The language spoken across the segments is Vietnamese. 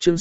Chương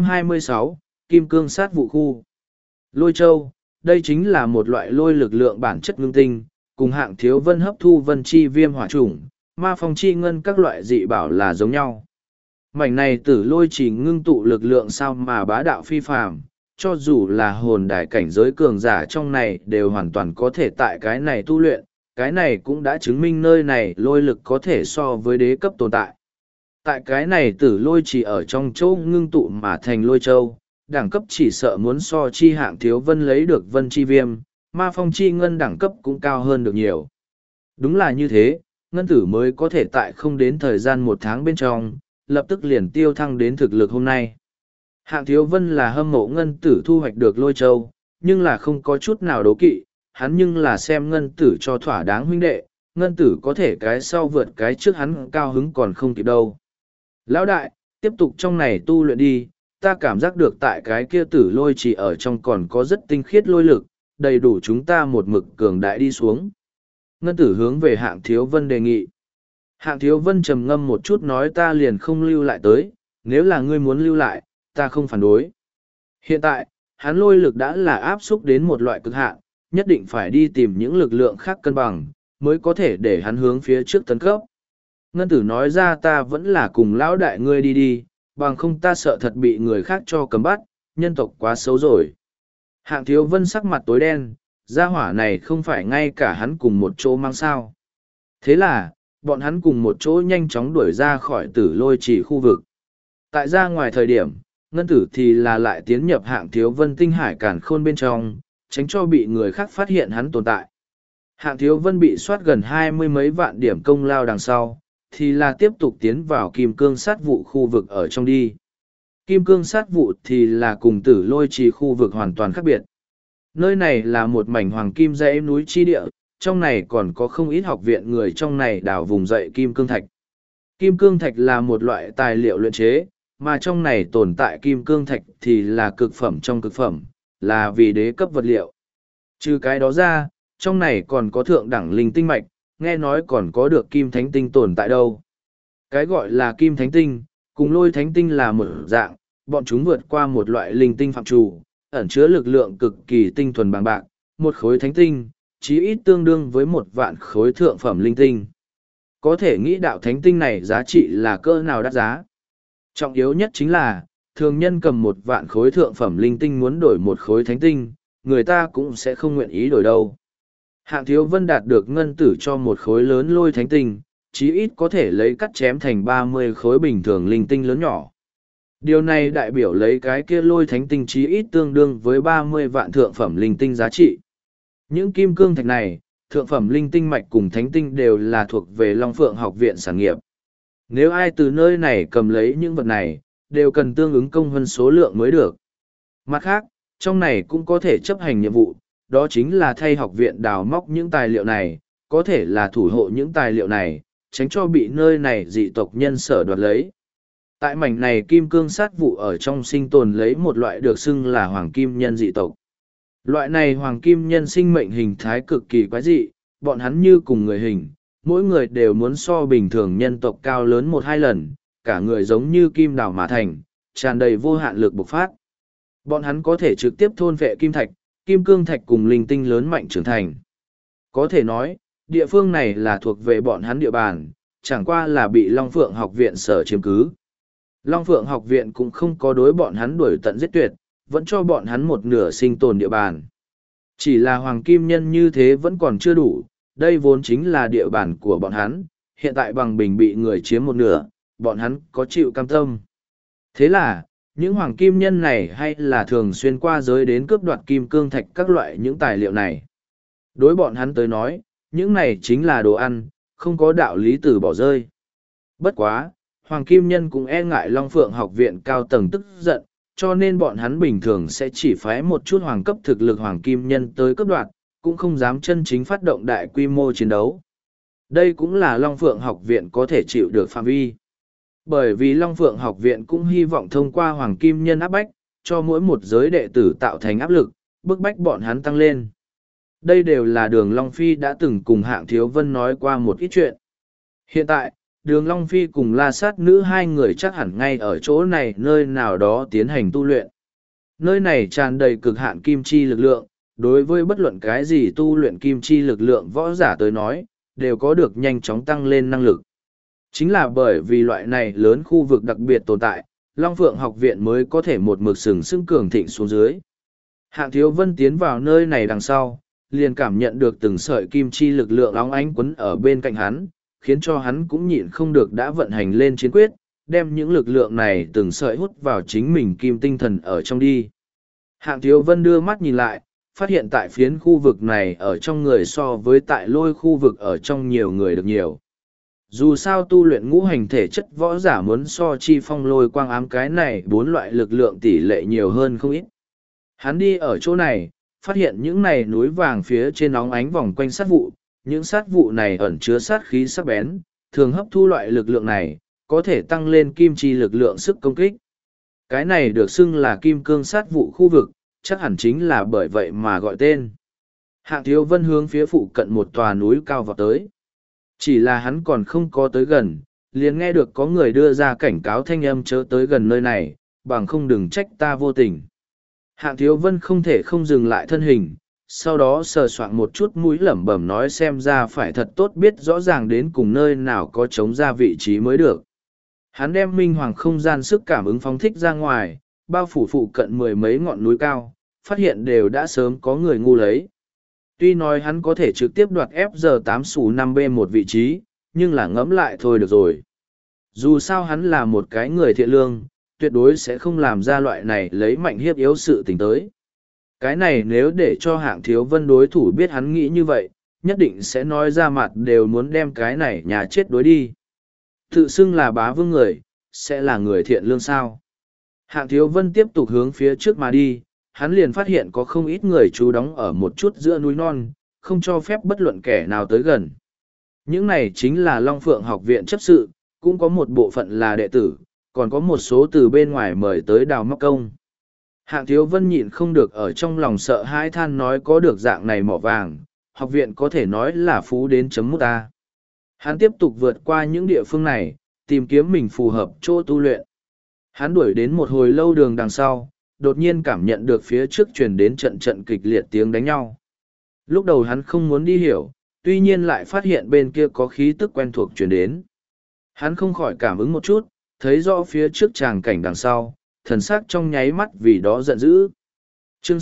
626, Kim cương sát vụ khu. Lôi châu, đây chính là một loại lôi lực lượng bản chất ngưng tinh, cùng hạng thiếu vân hấp thu vân chi viêm hỏa chủng, ma phong chi ngân các loại dị bảo là giống nhau. Mảnh này tử lôi chỉ ngưng tụ lực lượng sao mà bá đạo phi phàm, cho dù là hồn đài cảnh giới cường giả trong này đều hoàn toàn có thể tại cái này tu luyện, cái này cũng đã chứng minh nơi này lôi lực có thể so với đế cấp tồn tại. Tại cái này tử lôi chỉ ở trong chỗ ngưng tụ mà thành lôi châu, đẳng cấp chỉ sợ muốn so chi hạng thiếu vân lấy được vân chi viêm, ma phong chi ngân đẳng cấp cũng cao hơn được nhiều. Đúng là như thế, ngân tử mới có thể tại không đến thời gian 1 tháng bên trong, lập tức liền tiêu thăng đến thực lực hôm nay. Hạng thiếu vân là hâm mộ ngân tử thu hoạch được lôi châu, nhưng là không có chút nào đố kỵ, hắn nhưng là xem ngân tử cho thỏa đáng huynh đệ, ngân tử có thể cái sau vượt cái trước hắn cao hứng còn không kịp đâu. Lão đại, tiếp tục trong này tu luyện đi, ta cảm giác được tại cái kia tử lôi chỉ ở trong còn có rất tinh khiết lôi lực, đầy đủ chúng ta một mực cường đại đi xuống. Ngân tử hướng về hạng thiếu vân đề nghị. Hạng thiếu vân trầm ngâm một chút nói ta liền không lưu lại tới, nếu là ngươi muốn lưu lại, ta không phản đối. Hiện tại, hắn lôi lực đã là áp xúc đến một loại cực hạn, nhất định phải đi tìm những lực lượng khác cân bằng, mới có thể để hắn hướng phía trước tấn cấp. Ngân tử nói ra ta vẫn là cùng lão đại ngươi đi đi, bằng không ta sợ thật bị người khác cho cấm bắt, nhân tộc quá xấu rồi. Hạng thiếu vân sắc mặt tối đen, gia hỏa này không phải ngay cả hắn cùng một chỗ mang sao. Thế là, bọn hắn cùng một chỗ nhanh chóng đuổi ra khỏi tử lôi chỉ khu vực. Tại ra ngoài thời điểm, ngân tử thì là lại tiến nhập hạng thiếu vân tinh hải càn khôn bên trong, tránh cho bị người khác phát hiện hắn tồn tại. Hạng thiếu vân bị soát gần 20 mấy vạn điểm công lao đằng sau, thì là tiếp tục tiến vào kim cương sát vụ khu vực ở trong đi. Kim cương sát vụ thì là cùng tử lôi trì khu vực hoàn toàn khác biệt. Nơi này là một mảnh hoàng kim dãy núi chi địa, trong này còn có không ít học viện người trong này đào vùng dậy kim cương thạch. Kim cương thạch là một loại tài liệu luyện chế, mà trong này tồn tại kim cương thạch thì là cực phẩm trong cực phẩm, là vì đế cấp vật liệu. Trừ cái đó ra, trong này còn có thượng đẳng linh tinh mạch, nghe nói còn có được kim thánh tinh tồn tại đâu. Cái gọi là kim thánh tinh, cùng lôi thánh tinh là một dạng, bọn chúng vượt qua một loại linh tinh phạm trù, ẩn chứa lực lượng cực kỳ tinh thuần bằng bạc, một khối thánh tinh, chí ít tương đương với 1 vạn khối thượng phẩm linh tinh. Có thể nghĩ đạo thánh tinh này giá trị là cỡ nào đắt giá. Trọng yếu nhất chính là, thường nhân cầm 1 vạn khối thượng phẩm linh tinh muốn đổi 1 khối thánh tinh, người ta cũng sẽ không nguyện ý đổi đâu. Hạng thiếu vân đạt được ngân tử cho 1 khối lớn lôi thánh tinh, chí ít có thể lấy cắt chém thành 30 khối bình thường linh tinh lớn nhỏ. Điều này đại biểu lấy cái kia lôi thánh tinh chí ít tương đương với 30 vạn thượng phẩm linh tinh giá trị. Những kim cương thạch này, thượng phẩm linh tinh mạch cùng thánh tinh đều là thuộc về Long Phượng học viện sản nghiệp. Nếu ai từ nơi này cầm lấy những vật này, đều cần tương ứng công hơn số lượng mới được. Mặt khác, trong này cũng có thể chấp hành nhiệm vụ, đó chính là thay học viện đào móc những tài liệu này, có thể là thủ hộ những tài liệu này, tránh cho bị nơi này dị tộc nhân sở đoạt lấy. Tại mảnh này kim cương sát vụ ở trong sinh tồn lấy một loại được xưng là hoàng kim nhân dị tộc. Loại này hoàng kim nhân sinh mệnh hình thái cực kỳ quái dị, bọn hắn như cùng người hình, mỗi người đều muốn so bình thường nhân tộc cao lớn 1-2 lần, cả người giống như kim đào mà thành, tràn đầy vô hạn lực bộc phát. Bọn hắn có thể trực tiếp thôn vệ kim thạch, kim cương thạch cùng linh tinh lớn mạnh trưởng thành. Có thể nói, địa phương này là thuộc về bọn hắn địa bàn, chẳng qua là bị Long Phượng học viện sở chiếm cứ. Long Phượng học viện cũng không có đối bọn hắn đuổi tận giết tuyệt, vẫn cho bọn hắn một nửa sinh tồn địa bàn. Chỉ là hoàng kim nhân như thế vẫn còn chưa đủ, đây vốn chính là địa bàn của bọn hắn, hiện tại bằng bình bị người chiếm một nửa, bọn hắn có chịu cam tâm. Thế là, những hoàng kim nhân này hay là thường xuyên qua giới đến cướp đoạt kim cương thạch các loại những tài liệu này. Đối bọn hắn tới nói, những này chính là đồ ăn, không có đạo lý từ bỏ rơi. Bất quá, hoàng kim nhân cũng e ngại Long Phượng học viện cao tầng tức giận, cho nên bọn hắn bình thường sẽ chỉ phái một chút hoàng cấp thực lực hoàng kim nhân tới cấp đoạt, cũng không dám chân chính phát động đại quy mô chiến đấu. Đây cũng là Long Phượng học viện có thể chịu được phạm vi. Bởi vì Long Phượng học viện cũng hy vọng thông qua hoàng kim nhân áp bách, cho mỗi một giới đệ tử tạo thành áp lực, bức bách bọn hắn tăng lên. Đây đều là đường Long Phi đã từng cùng hạng thiếu vân nói qua một ít chuyện. Hiện tại, Đường Long Phi cùng La Sát Nữ hai người chắc hẳn ngay ở chỗ này nơi nào đó tiến hành tu luyện. Nơi này tràn đầy cực hạn kim chi lực lượng, đối với bất luận cái gì tu luyện kim chi lực lượng võ giả tới nói, đều có được nhanh chóng tăng lên năng lực. Chính là bởi vì loại này lớn khu vực đặc biệt tồn tại, Long Phượng học viện mới có thể một mực sừng sững cường thịnh xuống dưới. Hạng Thiếu Vân tiến vào nơi này đằng sau, liền cảm nhận được từng sợi kim chi lực lượng óng ánh quấn ở bên cạnh hắn, khiến cho hắn cũng nhịn không được đã vận hành lên chiến quyết, đem những lực lượng này từng sợi hút vào chính mình kim tinh thần ở trong đi. Hạng Thiếu Vân đưa mắt nhìn lại, phát hiện tại phiến khu vực này ở trong người so với tại lôi khu vực ở trong nhiều người được nhiều. Dù sao tu luyện ngũ hành thể chất võ giả muốn so chi phong lôi quang ám cái này bốn loại lực lượng tỷ lệ nhiều hơn không ít. Hắn đi ở chỗ này, phát hiện những này núi vàng phía trên óng ánh vòng quanh sát vụ, những sát vụ này ẩn chứa sát khí sắc bén, thường hấp thu loại lực lượng này, có thể tăng lên kim chi lực lượng sức công kích. Cái này được xưng là kim cương sát vụ khu vực, chắc hẳn chính là bởi vậy mà gọi tên. Hạng Thiếu Vân hướng phía phụ cận một tòa núi cao vào tới. Chỉ là hắn còn không có tới gần, liền nghe được có người đưa ra cảnh cáo thanh âm chớ tới gần nơi này, bằng không đừng trách ta vô tình. Hạng Thiếu Vân không thể không dừng lại thân hình, sau đó sờ soạng một chút mũi lẩm bẩm nói xem ra phải thật tốt biết rõ ràng đến cùng nơi nào có chống ra vị trí mới được. Hắn đem minh hoàng không gian sức cảm ứng phóng thích ra ngoài, bao phủ phụ cận mười mấy ngọn núi cao, phát hiện đều đã sớm có người ngu lấy. Tuy nói hắn có thể trực tiếp đoạt FG8-5B một vị trí, nhưng là ngẫm lại thôi được rồi. Dù sao hắn là một cái người thiện lương, tuyệt đối sẽ không làm ra loại này lấy mạnh hiếp yếu sự tình tới. Cái này nếu để cho Hạng Thiếu Vân đối thủ biết hắn nghĩ như vậy, nhất định sẽ nói ra mặt đều muốn đem cái này nhà chết đối đi. Tự xưng là bá vương người, sẽ là người thiện lương sao. Hạng Thiếu Vân tiếp tục hướng phía trước mà đi, hắn liền phát hiện có không ít người trú đóng ở một chút giữa núi non, không cho phép bất luận kẻ nào tới gần. Những này chính là Long Phượng học viện chấp sự, cũng có một bộ phận là đệ tử, còn có một số từ bên ngoài mời tới đào móc công. Hạng Thiếu Vân nhịn không được ở trong lòng sợ hãi than nói có được dạng này mỏ vàng, học viện có thể nói là phú đến chấm mút ta. Hắn tiếp tục vượt qua những địa phương này, tìm kiếm mình phù hợp chỗ tu luyện. Hắn đuổi đến một hồi lâu đường đằng sau, đột nhiên cảm nhận được phía trước truyền đến trận trận kịch liệt tiếng đánh nhau. Lúc đầu hắn không muốn đi hiểu, tuy nhiên lại phát hiện bên kia có khí tức quen thuộc truyền đến. Hắn không khỏi cảm ứng một chút, thấy rõ phía trước tràng cảnh đằng sau, thần sắc trong nháy mắt vì đó giận dữ. Chương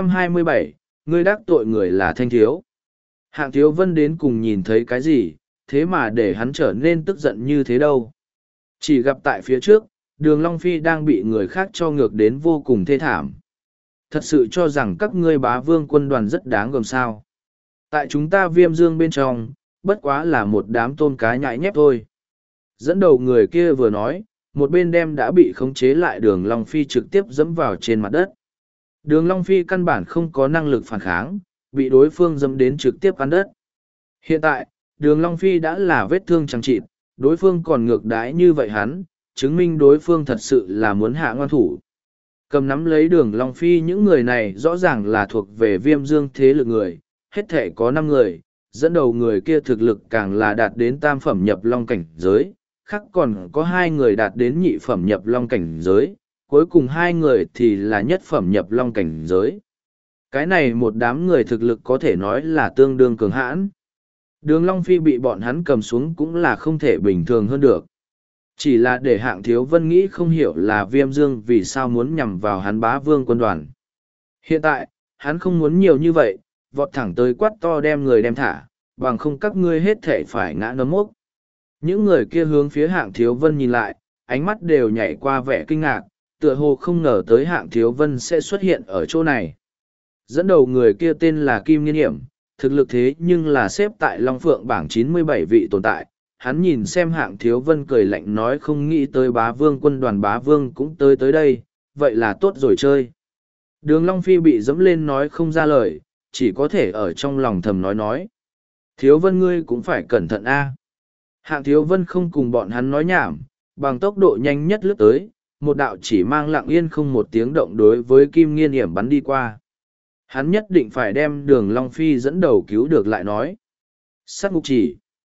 627, ngươi đắc tội người là Thanh Thiếu. Hạng Thiếu Vân đến cùng nhìn thấy cái gì, thế mà để hắn trở nên tức giận như thế đâu. Chỉ gặp tại phía trước, Đường Long Phi đang bị người khác cho ngược đến vô cùng thê thảm. Thật sự cho rằng các ngươi bá vương quân đoàn rất đáng gờm sao. Tại chúng ta Viêm Dương bên trong, bất quá là một đám tôm cá nhại nhép thôi. Dẫn đầu người kia vừa nói, một bên đem đã bị khống chế lại Đường Long Phi trực tiếp dẫm vào trên mặt đất. Đường Long Phi căn bản không có năng lực phản kháng, bị đối phương dẫm đến trực tiếp ăn đất. Hiện tại, Đường Long Phi đã là vết thương chẳng chịt, đối phương còn ngược đãi như vậy hắn, chứng minh đối phương thật sự là muốn hạ ngoan thủ. Cầm nắm lấy Đường Long Phi những người này rõ ràng là thuộc về Viêm Dương thế lực người, hết thể có 5 người, dẫn đầu người kia thực lực càng là đạt đến tam phẩm nhập long cảnh giới, khác còn có 2 người đạt đến nhị phẩm nhập long cảnh giới, cuối cùng 2 người thì là nhất phẩm nhập long cảnh giới. Cái này một đám người thực lực có thể nói là tương đương cường hãn. Đường Long Phi bị bọn hắn cầm xuống cũng là không thể bình thường hơn được. Chỉ là để Hạng Thiếu Vân nghĩ không hiểu là Viêm Dương vì sao muốn nhằm vào hắn bá vương quân đoàn. Hiện tại, hắn không muốn nhiều như vậy, vọt thẳng tới quát to đem người đem thả, bằng không các ngươi hết thể phải ngã nấm mốc. Những người kia hướng phía Hạng Thiếu Vân nhìn lại, ánh mắt đều nhảy qua vẻ kinh ngạc, tựa hồ không ngờ tới Hạng Thiếu Vân sẽ xuất hiện ở chỗ này. Dẫn đầu người kia tên là Kim Nghiên Hiểm, thực lực thế nhưng là xếp tại Long Phượng bảng 97 vị tồn tại. Hắn nhìn xem Hạng Thiếu Vân cười lạnh nói không nghĩ tới bá vương quân đoàn bá vương cũng tới đây, vậy là tốt rồi chơi. Đường Long Phi bị dẫm lên nói không ra lời, chỉ có thể ở trong lòng thầm nói. Thiếu Vân ngươi cũng phải cẩn thận a. Hạng Thiếu Vân không cùng bọn hắn nói nhảm, bằng tốc độ nhanh nhất lướt tới, một đạo chỉ mang lặng yên không một tiếng động đối với Kim Nghiên Hiểm bắn đi qua. Hắn nhất định phải đem Đường Long Phi dẫn đầu cứu được lại nói. Sát ngục chỉ.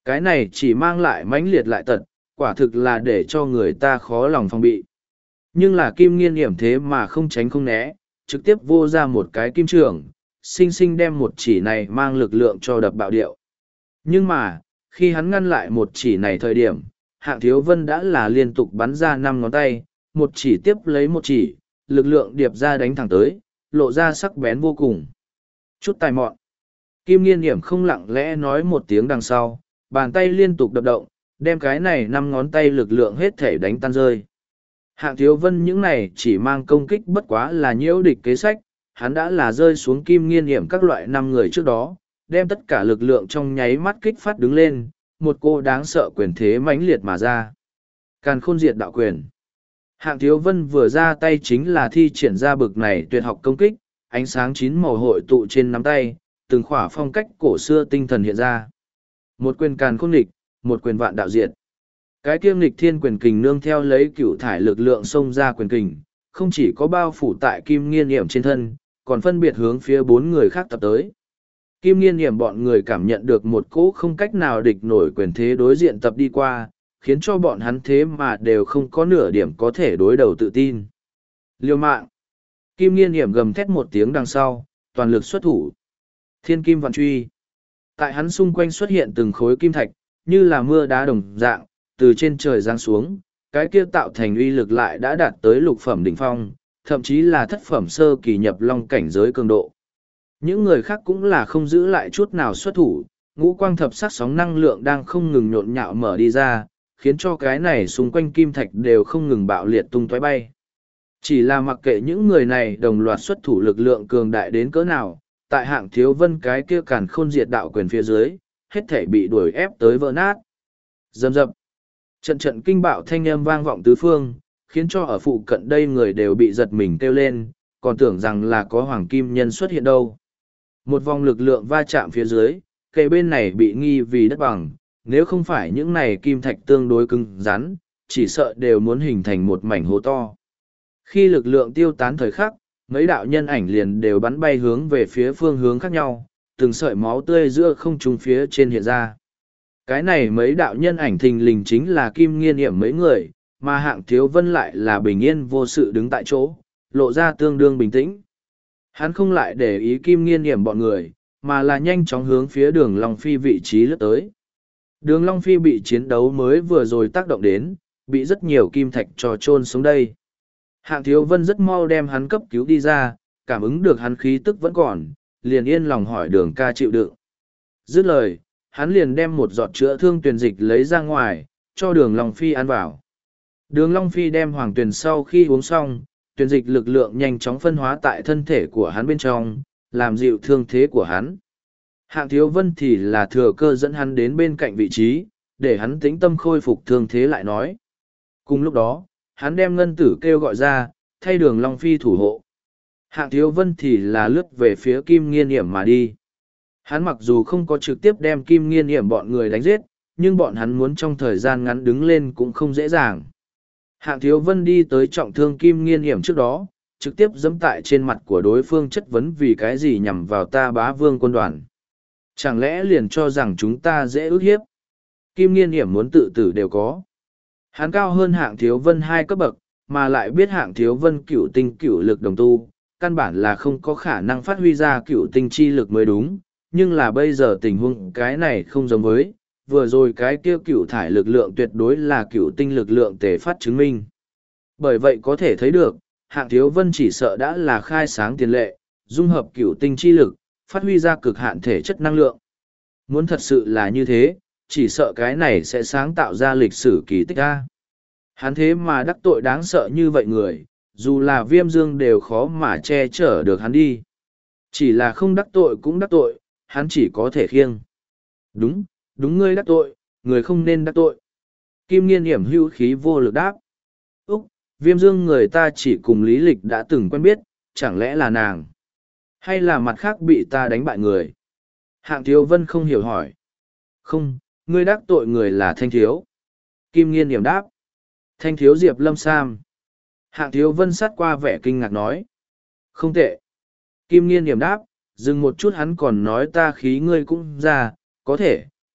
Cái này chỉ mang lại mãnh liệt lại tật, quả thực là để cho người ta khó lòng phòng bị. Nhưng là Kim Nghiên hiểm thế mà không tránh không né, trực tiếp vô ra một cái kim trường, sinh sinh đem một chỉ này mang lực lượng cho đập bạo điệu. Nhưng mà, khi hắn ngăn lại một chỉ này thời điểm, Hạng Thiếu Vân đã là liên tục bắn ra 5 ngón tay, một chỉ tiếp lấy một chỉ, lực lượng điệp ra đánh thẳng tới, lộ ra sắc bén vô cùng. Chút tài mọn. Kim Nghiên hiểm không lặng lẽ nói một tiếng đằng sau, bàn tay liên tục đập động, đem cái này 5 ngón tay lực lượng hết thể đánh tan rơi. Hạng Thiếu Vân những này chỉ mang công kích bất quá là nhiễu địch kế sách, hắn đã là rơi xuống Kim Nghiên hiểm các loại 5 người trước đó, đem tất cả lực lượng trong nháy mắt kích phát đứng lên, một cô đáng sợ quyền thế mãnh liệt mà ra. Càn khôn diệt đạo quyền. Hạng Thiếu Vân vừa ra tay chính là thi triển ra bực này tuyệt học công kích, ánh sáng chín màu hội tụ trên nắm tay, từng khỏa phong cách cổ xưa tinh thần hiện ra. Một quyền càn khôn nghịch, một quyền vạn đạo diệt. Cái kiêm nghịch thiên quyền kình nương theo lấy cửu thải lực lượng xông ra quyền kình, không chỉ có bao phủ tại Kim Nghiên hiểm trên thân, còn phân biệt hướng phía 4 người khác tập tới. Kim Nghiên hiểm bọn người cảm nhận được một cỗ không cách nào địch nổi quyền thế đối diện tập đi qua, khiến cho bọn hắn thế mà đều không có nửa điểm có thể đối đầu tự tin. Liêu mạng. Kim Nghiên hiểm gầm thét một tiếng đằng sau, toàn lực xuất thủ. Thiên kim vạn truy. Tại hắn xung quanh xuất hiện từng khối kim thạch, như là mưa đá đồng dạng, từ trên trời giáng xuống, cái kia tạo thành uy lực lại đã đạt tới lục phẩm đỉnh phong, thậm chí là thất phẩm sơ kỳ nhập long cảnh giới cường độ. Những người khác cũng là không giữ lại chút nào xuất thủ, ngũ quang thập sắc sóng năng lượng đang không ngừng nhộn nhạo mở đi ra, khiến cho cái này xung quanh kim thạch đều không ngừng bạo liệt tung tóe bay. Chỉ là mặc kệ những người này đồng loạt xuất thủ lực lượng cường đại đến cỡ nào, tại Hạng Thiếu Vân cái kia càn khôn diệt đạo quyền phía dưới, hết thể bị đuổi ép tới vỡ nát. Dầm dập. Trận trận kinh bạo thanh âm vang vọng tứ phương, khiến cho ở phụ cận đây người đều bị giật mình kêu lên, còn tưởng rằng là có hoàng kim nhân xuất hiện đâu. Một vòng lực lượng va chạm phía dưới, cây bên này bị nghi vì đất bằng, nếu không phải những này kim thạch tương đối cứng rắn, chỉ sợ đều muốn hình thành một mảnh hố to. Khi lực lượng tiêu tán thời khắc, mấy đạo nhân ảnh liền đều bắn bay hướng về phía phương hướng khác nhau, từng sợi máu tươi giữa không trung phía trên hiện ra. Cái này mấy đạo nhân ảnh thình lình chính là Kim Nghiên hiểm mấy người, mà Hạng Thiếu Vân lại là bình yên vô sự đứng tại chỗ, lộ ra tương đương bình tĩnh. Hắn không lại để ý Kim Nghiên hiểm bọn người, mà là nhanh chóng hướng phía Đường Long Phi vị trí lướt tới. Đường Long Phi bị chiến đấu mới vừa rồi tác động đến, bị rất nhiều kim thạch trò chôn xuống đây. Hạng Thiếu Vân rất mau đem hắn cấp cứu đi ra, cảm ứng được hắn khí tức vẫn còn, liền yên lòng hỏi Đường ca chịu đựng. Dứt lời, hắn liền đem một giọt chữa thương tuyền dịch lấy ra ngoài, cho Đường Long Phi ăn vào. Đường Long Phi đem hoàng tuyền sau khi uống xong, tuyền dịch lực lượng nhanh chóng phân hóa tại thân thể của hắn bên trong, làm dịu thương thế của hắn. Hạng Thiếu Vân thì là thừa cơ dẫn hắn đến bên cạnh vị trí, để hắn tĩnh tâm khôi phục thương thế lại nói. Cùng lúc đó, hắn đem ngân tử kêu gọi ra, thay Đường Long Phi thủ hộ. Hạng Thiếu Vân thì là lướt về phía Kim Nghiên hiểm mà đi. Hắn mặc dù không có trực tiếp đem Kim Nghiên hiểm bọn người đánh giết, nhưng bọn hắn muốn trong thời gian ngắn đứng lên cũng không dễ dàng. Hạng Thiếu Vân đi tới trọng thương Kim Nghiên hiểm trước đó, trực tiếp giẫm tại trên mặt của đối phương chất vấn vì cái gì nhằm vào ta Bá Vương quân đoàn. Chẳng lẽ liền cho rằng chúng ta dễ ức hiếp? Kim Nghiên hiểm muốn tự tử đều có. Hắn cao hơn Hạng Thiếu Vân 2 cấp bậc, mà lại biết Hạng Thiếu Vân cửu tinh cửu lực đồng tu, căn bản là không có khả năng phát huy ra cửu tinh chi lực mới đúng, nhưng là bây giờ tình huống cái này không giống với, vừa rồi cái kia cửu thải lực lượng tuyệt đối là cửu tinh lực lượng tề phát chứng minh. Bởi vậy có thể thấy được, Hạng Thiếu Vân chỉ sợ đã là khai sáng tiền lệ, dung hợp cửu tinh chi lực, phát huy ra cực hạn thể chất năng lượng. Muốn thật sự là như thế, chỉ sợ cái này sẽ sáng tạo ra lịch sử kỳ tích a. Hắn thế mà đắc tội đáng sợ như vậy người, dù là Viêm Dương đều khó mà che chở được hắn đi. Chỉ là không đắc tội cũng đắc tội, hắn chỉ có thể khiêng. Đúng, đúng ngươi đắc tội, người không nên đắc tội. Kim Nghiên hiểm hữu khí vô lực đáp. Úc, Viêm Dương người ta chỉ cùng lý lịch đã từng quen biết, chẳng lẽ là nàng? Hay là mặt khác bị ta đánh bại người? Hạng Thiếu Vân không hiểu hỏi. Không, ngươi đắc tội người là Thanh Thiếu. Kim Nghiên hiểm đáp. Thanh Thiếu Diệp Lâm Sam. Hạng Thiếu Vân sát qua vẻ kinh ngạc nói. Không tệ. Kim Nghiên hiểm đáp, dừng một chút hắn còn nói ta khí ngươi cũng ra, có thể,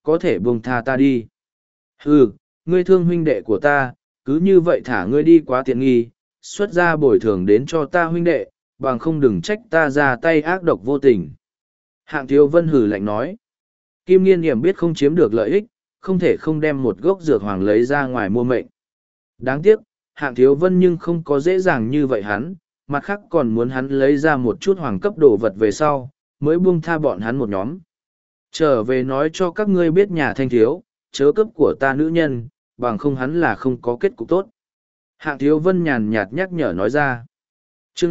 có thể buông tha ta đi. Ừ, ngươi thương huynh đệ của ta, cứ như vậy thả ngươi đi quá tiện nghi, xuất ra bồi thường đến cho ta huynh đệ, bằng không đừng trách ta ra tay ác độc vô tình. Hạng Thiếu Vân hừ lạnh nói. Kim Nghiên Hiểm biết không chiếm được lợi ích, không thể không đem một gốc dược hoàng lấy ra ngoài mua mệnh. Đáng tiếc, Hạng Thiếu Vân nhưng không có dễ dàng như vậy hắn, mặt khác còn muốn hắn lấy ra một chút hoàng cấp đồ vật về sau, mới buông tha bọn hắn một nhóm. Trở về nói cho các ngươi biết nhà Thanh Thiếu, chớ cấp của ta nữ nhân, bằng không hắn là không có kết cục tốt. Hạng Thiếu Vân nhàn nhạt nhắc nhở nói ra. Chương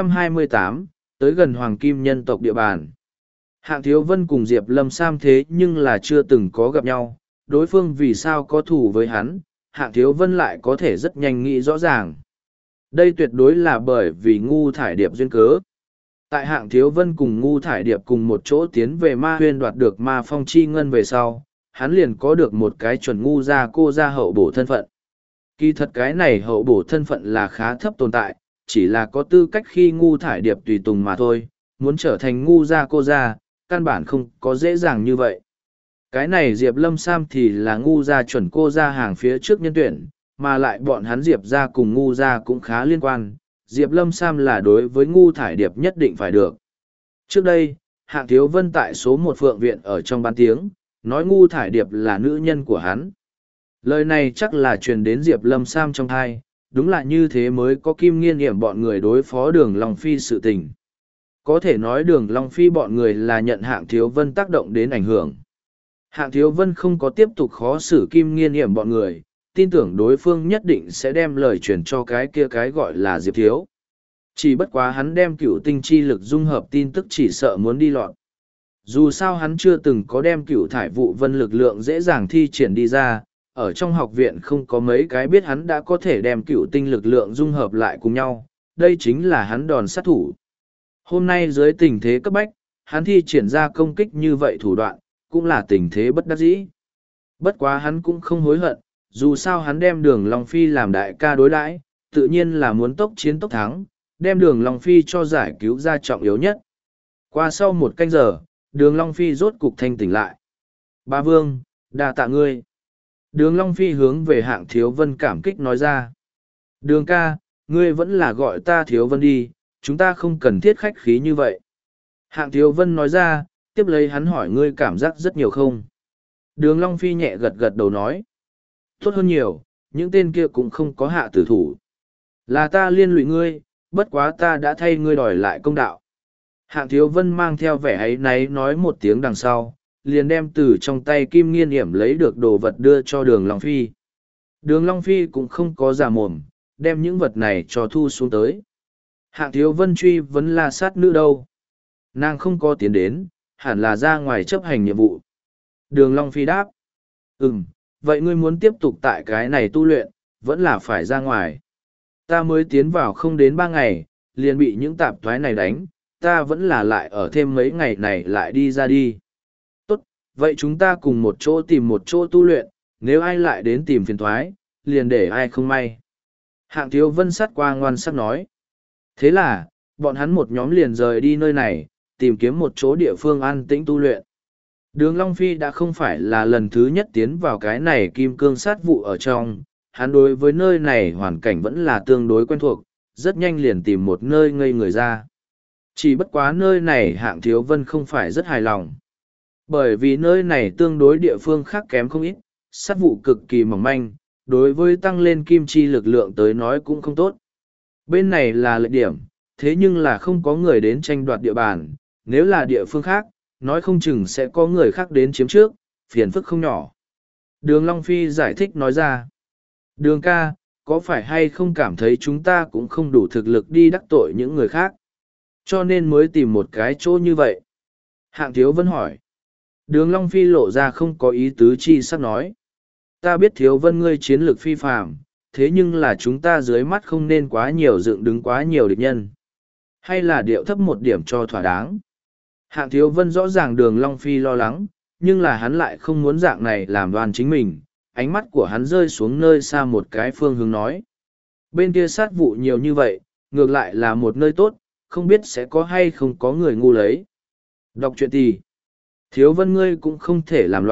628, tới gần Hoàng Kim nhân tộc địa bàn. Hạng Thiếu Vân cùng Diệp Lâm Sam thế nhưng là chưa từng có gặp nhau, đối phương vì sao có thù với hắn, Hạng Thiếu Vân lại có thể rất nhanh nghĩ rõ ràng. Đây tuyệt đối là bởi vì Ngu Thải Điệp duyên cớ. Tại Hạng Thiếu Vân cùng Ngu Thải Điệp cùng một chỗ tiến về Ma Huyên đoạt được Ma Phong Chi Ngân về sau, hắn liền có được một cái chuẩn ngu gia cô gia hậu bổ thân phận. Kỳ thật cái này hậu bổ thân phận là khá thấp tồn tại, chỉ là có tư cách khi Ngu Thải Điệp tùy tùng mà thôi, muốn trở thành ngu gia cô gia, căn bản không có dễ dàng như vậy. Cái này Diệp Lâm Sam thì là ngu gia chuẩn cô gia hàng phía trước nhân tuyển, mà lại bọn hắn Diệp gia cùng ngu gia cũng khá liên quan. Diệp Lâm Sam là đối với Ngu Thải Điệp nhất định phải được. Trước đây, Hạng Thiếu Vân tại số một Phượng Viện ở trong ban tiếng, nói Ngu Thải Điệp là nữ nhân của hắn. Lời này chắc là truyền đến Diệp Lâm Sam trong thai, đúng là như thế mới có Kim Nghiên Hiểm bọn người đối phó Đường Long Phi sự tình. Có thể nói Đường Long Phi bọn người là nhận Hạng Thiếu Vân tác động đến ảnh hưởng. Hạng Thiếu Vân không có tiếp tục khó xử Kim Nghiên Hiểm bọn người, tin tưởng đối phương nhất định sẽ đem lời truyền cho cái kia cái gọi là Diệp Thiếu. Chỉ bất quá hắn đem cửu tinh chi lực dung hợp tin tức chỉ sợ muốn đi lọt. Dù sao hắn chưa từng có đem cửu thải vụ vân lực lượng dễ dàng thi triển đi ra, ở trong học viện không có mấy cái biết hắn đã có thể đem cửu tinh lực lượng dung hợp lại cùng nhau, đây chính là hắn đòn sát thủ. Hôm nay dưới tình thế cấp bách, hắn thi triển ra công kích như vậy thủ đoạn, cũng là tình thế bất đắc dĩ. Bất quá hắn cũng không hối hận, dù sao hắn đem Đường Long Phi làm đại ca đối đãi, tự nhiên là muốn tốc chiến tốc thắng, đem Đường Long Phi cho giải cứu ra trọng yếu nhất. Qua sau một canh giờ, Đường Long Phi rốt cục thanh tỉnh lại. Ba Vương, đa tạ ngươi. Đường Long Phi hướng về Hạng Thiếu Vân cảm kích nói ra. Đường ca, ngươi vẫn là gọi ta Thiếu Vân đi, chúng ta không cần thiết khách khí như vậy. Hạng Thiếu Vân nói ra, tiếp lấy hắn hỏi ngươi cảm giác rất nhiều không. Đường Long Phi nhẹ gật gật đầu nói. Tốt hơn nhiều, những tên kia cũng không có hạ tử thủ. Là ta liên lụy ngươi, bất quá ta đã thay ngươi đòi lại công đạo. Hạng Thiếu Vân mang theo vẻ áy náy nói một tiếng đằng sau, liền đem từ trong tay Kim Nghiên Hiểm lấy được đồ vật đưa cho Đường Long Phi. Đường Long Phi cũng không có giả mồm, đem những vật này cho thu xuống tới. Hạng Thiếu Vân truy vấn La Sát Nữ đâu? Nàng không có tiến đến, hẳn là ra ngoài chấp hành nhiệm vụ. Đường Long Phi đáp. Vậy ngươi muốn tiếp tục tại cái này tu luyện, vẫn là phải ra ngoài. Ta mới tiến vào không đến 3 ngày, liền bị những tạp thoái này đánh, ta vẫn là lại ở thêm mấy ngày này lại đi ra đi. Tốt, vậy chúng ta cùng một chỗ tu luyện, nếu ai lại đến tìm phiền thoái, liền để ai không may. Hạng Thiếu Vân sắt qua ngoan sắc nói. Thế là, bọn hắn một nhóm liền rời đi nơi này, tìm kiếm một chỗ địa phương an tĩnh tu luyện. Đường Long Phi đã không phải là lần thứ nhất tiến vào cái này kim cương sát vụ ở trong, hắn đối với nơi này hoàn cảnh vẫn là tương đối quen thuộc, rất nhanh liền tìm một nơi ngây người ra. Chỉ bất quá nơi này Hạng Thiếu Vân không phải rất hài lòng. Bởi vì nơi này tương đối địa phương khác kém không ít, sát vụ cực kỳ mỏng manh, đối với tăng lên kim chi lực lượng tới nói cũng không tốt. Bên này là lợi điểm, thế nhưng là không có người đến tranh đoạt địa bàn, nếu là địa phương khác, nói không chừng sẽ có người khác đến chiếm trước, phiền phức không nhỏ. Đường Long Phi giải thích nói ra. Đường ca, có phải hay không cảm thấy chúng ta cũng không đủ thực lực đi đắc tội những người khác? Cho nên mới tìm một cái chỗ như vậy. Hạng Thiếu Vân hỏi. Đường Long Phi lộ ra không có ý tứ chi sắc nói. Ta biết Thiếu Vân ngươi chiến lược phi phàm, thế nhưng là chúng ta dưới mắt không nên quá nhiều dựng đứng quá nhiều địch nhân. Hay là điệu thấp một điểm cho thỏa đáng. Hạng Thiếu Vân rõ ràng Đường Long Phi lo lắng, nhưng là hắn lại không muốn dạng này làm đoan chính mình. Ánh mắt của hắn rơi xuống nơi xa một cái phương hướng nói. Bên kia sát vụ nhiều như vậy, ngược lại là một nơi tốt, không biết sẽ có hay không có người ngu lấy. Đọc truyện thì, Thiếu Vân ngươi cũng không thể làm loạn,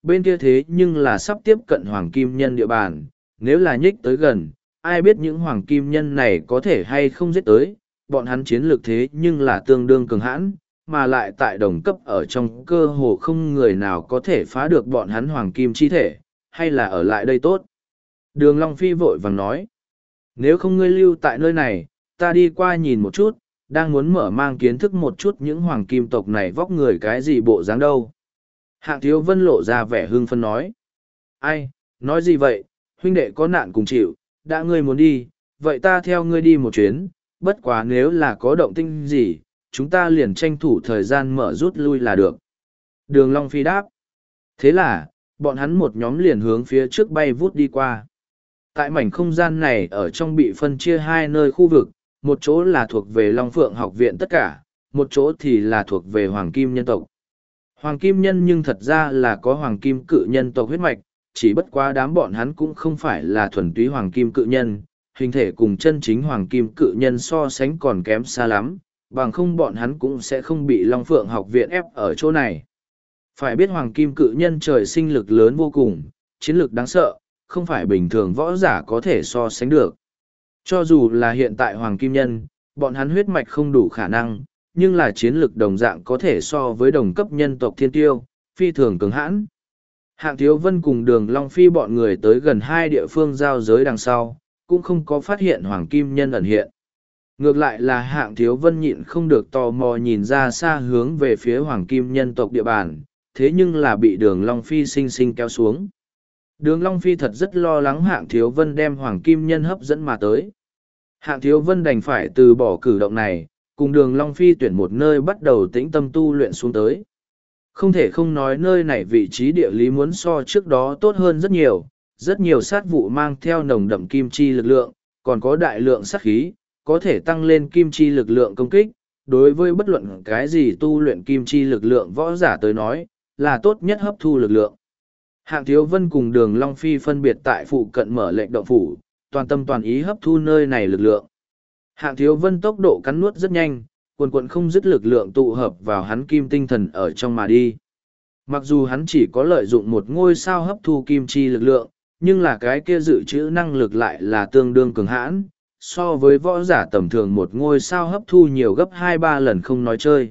bên kia thế nhưng là sắp tiếp cận hoàng kim nhân địa bàn, nếu là nhích tới gần, ai biết những hoàng kim nhân này có thể hay không giết tới, bọn hắn chiến lược thế nhưng là tương đương cường hãn, mà lại tại đồng cấp ở trong cơ hồ không người nào có thể phá được bọn hắn hoàng kim chi thể, hay là ở lại đây tốt. Đường Long Phi vội vàng nói, nếu không ngươi lưu tại nơi này, ta đi qua nhìn một chút, đang muốn mở mang kiến thức một chút những hoàng kim tộc này vóc người cái gì bộ dáng đâu. Hạng Thiếu Vân lộ ra vẻ hưng phấn nói, ai, nói gì vậy, huynh đệ có nạn cùng chịu, đã ngươi muốn đi, vậy ta theo ngươi đi một chuyến, bất quá nếu là có động tĩnh gì, chúng ta liền tranh thủ thời gian mở rút lui là được. Đường Long Phi đáp. Thế là, bọn hắn một nhóm liền hướng phía trước bay vút đi qua. Tại mảnh không gian này ở trong bị phân chia hai nơi khu vực, một chỗ là thuộc về Long Phượng học viện tất cả, một chỗ thì là thuộc về Hoàng Kim nhân tộc. Hoàng Kim nhân nhưng thật ra là có Hoàng Kim cự nhân tộc huyết mạch, chỉ bất quá đám bọn hắn cũng không phải là thuần túy Hoàng Kim cự nhân, hình thể cùng chân chính Hoàng Kim cự nhân so sánh còn kém xa lắm, bằng không bọn hắn cũng sẽ không bị Long Phượng học viện ép ở chỗ này. Phải biết Hoàng Kim cự nhân trời sinh lực lớn vô cùng, chiến lực đáng sợ, không phải bình thường võ giả có thể so sánh được. Cho dù là hiện tại Hoàng Kim nhân, bọn hắn huyết mạch không đủ khả năng, nhưng là chiến lực đồng dạng có thể so với đồng cấp nhân tộc thiên tiêu, phi thường cường hãn. Hạng Thiếu Vân cùng Đường Long Phi bọn người tới gần hai địa phương giao giới đằng sau, cũng không có phát hiện Hoàng Kim nhân ẩn hiện. Ngược lại là Hạng Thiếu Vân nhịn không được tò mò nhìn ra xa hướng về phía Hoàng Kim nhân tộc địa bàn, thế nhưng là bị Đường Long Phi sinh sinh kéo xuống. Đường Long Phi thật rất lo lắng Hạng Thiếu Vân đem Hoàng Kim nhân hấp dẫn mà tới. Hạng Thiếu Vân đành phải từ bỏ cử động này, cùng Đường Long Phi tuyển một nơi bắt đầu tĩnh tâm tu luyện xuống tới. Không thể không nói nơi này vị trí địa lý muốn so trước đó tốt hơn rất nhiều sát vụ mang theo nồng đậm kim chi lực lượng, còn có đại lượng sát khí, có thể tăng lên kim chi lực lượng công kích. Đối với bất luận cái gì tu luyện kim chi lực lượng võ giả tới nói, là tốt nhất hấp thu lực lượng. Hạng Thiếu Vân cùng Đường Long Phi phân biệt tại phụ cận mở lệnh động phủ, toàn tâm toàn ý hấp thu nơi này lực lượng. Hạng Thiếu Vân tốc độ cắn nuốt rất nhanh, quần quần không dứt lực lượng tụ hợp vào hắn kim tinh thần ở trong mà đi. Mặc dù hắn chỉ có lợi dụng một ngôi sao hấp thu kim chi lực lượng, nhưng là cái kia dự trữ năng lực lại là tương đương cường hãn, so với võ giả tầm thường một ngôi sao hấp thu nhiều gấp 2-3 lần không nói chơi.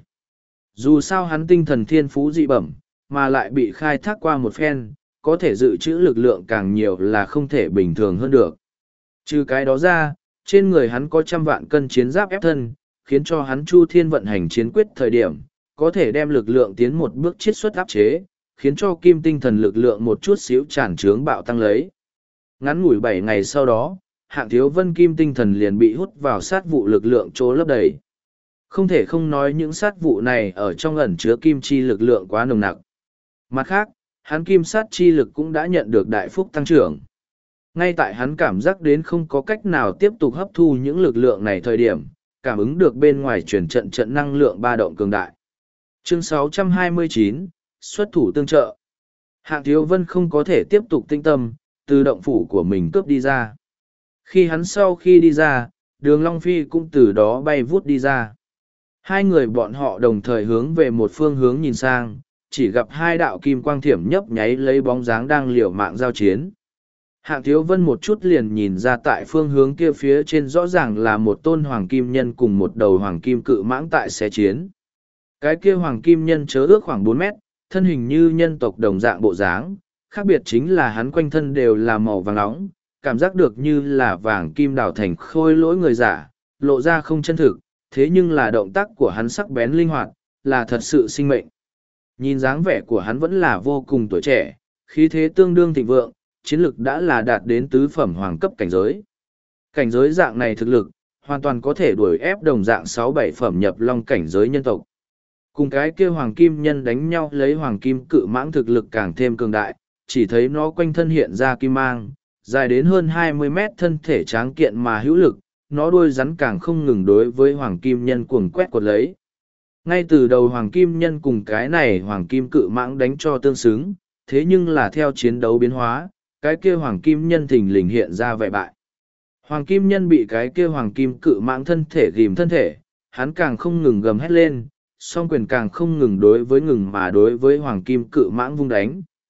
Dù sao hắn tinh thần thiên phú dị bẩm, mà lại bị khai thác qua một phen, có thể dự trữ lực lượng càng nhiều là không thể bình thường hơn được. Trừ cái đó ra, trên người hắn có 100 vạn cân chiến giáp ép thân, khiến cho hắn Chu Thiên vận hành chiến quyết thời điểm, có thể đem lực lượng tiến một bước chiết xuất áp chế, khiến cho kim tinh thần lực lượng một chút xíu tràn trướng bạo tăng lấy. Ngắn ngủi 7 ngày sau đó, Hạng Thiếu Vân kim tinh thần liền bị hút vào sát vụ lực lượng chỗ lấp đầy. Không thể không nói những sát vụ này ở trong ẩn chứa kim chi lực lượng quá nồng nặc. Mặt khác, hắn kim sát chi lực cũng đã nhận được đại phúc tăng trưởng. Ngay tại hắn cảm giác đến không có cách nào tiếp tục hấp thu những lực lượng này thời điểm, cảm ứng được bên ngoài chuyển trận năng lượng ba động cường đại. Chương 629, xuất thủ tương trợ. Hạng Thiếu Vân không có thể tiếp tục tinh tâm, từ động phủ của mình cướp đi ra. Khi hắn sau khi đi ra, Đường Long Phi cũng từ đó bay vút đi ra. Hai người bọn họ đồng thời hướng về một phương hướng nhìn sang, chỉ gặp hai đạo kim quang thiểm nhấp nháy lấy bóng dáng đang liều mạng giao chiến. Hạng Thiếu Vân một chút liền nhìn ra tại phương hướng kia phía trên rõ ràng là một tôn hoàng kim nhân cùng một đầu hoàng kim cự mãng tại xe chiến. Cái kia hoàng kim nhân chớ ước khoảng 4 mét, thân hình như nhân tộc đồng dạng bộ dáng, khác biệt chính là hắn quanh thân đều là màu vàng nóng, cảm giác được như là vàng kim đào thành khôi lỗi người giả, lộ ra không chân thực, thế nhưng là động tác của hắn sắc bén linh hoạt, là thật sự sinh mệnh. Nhìn dáng vẻ của hắn vẫn là vô cùng tuổi trẻ, khí thế tương đương thịnh vượng, chiến lực đã là đạt đến tứ phẩm hoàng cấp cảnh giới. Cảnh giới dạng này thực lực, hoàn toàn có thể đuổi ép đồng dạng 6-7 phẩm nhập long cảnh giới nhân tộc. Cùng cái kia hoàng kim nhân đánh nhau lấy hoàng kim cự mãng thực lực càng thêm cường đại, chỉ thấy nó quanh thân hiện ra kim mang, dài đến hơn 20 mét thân thể tráng kiện mà hữu lực, nó đuôi rắn càng không ngừng đối với hoàng kim nhân cuồng quét quật lấy. Ngay từ đầu hoàng kim nhân cùng cái này hoàng kim cự mãng đánh cho tương xứng, thế nhưng là theo chiến đấu biến hóa, cái kia hoàng kim nhân thình lình hiện ra vẻ bại. Hoàng kim nhân bị cái kia hoàng kim cự mãng thân thể ghim thân thể, hắn càng không ngừng gầm hét lên, song quyền càng không ngừng đối với hoàng kim cự mãng vung đánh,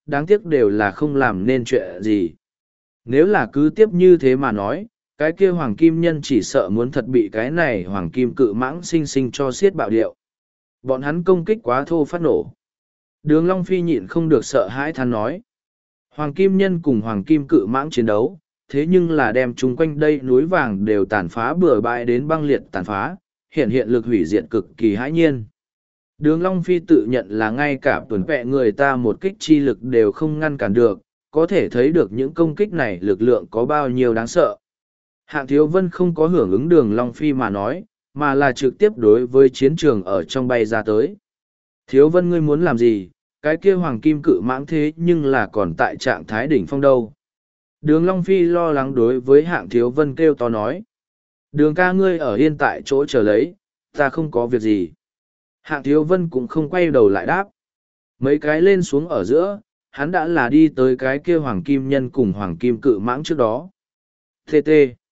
đáng tiếc đều là không làm nên chuyện gì. Nếu là cứ tiếp như thế mà nói, cái kia hoàng kim nhân chỉ sợ muốn thật bị cái này hoàng kim cự mãng sinh sinh cho xiết bạo điệu. Bọn hắn công kích quá thô phát nổ. Đường Long Phi nhịn không được sợ hãi than nói. Hoàng kim nhân cùng hoàng kim cự mãng chiến đấu, thế nhưng là đem chúng quanh đây núi vàng đều tàn phá bừa bãi đến băng liệt tàn phá, hiện lực hủy diệt cực kỳ hãi nhiên. Đường Long Phi tự nhận là ngay cả tuần vẹ người ta một kích chi lực đều không ngăn cản được, có thể thấy được những công kích này lực lượng có bao nhiêu đáng sợ. Hạng Thiếu Vân không có hưởng ứng Đường Long Phi mà nói, mà là trực tiếp đối với chiến trường ở trong bay ra tới. Thiếu Vân ngươi muốn làm gì, cái kia hoàng kim cự mãng thế nhưng là còn tại trạng thái đỉnh phong đâu. Đường Long Phi lo lắng đối với Hạng Thiếu Vân kêu to nói. Đường ca ngươi ở yên tại chỗ chờ lấy, ta không có việc gì. Hạng Thiếu Vân cũng không quay đầu lại đáp. Mấy cái lên xuống ở giữa, hắn đã là đi tới cái kia hoàng kim nhân cùng hoàng kim cự mãng trước đó. TT.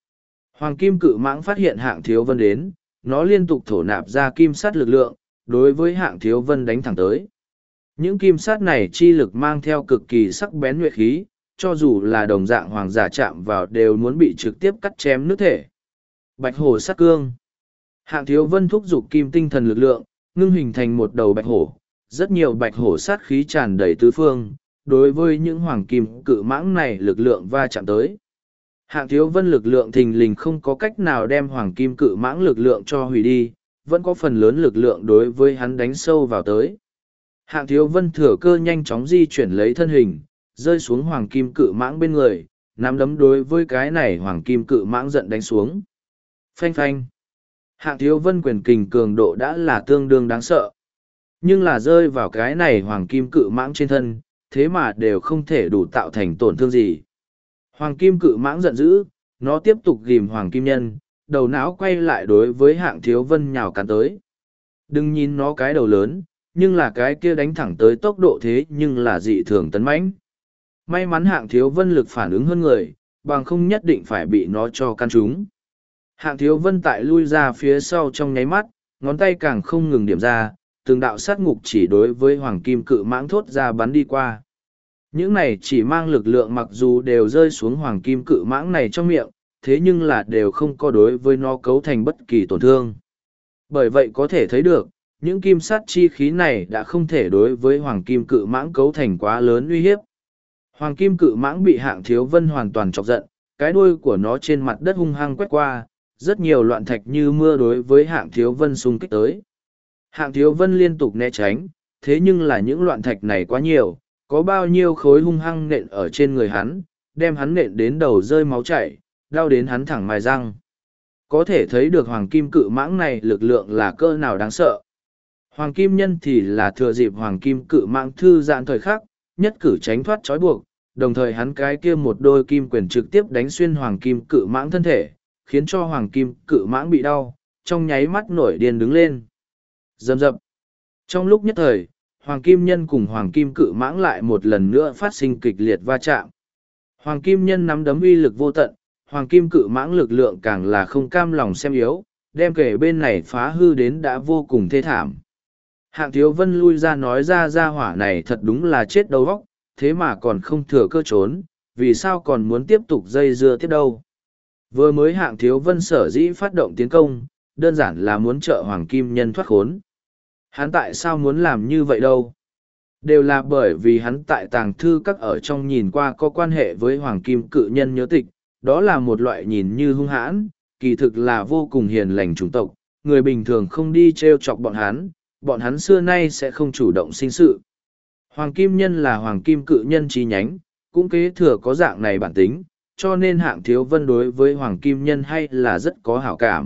Hoàng kim cự mãng phát hiện Hạng Thiếu Vân đến, nó liên tục thổ nạp ra kim sắt lực lượng, đối với Hạng Thiếu Vân đánh thẳng tới. Những kim sắt này chi lực mang theo cực kỳ sắc bén nhuệ khí, cho dù là đồng dạng hoàng giả chạm vào đều muốn bị trực tiếp cắt chém nước thể. Bạch hổ sát cương. Hạng Thiếu Vân thúc giục kim tinh thần lực lượng, ngưng hình thành một đầu bạch hổ, rất nhiều bạch hổ sát khí tràn đầy tứ phương, đối với những hoàng kim cự mãng này lực lượng va chạm tới. Hạng Thiếu Vân lực lượng thình lình không có cách nào đem hoàng kim cự mãng lực lượng cho hủy đi, vẫn có phần lớn lực lượng đối với hắn đánh sâu vào tới. Hạng Thiếu Vân thừa cơ nhanh chóng di chuyển lấy thân hình, rơi xuống hoàng kim cự mãng bên người, nắm đấm đối với cái này hoàng kim cự mãng giận đánh xuống. Phanh phanh. Hạng Thiếu Vân quyền kình cường độ đã là tương đương đáng sợ. Nhưng là rơi vào cái này hoàng kim cự mãng trên thân, thế mà đều không thể đủ tạo thành tổn thương gì. Hoàng kim cự mãng giận dữ, nó tiếp tục ghim hoàng kim nhân, đầu não quay lại đối với Hạng Thiếu Vân nhào cắn tới. Đừng nhìn nó cái đầu lớn, nhưng là cái kia đánh thẳng tới tốc độ thế nhưng là dị thường tấn mãnh. May mắn Hạng Thiếu Vân lực phản ứng hơn người, bằng không nhất định phải bị nó cho căn trúng. Hạng Thiếu Vân tại lui ra phía sau trong nháy mắt, ngón tay càng không ngừng điểm ra, từng đạo sát ngục chỉ đối với hoàng kim cự mãng thốt ra bắn đi qua. Những này chỉ mang lực lượng mặc dù đều rơi xuống hoàng kim cự mãng này trong miệng, thế nhưng là đều không có đối với nó cấu thành bất kỳ tổn thương. Bởi vậy có thể thấy được, những kim sát chi khí này đã không thể đối với hoàng kim cự mãng cấu thành quá lớn uy hiếp. Hoàng kim cự mãng bị Hạng Thiếu Vân hoàn toàn chọc giận, cái đuôi của nó trên mặt đất hung hăng quét qua, rất nhiều loạn thạch như mưa đối với Hạng Thiếu Vân xung kích tới. Hạng Thiếu Vân liên tục né tránh, thế nhưng là những loạn thạch này quá nhiều, có bao nhiêu khối hung hăng nện ở trên người hắn, đem hắn nện đến đầu rơi máu chảy, đau đến hắn thẳng mài răng. Có thể thấy được hoàng kim cự mãng này lực lượng là cỡ nào đáng sợ. Hoàng kim nhân thì là thừa dịp hoàng kim cự mãng thư giãn thời khắc, nhất cử tránh thoát trói buộc, đồng thời hắn cái kia một đôi kim quyền trực tiếp đánh xuyên hoàng kim cự mãng thân thể, khiến cho hoàng kim cự mãng bị đau, trong nháy mắt nổi điên đứng lên. Rầm rập. Trong lúc nhất thời, hoàng kim nhân cùng hoàng kim cự mãng lại một lần nữa phát sinh kịch liệt va chạm. Hoàng kim nhân nắm đấm uy lực vô tận, hoàng kim cự mãng lực lượng càng là không cam lòng xem yếu, đem kể bên này phá hư đến đã vô cùng thê thảm. Hạng Thiếu Vân lui ra nói ra hỏa này thật đúng là chết đầu óc, thế mà còn không thừa cơ trốn, vì sao còn muốn tiếp tục dây dưa tiếp đâu. Vừa mới Hạng Thiếu Vân sở dĩ phát động tiến công, đơn giản là muốn trợ hoàng kim nhân thoát khốn. Hắn tại sao muốn làm như vậy đâu? Đều là bởi vì hắn tại tàng thư các ở trong nhìn qua có quan hệ với hoàng kim cự nhân nhớ tịch, đó là một loại nhìn như hung hãn, kỳ thực là vô cùng hiền lành chủng tộc, người bình thường không đi trêu chọc bọn hắn xưa nay sẽ không chủ động sinh sự. Hoàng kim nhân là hoàng kim cự nhân chi nhánh, cũng kế thừa có dạng này bản tính, cho nên Hạng Thiếu Vân đối với hoàng kim nhân hay là rất có hảo cảm.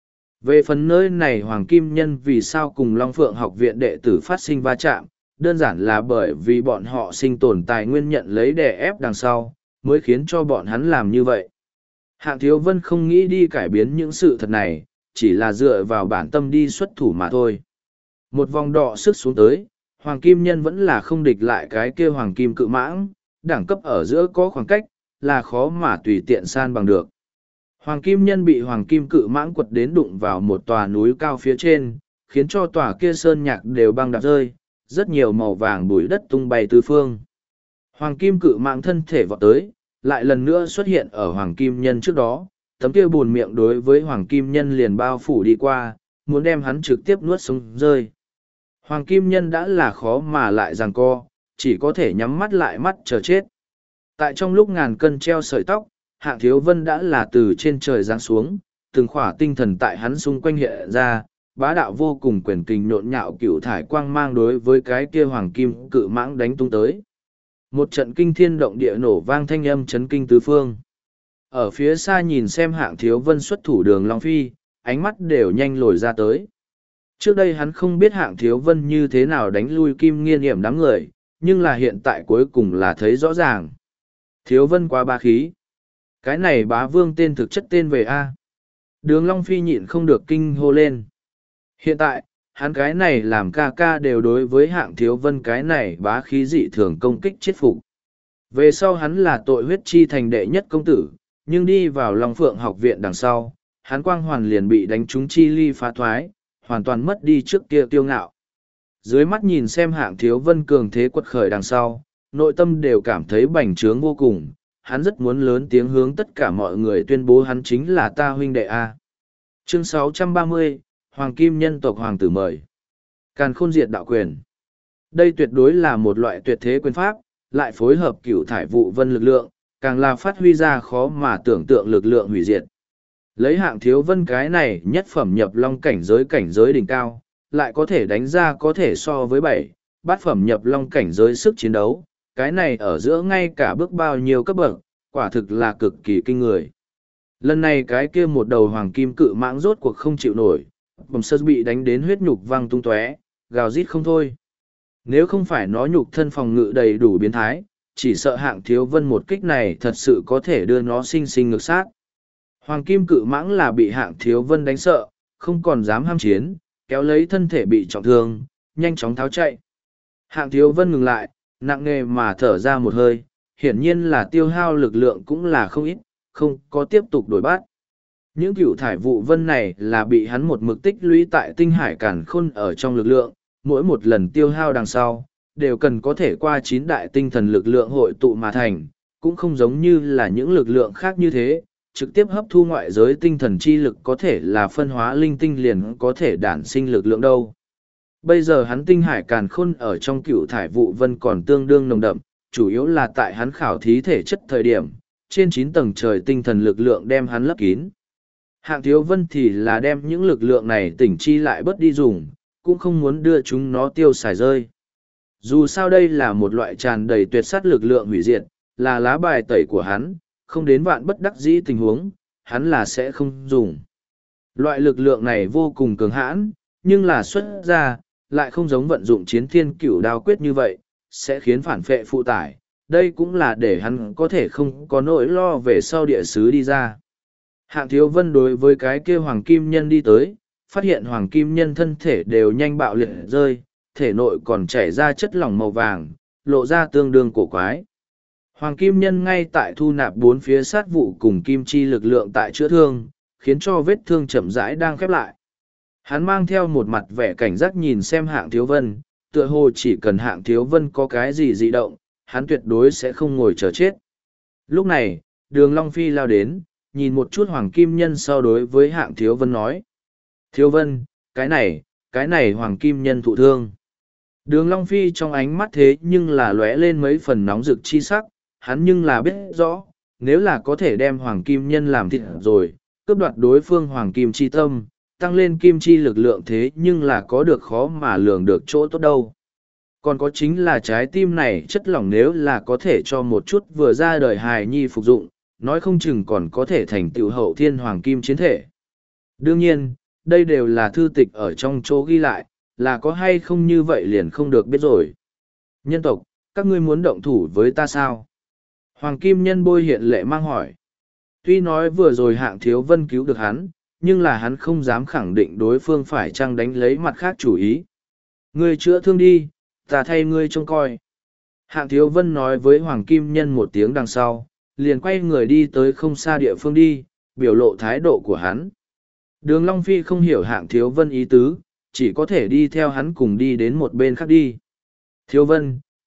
Về phần nơi này hoàng kim nhân vì sao cùng Long Phượng học viện đệ tử phát sinh va chạm, đơn giản là bởi vì bọn họ sinh tồn tài nguyên nhận lấy đè ép đằng sau, mới khiến cho bọn hắn làm như vậy. Hạng Thiếu Vân không nghĩ đi cải biến những sự thật này, chỉ là dựa vào bản tâm đi xuất thủ mà thôi. Một vòng đọ sức xuống tới, hoàng kim nhân vẫn là không địch lại cái kia hoàng kim cự mãng, đẳng cấp ở giữa có khoảng cách, là khó mà tùy tiện san bằng được. Hoàng kim nhân bị hoàng kim cự mãng quật đến đụng vào một tòa núi cao phía trên, khiến cho tòa kia sơn nhạc đều băng đạp rơi, rất nhiều màu vàng bụi đất tung bay tứ phương. Hoàng kim cự mãng thân thể vọt tới, lại lần nữa xuất hiện ở Hoàng kim nhân trước đó, tấm kia buồn miệng đối với Hoàng kim nhân liền bao phủ đi qua, muốn đem hắn trực tiếp nuốt sống rơi. Hoàng kim nhân đã là khó mà lại giằng co, chỉ có thể nhắm mắt lại mắt chờ chết. Tại trong lúc ngàn cân treo sợi tóc, Hạng Thiếu Vân đã là từ trên trời giáng xuống, từng khỏa tinh thần tại hắn xung quanh hiện ra, bá đạo vô cùng quyền kình nhộn nhạo cựu thải quang mang đối với cái kia hoàng kim cự mãng đánh tung tới. Một trận kinh thiên động địa nổ vang thanh âm chấn kinh tứ phương. Ở phía xa nhìn xem Hạng Thiếu Vân xuất thủ Đường Long Phi, ánh mắt đều nhanh lồi ra tới. Trước đây hắn không biết Hạng Thiếu Vân như thế nào đánh lui Kim Nghiên hiểm đám người, nhưng là hiện tại cuối cùng là thấy rõ ràng. Thiếu Vân quá bá khí. Cái này bá vương tên thực chất tên về A. Đường Long Phi nhịn không được kinh hô lên. Hiện tại, hắn cái này làm ca ca đều đối với Hạng Thiếu Vân cái này bá khí dị thường công kích chết phục. Về sau hắn là tội huyết chi thành đệ nhất công tử, nhưng đi vào Long Phượng học viện đằng sau, hắn quang hoàn liền bị đánh trúng chi ly phá thoái, hoàn toàn mất đi trước kia kiêu ngạo. Dưới mắt nhìn xem Hạng Thiếu Vân cường thế quật khởi đằng sau, nội tâm đều cảm thấy bành trướng vô cùng, hắn rất muốn lớn tiếng hướng tất cả mọi người tuyên bố hắn chính là ta huynh đệ A. Chương 630, Hoàng Kim nhân tộc Hoàng tử mời. Càn khôn diệt đạo quyền. Đây tuyệt đối là một loại tuyệt thế quyền pháp, lại phối hợp cửu thải vụ vân lực lượng, càng là phát huy ra khó mà tưởng tượng lực lượng hủy diệt. Lấy Hạng Thiếu Vân cái này nhất phẩm nhập long cảnh giới đỉnh cao, lại có thể đánh ra có thể so với bát phẩm nhập long cảnh giới sức chiến đấu, cái này ở giữa ngay cả bước bao nhiêu cấp bậc, quả thực là cực kỳ kinh người. Lần này cái kia một đầu hoàng kim cự mãng rốt cuộc không chịu nổi, bầm sơ bị đánh đến huyết nhục văng tung tóe, gào rít không thôi. Nếu không phải nó nhục thân phòng ngự đầy đủ biến thái, chỉ sợ Hạng Thiếu Vân một kích này thật sự có thể đưa nó sinh sinh ngược sát. Hoàng kim cự mãng là bị Hạng Thiếu Vân đánh sợ, không còn dám ham chiến, kéo lấy thân thể bị trọng thương, nhanh chóng tháo chạy. Hạng Thiếu Vân ngừng lại, nặng nề mà thở ra một hơi, hiển nhiên là tiêu hao lực lượng cũng là không ít, không có tiếp tục đổi bát. Những cựu thải vụ vân này là bị hắn một mực tích lũy tại tinh hải càn khôn ở trong lực lượng, mỗi một lần tiêu hao đằng sau, đều cần có thể qua 9 đại tinh thần lực lượng hội tụ mà thành, cũng không giống như là những lực lượng khác như thế, trực tiếp hấp thu ngoại giới tinh thần chi lực có thể là phân hóa linh tinh liền có thể đản sinh lực lượng đâu. Bây giờ hắn tinh hải càn khôn ở trong cựu thải vụ vân còn tương đương nồng đậm, chủ yếu là tại hắn khảo thí thể chất thời điểm, trên 9 tầng trời tinh thần lực lượng đem hắn lấp kín. Hạng Thiếu Vân thì là đem những lực lượng này tỉnh chi lại bớt đi dùng, cũng không muốn đưa chúng nó tiêu xài rơi. Dù sao đây là một loại tràn đầy tuyệt sát lực lượng hủy diệt, là lá bài tẩy của hắn, không đến vạn bất đắc dĩ tình huống, hắn là sẽ không dùng. Loại lực lượng này vô cùng cường hãn, nhưng là xuất ra, lại không giống vận dụng chiến thiên cửu đao quyết như vậy, sẽ khiến phản phệ phụ tải. Đây cũng là để hắn có thể không có nỗi lo về sau địa sứ đi ra. Hạng Thiếu Vân đối với cái kia hoàng kim nhân đi tới, phát hiện hoàng kim nhân thân thể đều nhanh bạo liệt rơi, thể nội còn chảy ra chất lỏng màu vàng, lộ ra tương đương cổ quái. Hoàng kim nhân ngay tại thu nạp bốn phía sát vụ cùng kim chi lực lượng tại chữa thương, khiến cho vết thương chậm rãi đang khép lại. Hắn mang theo một mặt vẻ cảnh giác nhìn xem Hạng Thiếu Vân, tựa hồ chỉ cần Hạng Thiếu Vân có cái gì dị động, hắn tuyệt đối sẽ không ngồi chờ chết. Lúc này, Đường Long Phi lao đến, nhìn một chút Hoàng Kim Nhân sau đối với Hạng Thiếu Vân nói. Thiếu Vân, cái này Hoàng Kim Nhân thụ thương. Đường Long Phi trong ánh mắt thế nhưng là lóe lên mấy phần nóng rực chi sắc, hắn nhưng là biết rõ, nếu là có thể đem Hoàng Kim Nhân làm thịt rồi, cướp đoạt đối phương Hoàng Kim chi tâm, tăng lên Kim chi lực lượng thế nhưng là có được khó mà lường được chỗ tốt đâu. Còn có chính là trái tim này chất lỏng nếu là có thể cho một chút vừa ra đời hài nhi phục dụng, nói không chừng còn có thể thành tựu hậu thiên hoàng kim chiến thể. Đương nhiên, đây đều là thư tịch ở trong chỗ ghi lại, là có hay không như vậy liền không được biết rồi. Nhân tộc, các ngươi muốn động thủ với ta sao? Hoàng kim nhân bôi hiện lệ mang hỏi. Tuy nói vừa rồi Hạng Thiếu Vân cứu được hắn, nhưng là hắn không dám khẳng định đối phương phải chăng đánh lấy mặt khác chủ ý. Ngươi chữa thương đi, ta thay ngươi trông coi. Hạng Thiếu Vân nói với Hoàng Kim Nhân một tiếng đằng sau, liền quay người đi tới không xa địa phương đi, biểu lộ thái độ của hắn. Đường Long Phi không hiểu Hạng Thiếu Vân ý tứ, chỉ có thể đi theo hắn cùng đi đến một bên khác đi. Thiếu Vân,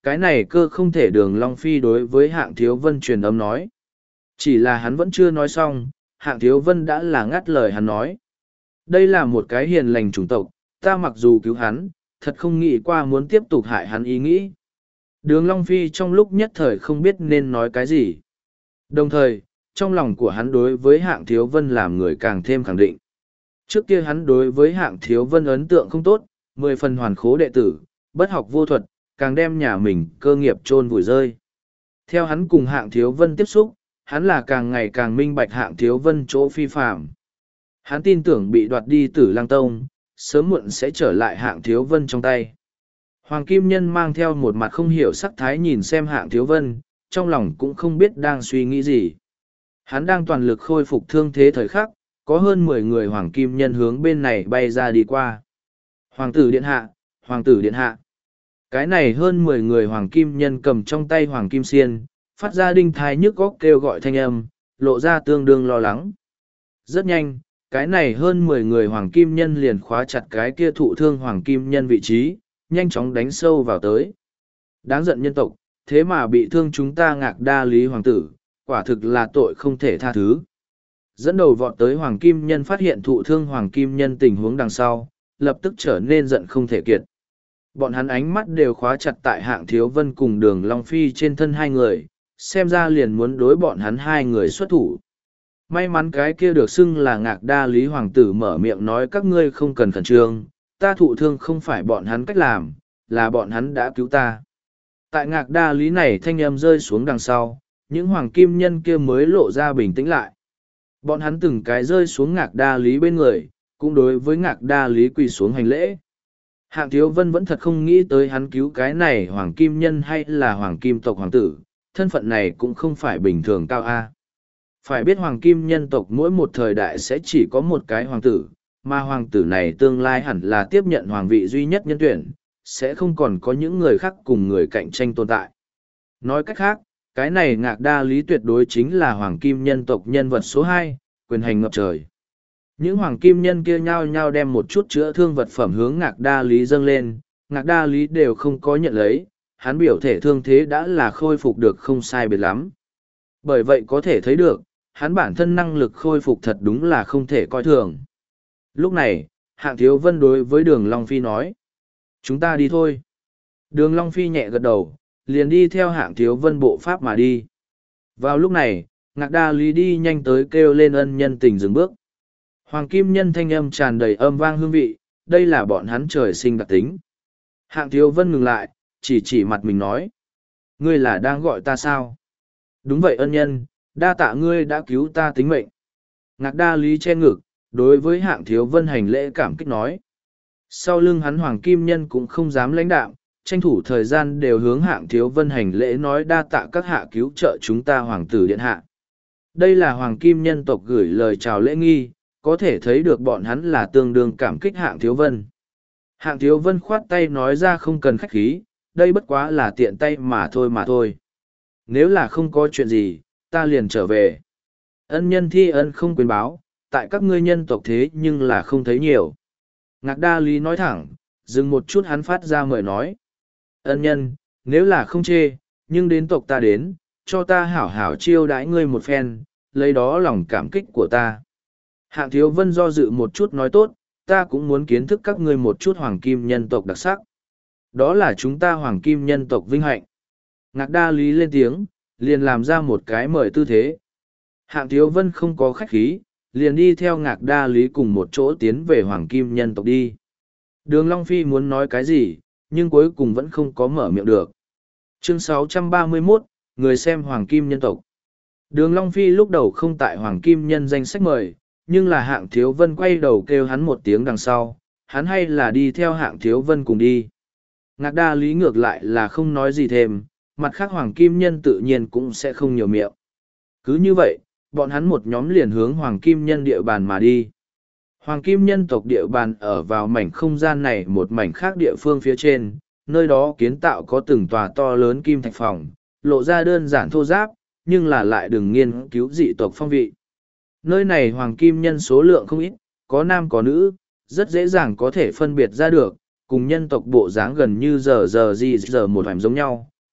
Cái này cơ không thể Đường Long Phi đối với Hạng Thiếu Vân truyền âm nói. Chỉ là hắn vẫn chưa nói xong, Hạng Thiếu Vân đã là ngắt lời hắn nói. Đây là một cái hiền lành chủng tộc, ta mặc dù cứu hắn, thật không nghĩ qua muốn tiếp tục hại hắn ý nghĩ. Đường Long Phi trong lúc nhất thời không biết nên nói cái gì. Đồng thời, trong lòng của hắn đối với Hạng Thiếu Vân làm người càng thêm khẳng định. Trước kia hắn đối với Hạng Thiếu Vân ấn tượng không tốt, 10 phần hoàn khố đệ tử, bất học vô thuật, càng đem nhà mình cơ nghiệp chôn vùi rơi. Theo hắn cùng Hạng Thiếu Vân tiếp xúc, hắn là càng ngày càng minh bạch Hạng Thiếu Vân chỗ phi phạm. Hắn tin tưởng bị đoạt đi Tử Lăng Tông, sớm muộn sẽ trở lại Hạng Thiếu Vân trong tay. Hoàng Kim Nhân mang theo một mặt không hiểu sắc thái nhìn xem Hạng Thiếu Vân, trong lòng cũng không biết đang suy nghĩ gì. Hắn đang toàn lực khôi phục thương thế thời khắc, có hơn 10 người Hoàng Kim Nhân hướng bên này bay ra đi qua. Hoàng tử điện hạ, Hoàng tử điện hạ. Cái này hơn 10 người Hoàng Kim Nhân cầm trong tay Hoàng Kim Xiên, phát ra đinh thai nhức góc kêu gọi thanh âm, lộ ra tương đương lo lắng. Rất nhanh, cái này hơn 10 người Hoàng Kim Nhân liền khóa chặt cái kia thụ thương Hoàng Kim Nhân vị trí, nhanh chóng đánh sâu vào tới. Đáng giận nhân tộc, thế mà bị thương chúng ta Ngạc Đa Lý Hoàng tử, quả thực là tội không thể tha thứ. Dẫn đầu vọt tới Hoàng Kim Nhân phát hiện thụ thương Hoàng Kim Nhân tình huống đằng sau, lập tức trở nên giận không thể kiệt. Bọn hắn ánh mắt đều khóa chặt tại Hạng Thiếu Vân cùng Đường Long Phi trên thân hai người, xem ra liền muốn đối bọn hắn hai người xuất thủ. May mắn cái kia được xưng là Ngạc Đa Lý Hoàng tử mở miệng nói các ngươi không cần khẩn trương, ta thụ thương không phải bọn hắn cách làm, là bọn hắn đã cứu ta. Tại Ngạc Đa Lý này thanh âm rơi xuống đằng sau, những Hoàng Kim Nhân kia mới lộ ra bình tĩnh lại. Bọn hắn từng cái rơi xuống Ngạc Đa Lý bên người, cũng đối với Ngạc Đa Lý quỳ xuống hành lễ. Hạng Thiếu Vân vẫn thật không nghĩ tới hắn cứu cái này Hoàng Kim Nhân hay là Hoàng Kim tộc hoàng tử, thân phận này cũng không phải bình thường cao a. Phải biết Hoàng Kim nhân tộc mỗi một thời đại sẽ chỉ có một cái hoàng tử, mà hoàng tử này tương lai hẳn là tiếp nhận hoàng vị duy nhất nhân tuyển, sẽ không còn có những người khác cùng người cạnh tranh tồn tại. Nói cách khác, cái này Ngạc Đa Lý tuyệt đối chính là Hoàng Kim nhân tộc nhân vật số 2, quyền hành ngập trời. Những Hoàng Kim nhân kia nhao nhao đem một chút chữa thương vật phẩm hướng Ngạc Đa Lý dâng lên, Ngạc Đa Lý đều không có nhận lấy, hắn biểu thể thương thế đã là khôi phục được không sai biệt lắm. Bởi vậy có thể thấy được, hắn bản thân năng lực khôi phục thật đúng là không thể coi thường. Lúc này, Hạng Thiếu Vân đối với Đường Long Phi nói. Chúng ta đi thôi. Đường Long Phi nhẹ gật đầu, liền đi theo Hạng Thiếu Vân bộ pháp mà đi. Vào lúc này, Ngạc Đa Lý đi nhanh tới kêu lên ân nhân tình dừng bước. Hoàng Kim nhân thanh âm tràn đầy âm vang hương vị, đây là bọn hắn trời sinh đặc tính. Hạng Thiếu Vân ngừng lại, chỉ mặt mình nói. Ngươi là đang gọi ta sao? Đúng vậy ân nhân, đa tạ ngươi đã cứu ta tính mệnh. Ngạc Đa Lý che ngực, đối với Hạng Thiếu Vân hành lễ cảm kích nói. Sau lưng hắn Hoàng Kim nhân cũng không dám lãnh đạm, tranh thủ thời gian đều hướng Hạng Thiếu Vân hành lễ nói đa tạ các hạ cứu trợ chúng ta Hoàng tử điện hạ. Đây là Hoàng Kim nhân tộc gửi lời chào lễ nghi, có thể thấy được bọn hắn là tương đương cảm kích Hạng Thiếu Vân. Hạng Thiếu Vân khoát tay nói ra không cần khách khí, đây bất quá là tiện tay mà thôi. Nếu là không có chuyện gì, ta liền trở về. Ân nhân thi ân không quên báo, tại các ngươi nhân tộc thế nhưng là không thấy nhiều. Ngạc Đa Lý nói thẳng, dừng một chút hắn phát ra mời nói. Ân nhân, nếu là không chê, nhưng đến tộc ta đến, cho ta hảo hảo chiêu đãi ngươi một phen, lấy đó lòng cảm kích của ta. Hạng Thiếu Vân do dự một chút nói tốt, ta cũng muốn kiến thức các ngươi một chút Hoàng Kim nhân tộc đặc sắc. Đó là chúng ta Hoàng Kim nhân tộc vinh hạnh. Ngạc Đa Lý lên tiếng, liền làm ra một cái mời tư thế. Hạng Thiếu Vân không có khách khí, liền đi theo Ngạc Đa Lý cùng một chỗ tiến về Hoàng Kim nhân tộc đi. Đường Long Phi muốn nói cái gì, nhưng cuối cùng vẫn không có mở miệng được. Chương 631, người xem Hoàng Kim nhân tộc. Đường Long Phi lúc đầu không tại Hoàng Kim nhân danh sách mời, nhưng là Hạng Thiếu Vân quay đầu kêu hắn một tiếng đằng sau, hắn hay là đi theo Hạng Thiếu Vân cùng đi. Ngạc Đa Lý ngược lại là không nói gì thêm, mặt khác Hoàng Kim nhân tự nhiên cũng sẽ không nhiều miệng. Cứ như vậy, bọn hắn một nhóm liền hướng Hoàng Kim nhân địa bàn mà đi. Hoàng Kim nhân tộc địa bàn ở vào mảnh không gian này một mảnh khác địa phương phía trên, nơi đó kiến tạo có từng tòa to lớn kim thạch phòng, lộ ra đơn giản thô giáp, nhưng là lại đừng nghiên cứu dị tộc phong vị. Nơi này Hoàng Kim nhân số lượng không ít, có nam có nữ, rất dễ dàng có thể phân biệt ra được, cùng nhân tộc bộ dáng gần như giờ một hoành giống nhau,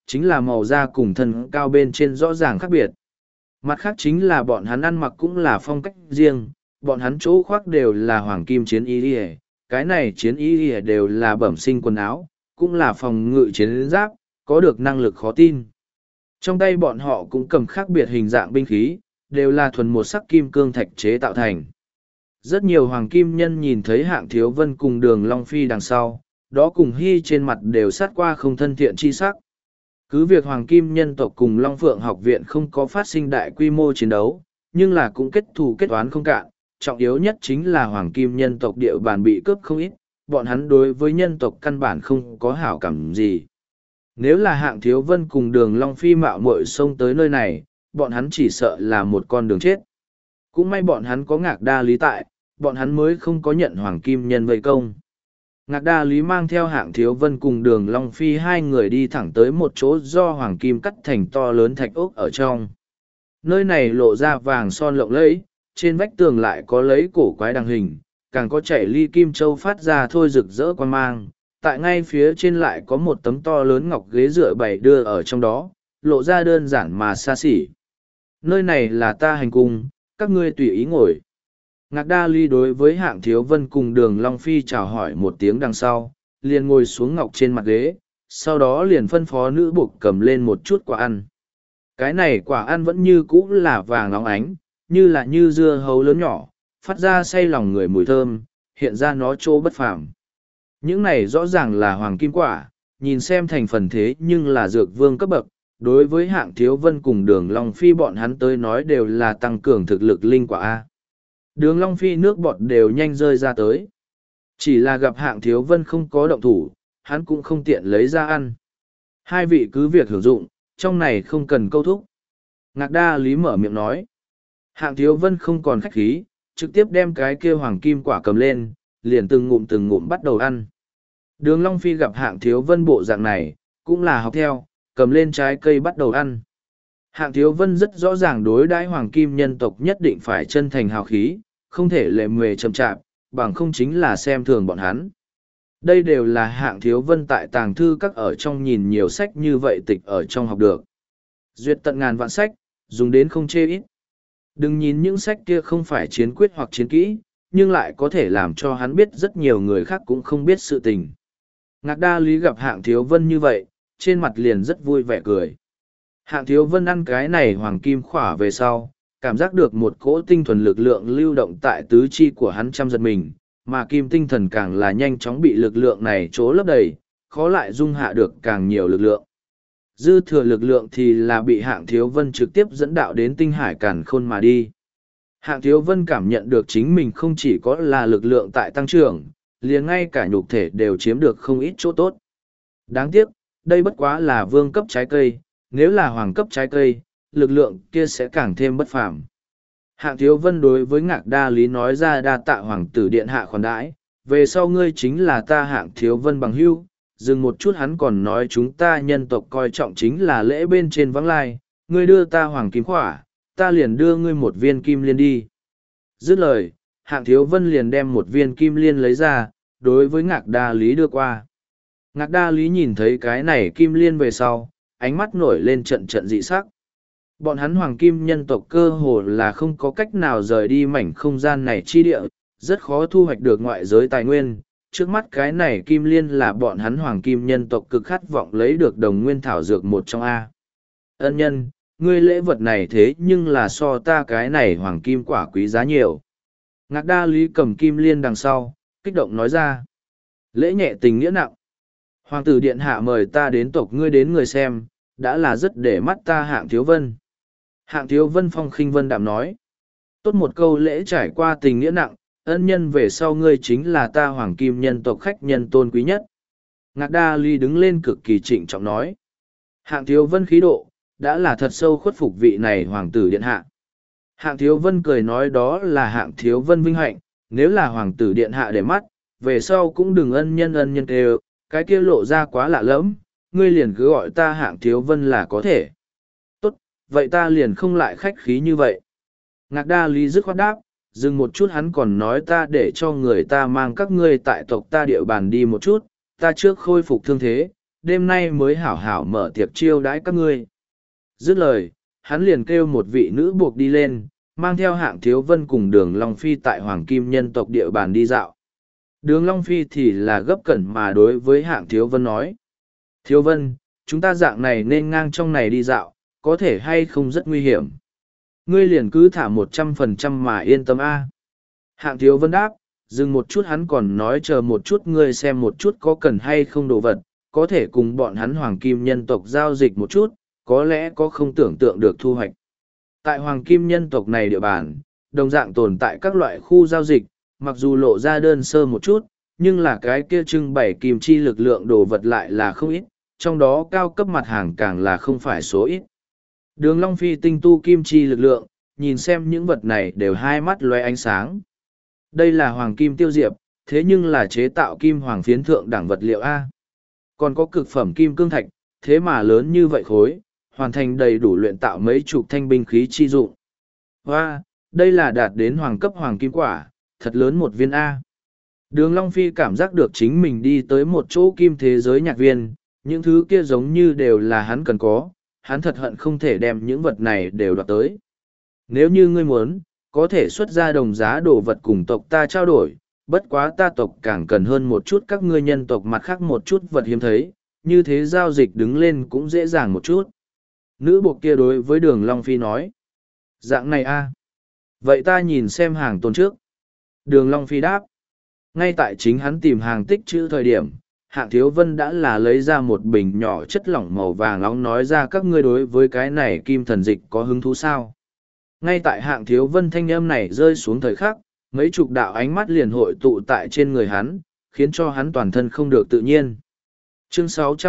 chính là màu da cùng thân cao bên trên rõ ràng khác biệt. Mặt khác chính là bọn hắn ăn mặc cũng là phong cách riêng, bọn hắn chỗ khoác đều là hoàng kim chiến y, cái này chiến y đều là bẩm sinh quần áo, cũng là phòng ngự chiến giáp, có được năng lực khó tin. Trong tay bọn họ cũng cầm khác biệt hình dạng binh khí, đều là thuần một sắc kim cương thạch chế tạo thành. Rất nhiều hoàng kim nhân nhìn thấy Hạng Thiếu Vân cùng Đường Long Phi đằng sau, đó cùng Hy trên mặt đều sát qua không thân thiện chi sắc. Cứ việc hoàng kim nhân tộc cùng Long Phượng học viện không có phát sinh đại quy mô chiến đấu, nhưng là cũng kết thù kết oán không cạn, trọng yếu nhất chính là hoàng kim nhân tộc địa bàn bị cướp không ít, bọn hắn đối với nhân tộc căn bản không có hảo cảm gì. Nếu là Hạng Thiếu Vân cùng Đường Long Phi mạo muội xông tới nơi này, bọn hắn chỉ sợ là một con đường chết. Cũng may bọn hắn có Ngạc Đa Lý tại, bọn hắn mới không có nhận hoàng kim nhân vây công. Ngạc Đa Lý mang theo Hạng Thiếu Vân cùng Đường Long Phi hai người đi thẳng tới một chỗ do hoàng kim cắt thành to lớn thạch ốc ở trong. Nơi này lộ ra vàng son lộng lẫy, trên vách tường lại có lấy cổ quái đằng hình, càng có chảy ly kim châu phát ra thôi rực rỡ quan mang. Tại ngay phía trên lại có một tấm to lớn ngọc ghế dựa bày đưa ở trong đó, lộ ra đơn giản mà xa xỉ. Nơi này là ta hành cung, các ngươi tùy ý ngồi. Ngạc Đa Ly đối với Hạng Thiếu Vân cùng Đường Long Phi chào hỏi một tiếng đằng sau, liền ngồi xuống ngọc trên mặt ghế, sau đó liền phân phó nữ buộc cầm lên một chút quả ăn. Cái này quả ăn vẫn như cũ là vàng óng ánh, như dưa hấu lớn nhỏ, phát ra say lòng người mùi thơm, hiện ra nó trô bất phàm. Những này rõ ràng là hoàng kim quả, nhìn xem thành phần thế nhưng là dược vương cấp bậc, đối với Hạng Thiếu Vân cùng Đường Long Phi bọn hắn tới nói đều là tăng cường thực lực linh quả A. Đường Long Phi nước bọt đều nhanh rơi ra tới. Chỉ là gặp Hạng Thiếu Vân không có động thủ, hắn cũng không tiện lấy ra ăn. Hai vị cứ việc hưởng dụng, trong này không cần câu thúc. Ngạc Đa Lý mở miệng nói. Hạng Thiếu Vân không còn khách khí, trực tiếp đem cái kia hoàng kim quả cầm lên, liền từng ngụm bắt đầu ăn. Đường Long Phi gặp Hạng Thiếu Vân bộ dạng này, cũng là học theo, cầm lên trái cây bắt đầu ăn. Hạng Thiếu Vân rất rõ ràng đối đãi hoàng kim nhân tộc nhất định phải chân thành hào khí, không thể lề mề chậm chạp, bằng không chính là xem thường bọn hắn. Đây đều là Hạng Thiếu Vân tại tàng thư các ở trong nhìn nhiều sách như vậy tịch ở trong học được. Duyệt tận ngàn vạn sách, dùng đến không chê ít. Đừng nhìn những sách kia không phải chiến quyết hoặc chiến kỹ, nhưng lại có thể làm cho hắn biết rất nhiều người khác cũng không biết sự tình. Ngạc Đa Lý gặp Hạng Thiếu Vân như vậy, trên mặt liền rất vui vẻ cười. Hạng Thiếu Vân ăn cái này hoàng kim khỏa về sau, cảm giác được một cỗ tinh thuần lực lượng lưu động tại tứ chi của hắn trăm giật mình, mà kim tinh thần càng là nhanh chóng bị lực lượng này trố lấp đầy, khó lại dung hạ được càng nhiều lực lượng. Dư thừa lực lượng thì là bị Hạng Thiếu Vân trực tiếp dẫn đạo đến tinh hải càn khôn mà đi. Hạng Thiếu Vân cảm nhận được chính mình không chỉ có là lực lượng tại tăng trưởng, liền ngay cả nhục thể đều chiếm được không ít chỗ tốt. Đáng tiếc, đây bất quá là vương cấp trái cây, nếu là hoàng cấp trái cây, lực lượng kia sẽ càng thêm bất phàm. Hạng Thiếu Vân đối với Ngạc Đa Lý nói ra đa tạ hoàng tử điện hạ khoản đãi, về sau ngươi chính là ta Hạng Thiếu Vân bằng hữu. Dừng một chút hắn còn nói chúng ta nhân tộc coi trọng chính là lễ bên trên vắng lai, ngươi đưa ta hoàng kim khỏa, ta liền đưa ngươi một viên kim liên đi. Dứt lời, Hạng Thiếu Vân liền đem một viên kim liên lấy ra, đối với Ngạc Đa Lý đưa qua. Ngạc Đa Lý nhìn thấy cái này kim liên về sau, ánh mắt nổi lên trận trận dị sắc. Bọn hắn hoàng kim nhân tộc cơ hồ là không có cách nào rời đi mảnh không gian này chi địa, rất khó thu hoạch được ngoại giới tài nguyên. Trước mắt cái này kim liên là bọn hắn hoàng kim nhân tộc cực khát vọng lấy được đồng nguyên thảo dược một trong A. Ân nhân, ngươi lễ vật này thế nhưng là so ta cái này hoàng kim quả quý giá nhiều. Ngạc Đa Lý cầm kim liên đằng sau, kích động nói ra. Lễ nhẹ tình nghĩa nặng. Hoàng tử điện hạ mời ta đến tộc ngươi đến người xem, đã là rất để mắt ta Hạng Thiếu Vân. Hạng Thiếu Vân phong khinh vân đạm nói. Tốt một câu lễ trải qua tình nghĩa nặng, ân nhân về sau ngươi chính là ta hoàng kim nhân tộc khách nhân tôn quý nhất. Ngạc Đa Ly đứng lên cực kỳ trịnh trọng nói. Hạng Thiếu Vân khí độ, đã là thật sâu khuất phục vị này hoàng tử điện hạ. Hạng Thiếu Vân cười nói đó là Hạng Thiếu Vân vinh hạnh, nếu là hoàng tử điện hạ để mắt, về sau cũng đừng ân nhân kêu, cái kia lộ ra quá lạ lẫm, ngươi liền cứ gọi ta Hạng Thiếu Vân là có thể. Tốt, vậy ta liền không lại khách khí như vậy. Ngạc Đa Ly dứt khoát đáp, dừng một chút hắn còn nói ta để cho người ta mang các ngươi tại tộc ta địa bàn đi một chút, ta trước khôi phục thương thế, đêm nay mới hảo hảo mở tiệc chiêu đãi các ngươi. Dứt lời, hắn liền kêu một vị nữ buộc đi lên, mang theo Hạng Thiếu Vân cùng Đường Long Phi tại Hoàng Kim nhân tộc địa bàn đi dạo. Đường Long Phi thì là gấp cẩn mà đối với Hạng Thiếu Vân nói. Thiếu Vân, chúng ta dạng này nên ngang trong này đi dạo, có thể hay không rất nguy hiểm. Ngươi liền cứ thả 100% mà yên tâm a. Hạng Thiếu Vân đáp, dừng một chút hắn còn nói chờ một chút ngươi xem một chút có cần hay không đồ vật, có thể cùng bọn hắn Hoàng Kim nhân tộc giao dịch một chút, có lẽ có không tưởng tượng được thu hoạch. Tại Hoàng Kim nhân tộc này địa bàn, đồng dạng tồn tại các loại khu giao dịch, mặc dù lộ ra đơn sơ một chút, nhưng là cái kia trưng bày kim chi lực lượng đồ vật lại là không ít, trong đó cao cấp mặt hàng càng là không phải số ít. Đường Long Phi tinh tu kim chi lực lượng, nhìn xem những vật này đều hai mắt lóe ánh sáng. Đây là hoàng kim tiêu diệp, thế nhưng là chế tạo kim hoàng phiến thượng đẳng vật liệu A. Còn có cực phẩm kim cương thạch, thế mà lớn như vậy khối, hoàn thành đầy đủ luyện tạo mấy chục thanh binh khí chi dụng. Và, đây là đạt đến hoàng cấp hoàng kim quả, thật lớn một viên A. Đường Long Phi cảm giác được chính mình đi tới một chỗ kim thế giới nhạc viên, những thứ kia giống như đều là hắn cần có, hắn thật hận không thể đem những vật này đều đoạt tới. Nếu như ngươi muốn, có thể xuất ra đồng giá đồ vật cùng tộc ta trao đổi, bất quá ta tộc càng cần hơn một chút các ngươi nhân tộc mặt khác một chút vật hiếm thấy, như thế giao dịch đứng lên cũng dễ dàng một chút. Nữ buộc kia đối với Đường Long Phi nói. Dạng này a, vậy ta nhìn xem hàng tồn trước. Đường Long Phi đáp. Ngay tại chính hắn tìm hàng tích trữ thời điểm, Hạng Thiếu Vân đã là lấy ra một bình nhỏ chất lỏng màu vàng nóng nói ra các ngươi đối với cái này kim thần dịch có hứng thú sao. Ngay tại Hạng Thiếu Vân thanh âm này rơi xuống thời khắc, mấy chục đạo ánh mắt liền hội tụ tại trên người hắn, khiến cho hắn toàn thân không được tự nhiên. Chương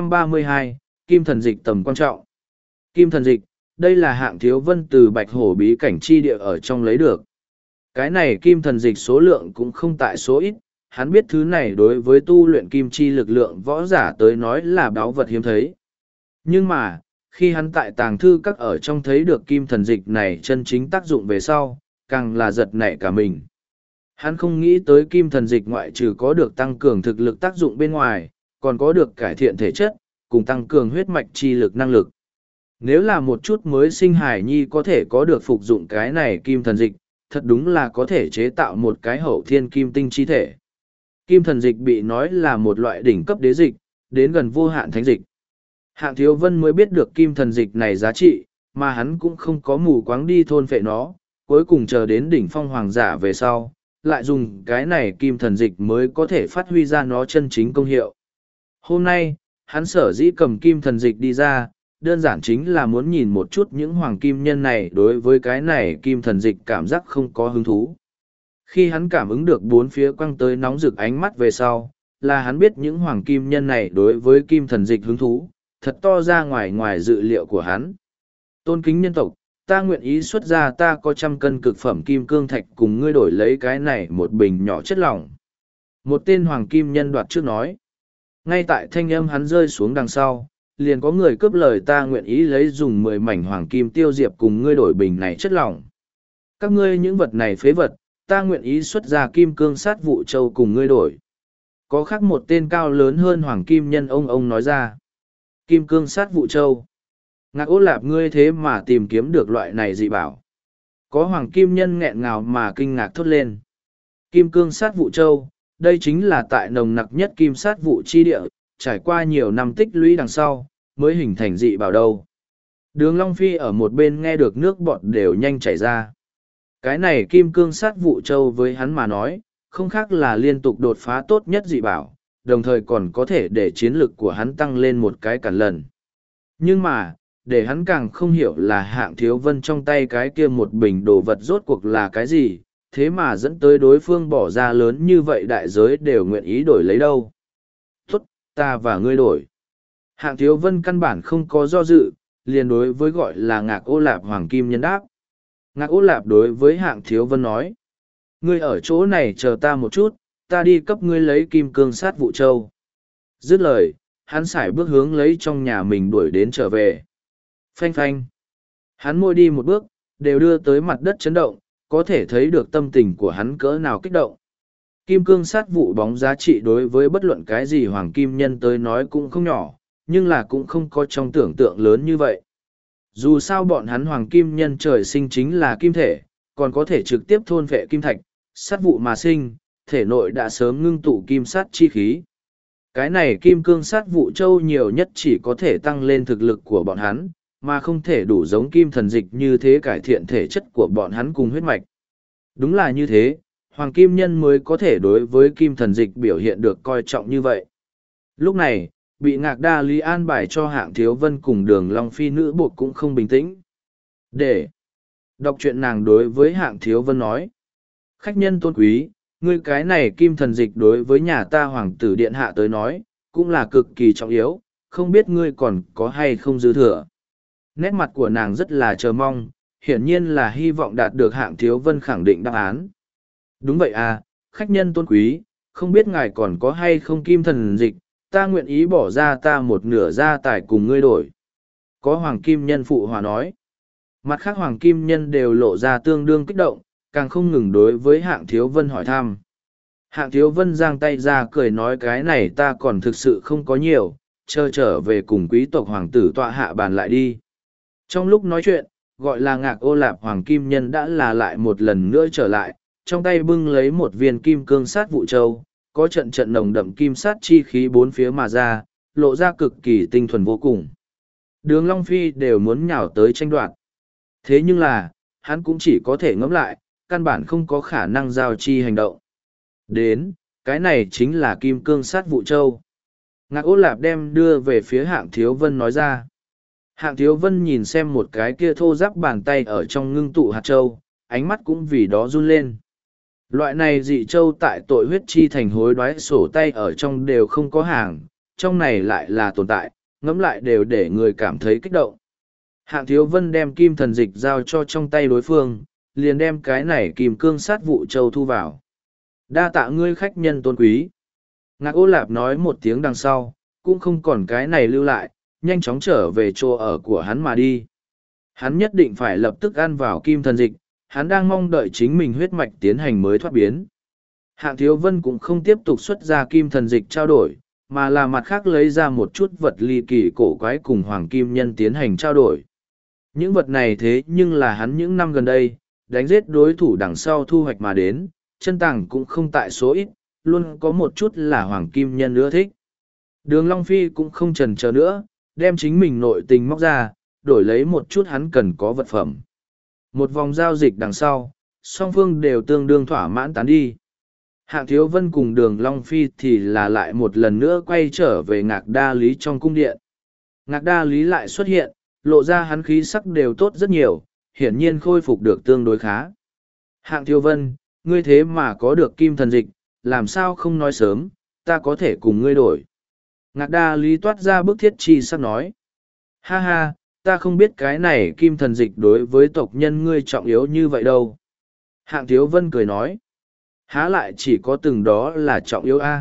632, Kim thần dịch tầm quan trọng. Kim thần dịch, đây là Hạng Thiếu Vân từ Bạch Hổ bí cảnh chi địa ở trong lấy được. Cái này kim thần dịch số lượng cũng không tại số ít, hắn biết thứ này đối với tu luyện kim chi lực lượng võ giả tới nói là báu vật hiếm thấy. Nhưng mà, khi hắn tại tàng thư các ở trong thấy được kim thần dịch này chân chính tác dụng về sau, càng là giật nảy cả mình. Hắn không nghĩ tới kim thần dịch ngoại trừ có được tăng cường thực lực tác dụng bên ngoài, còn có được cải thiện thể chất, cùng tăng cường huyết mạch chi lực năng lực. Nếu là một chút mới sinh hải nhi có thể có được phục dụng cái này kim thần dịch, thật đúng là có thể chế tạo một cái hậu thiên kim tinh chi thể. Kim thần dịch bị nói là một loại đỉnh cấp đế dịch, đến gần vô hạn thánh dịch. Hạng Thiếu Vân mới biết được kim thần dịch này giá trị, mà hắn cũng không có mù quáng đi thôn phệ nó, cuối cùng chờ đến đỉnh phong hoàng giả về sau, lại dùng cái này kim thần dịch mới có thể phát huy ra nó chân chính công hiệu. Hôm nay, hắn sở dĩ cầm kim thần dịch đi ra, đơn giản chính là muốn nhìn một chút những hoàng kim nhân này đối với cái này kim thần dịch cảm giác không có hứng thú. Khi hắn cảm ứng được bốn phía quăng tới nóng rực ánh mắt về sau, là hắn biết những hoàng kim nhân này đối với kim thần dịch hứng thú, thật to ra ngoài dự liệu của hắn. Tôn kính nhân tộc, ta nguyện ý xuất ra ta có 100 cân cực phẩm kim cương thạch cùng ngươi đổi lấy cái này một bình nhỏ chất lỏng. Một tên hoàng kim nhân đoạt trước nói. Ngay tại thanh âm hắn rơi xuống đằng sau, liền có người cướp lời ta nguyện ý lấy dùng 10 mảnh hoàng kim tiêu diệp cùng ngươi đổi bình này chất lỏng. Các ngươi những vật này phế vật, ta nguyện ý xuất ra kim cương sát vụ châu cùng ngươi đổi. Có khác một tên cao lớn hơn hoàng kim nhân ông nói ra. Kim cương sát vụ châu. Ngạc Ô Lạp ngươi thế mà tìm kiếm được loại này dị bảo. Có hoàng kim nhân nghẹn ngào mà kinh ngạc thốt lên. Kim cương sát vụ châu, đây chính là tại nồng nặc nhất kim sát vụ chi địa, trải qua nhiều năm tích lũy đằng sau, mới hình thành dị bảo đâu. Đường Long Phi ở một bên nghe được nước bọt đều nhanh chảy ra. Cái này kim cương sát vụ châu với hắn mà nói, không khác là liên tục đột phá tốt nhất dị bảo, đồng thời còn có thể để chiến lực của hắn tăng lên một cái cản lần. Nhưng mà, để hắn càng không hiểu là Hạng Thiếu Vân trong tay cái kia một bình đồ vật rốt cuộc là cái gì, thế mà dẫn tới đối phương bỏ ra lớn như vậy đại giới đều nguyện ý đổi lấy đâu. Tốt, ta và ngươi đổi. Hạng Thiếu Vân căn bản không có do dự, liền đối với gọi là Ngạc Ô Lạp hoàng kim nhân đáp. Ngạc Ô Lạp đối với Hạng Thiếu Vân nói, ngươi ở chỗ này chờ ta một chút, ta đi cấp ngươi lấy kim cương sát vụ châu. Dứt lời, hắn sải bước hướng lấy trong nhà mình đuổi đến trở về. Phanh phanh. Hắn môi đi một bước, đều đưa tới mặt đất chấn động, có thể thấy được tâm tình của hắn cỡ nào kích động. Kim cương sát vụ bóng giá trị đối với bất luận cái gì hoàng kim nhân tới nói cũng không nhỏ, nhưng là cũng không có trong tưởng tượng lớn như vậy. Dù sao bọn hắn hoàng kim nhân trời sinh chính là kim thể, còn có thể trực tiếp thôn vệ kim thạch, sát vụ mà sinh, thể nội đã sớm ngưng tụ kim sát chi khí. Cái này kim cương sát vụ châu nhiều nhất chỉ có thể tăng lên thực lực của bọn hắn, mà không thể đủ giống kim thần dịch như thế cải thiện thể chất của bọn hắn cùng huyết mạch. Đúng là như thế, hoàng kim nhân mới có thể đối với kim thần dịch biểu hiện được coi trọng như vậy. Lúc này, bị Ngạc Đa Lý an bài cho Hạng Thiếu Vân cùng Đường Long Phi nữ buộc cũng không bình tĩnh. Để đọc truyện, nàng đối với Hạng Thiếu Vân nói: khách nhân tôn quý, ngươi cái này kim thần dịch đối với nhà ta hoàng tử điện hạ tới nói, cũng là cực kỳ trọng yếu, không biết ngươi còn có hay không dư thừa. Nét mặt của nàng rất là chờ mong, hiển nhiên là hy vọng đạt được Hạng Thiếu Vân khẳng định đáp án. Đúng vậy à, khách nhân tôn quý, không biết ngài còn có hay không kim thần dịch, ta nguyện ý bỏ ra ta một nửa gia tài cùng ngươi đổi. Có hoàng kim nhân phụ hòa nói. Mặt khác hoàng kim nhân đều lộ ra tương đương kích động, càng không ngừng đối với Hạng Thiếu Vân hỏi thăm. Hạng Thiếu Vân giang tay ra cười nói cái này ta còn thực sự không có nhiều, chờ trở về cùng quý tộc hoàng tử tọa hạ bàn lại đi. Trong lúc nói chuyện, gọi là Ngạc Ô Lạp hoàng kim nhân đã là lại một lần nữa trở lại, trong tay bưng lấy một viên kim cương sát vụ châu, có trận trận nồng đậm kim sát chi khí bốn phía mà ra, lộ ra cực kỳ tinh thuần vô cùng. Đường Long Phi đều muốn nhào tới tranh đoạt. Thế nhưng là, hắn cũng chỉ có thể ngẫm lại, căn bản không có khả năng giao chi hành động. Đến, cái này chính là kim cương sát vụ châu. Ngạc Ô Lạp đem đưa về phía Hạng Thiếu Vân nói ra. Hạng Thiếu Vân nhìn xem một cái kia thô ráp bàn tay ở trong ngưng tụ hạt châu, ánh mắt cũng vì đó run lên. Loại này dị châu tại tội huyết chi thành hối đoái sổ tay ở trong đều không có hàng, trong này lại là tồn tại, ngẫm lại đều để người cảm thấy kích động. Hạng Thiếu Vân đem kim thần dịch giao cho trong tay đối phương, liền đem cái này kim cương sát vụ châu thu vào. Đa tạ ngươi khách nhân tôn quý. Ngạc Ô Lạp nói một tiếng đằng sau, cũng không còn cái này lưu lại, nhanh chóng trở về chỗ ở của hắn mà đi. Hắn nhất định phải lập tức ăn vào kim thần dịch, hắn đang mong đợi chính mình huyết mạch tiến hành mới thoát biến. Hạng Thiếu Vân cũng không tiếp tục xuất ra kim thần dịch trao đổi, mà là mặt khác lấy ra một chút vật ly kỳ cổ quái cùng hoàng kim nhân tiến hành trao đổi. Những vật này thế nhưng là hắn những năm gần đây, đánh giết đối thủ đằng sau thu hoạch mà đến, chân tàng cũng không tại số ít, luôn có một chút là hoàng kim nhân ưa thích. Đường Long Phi cũng không chần chờ nữa, đem chính mình nội tình móc ra, đổi lấy một chút hắn cần có vật phẩm. Một vòng giao dịch đằng sau, song phương đều tương đương thỏa mãn tán đi. Hạng Thiếu Vân cùng Đường Long Phi thì là lại một lần nữa quay trở về Ngạc Đa Lý trong cung điện. Ngạc Đa Lý lại xuất hiện, lộ ra hắn khí sắc đều tốt rất nhiều, hiển nhiên khôi phục được tương đối khá. Hạng Thiếu Vân, ngươi thế mà có được kim thần dịch, làm sao không nói sớm, ta có thể cùng ngươi đổi. Ngạc Đa Lý toát ra bức thiết chi sắc nói. Ha ha, ta không biết cái này kim thần dịch đối với tộc nhân ngươi trọng yếu như vậy đâu. Hạng Thiếu Vân cười nói. Há lại chỉ có từng đó là trọng yếu a?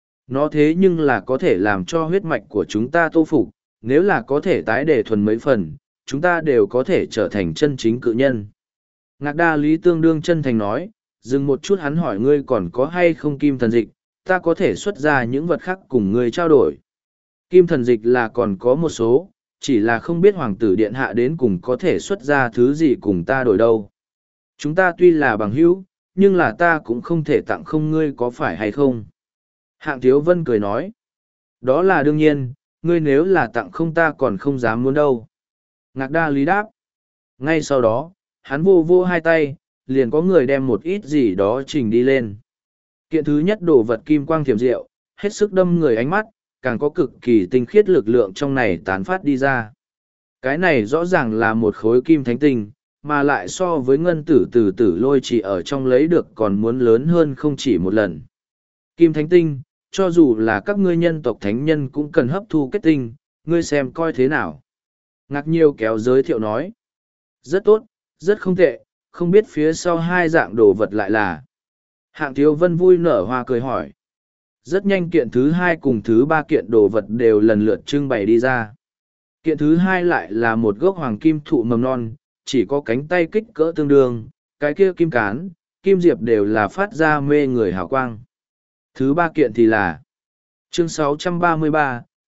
Nó thế nhưng là có thể làm cho huyết mạch của chúng ta tô phục, nếu là có thể tái đề thuần mấy phần, chúng ta đều có thể trở thành chân chính cự nhân. Ngạc Đa Lý tương đương chân thành nói, dừng một chút hắn hỏi ngươi còn có hay không kim thần dịch, ta có thể xuất ra những vật khác cùng ngươi trao đổi. Kim thần dịch là còn có một số, chỉ là không biết hoàng tử điện hạ đến cùng có thể xuất ra thứ gì cùng ta đổi đâu. Chúng ta tuy là bằng hữu, nhưng là ta cũng không thể tặng không ngươi có phải hay không. Hạng Thiếu Vân cười nói, đó là đương nhiên, ngươi nếu là tặng không ta còn không dám muốn đâu. Ngạc Đa Lý đáp. Ngay sau đó, hắn vô vô hai tay, liền có người đem một ít gì đó trình đi lên. Kiện thứ nhất đồ vật kim quang thiểm diệu, hết sức đâm người ánh mắt, càng có cực kỳ tinh khiết lực lượng trong này tán phát đi ra. Cái này rõ ràng là một khối kim thánh tinh, mà lại so với ngân tử từ tử lôi chỉ ở trong lấy được còn muốn lớn hơn không chỉ một lần. Kim thánh tinh, cho dù là các ngươi nhân tộc thánh nhân cũng cần hấp thu kết tinh, ngươi xem coi thế nào. Ngạc Nhiêu kéo giới thiệu nói. Rất tốt, rất không tệ, không biết phía sau hai dạng đồ vật lại là. Hạng Thiếu Vân vui nở hoa cười hỏi. Rất nhanh kiện thứ hai cùng thứ ba kiện đồ vật đều lần lượt trưng bày đi ra. Kiện thứ hai lại là một gốc hoàng kim thụ mầm non, chỉ có cánh tay kích cỡ tương đương, cái kia kim cán, kim diệp đều là phát ra mê người hào quang. Thứ ba kiện thì là chương 633,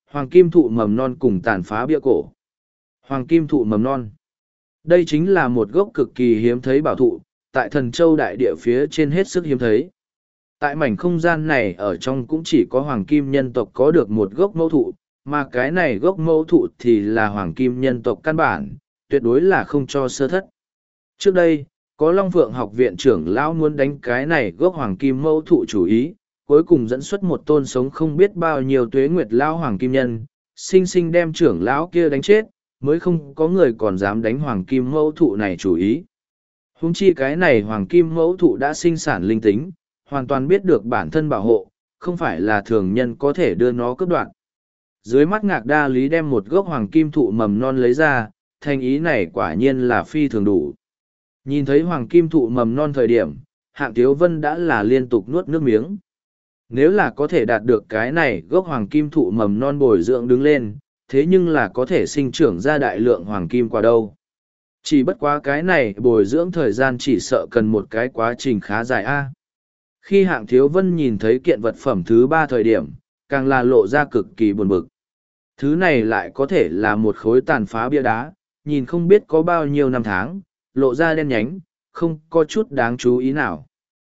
Hoàng kim thụ mầm non cùng tàn phá bia cổ. Hoàng kim thụ mầm non. Đây chính là một gốc cực kỳ hiếm thấy bảo thụ, tại Thần Châu đại địa phía trên hết sức hiếm thấy. Tại mảnh không gian này ở trong cũng chỉ có hoàng kim nhân tộc có được một gốc mẫu thụ, mà cái này gốc mẫu thụ thì là hoàng kim nhân tộc căn bản, tuyệt đối là không cho sơ thất. Trước đây, có Long Phượng học viện trưởng lão muốn đánh cái này gốc hoàng kim mẫu thụ chủ ý, cuối cùng dẫn xuất một tôn sống không biết bao nhiêu tuế nguyệt lão hoàng kim nhân, sinh sinh đem trưởng lão kia đánh chết, mới không có người còn dám đánh hoàng kim mẫu thụ này chủ ý. Huống chi cái này hoàng kim mẫu thụ đã sinh sản linh tính, hoàn toàn biết được bản thân bảo hộ, không phải là thường nhân có thể đưa nó cướp đoạt. Dưới mắt Ngạc Đa Lý đem một gốc hoàng kim thụ mầm non lấy ra, thành ý này quả nhiên là phi thường đủ. Nhìn thấy hoàng kim thụ mầm non thời điểm, Hạng Thiếu Vân đã là liên tục nuốt nước miếng. Nếu là có thể đạt được cái này gốc hoàng kim thụ mầm non bồi dưỡng đứng lên, thế nhưng là có thể sinh trưởng ra đại lượng hoàng kim quả đâu. Chỉ bất quá cái này bồi dưỡng thời gian chỉ sợ cần một cái quá trình khá dài a. Khi Hạng Thiếu Vân nhìn thấy kiện vật phẩm thứ ba thời điểm, càng là lộ ra cực kỳ buồn bực. Thứ này lại có thể là một khối tàn phá bia đá, nhìn không biết có bao nhiêu năm tháng, lộ ra đen nhánh, không có chút đáng chú ý nào.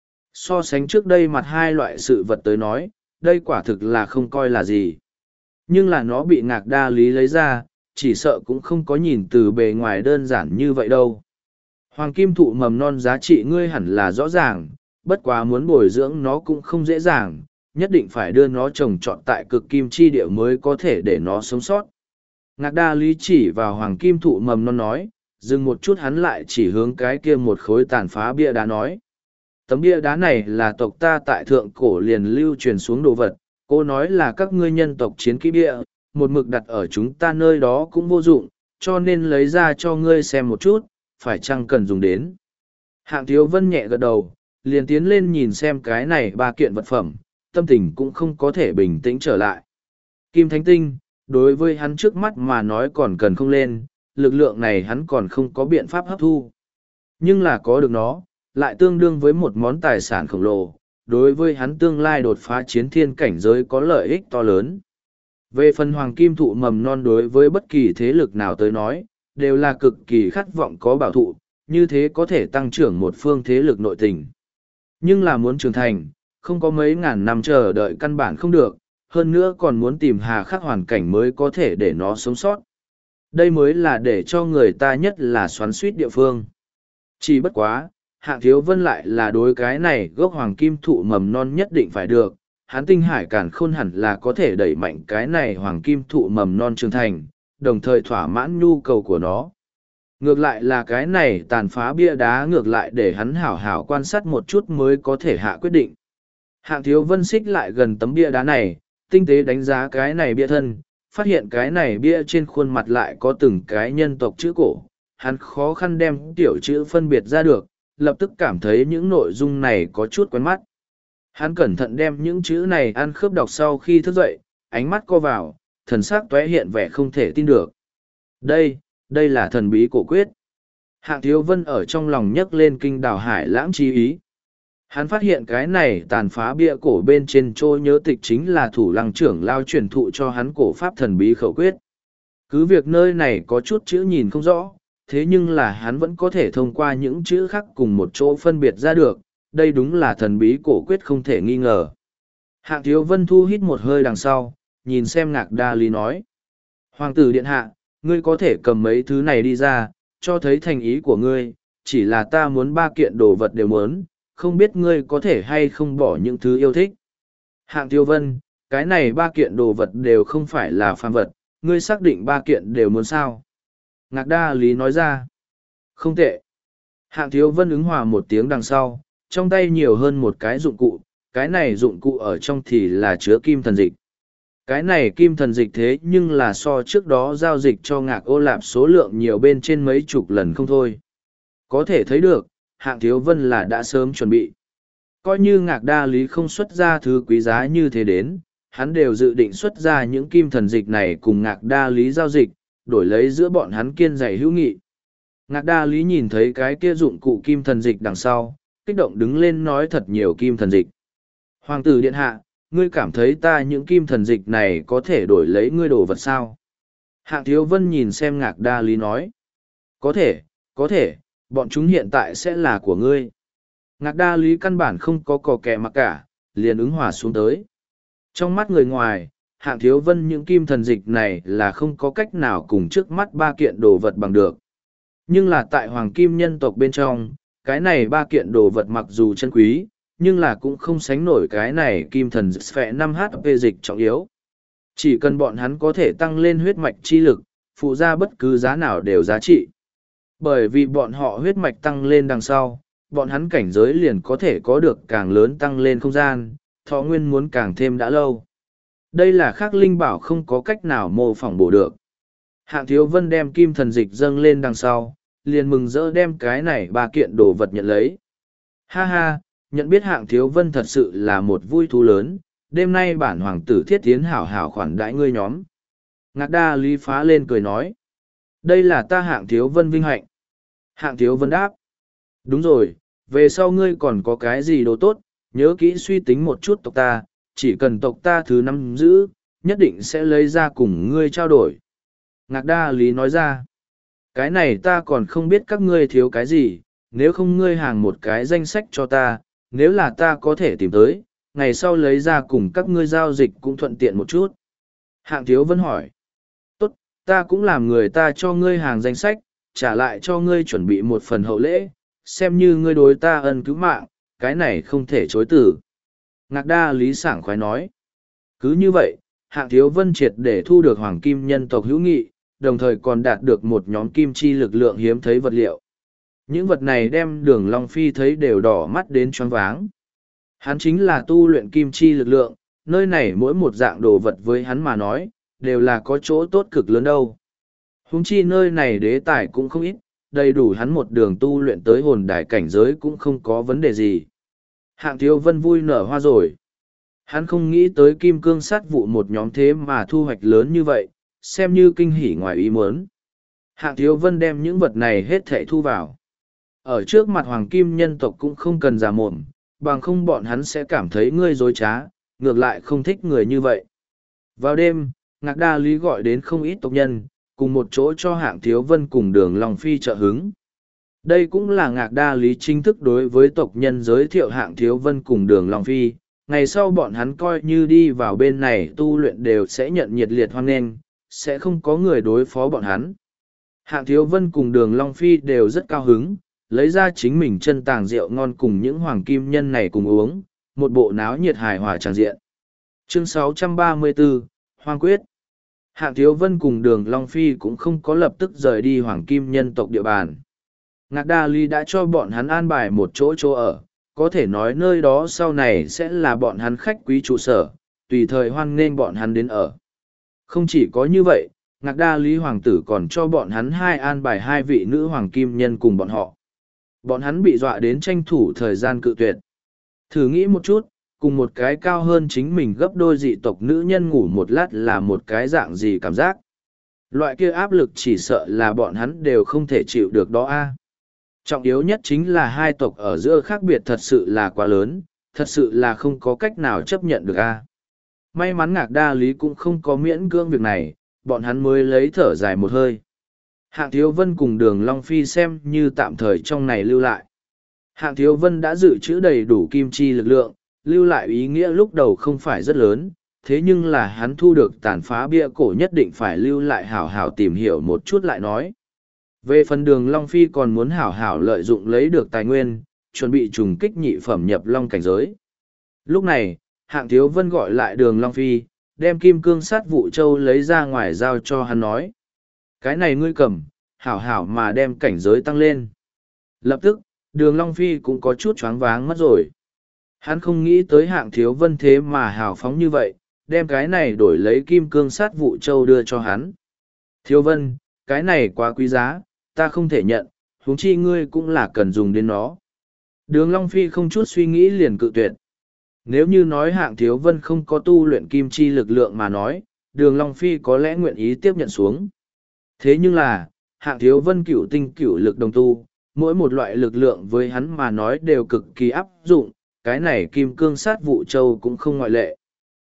So sánh trước đây mặt hai loại sự vật tới nói, đây quả thực là không coi là gì. Nhưng là nó bị Ngạc Đa Lý lấy ra, chỉ sợ cũng không có nhìn từ bề ngoài đơn giản như vậy đâu. Hoàng kim thụ mầm non giá trị ngươi hẳn là rõ ràng, bất quá muốn bồi dưỡng nó cũng không dễ dàng, nhất định phải đưa nó trồng trọt tại cực kim chi địa mới có thể để nó sống sót. Ngạc Đa Lý chỉ vào hoàng kim thụ mầm non nói, dừng một chút hắn lại chỉ hướng cái kia một khối tàn phá bia đá nói. Tấm bia đá này là tộc ta tại thượng cổ liền lưu truyền xuống đồ vật, cô nói là các ngươi nhân tộc chiến kỹ bia, một mực đặt ở chúng ta nơi đó cũng vô dụng, cho nên lấy ra cho ngươi xem một chút, phải chăng cần dùng đến. Hạng Thiếu Vân nhẹ gật đầu, liền tiến lên nhìn xem cái này ba kiện vật phẩm, tâm tình cũng không có thể bình tĩnh trở lại. Kim Thánh Tinh, đối với hắn trước mắt mà nói còn cần không lên, lực lượng này hắn còn không có biện pháp hấp thu. Nhưng là có được nó, lại tương đương với một món tài sản khổng lồ, đối với hắn tương lai đột phá chiến thiên cảnh giới có lợi ích to lớn. Về phần hoàng kim thụ mầm non đối với bất kỳ thế lực nào tới nói, đều là cực kỳ khát vọng có bảo thụ, như thế có thể tăng trưởng một phương thế lực nội tình. Nhưng là muốn trưởng thành, không có mấy ngàn năm chờ đợi căn bản không được, hơn nữa còn muốn tìm hà khắc hoàn cảnh mới có thể để nó sống sót. Đây mới là để cho người ta nhất là xoắn suýt địa phương. Chỉ bất quá, Hạng Thiếu Vân lại là đối cái này gốc hoàng kim thụ mầm non nhất định phải được, hắn tinh hải càn khôn hẳn là có thể đẩy mạnh cái này hoàng kim thụ mầm non trưởng thành, đồng thời thỏa mãn nhu cầu của nó. Ngược lại là cái này tàn phá bia đá ngược lại để hắn hảo hảo quan sát một chút mới có thể hạ quyết định. Hạng Thiếu Vân xích lại gần tấm bia đá này, tinh tế đánh giá cái này bia thân, phát hiện cái này bia trên khuôn mặt lại có từng cái nhân tộc chữ cổ. Hắn khó khăn đem tiểu chữ phân biệt ra được, lập tức cảm thấy những nội dung này có chút quen mắt. Hắn cẩn thận đem những chữ này ăn khớp đọc sau khi thức dậy, ánh mắt co vào, thần sắc tóe hiện vẻ không thể tin được. Đây là thần bí cổ quyết. Hạng Thiếu Vân ở trong lòng nhấc lên kinh đảo hải lãng chi ý. Hắn phát hiện cái này tàn phá bia cổ bên trên trôi nhớ tịch chính là thủ lăng trưởng lao truyền thụ cho hắn cổ pháp thần bí khẩu quyết. Cứ việc nơi này có chút chữ nhìn không rõ, thế nhưng là hắn vẫn có thể thông qua những chữ khác cùng một chỗ phân biệt ra được, đây đúng là thần bí cổ quyết không thể nghi ngờ. Hạng Thiếu Vân thu hít một hơi đằng sau, nhìn xem Ngạc Đa Lý nói. Hoàng tử điện hạ, ngươi có thể cầm mấy thứ này đi ra, cho thấy thành ý của ngươi, chỉ là ta muốn ba kiện đồ vật đều muốn, không biết ngươi có thể hay không bỏ những thứ yêu thích. Hạng Thiếu Vân, cái này ba kiện đồ vật đều không phải là phàm vật, ngươi xác định ba kiện đều muốn sao? Ngạc Đa Lý nói ra. Không tệ. Hạng Thiếu Vân ứng hòa một tiếng đằng sau, trong tay nhiều hơn một cái dụng cụ, cái này dụng cụ ở trong thì là chứa kim thần dịch. Cái này kim thần dịch thế nhưng là so trước đó giao dịch cho Ngạc Ô Lạp số lượng nhiều bên trên mấy chục lần không thôi. Có thể thấy được, Hạng Thiếu Vân là đã sớm chuẩn bị. Coi như Ngạc Đa Lý không xuất ra thứ quý giá như thế đến, hắn đều dự định xuất ra những kim thần dịch này cùng Ngạc Đa Lý giao dịch, đổi lấy giữa bọn hắn kiên dày hữu nghị. Ngạc Đa Lý nhìn thấy cái kia dụng cụ kim thần dịch đằng sau, kích động đứng lên nói thật nhiều kim thần dịch. Hoàng tử điện hạ, ngươi cảm thấy ta những kim thần dịch này có thể đổi lấy ngươi đồ vật sao? Hạng Thiếu Vân nhìn xem Ngạc Đa Lý nói. Có thể, bọn chúng hiện tại sẽ là của ngươi. Ngạc Đa Lý căn bản không có cò kẻ mặc cả, liền ứng hòa xuống tới. Trong mắt người ngoài, Hạng Thiếu Vân những kim thần dịch này là không có cách nào cùng trước mắt ba kiện đồ vật bằng được. Nhưng là tại Hoàng Kim nhân tộc bên trong, cái này ba kiện đồ vật mặc dù chân quý, nhưng là cũng không sánh nổi cái này kim thần phệ 5 HP dịch trọng yếu. Chỉ cần bọn hắn có thể tăng lên huyết mạch chi lực, phụ ra bất cứ giá nào đều giá trị. Bởi vì bọn họ huyết mạch tăng lên đằng sau, bọn hắn cảnh giới liền có thể có được càng lớn tăng lên không gian, thọ nguyên muốn càng thêm đã lâu. Đây là khác linh bảo không có cách nào mô phỏng bổ được. Hạng Thiếu Vân đem kim thần dịch dâng lên đằng sau, liền mừng rỡ đem cái này ba kiện đồ vật nhận lấy. Ha ha, nhận biết Hạng Thiếu Vân thật sự là một vui thú lớn, đêm nay bản hoàng tử thiết tiến hảo hảo khoản đãi ngươi nhóm. Ngạc Đa Lý phá lên cười nói. Đây là ta Hạng Thiếu Vân vinh hạnh. Hạng Thiếu Vân đáp. Đúng rồi, về sau ngươi còn có cái gì đồ tốt, nhớ kỹ suy tính một chút tộc ta, chỉ cần tộc ta thứ năm giữ, nhất định sẽ lấy ra cùng ngươi trao đổi. Ngạc Đa Lý nói ra. Cái này ta còn không biết các ngươi thiếu cái gì, nếu không ngươi hàng một cái danh sách cho ta, nếu là ta có thể tìm tới, ngày sau lấy ra cùng các ngươi giao dịch cũng thuận tiện một chút. Hạng Thiếu Vân hỏi. Tốt, ta cũng làm người ta cho ngươi hàng danh sách, trả lại cho ngươi chuẩn bị một phần hậu lễ, xem như ngươi đối ta ân cứu mạng, cái này không thể chối từ. Ngạc Đa Lý sảng khoái nói. Cứ như vậy, Hạng Thiếu Vân triệt để thu được Hoàng Kim nhân tộc hữu nghị, đồng thời còn đạt được một nhóm kim chi lực lượng hiếm thấy vật liệu. Những vật này đem Đường Long Phi thấy đều đỏ mắt đến choáng váng. Hắn chính là tu luyện kim chi lực lượng, nơi này mỗi một dạng đồ vật với hắn mà nói, đều là có chỗ tốt cực lớn đâu. Huống chi nơi này đế tài cũng không ít, đầy đủ hắn một đường tu luyện tới hồn đài cảnh giới cũng không có vấn đề gì. Hạng Thiếu Vân vui nở hoa rồi. Hắn không nghĩ tới kim cương sát vụ một nhóm thế mà thu hoạch lớn như vậy, xem như kinh hỉ ngoài ý muốn. Hạng Thiếu Vân đem những vật này hết thảy thu vào. Ở trước mặt Hoàng Kim nhân tộc cũng không cần giả mồm, bằng không bọn hắn sẽ cảm thấy ngươi dối trá, ngược lại không thích người như vậy. Vào đêm, Ngạc Đa Lý gọi đến không ít tộc nhân, cùng một chỗ cho Hạng Thiếu Vân cùng Đường Long Phi trợ hứng. Đây cũng là Ngạc Đa Lý chính thức đối với tộc nhân giới thiệu Hạng Thiếu Vân cùng Đường Long Phi. Ngày sau bọn hắn coi như đi vào bên này tu luyện đều sẽ nhận nhiệt liệt hoan nghênh, sẽ không có người đối phó bọn hắn. Hạng Thiếu Vân cùng Đường Long Phi đều rất cao hứng, lấy ra chính mình chân tàng rượu ngon cùng những hoàng kim nhân này cùng uống, một bộ náo nhiệt hài hòa tràng diện. Chương 634, Hoang Quyết. Hạng Thiếu Vân cùng Đường Long Phi cũng không có lập tức rời đi hoàng kim nhân tộc địa bàn. Ngạc Đa Lý đã cho bọn hắn an bài một chỗ ở, có thể nói nơi đó sau này sẽ là bọn hắn khách quý trụ sở, tùy thời hoan nghênh bọn hắn đến ở. Không chỉ có như vậy, Ngạc Đa Lý hoàng tử còn cho bọn hắn an bài hai vị nữ hoàng kim nhân cùng bọn họ. Bọn hắn bị dọa đến tranh thủ thời gian cự tuyệt. Thử nghĩ một chút, cùng một cái cao hơn chính mình gấp đôi dị tộc nữ nhân ngủ một lát là một cái dạng gì cảm giác. Loại kia áp lực chỉ sợ là bọn hắn đều không thể chịu được đó a. Trọng yếu nhất chính là hai tộc ở giữa khác biệt thật sự là quá lớn, thật sự là không có cách nào chấp nhận được a. May mắn Ngạc Đa Lý cũng không có miễn cưỡng việc này, bọn hắn mới lấy thở dài một hơi. Hạng Thiếu Vân cùng Đường Long Phi xem như tạm thời trong này lưu lại. Hạng Thiếu Vân đã dự trữ đầy đủ kim chi lực lượng, lưu lại ý nghĩa lúc đầu không phải rất lớn, thế nhưng là hắn thu được tàn phá bia cổ nhất định phải lưu lại hảo hảo tìm hiểu một chút lại nói. Về phần Đường Long Phi còn muốn hảo hảo lợi dụng lấy được tài nguyên, chuẩn bị trùng kích nhị phẩm nhập long cảnh giới. Lúc này, Hạng Thiếu Vân gọi lại Đường Long Phi, đem kim cương sát vụ châu lấy ra ngoài giao cho hắn nói. Cái này ngươi cầm, hảo hảo mà đem cảnh giới tăng lên. Lập tức, Đường Long Phi cũng có chút choáng váng mất rồi. Hắn không nghĩ tới Hạng Thiếu Vân thế mà hào phóng như vậy, đem cái này đổi lấy kim cương sát vụ châu đưa cho hắn. Thiếu Vân, cái này quá quý giá, ta không thể nhận, huống chi ngươi cũng là cần dùng đến nó. Đường Long Phi không chút suy nghĩ liền cự tuyệt. Nếu như nói Hạng Thiếu Vân không có tu luyện kim chi lực lượng mà nói, Đường Long Phi có lẽ nguyện ý tiếp nhận xuống. Thế nhưng là, Hạng Thiếu Vân cửu tinh cửu lực đồng tu, mỗi một loại lực lượng với hắn mà nói đều cực kỳ áp dụng, cái này kim cương sát vụ châu cũng không ngoại lệ.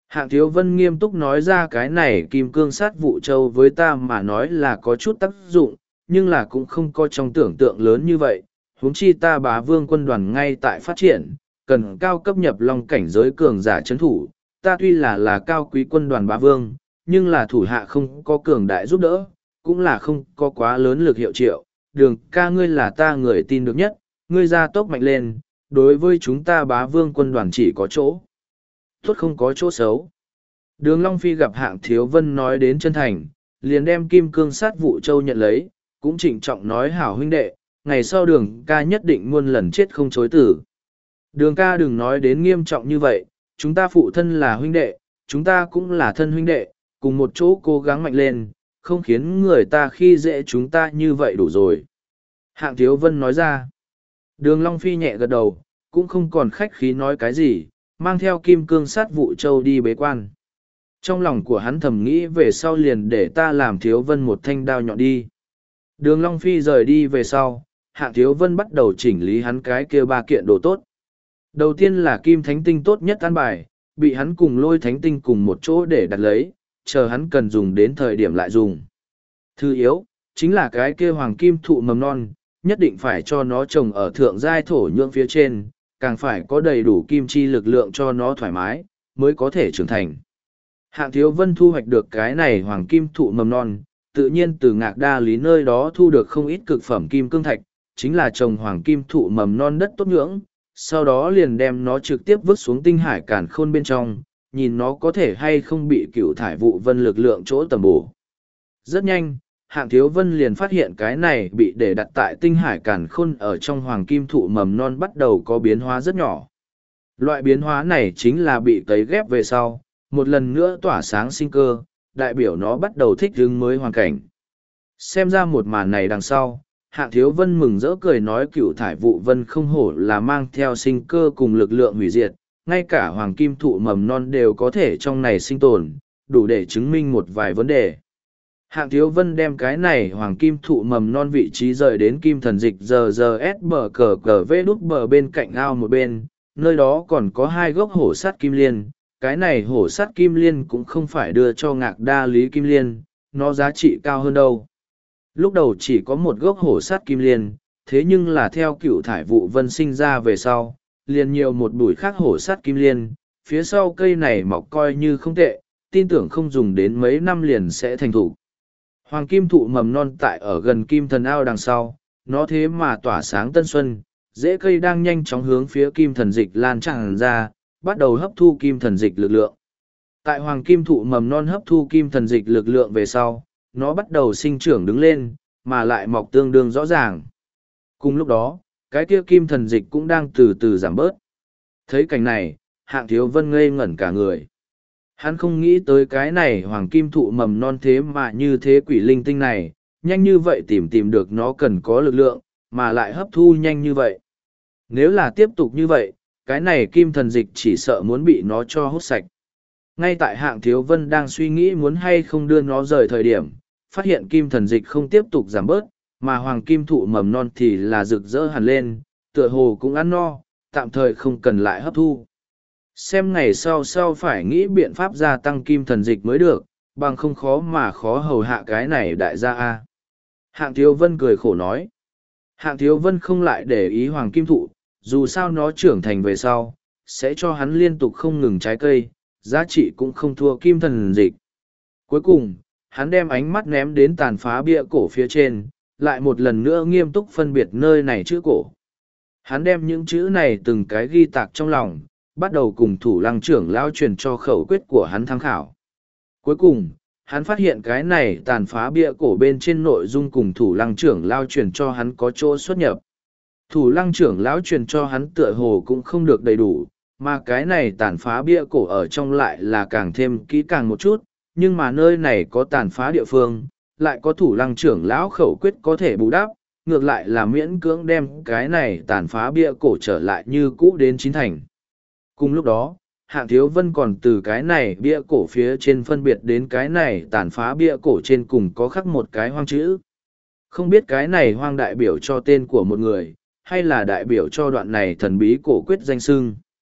Hạng Thiếu Vân nghiêm túc nói ra cái này kim cương sát vụ châu với ta mà nói là có chút tác dụng, nhưng là cũng không có trong tưởng tượng lớn như vậy. Huống chi ta Bá Vương quân đoàn ngay tại phát triển, cần cao cấp nhập long cảnh giới cường giả chấn thủ. Ta tuy là cao quý quân đoàn Bá Vương, nhưng là thủ hạ không có cường đại giúp đỡ, cũng là không có quá lớn lực hiệu triệu. Đường ca ngươi là ta người tin được nhất, ngươi ra tốc mạnh lên, đối với chúng ta Bá Vương quân đoàn chỉ có chỗ tốt không có chỗ xấu. Đường Long Phi gặp Hạng Thiếu Vân nói đến chân thành, liền đem kim cương sát vụ châu nhận lấy, cũng trịnh trọng nói hảo huynh đệ, ngày sau đường ca nhất định muôn lần chết không chối tử. Đường ca đừng nói đến nghiêm trọng như vậy, chúng ta phụ thân là huynh đệ, chúng ta cũng là thân huynh đệ, cùng một chỗ cố gắng mạnh lên, không khiến người ta khi dễ chúng ta như vậy đủ rồi. Hạng Thiếu Vân nói ra. Đường Long Phi nhẹ gật đầu, cũng không còn khách khí nói cái gì, mang theo kim cương sát vụ châu đi bế quan. Trong lòng của hắn thầm nghĩ về sau liền để ta làm Thiếu Vân một thanh đao nhọn đi. Đường Long Phi rời đi về sau, Hạng Thiếu Vân bắt đầu chỉnh lý hắn cái kia ba kiện đồ tốt. Đầu tiên là kim thánh tinh tốt nhất an bài, bị hắn cùng lôi thánh tinh cùng một chỗ để đặt lấy, chờ hắn cần dùng đến thời điểm lại dùng. Thứ yếu, chính là cái kia hoàng kim thụ mầm non, nhất định phải cho nó trồng ở thượng giai thổ nhưỡng phía trên, càng phải có đầy đủ kim chi lực lượng cho nó thoải mái, mới có thể trưởng thành. Hạng Thiếu Vân thu hoạch được cái này hoàng kim thụ mầm non, tự nhiên từ Ngạc Đa Lý nơi đó thu được không ít cực phẩm kim cương thạch, chính là trồng hoàng kim thụ mầm non đất tốt nhưỡng, sau đó liền đem nó trực tiếp vứt xuống tinh hải càn khôn bên trong, nhìn nó có thể hay không bị cựu thải vụ vân lực lượng chỗ tầm bổ. Rất nhanh, Hạng Thiếu Vân liền phát hiện cái này bị để đặt tại tinh hải càn khôn ở trong hoàng kim thụ mầm non bắt đầu có biến hóa rất nhỏ. Loại biến hóa này chính là bị cấy ghép về sau, một lần nữa tỏa sáng sinh cơ, đại biểu nó bắt đầu thích ứng mới hoàn cảnh. Xem ra một màn này đằng sau, Hạng Thiếu Vân mừng rỡ cười nói cựu thải vụ vân không hổ là mang theo sinh cơ cùng lực lượng hủy diệt, ngay cả hoàng kim thụ mầm non đều có thể trong này sinh tồn, đủ để chứng minh một vài vấn đề. Hạng Thiếu Vân đem cái này hoàng kim thụ mầm non vị trí rời đến kim thần dịch giờ s bờ cờ cờ vê đút bờ bên cạnh ao một bên, nơi đó còn có hai gốc hổ sắt kim liên. Cái này hổ sắt kim liên cũng không phải đưa cho Ngạc Đa Lý kim liên, nó giá trị cao hơn đâu. Lúc đầu chỉ có một gốc hổ sắt kim liên, thế nhưng là theo cựu thải vụ vân sinh ra về sau, liền nhiều một bụi khác hổ sắt kim liên, phía sau cây này mọc coi như không tệ, tin tưởng không dùng đến mấy năm liền sẽ thành thủ. Hoàng kim thụ mầm non tại ở gần kim thần ao đằng sau, nó thế mà tỏa sáng tân xuân, rễ cây đang nhanh chóng hướng phía kim thần dịch lan tràn ra, bắt đầu hấp thu kim thần dịch lực lượng. Tại hoàng kim thụ mầm non hấp thu kim thần dịch lực lượng về sau, nó bắt đầu sinh trưởng đứng lên, mà lại mọc tương đương rõ ràng. Cùng lúc đó, cái kia kim thần dịch cũng đang từ từ giảm bớt. Thấy cảnh này, Hạng Thiếu Vân ngây ngẩn cả người. Hắn không nghĩ tới cái này hoàng kim thụ mầm non thế mà như thế quỷ linh tinh này, nhanh như vậy tìm được nó cần có lực lượng, mà lại hấp thu nhanh như vậy. Nếu là tiếp tục như vậy, cái này kim thần dịch chỉ sợ muốn bị nó cho hút sạch. Ngay tại Hạng Thiếu Vân đang suy nghĩ muốn hay không đưa nó rời thời điểm, phát hiện kim thần dịch không tiếp tục giảm bớt, mà hoàng kim thụ mầm non thì là rực rỡ hẳn lên, tựa hồ cũng ăn no, tạm thời không cần lại hấp thu. Xem ngày sau phải nghĩ biện pháp gia tăng kim thần dịch mới được, bằng không khó mà khó hầu hạ cái này đại gia a. Hạng Thiếu Vân cười khổ nói. Hạng Thiếu Vân không lại để ý hoàng kim thụ, dù sao nó trưởng thành về sau, sẽ cho hắn liên tục không ngừng trái cây, giá trị cũng không thua kim thần dịch. Cuối cùng, hắn đem ánh mắt ném đến tàn phá bia cổ phía trên, lại một lần nữa nghiêm túc phân biệt nơi này chữ cổ. Hắn đem những chữ này từng cái ghi tạc trong lòng, bắt đầu cùng thủ lăng trưởng lao truyền cho khẩu quyết của hắn tham khảo. Cuối cùng, hắn phát hiện cái này tàn phá bia cổ bên trên nội dung cùng thủ lăng trưởng lao truyền cho hắn có chỗ xuất nhập. Thủ lăng trưởng lão truyền cho hắn tựa hồ cũng không được đầy đủ, mà cái này tàn phá bia cổ ở trong lại là càng thêm kỹ càng một chút, nhưng mà nơi này có tàn phá địa phương, lại có thủ lăng trưởng lão khẩu quyết có thể bù đắp, ngược lại là miễn cưỡng đem cái này tàn phá bia cổ trở lại như cũ đến chín thành. Cùng lúc đó, Hạng Thiếu Vân còn từ cái này bia cổ phía trên phân biệt đến cái này tàn phá bia cổ trên cùng có khắc một cái hoang chữ. Không biết cái này hoang đại biểu cho tên của một người, hay là đại biểu cho đoạn này thần bí cổ quyết danh xưng.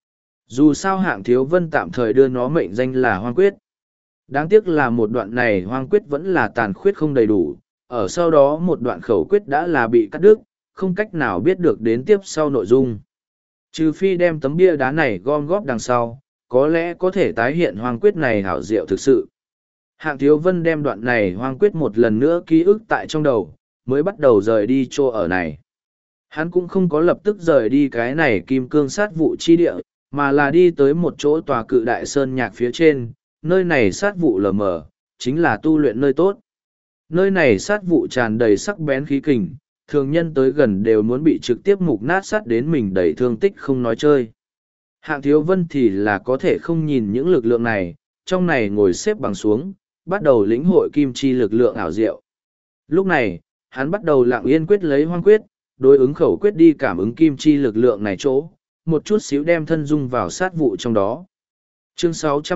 Dù sao Hạng Thiếu Vân tạm thời đưa nó mệnh danh là Hoang Quyết. Đáng tiếc là một đoạn này Hoang Quyết vẫn là tàn khuyết không đầy đủ, ở sau đó một đoạn khẩu quyết đã là bị cắt đứt, không cách nào biết được đến tiếp sau nội dung. Trừ phi đem tấm bia đá này gom góp đằng sau, có lẽ có thể tái hiện Hoang Quyết này hảo diệu thực sự. Hạng Thiếu Vân đem đoạn này Hoang Quyết một lần nữa ký ức tại trong đầu, mới bắt đầu rời đi chỗ ở này. Hắn cũng không có lập tức rời đi cái này kim cương sát vụ chi địa, mà là đi tới một chỗ tòa cự đại sơn nhạc phía trên, nơi này sát vụ lờ mờ, chính là tu luyện nơi tốt. Nơi này sát vụ tràn đầy sắc bén khí kình, thường nhân tới gần đều muốn bị trực tiếp mục nát sát đến mình đầy thương tích không nói chơi. Hạng Thiếu Vân thì là có thể không nhìn những lực lượng này, trong này ngồi xếp bằng xuống, bắt đầu lĩnh hội kim chi lực lượng ảo diệu. Lúc này, hắn bắt đầu lặng yên quyết lấy Hoang Quyết, đối ứng khẩu quyết đi cảm ứng kim chi lực lượng này chỗ, một chút xíu đem thân dung vào sát vụ trong đó. Chương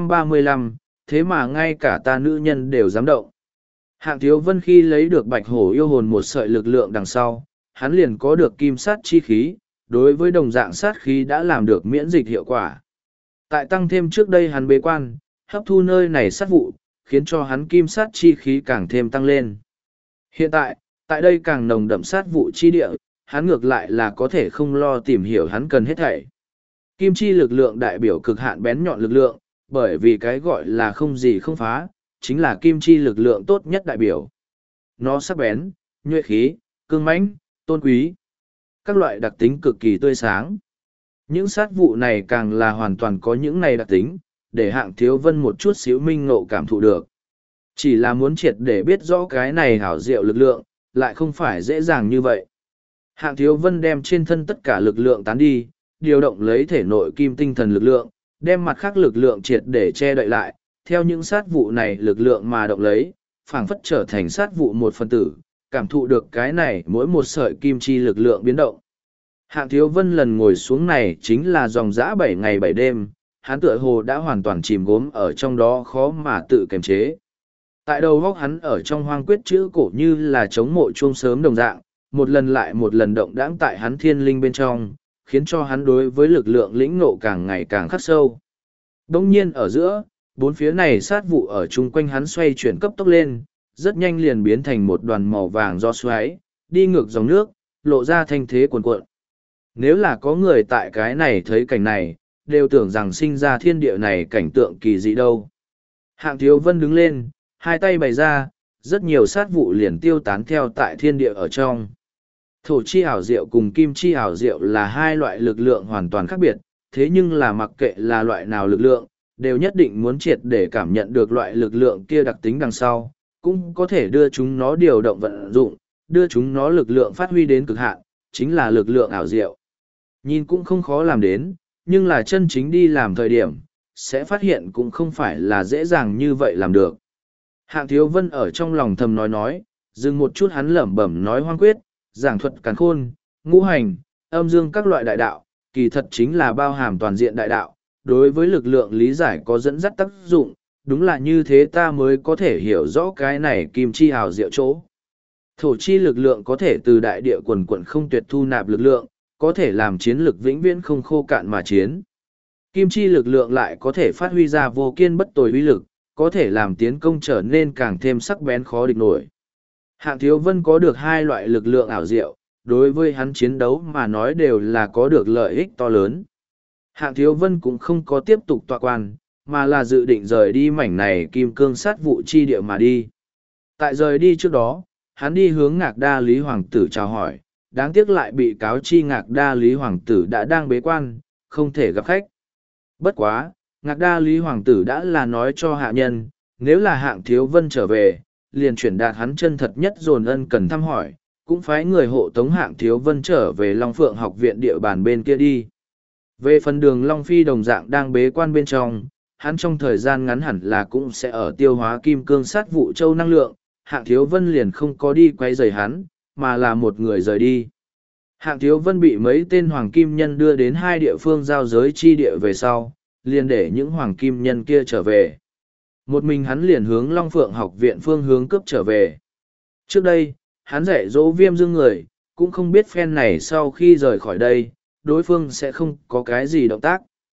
635, thế mà ngay cả ta nữ nhân đều dám động. Hạng Thiếu Vân khi lấy được Bạch Hổ yêu hồn một sợi lực lượng đằng sau, hắn liền có được kim sát chi khí, đối với đồng dạng sát khí đã làm được miễn dịch hiệu quả. Tại tăng thêm trước đây hắn bế quan, hấp thu nơi này sát vụ, khiến cho hắn kim sát chi khí càng thêm tăng lên. Hiện tại, tại đây càng nồng đậm sát vụ chi địa, hắn ngược lại là có thể không lo tìm hiểu hắn cần hết thảy. Kim chi lực lượng đại biểu cực hạn bén nhọn lực lượng, bởi vì cái gọi là không gì không phá, chính là kim chi lực lượng tốt nhất đại biểu. Nó sắc bén, nhuệ khí, cương mãnh, tôn quý. Các loại đặc tính cực kỳ tươi sáng. Những sát vụ này càng là hoàn toàn có những này đặc tính, để Hạng Thiếu Vân một chút xíu minh ngộ cảm thụ được. Chỉ là muốn triệt để biết rõ cái này hảo diệu lực lượng, lại không phải dễ dàng như vậy. Hạng Thiếu Vân đem trên thân tất cả lực lượng tán đi, điều động lấy thể nội kim tinh thần lực lượng, đem mặt khác lực lượng triệt để che đậy lại, theo những sát vụ này lực lượng mà động lấy, phảng phất trở thành sát vụ một phần tử, cảm thụ được cái này mỗi một sợi kim chi lực lượng biến động. Hạng Thiếu Vân lần ngồi xuống này chính là dòng dã 7 ngày 7 đêm, hắn tựa hồ đã hoàn toàn chìm gốm ở trong đó khó mà tự kiềm chế. Tại đầu góc hắn ở trong Hoang Quyết chữ cổ như là chống mộ chuông sớm đồng dạng, một lần lại một lần động đãng tại hắn thiên linh bên trong, khiến cho hắn đối với lực lượng lĩnh ngộ càng ngày càng khắc sâu. Đông nhiên ở giữa, bốn phía này sát vụ ở chung quanh hắn xoay chuyển cấp tốc lên, rất nhanh liền biến thành một đoàn màu vàng do xoáy, đi ngược dòng nước, lộ ra thanh thế cuồn cuộn. Nếu là có người tại cái này thấy cảnh này, đều tưởng rằng sinh ra thiên địa này cảnh tượng kỳ dị đâu. Hạng Thiếu Vân đứng lên, hai tay bày ra, rất nhiều sát vụ liền tiêu tán theo tại thiên địa ở trong. Thổ chi ảo diệu cùng kim chi ảo diệu là hai loại lực lượng hoàn toàn khác biệt, thế nhưng là mặc kệ là loại nào lực lượng, đều nhất định muốn triệt để cảm nhận được loại lực lượng kia đặc tính đằng sau, cũng có thể đưa chúng nó điều động vận dụng, đưa chúng nó lực lượng phát huy đến cực hạn, chính là lực lượng ảo diệu. Nhìn cũng không khó làm đến, nhưng là chân chính đi làm thời điểm, sẽ phát hiện cũng không phải là dễ dàng như vậy làm được. Hạng Thiếu Vân ở trong lòng thầm nói, dừng một chút hắn lẩm bẩm nói Hoang Quyết, giảng thuật càn khôn, ngũ hành, âm dương các loại đại đạo, kỳ thật chính là bao hàm toàn diện đại đạo, đối với lực lượng lý giải có dẫn dắt tác dụng, đúng là như thế ta mới có thể hiểu rõ cái này kim chi hào diệu chỗ. Thổ chi lực lượng có thể từ đại địa quần quận không tuyệt thu nạp lực lượng, có thể làm chiến lực vĩnh viễn không khô cạn mà chiến. Kim chi lực lượng lại có thể phát huy ra vô kiên bất tồi uy lực, có thể làm tiến công trở nên càng thêm sắc bén khó địch nổi. Hạng Thiếu Vân có được hai loại lực lượng ảo diệu, đối với hắn chiến đấu mà nói đều là có được lợi ích to lớn. Hạng Thiếu Vân cũng không có tiếp tục tọa quan, mà là dự định rời đi mảnh này kim cương sát vụ chi địa mà đi. Tại rời đi trước đó, hắn đi hướng Ngạc Đa Lý Hoàng tử chào hỏi, đáng tiếc lại bị cáo chi Ngạc Đa Lý Hoàng tử đã đang bế quan, không thể gặp khách. Bất quá, Ngạc Đa Lý Hoàng tử đã là nói cho hạ nhân, nếu là Hạng Thiếu Vân trở về, liền chuyển đạt hắn chân thật nhất dồn ân cần thăm hỏi, cũng phái người hộ tống Hạng Thiếu Vân trở về Long Phượng học viện địa bàn bên kia đi. Về phần đường Long Phi đồng dạng đang bế quan bên trong, hắn trong thời gian ngắn hẳn là cũng sẽ ở tiêu hóa kim cương sát vụ châu năng lượng, Hạng Thiếu Vân liền không có đi quay rời hắn, mà là một người rời đi. Hạng Thiếu Vân bị mấy tên hoàng kim nhân đưa đến hai địa phương giao giới chi địa về sau, liền để những hoàng kim nhân kia trở về. Một mình hắn liền hướng Long Phượng học viện phương hướng cướp trở về. Trước đây, hắn dạy dỗ Viêm Dương người, cũng không biết phen này sau khi rời khỏi đây, đối phương sẽ không có cái gì động tác.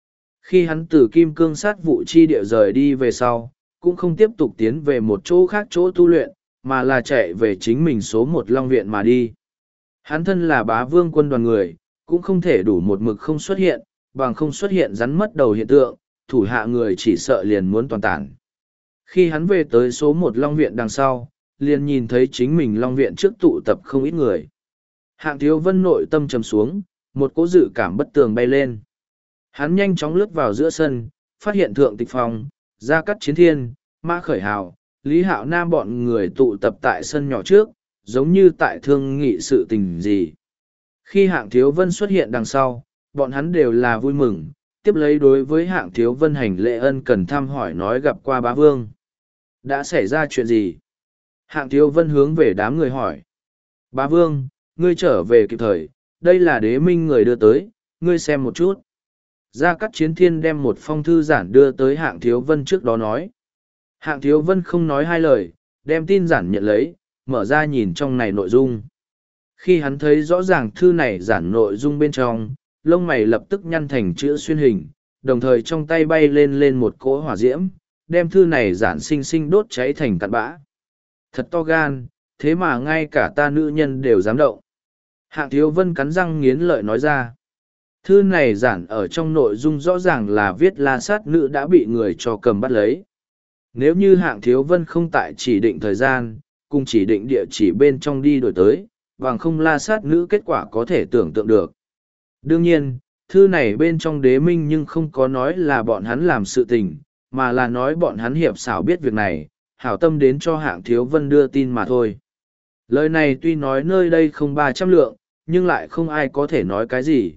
Khi hắn từ kim cương sát vụ chi địa rời đi về sau, cũng không tiếp tục tiến về một chỗ khác chỗ tu luyện, mà là chạy về chính mình số một Long Viện mà đi. Hắn thân là bá vương quân đoàn người, cũng không thể đủ một mực không xuất hiện, bằng không xuất hiện rắn mất đầu hiện tượng, thủ hạ người chỉ sợ liền muốn toàn tản. Khi hắn về tới số một Long Viện đằng sau, liền nhìn thấy chính mình Long Viện trước tụ tập không ít người. Hạng Thiếu Vân nội tâm trầm xuống, một cỗ dự cảm bất tường bay lên. Hắn nhanh chóng lướt vào giữa sân, phát hiện Thượng Tịch Phong, Gia Cát Chiến Thiên, Mã Khởi Hào, Lý Hạo Nam bọn người tụ tập tại sân nhỏ trước, giống như tại thương nghị sự tình gì. Khi Hạng Thiếu Vân xuất hiện đằng sau, bọn hắn đều là vui mừng, tiếp lấy đối với Hạng Thiếu Vân hành lễ ân cần thăm hỏi nói gặp qua bá vương. Đã xảy ra chuyện gì? Hạng Thiếu Vân hướng về đám người hỏi. Bá vương, ngươi trở về kịp thời, đây là đế minh người đưa tới, ngươi xem một chút. Gia Cát Chiến Thiên đem một phong thư giản đưa tới Hạng Thiếu Vân trước đó nói. Hạng Thiếu Vân không nói hai lời, đem tin giản nhận lấy, mở ra nhìn trong này nội dung. Khi hắn thấy rõ ràng thư này giản nội dung bên trong, lông mày lập tức nhăn thành chữ xuyên hình, đồng thời trong tay bay lên một cỗ hỏa diễm, đem thư này giản xinh xinh đốt cháy thành cặn bã. Thật to gan, thế mà ngay cả ta nữ nhân đều dám động. Hạng Thiếu Vân cắn răng nghiến lợi nói ra. Thư này giản ở trong nội dung rõ ràng là viết La Sát Nữ đã bị người cho cầm bắt lấy. Nếu như Hạng Thiếu Vân không tại chỉ định thời gian, cùng chỉ định địa chỉ bên trong đi đổi tới, bằng không La Sát Nữ kết quả có thể tưởng tượng được. Đương nhiên, thư này bên trong đế minh nhưng không có nói là bọn hắn làm sự tình, mà là nói bọn hắn hiệp xảo biết việc này, hảo tâm đến cho Hạng Thiếu Vân đưa tin mà thôi. Lời này tuy nói nơi đây không 300 lượng, nhưng lại không ai có thể nói cái gì.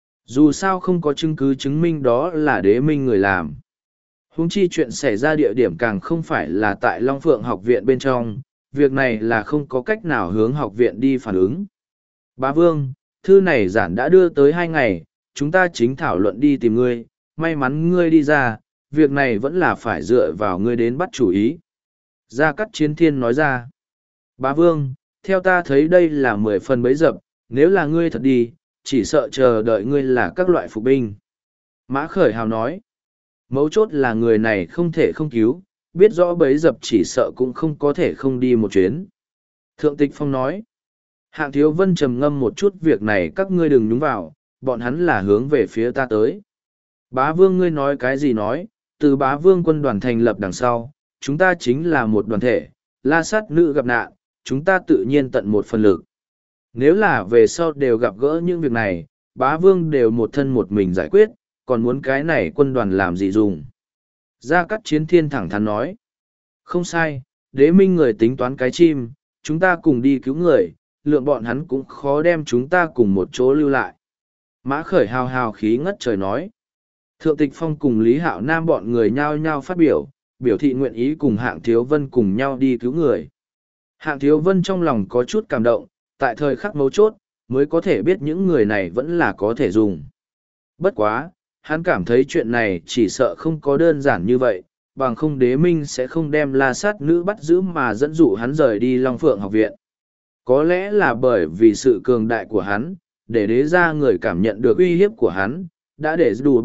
Dù sao không có chứng cứ chứng minh đó là đế minh người làm. Huống chi chuyện xảy ra địa điểm càng không phải là tại Long Phượng học viện bên trong, việc này là không có cách nào hướng học viện đi phản ứng. Bá Vương, thư này giản đã đưa tới 2 ngày, chúng ta chính thảo luận đi tìm ngươi, may mắn ngươi đi ra, việc này vẫn là phải dựa vào ngươi đến bắt chủ ý. Gia Cát Chiến Thiên nói ra. Bá Vương, theo ta thấy đây là 10 phần bấy dập, nếu là ngươi thật đi, chỉ sợ chờ đợi ngươi là các loại phục binh. Mã Khởi Hào nói. Mấu chốt là người này không thể không cứu, biết rõ bấy dập chỉ sợ cũng không có thể không đi một chuyến. Thượng Tịch Phong nói. Hạng Thiếu Vân trầm ngâm một chút việc này các ngươi đừng nhúng vào, bọn hắn là hướng về phía ta tới. Bá Vương ngươi nói cái gì nói, từ Bá Vương quân đoàn thành lập đằng sau, chúng ta chính là một đoàn thể, La Sát Nữ gặp nạn, chúng ta tự nhiên tận một phần lực. Nếu là về sau đều gặp gỡ những việc này, Bá Vương đều một thân một mình giải quyết, còn muốn cái này quân đoàn làm gì dùng. Gia Cát Chiến Thiên thẳng thắn nói. Không sai, đế minh người tính toán cái chim, chúng ta cùng đi cứu người, lượng bọn hắn cũng khó đem chúng ta cùng một chỗ lưu lại. Mã Khởi hào hào khí ngất trời nói. Thượng Tịch Phong cùng Lý Hạo Nam bọn người nhao nhao phát biểu thị nguyện ý cùng Hạng Thiếu Vân cùng nhau đi cứu người. Hạng Thiếu Vân trong lòng có chút cảm động, tại thời khắc mấu chốt, mới có thể biết những người này vẫn là có thể dùng. Bất quá, hắn cảm thấy chuyện này chỉ sợ không có đơn giản như vậy, bằng không đế minh sẽ không đem La Sát Nữ bắt giữ mà dẫn dụ hắn rời đi Long Phượng học viện. Có lẽ là bởi vì sự cường đại của hắn, để đế ra người cảm nhận được uy hiếp của hắn, đã để đủ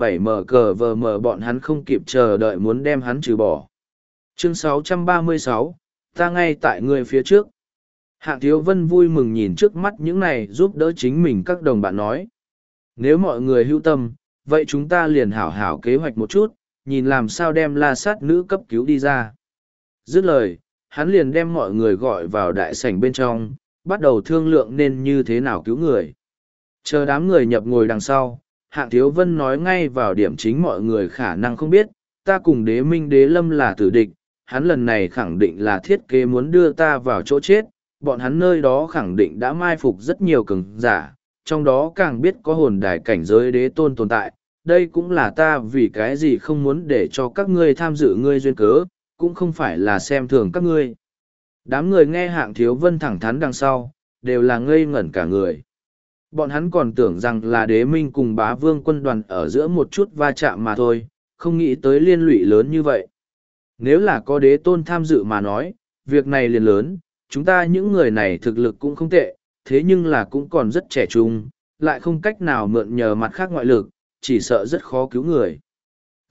7 bọn hắn không kịp chờ đợi muốn đem hắn trừ bỏ. Chương 636, ta ngay tại người phía trước. Hạng Thiếu Vân vui mừng nhìn trước mắt những này giúp đỡ chính mình các đồng bạn nói. Nếu mọi người hữu tâm, vậy chúng ta liền hảo hảo kế hoạch một chút, nhìn làm sao đem La Sát Nữ cấp cứu đi ra. Dứt lời, hắn liền đem mọi người gọi vào đại sảnh bên trong, bắt đầu thương lượng nên như thế nào cứu người. Chờ đám người nhập ngồi đằng sau, Hạng Thiếu Vân nói ngay vào điểm chính mọi người khả năng không biết, ta cùng đế minh đế lâm là tử địch, hắn lần này khẳng định là thiết kế muốn đưa ta vào chỗ chết, bọn hắn nơi đó khẳng định đã mai phục rất nhiều cường giả, trong đó càng biết có hồn đài cảnh giới đế tôn tồn tại, đây cũng là ta vì cái gì không muốn để cho các ngươi tham dự ngươi duyên cớ, cũng không phải là xem thường các ngươi. Đám người nghe Hạng Thiếu Vân thẳng thắn đằng sau, đều là ngây ngẩn cả người. Bọn hắn còn tưởng rằng là đế minh cùng Bá Vương quân đoàn ở giữa một chút va chạm mà thôi, không nghĩ tới liên lụy lớn như vậy. Nếu là có đế tôn tham dự mà nói, việc này liền lớn, chúng ta những người này thực lực cũng không tệ, thế nhưng là cũng còn rất trẻ trung, lại không cách nào mượn nhờ mặt khác ngoại lực, chỉ sợ rất khó cứu người.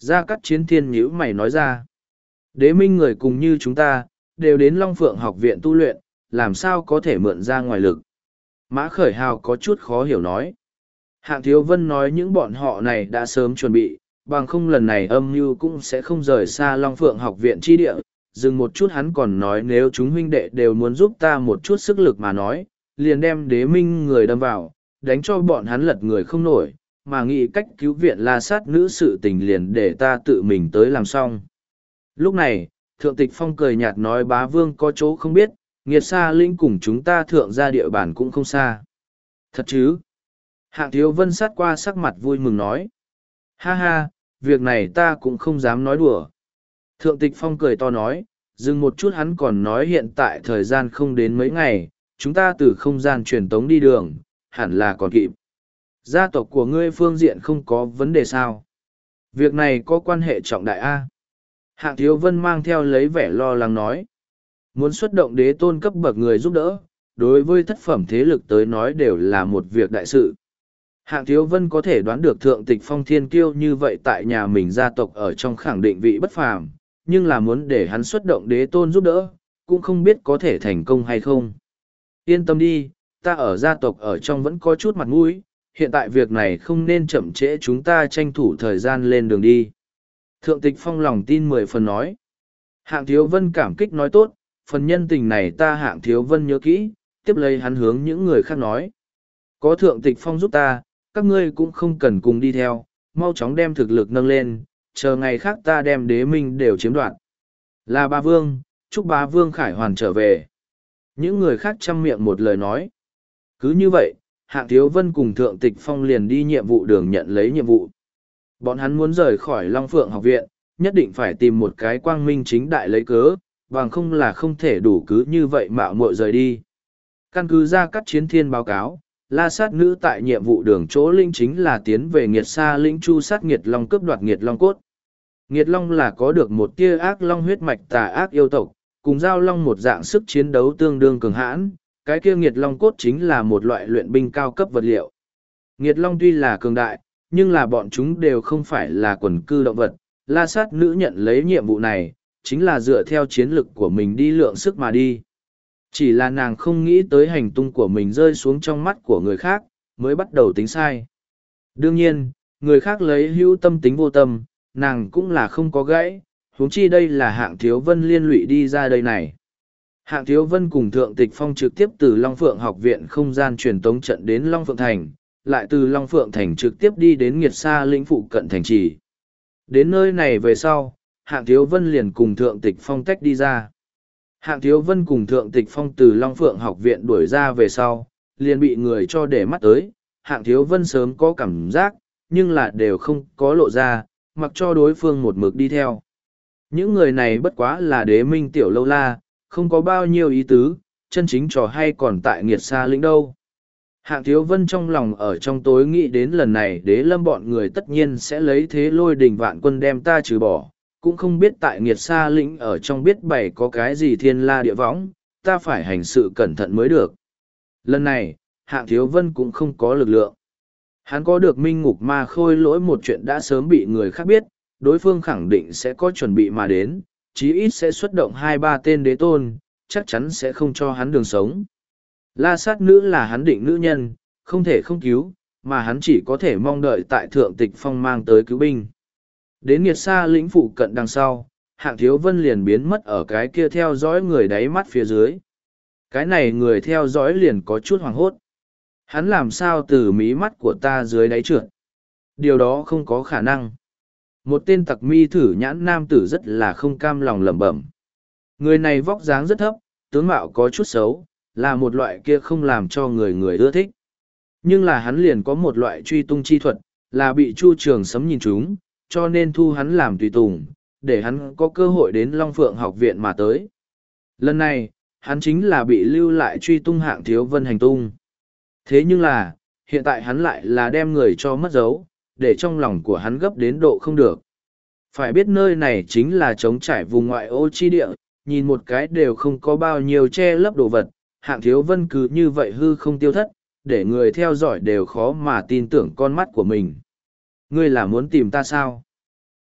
Gia Cát Chiến Thiên nhíu mày nói ra. Đế minh người cùng như chúng ta, đều đến Long Phượng học viện tu luyện, làm sao có thể mượn ra ngoài lực. Mã Khởi Hào có chút khó hiểu nói. Hạng Thiếu Vân nói những bọn họ này đã sớm chuẩn bị, bằng không lần này âm mưu cũng sẽ không rời xa Long Phượng học viện chi địa. Dừng một chút hắn còn nói nếu chúng huynh đệ đều muốn giúp ta một chút sức lực mà nói, liền đem đế minh người đâm vào, đánh cho bọn hắn lật người không nổi, mà nghĩ cách cứu viện La Sát nữ sự tình liền để ta tự mình tới làm xong. Lúc này, Thượng Tịch Phong cười nhạt nói bá vương có chỗ không biết, nghiệt xa lĩnh cùng chúng ta thượng ra địa bàn cũng không xa. Thật chứ? Hạng Thiếu Vân sát qua sắc mặt vui mừng nói. Ha ha, việc này ta cũng không dám nói đùa. Thượng Tịch Phong cười to nói, dừng một chút hắn còn nói hiện tại thời gian không đến mấy ngày, chúng ta từ không gian truyền tống đi đường, hẳn là còn kịp. Gia tộc của ngươi phương diện không có vấn đề sao? Việc này có quan hệ trọng đại A. Hạng Thiếu Vân mang theo lấy vẻ lo lắng nói. Muốn xuất động đế tôn cấp bậc người giúp đỡ, đối với thất phẩm thế lực tới nói đều là một việc đại sự. Hạng Thiếu Vân có thể đoán được Thượng Tịch Phong thiên kiêu như vậy tại nhà mình gia tộc ở trong khẳng định vị bất phàm, nhưng là muốn để hắn xuất động đế tôn giúp đỡ, cũng không biết có thể thành công hay không. Yên tâm đi, ta ở gia tộc ở trong vẫn có chút mặt mũi, hiện tại việc này không nên chậm trễ chúng ta tranh thủ thời gian lên đường đi. Thượng Tịch Phong lòng tin 10 phần nói. Hạng Thiếu Vân cảm kích nói tốt, phần nhân tình này ta Hạng Thiếu Vân nhớ kỹ, tiếp lấy hắn hướng những người khác nói. Có Thượng Tịch Phong giúp ta, các ngươi cũng không cần cùng đi theo, mau chóng đem thực lực nâng lên, chờ ngày khác ta đem đế minh đều chiếm đoạt. Là bá vương, chúc bá vương khải hoàn trở về. Những người khác chăm miệng một lời nói. Cứ như vậy, Hạng Thiếu Vân cùng Thượng Tịch Phong liền đi nhiệm vụ đường nhận lấy nhiệm vụ. Bọn hắn muốn rời khỏi Long Phượng học viện, nhất định phải tìm một cái quang minh chính đại lấy cớ, bằng không là không thể đủ cứ như vậy mạo muội rời đi. Căn cứ Gia Cát Chiến Thiên báo cáo, La Sát nữ tại nhiệm vụ đường chỗ linh chính là tiến về Nghiệt Sa lĩnh chu sát Nghiệt Long cướp đoạt Nghiệt Long cốt. Nghiệt Long là có được một tia ác long huyết mạch tà ác yêu tộc, cùng Giao Long một dạng sức chiến đấu tương đương cường hãn, cái kia Nghiệt Long cốt chính là một loại luyện binh cao cấp vật liệu. Nghiệt Long tuy là cường đại, nhưng là bọn chúng đều không phải là quần cư động vật. La Sát nữ nhận lấy nhiệm vụ này, chính là dựa theo chiến lực của mình đi lượng sức mà đi. Chỉ là nàng không nghĩ tới hành tung của mình rơi xuống trong mắt của người khác, mới bắt đầu tính sai. Đương nhiên, người khác lấy hữu tâm tính vô tâm, nàng cũng là không có gãy, huống chi đây là Hạng Thiếu Vân liên lụy đi ra đây này. Hạng Thiếu Vân cùng Thượng Tịch Phong trực tiếp từ Long Phượng học viện không gian truyền tống trận đến Long Phượng Thành, lại từ Long Phượng Thành trực tiếp đi đến Nghiệt Sa lĩnh phụ cận thành trì. Đến nơi này về sau, Hạng Thiếu Vân liền cùng Thượng Tịch Phong tách đi ra. Hạng Thiếu Vân cùng Thượng Tịch Phong từ Long Phượng học viện đuổi ra về sau, liền bị người cho để mắt tới. Hạng Thiếu Vân sớm có cảm giác, nhưng là đều không có lộ ra, mặc cho đối phương một mực đi theo. Những người này bất quá là đế minh tiểu lâu la, không có bao nhiêu ý tứ, chân chính trò hay còn tại Nghiệt Sa lĩnh đâu. Hạng Thiếu Vân trong lòng ở trong tối nghĩ đến lần này đế lâm bọn người tất nhiên sẽ lấy thế lôi đình vạn quân đem ta trừ bỏ, cũng không biết tại Nghiệt Sa lĩnh ở trong biết bày có cái gì thiên la địa võng, ta phải hành sự cẩn thận mới được. Lần này, Hạng Thiếu Vân cũng không có lực lượng. Hắn có được minh ngục ma khôi lỗi một chuyện đã sớm bị người khác biết, đối phương khẳng định sẽ có chuẩn bị mà đến, chí ít sẽ xuất động 2-3 tên đế tôn, chắc chắn sẽ không cho hắn đường sống. La Sát nữ là hắn định nữ nhân, không thể không cứu, mà hắn chỉ có thể mong đợi tại Thượng Tịch Phong mang tới cứu binh. Đến Nghiệt Sa lĩnh phụ cận đằng sau, Hạng Thiếu Vân liền biến mất ở cái kia theo dõi người đáy mắt phía dưới. Cái này người theo dõi liền có chút hoảng hốt. Hắn làm sao từ mí mắt của ta dưới đáy trượt? Điều đó không có khả năng. Một tên tặc mi thử nhãn nam tử rất là không cam lòng lẩm bẩm. Người này vóc dáng rất thấp, tướng mạo có chút xấu, là một loại kia không làm cho người ưa thích. Nhưng là hắn liền có một loại truy tung chi thuật, là bị Chu Trường Sấm nhìn trúng, cho nên thu hắn làm tùy tùng, để hắn có cơ hội đến Long Phượng học viện mà tới. Lần này, hắn chính là bị lưu lại truy tung Hạng Thiếu Vân hành tung. Thế nhưng là, hiện tại hắn lại là đem người cho mất dấu, để trong lòng của hắn gấp đến độ không được. Phải biết nơi này chính là trống trải vùng ngoại ô chi địa, nhìn một cái đều không có bao nhiêu che lấp đồ vật, Hạng Thiếu Vân cứ như vậy hư không tiêu thất, để người theo dõi đều khó mà tin tưởng con mắt của mình. Ngươi là muốn tìm ta sao?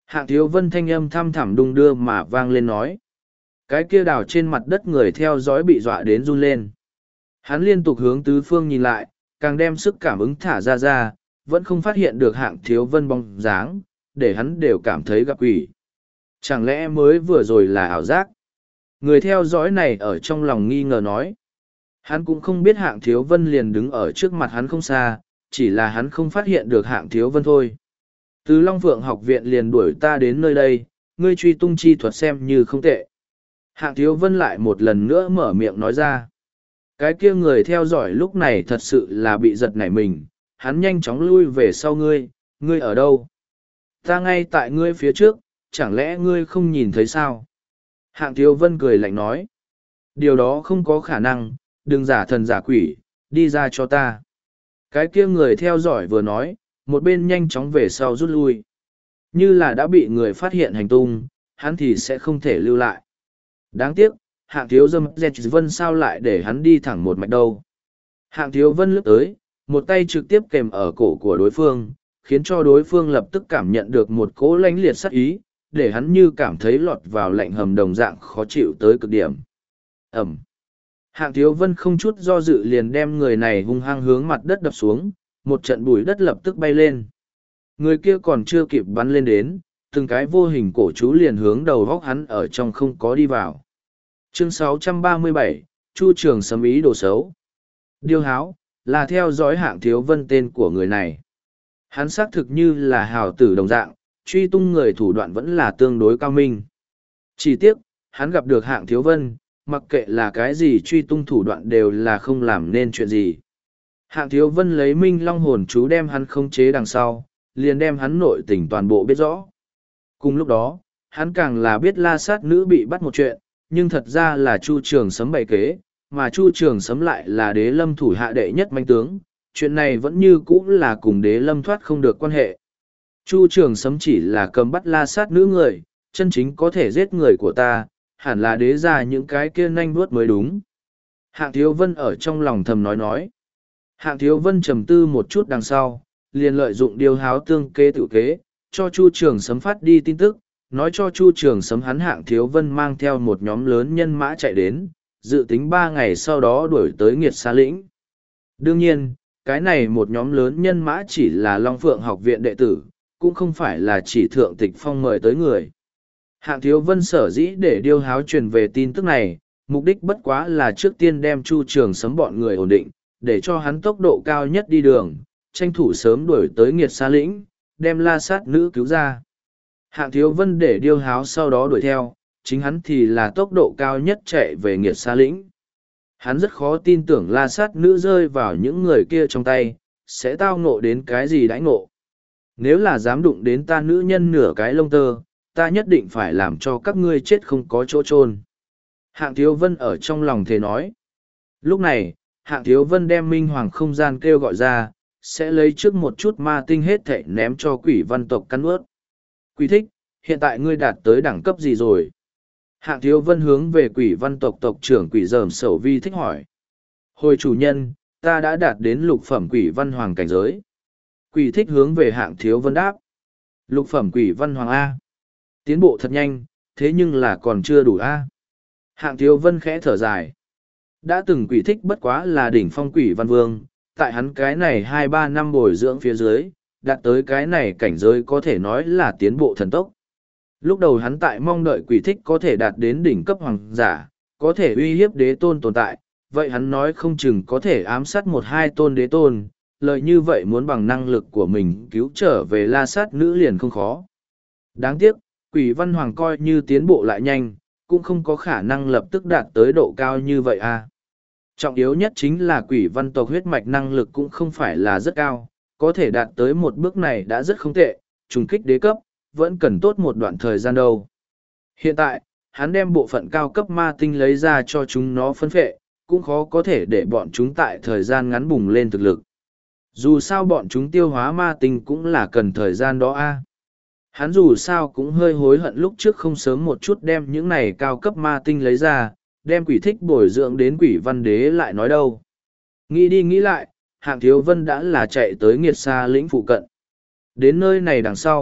Hạng Thiếu Vân thanh âm thăm thẳm đung đưa mà vang lên nói. Cái kia đào trên mặt đất người theo dõi bị dọa đến run lên. Hắn liên tục hướng tứ phương nhìn lại, càng đem sức cảm ứng thả ra, vẫn không phát hiện được Hạng Thiếu Vân bóng dáng, để hắn đều cảm thấy gặp quỷ. Chẳng lẽ mới vừa rồi là ảo giác? Người theo dõi này ở trong lòng nghi ngờ nói. Hắn cũng không biết Hạng Thiếu Vân liền đứng ở trước mặt hắn không xa, chỉ là hắn không phát hiện được Hạng Thiếu Vân thôi. Từ Long Phượng học viện liền đuổi ta đến nơi đây, ngươi truy tung chi thuật xem như không tệ. Hạng Thiếu Vân lại một lần nữa mở miệng nói ra. Cái kia người theo dõi lúc này thật sự là bị giật nảy mình, hắn nhanh chóng lui về sau ngươi ở đâu? Ta ngay tại ngươi phía trước, chẳng lẽ ngươi không nhìn thấy sao? Hạng Thiếu Vân cười lạnh nói. Điều đó không có khả năng, đừng giả thần giả quỷ, đi ra cho ta. Cái kia người theo dõi vừa nói, một bên nhanh chóng về sau rút lui. Như là đã bị người phát hiện hành tung, hắn thì sẽ không thể lưu lại. Đáng tiếc, Hạng Thiếu Vân sao lại để hắn đi thẳng một mạch đâu. Hạng Thiếu Vân lướt tới, một tay trực tiếp kèm ở cổ của đối phương, khiến cho đối phương lập tức cảm nhận được một cỗ lãnh liệt sát ý, để hắn như cảm thấy lọt vào lạnh hầm đồng dạng khó chịu tới cực điểm. Ẩm. Hạng Thiếu Vân không chút do dự liền đem người này hung hăng hướng mặt đất đập xuống, một trận bụi đất lập tức bay lên. Người kia còn chưa kịp bắn lên đến, từng cái vô hình cổ chú liền hướng đầu góc hắn ở trong không có đi vào. Chương 637, Chu Trường Sấm ý đồ xấu. Điêu háo, là theo dõi Hạng Thiếu Vân tên của người này. Hắn xác thực như là hào tử đồng dạng, truy tung người thủ đoạn vẫn là tương đối cao minh. Chỉ tiếc, hắn gặp được Hạng Thiếu Vân, mặc kệ là cái gì truy tung thủ đoạn đều là không làm nên chuyện gì. Hạng Thiếu Vân lấy Minh Long hồn chú đem hắn khống chế đằng sau, liền đem hắn nội tình toàn bộ biết rõ. Cùng lúc đó, hắn càng là biết La Sát Nữ bị bắt một chuyện, nhưng thật ra là Chu Trường Sấm bày kế, mà Chu Trường Sấm lại là Đế Lâm thủ hạ đệ nhất manh tướng, chuyện này vẫn như cũ là cùng Đế Lâm thoát không được quan hệ. Chu Trường Sấm chỉ là cầm bắt La Sát Nữ người, chân chính có thể giết người của ta, hẳn là đế ra những cái kia nanh vuốt mới đúng. Hạng Thiếu Vân ở trong lòng thầm nói. Hạng Thiếu Vân trầm tư một chút đằng sau, liền lợi dụng điều háo tương kế tự kế, cho Chu Trường Sấm phát đi tin tức, nói cho Chu Trường Sấm hắn Hạng Thiếu Vân mang theo một nhóm lớn nhân mã chạy đến, dự tính 3 ngày sau đó đuổi tới Nghiệt Sa Lĩnh. Đương nhiên, cái này một nhóm lớn nhân mã chỉ là Long Phượng học viện đệ tử, cũng không phải là chỉ Thượng Tịch Phong mời tới người. Hạng Thiếu Vân sở dĩ để điêu háo truyền về tin tức này, mục đích bất quá là trước tiên đem Chu Trường Sấm bọn người ổn định, để cho hắn tốc độ cao nhất đi đường, tranh thủ sớm đuổi tới Nghiệt Sa Lĩnh, đem La Sát Nữ cứu ra. Hạng Thiếu Vân để điêu háo sau đó đuổi theo, chính hắn thì là tốc độ cao nhất chạy về Nghiệt Sa Lĩnh. Hắn rất khó tin tưởng La Sát Nữ rơi vào những người kia trong tay, sẽ tao ngộ đến cái gì đãi ngộ. Nếu là dám đụng đến ta nữ nhân nửa cái lông tơ, ta nhất định phải làm cho các ngươi chết không có chỗ chôn. Hạng Thiếu Vân ở trong lòng thề nói. Lúc này, Hạng Thiếu Vân đem Minh Hoàng không gian kêu gọi ra, sẽ lấy trước một chút ma tinh hết thảy ném cho quỷ văn tộc cắn ướt. Quỷ thích, hiện tại ngươi đạt tới đẳng cấp gì rồi? Hạng Thiếu Vân hướng về quỷ văn tộc tộc trưởng quỷ dởm Sẩu Vi thích hỏi. Hồi chủ nhân, ta đã đạt đến lục phẩm quỷ văn hoàng cảnh giới. Quỷ thích hướng về Hạng Thiếu Vân đáp. Lục phẩm quỷ văn hoàng A. Tiến bộ thật nhanh, thế nhưng là còn chưa đủ A. Hạng Thiếu Vân khẽ thở dài. Đã từng quỷ thích bất quá là đỉnh phong quỷ văn vương, tại hắn cái này 2-3 năm bồi dưỡng phía dưới, đạt tới cái này cảnh giới có thể nói là tiến bộ thần tốc. Lúc đầu hắn tại mong đợi quỷ thích có thể đạt đến đỉnh cấp hoàng giả, có thể uy hiếp đế tôn tồn tại, vậy hắn nói không chừng có thể ám sát 1-2 tôn đế tôn, lợi như vậy muốn bằng năng lực của mình cứu trở về La Sát Nữ liền không khó. Đáng tiếc, quỷ văn hoàng coi như tiến bộ lại nhanh, cũng không có khả năng lập tức đạt tới độ cao như vậy à. Trọng yếu nhất chính là quỷ văn tộc huyết mạch năng lực cũng không phải là rất cao, có thể đạt tới một bước này đã rất không tệ, trùng kích đế cấp, vẫn cần tốt một đoạn thời gian đâu. Hiện tại, hắn đem bộ phận cao cấp ma tinh lấy ra cho chúng nó phân phệ, cũng khó có thể để bọn chúng tại thời gian ngắn bùng lên thực lực. Dù sao bọn chúng tiêu hóa ma tinh cũng là cần thời gian đó a. Hắn dù sao cũng hơi hối hận lúc trước không sớm một chút đem những này cao cấp ma tinh lấy ra, đem quỷ thích bồi dưỡng đến quỷ văn đế lại nói đâu. Nghĩ đi nghĩ lại, Hạng Thiếu Vân đã là chạy tới Nghiệt Sa Lĩnh phụ cận. Đến nơi này đằng sau,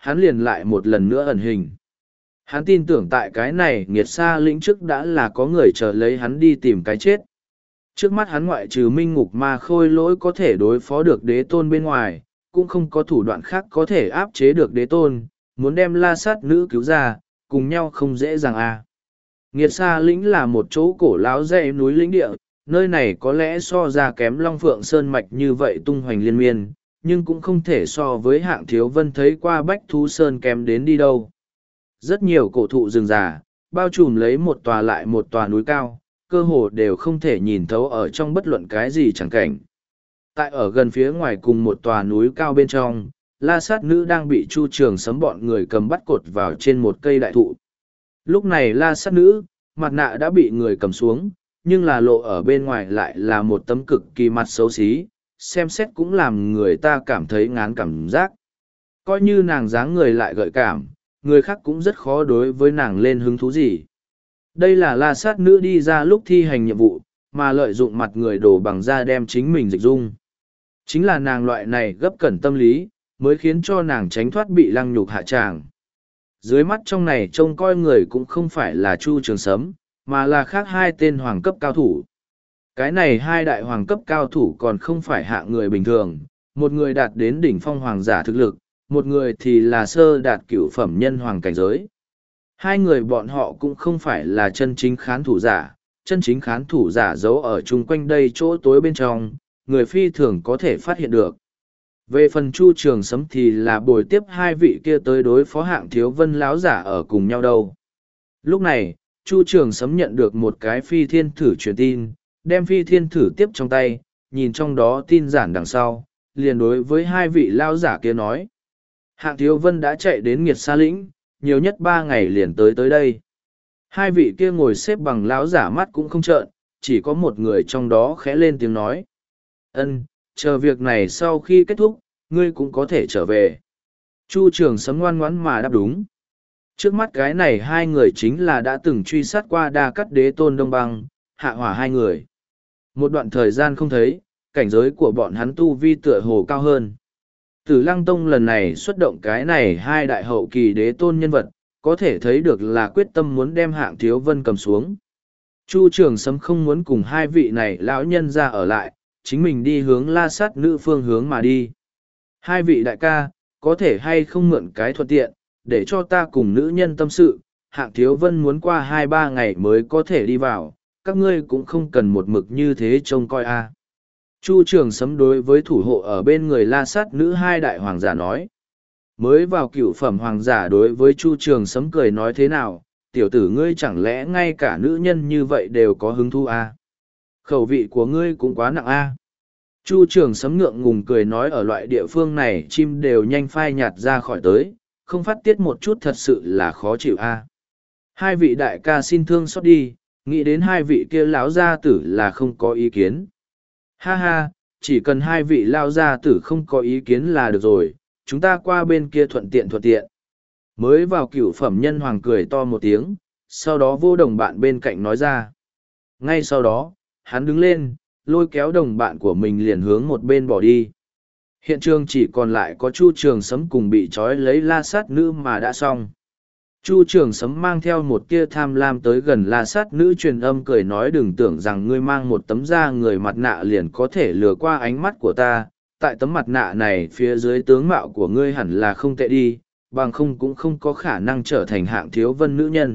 hắn liền lại một lần nữa ẩn hình. Hắn tin tưởng tại cái này nghiệt xa lĩnh trước đã là có người chờ lấy hắn đi tìm cái chết. Trước mắt hắn ngoại trừ minh ngục ma khôi lỗi có thể đối phó được đế tôn bên ngoài, cũng không có thủ đoạn khác có thể áp chế được đế tôn, muốn đem la sát nữ cứu ra, cùng nhau không dễ dàng à. Nghiệt xa lĩnh là một chỗ cổ láo dãy núi lĩnh địa, nơi này có lẽ so ra kém Long Phượng Sơn Mạch như vậy tung hoành liên miên, nhưng cũng không thể so với Hạng Thiếu Vân thấy qua Bách Thú Sơn kém đến đi đâu. Rất nhiều cổ thụ rừng già, bao trùm lấy một tòa lại một tòa núi cao, cơ hồ đều không thể nhìn thấu ở trong bất luận cái gì chẳng cảnh. Tại ở gần phía ngoài cùng một tòa núi cao bên trong, la sát nữ đang bị Chu Trường Sấm bọn người cầm bắt cột vào trên một cây đại thụ. Lúc này la sát nữ, mặt nạ đã bị người cầm xuống, nhưng là lộ ở bên ngoài lại là một tấm cực kỳ mặt xấu xí, xem xét cũng làm người ta cảm thấy ngán cảm giác. Coi như nàng dáng người lại gợi cảm, người khác cũng rất khó đối với nàng lên hứng thú gì. Đây là la sát nữ đi ra lúc thi hành nhiệm vụ, mà lợi dụng mặt người đổ bằng da đem chính mình dịch dung. Chính là nàng loại này gấp cẩn tâm lý, mới khiến cho nàng tránh thoát bị lăng nhục hạ tràng. Dưới mắt trong này trông coi người cũng không phải là Chu Trường Sấm, mà là khác hai tên hoàng cấp cao thủ. Cái này hai đại hoàng cấp cao thủ còn không phải hạ người bình thường, một người đạt đến đỉnh phong hoàng giả thực lực, một người thì là sơ đạt cửu phẩm nhân hoàng cảnh giới. Hai người bọn họ cũng không phải là chân chính khán thủ giả, chân chính khán thủ giả giấu ở chung quanh đây chỗ tối bên trong, người phi thường có thể phát hiện được. Về phần Chu Trường Sấm thì là bồi tiếp hai vị kia tới đối phó Hạng Thiếu Vân láo giả ở cùng nhau đâu. Lúc này, Chu Trường Sấm nhận được một cái phi thiên thử truyền tin, đem phi thiên thử tiếp trong tay, nhìn trong đó tin giản đằng sau, liền đối với hai vị lao giả kia nói. Hạng Thiếu Vân đã chạy đến Nghiệt Sa Lĩnh, nhiều nhất 3 ngày liền tới đây. Hai vị kia ngồi xếp bằng lão giả mắt cũng không trợn, chỉ có một người trong đó khẽ lên tiếng nói. Ân, chờ việc này sau khi kết thúc, ngươi cũng có thể trở về. Chu Trường Sấm ngoan ngoãn mà đáp đúng. Trước mắt cái này hai người chính là đã từng truy sát qua Đa Cắt Đế Tôn Đông Băng, Hạ Hỏa hai người. Một đoạn thời gian không thấy, cảnh giới của bọn hắn tu vi tựa hồ cao hơn. Tử Lăng Tông lần này xuất động cái này hai đại hậu kỳ đế tôn nhân vật, có thể thấy được là quyết tâm muốn đem Hạng Thiếu Vân cầm xuống. Chu Trường Sấm không muốn cùng hai vị này lão nhân ra ở lại, chính mình đi hướng la sát nữ phương hướng mà đi. Hai vị đại ca, có thể hay không mượn cái thuận tiện, để cho ta cùng nữ nhân tâm sự, Hạng Thiếu Vân muốn qua 2-3 ngày mới có thể đi vào, các ngươi cũng không cần một mực như thế trông coi a. Chu Trường Sấm đối với thủ hộ ở bên người la sát nữ hai đại hoàng giả nói. Mới vào cựu phẩm hoàng giả đối với Chu Trường Sấm cười nói thế nào, tiểu tử ngươi chẳng lẽ ngay cả nữ nhân như vậy đều có hứng thú a? Khẩu vị của ngươi cũng quá nặng a. Chu Trường Sấm ngượng ngùng cười nói ở loại địa phương này chim đều nhanh phai nhạt ra khỏi tới, không phát tiết một chút thật sự là khó chịu a. Hai vị đại ca xin thương xót đi, nghĩ đến hai vị kia lão gia tử là không có ý kiến. Ha ha, chỉ cần hai vị lao gia tử không có ý kiến là được rồi, chúng ta qua bên kia thuận tiện thuận tiện. Mới vào cửu phẩm nhân hoàng cười to một tiếng, sau đó vô đồng bạn bên cạnh nói ra. Ngay sau đó, hắn đứng lên, lôi kéo đồng bạn của mình liền hướng một bên bỏ đi. Hiện trường chỉ còn lại có Chu Trường Sấm cùng bị trói lấy la sát nữ mà đã xong. Chu Trường Sấm mang theo một tia tham lam tới gần la sát nữ truyền âm cười nói đừng tưởng rằng ngươi mang một tấm da người mặt nạ liền có thể lừa qua ánh mắt của ta. Tại tấm mặt nạ này phía dưới tướng mạo của ngươi hẳn là không tệ đi, bằng không cũng không có khả năng trở thành Hạng Thiếu Vân nữ nhân.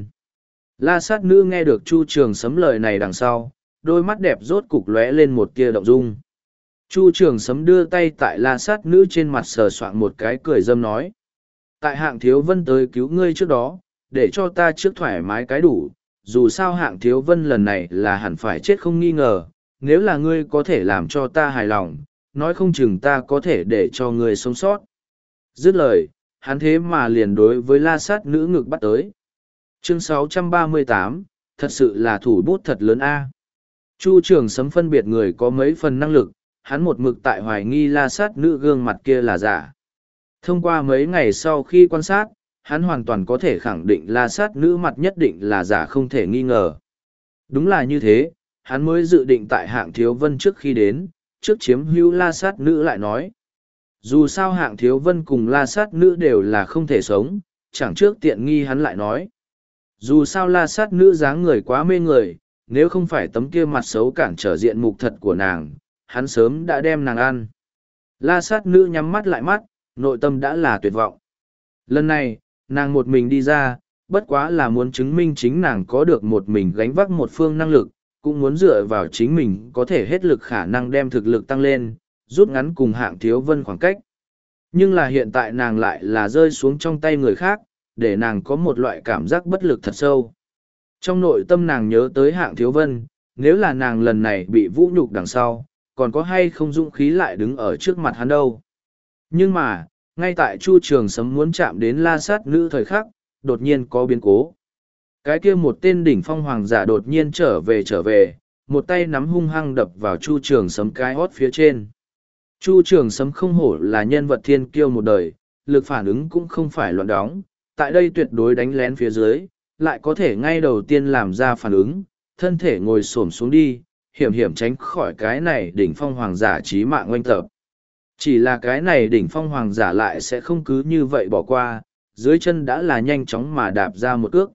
La sát nữ nghe được Chu Trường Sấm lời này đằng sau, đôi mắt đẹp rốt cục lóe lên một tia động dung. Chu Trường Sấm đưa tay tại la sát nữ trên mặt sờ soạng một cái cười dâm nói. Tại Hạng Thiếu Vân tới cứu ngươi trước đó, để cho ta trước thoải mái cái đủ, dù sao Hạng Thiếu Vân lần này là hẳn phải chết không nghi ngờ, nếu là ngươi có thể làm cho ta hài lòng, nói không chừng ta có thể để cho ngươi sống sót. Dứt lời, hắn thế mà liền đối với la sát nữ ngực bắt tới. Chương 638, thật sự là thủ bút thật lớn a. Chu Trường Sấm phân biệt người có mấy phần năng lực, hắn một mực tại hoài nghi la sát nữ gương mặt kia là giả. Thông qua mấy ngày sau khi quan sát, hắn hoàn toàn có thể khẳng định la sát nữ mặt nhất định là giả không thể nghi ngờ. Đúng là như thế, hắn mới dự định tại Hạng Thiếu Vân trước khi đến, trước chiếm hữu la sát nữ lại nói. Dù sao Hạng Thiếu Vân cùng La Sát Nữ đều là không thể sống, chẳng trước tiện nghi hắn lại nói. Dù sao La Sát Nữ dáng người quá mê người, nếu không phải tấm kia mặt xấu cản trở diện mục thật của nàng, hắn sớm đã đem nàng ăn. La Sát Nữ nhắm mắt lại mắt, nội tâm đã là tuyệt vọng. Lần này, nàng một mình đi ra, bất quá là muốn chứng minh chính nàng có được một mình gánh vác một phương năng lực, cũng muốn dựa vào chính mình có thể hết lực khả năng đem thực lực tăng lên, rút ngắn cùng Hạng Thiếu Vân khoảng cách. Nhưng là hiện tại nàng lại là rơi xuống trong tay người khác, để nàng có một loại cảm giác bất lực thật sâu. Trong nội tâm nàng nhớ tới Hạng Thiếu Vân, nếu là nàng lần này bị vũ nhục đằng sau, còn có hay không dũng khí lại đứng ở trước mặt hắn đâu. Nhưng mà, ngay tại Chu Trường Sấm muốn chạm đến La Sát Nữ thời khắc, đột nhiên có biến cố. Cái kia một tên đỉnh phong hoàng giả đột nhiên trở về, một tay nắm hung hăng đập vào Chu Trường Sấm cái hót phía trên. Chu Trường Sấm không hổ là nhân vật thiên kiêu một đời, lực phản ứng cũng không phải loạn đóng, tại đây tuyệt đối đánh lén phía dưới, lại có thể ngay đầu tiên làm ra phản ứng, thân thể ngồi xổm xuống đi, hiểm hiểm tránh khỏi cái này đỉnh phong hoàng giả chí mạng oanh tập. Chỉ là cái này đỉnh phong hoàng giả lại sẽ không cứ như vậy bỏ qua, dưới chân đã là nhanh chóng mà đạp ra một cước.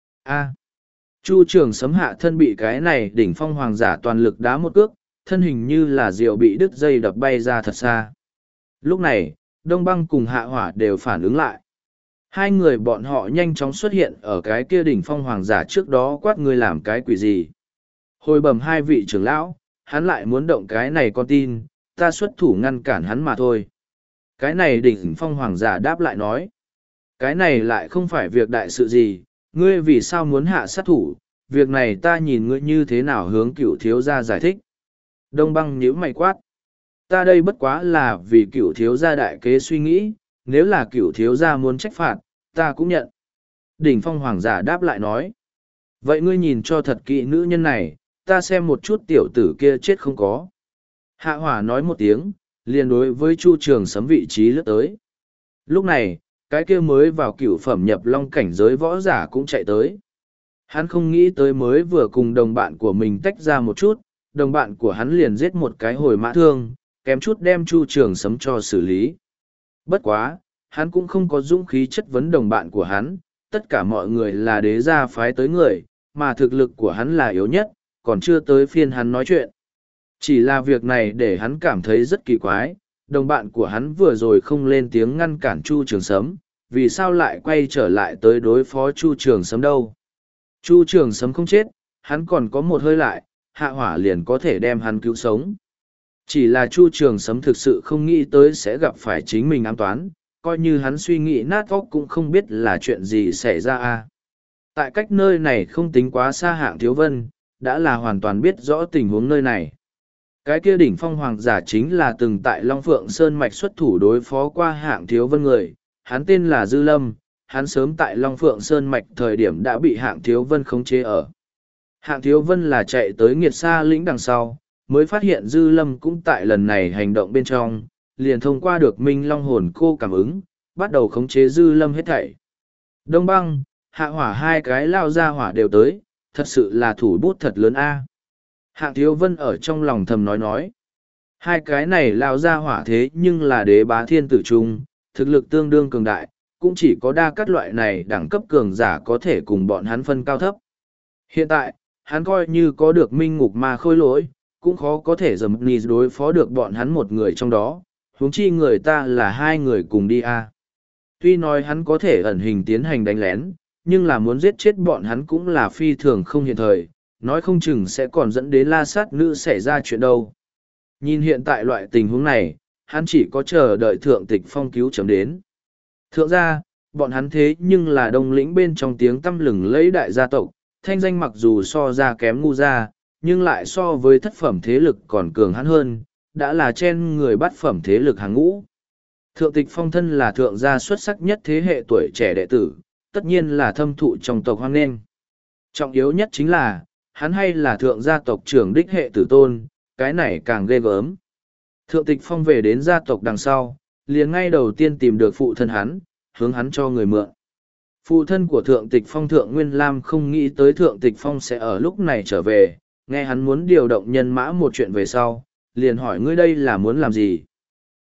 Chu Trường Sấm hạ thân bị cái này đỉnh phong hoàng giả toàn lực đá một cước, thân hình như là diều bị đứt dây đập bay ra thật xa. Lúc này, Đông Băng cùng Hạ Hỏa đều phản ứng lại. Hai người bọn họ nhanh chóng xuất hiện ở cái kia đỉnh phong hoàng giả trước đó quát người làm cái quỷ gì. Hồi bẩm hai vị trưởng lão, hắn lại muốn động cái này con tin, ta xuất thủ ngăn cản hắn mà thôi. Cái này đỉnh phong hoàng giả đáp lại nói. Cái này lại không phải việc đại sự gì, ngươi vì sao muốn hạ sát thủ, việc này ta nhìn ngươi như thế nào hướng cửu thiếu gia giải thích. Đông Băng nhíu mày quát. Ta đây bất quá là vì cửu thiếu gia đại kế suy nghĩ, nếu là cửu thiếu gia muốn trách phạt, ta cũng nhận. Đỉnh phong hoàng giả đáp lại nói. Vậy ngươi nhìn cho thật kỹ nữ nhân này, ta xem một chút tiểu tử kia chết không có. Hạ Hỏa nói một tiếng, liền đối với Chu Trường Sấm vị trí lướt tới. Lúc này, cái kia mới vào cửu phẩm nhập long cảnh giới võ giả cũng chạy tới. Hắn không nghĩ tới mới vừa cùng đồng bạn của mình tách ra một chút, đồng bạn của hắn liền giết một cái hồi mã thương, kém chút đem Chu Trường Sấm cho xử lý. Bất quá, hắn cũng không có dũng khí chất vấn đồng bạn của hắn, tất cả mọi người là đế gia phái tới người, mà thực lực của hắn là yếu nhất, còn chưa tới phiên hắn nói chuyện. Chỉ là việc này để hắn cảm thấy rất kỳ quái, đồng bạn của hắn vừa rồi không lên tiếng ngăn cản Chu Trường Sấm, vì sao lại quay trở lại tới đối phó Chu Trường Sấm đâu. Chu Trường Sấm không chết, hắn còn có một hơi lại, Hạ Hỏa liền có thể đem hắn cứu sống. Chỉ là Chu Trường Sấm thực sự không nghĩ tới sẽ gặp phải chính mình ám toán, coi như hắn suy nghĩ nát óc cũng không biết là chuyện gì xảy ra. Tại cách nơi này không tính quá xa Hạng Thiếu Vân, đã là hoàn toàn biết rõ tình huống nơi này. Cái kia đỉnh phong hoàng giả chính là từng tại Long Phượng Sơn Mạch xuất thủ đối phó qua Hạng Thiếu Vân người, hắn tên là Dư Lâm, hắn sớm tại Long Phượng Sơn Mạch thời điểm đã bị Hạng Thiếu Vân khống chế ở. Hạng Thiếu Vân là chạy tới Nghiệt Sa lĩnh đằng sau, mới phát hiện Dư Lâm cũng tại lần này hành động bên trong, liền thông qua được Minh Long hồn cô cảm ứng, bắt đầu khống chế Dư Lâm hết thảy. Đông Băng, Hạ Hỏa hai cái lao ra hỏa đều tới, thật sự là thủ bút thật lớn a. Hạng Thiếu Vân ở trong lòng thầm nói. Hai cái này lao ra hỏa thế nhưng là đế bá thiên tử trung, thực lực tương đương cường đại, cũng chỉ có đa cắt loại này đẳng cấp cường giả có thể cùng bọn hắn phân cao thấp. Hiện tại, hắn coi như có được minh ngục ma khôi lỗi, cũng khó có thể dầm nì đối phó được bọn hắn một người trong đó, huống chi người ta là hai người cùng đi a. Tuy nói hắn có thể ẩn hình tiến hành đánh lén, nhưng là muốn giết chết bọn hắn cũng là phi thường không hiện thời, nói không chừng sẽ còn dẫn đến La Sát Nữ xảy ra chuyện đâu. Nhìn hiện tại loại tình huống này, hắn chỉ có chờ đợi Thượng Tịch Phong cứu chấm đến. Thượng gia, bọn hắn thế nhưng là đông lĩnh bên trong tiếng tăm lừng lẫy đại gia tộc, thanh danh mặc dù so ra kém ngu gia, nhưng lại so với thất phẩm thế lực còn cường hắn hơn, đã là trên người bắt phẩm thế lực hàng ngũ. Thượng Tịch Phong thân là thượng gia xuất sắc nhất thế hệ tuổi trẻ đệ tử, tất nhiên là thâm thụ trong tộc hoan nghênh. Trọng yếu nhất chính là, hắn hay là thượng gia tộc trưởng đích hệ tử tôn, cái này càng ghê gớm. Thượng Tịch Phong về đến gia tộc đằng sau, liền ngay đầu tiên tìm được phụ thân hắn, hướng hắn cho người mượn. Phụ thân của Thượng Tịch Phong Thượng Nguyên Lam không nghĩ tới Thượng Tịch Phong sẽ ở lúc này trở về, nghe hắn muốn điều động nhân mã một chuyện về sau, liền hỏi ngươi đây là muốn làm gì.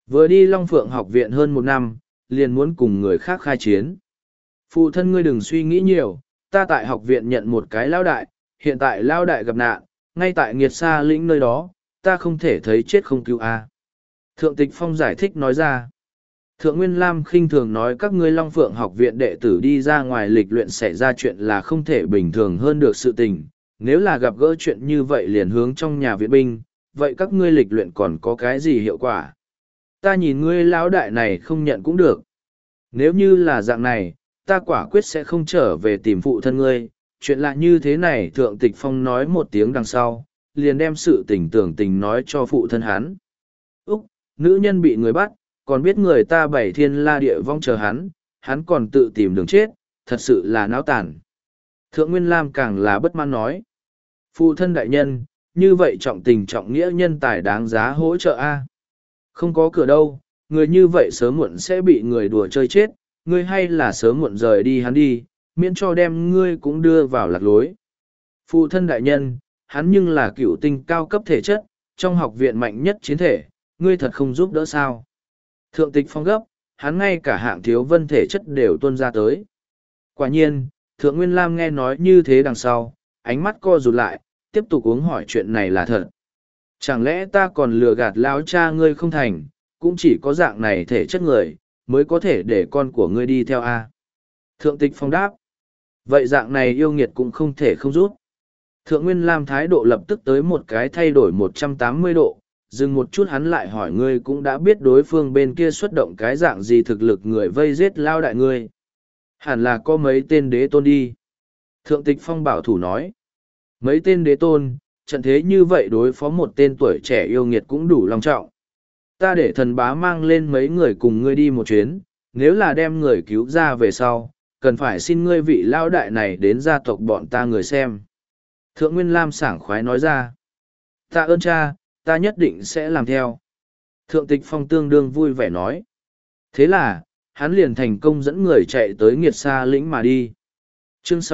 Vừa đi Long Phượng học viện hơn 1 năm, liền muốn cùng người khác khai chiến. Phụ thân ngươi đừng suy nghĩ nhiều, ta tại học viện nhận một cái lao đại, hiện tại lao đại gặp nạn, ngay tại nghiệt xa lĩnh nơi đó, ta không thể thấy chết không cứu a. Thượng Tịch Phong giải thích nói ra. Thượng Nguyên Lam khinh thường nói các ngươi Long Phượng học viện đệ tử đi ra ngoài lịch luyện xảy ra chuyện là không thể bình thường hơn được sự tình. Nếu là gặp gỡ chuyện như vậy liền hướng trong nhà viện binh, vậy các ngươi lịch luyện còn có cái gì hiệu quả? Ta nhìn ngươi lão đại này không nhận cũng được. Nếu như là dạng này, ta quả quyết sẽ không trở về tìm phụ thân ngươi. Chuyện lạ như thế này Thượng Tịch Phong nói một tiếng đằng sau, liền đem sự tình tưởng tình nói cho phụ thân hắn. Úc, nữ nhân bị người bắt, còn biết người ta bảy thiên la địa vong chờ hắn còn tự tìm đường chết, thật sự là náo tàn. Thượng Nguyên Lam càng là bất mãn nói. Phụ thân đại nhân, như vậy trọng tình trọng nghĩa nhân tài đáng giá hỗ trợ a. Không có cửa đâu, người như vậy sớm muộn sẽ bị người đùa chơi chết, ngươi hay là sớm muộn rời đi hắn đi, miễn cho đem ngươi cũng đưa vào lạc lối. Phụ thân đại nhân, hắn nhưng là cựu tinh cao cấp thể chất, trong học viện mạnh nhất chiến thể, ngươi thật không giúp đỡ sao. Thượng Tịch Phong gấp, hắn ngay cả hạng thiếu vân thể chất đều tuôn ra tới. Quả nhiên, Thượng Nguyên Lam nghe nói như thế đằng sau, ánh mắt co rụt lại, tiếp tục uống hỏi chuyện này là thật. Chẳng lẽ ta còn lừa gạt lão cha ngươi không thành, cũng chỉ có dạng này thể chất người, mới có thể để con của ngươi đi theo a. Thượng Tịch Phong đáp. Vậy dạng này yêu nghiệt cũng không thể không rút. Thượng Nguyên Lam thái độ lập tức tới một cái thay đổi 180 độ, dừng một chút hắn lại hỏi ngươi cũng đã biết đối phương bên kia xuất động cái dạng gì thực lực người vây giết lao đại ngươi. Hẳn là có mấy tên đế tôn đi. Thượng Tịch Phong bảo thủ nói. Mấy tên đế tôn, trận thế như vậy đối phó một tên tuổi trẻ yêu nghiệt cũng đủ long trọng. Ta để thần bá mang lên mấy người cùng ngươi đi một chuyến, nếu là đem người cứu ra về sau, cần phải xin ngươi vị lao đại này đến gia tộc bọn ta người xem. Thượng Nguyên Lam sảng khoái nói ra. Tạ ơn cha, ta nhất định sẽ làm theo. Thượng Tịch Phong tương đương vui vẻ nói. Thế là, hắn liền thành công dẫn người chạy tới nghiệt xa lĩnh mà đi. Chương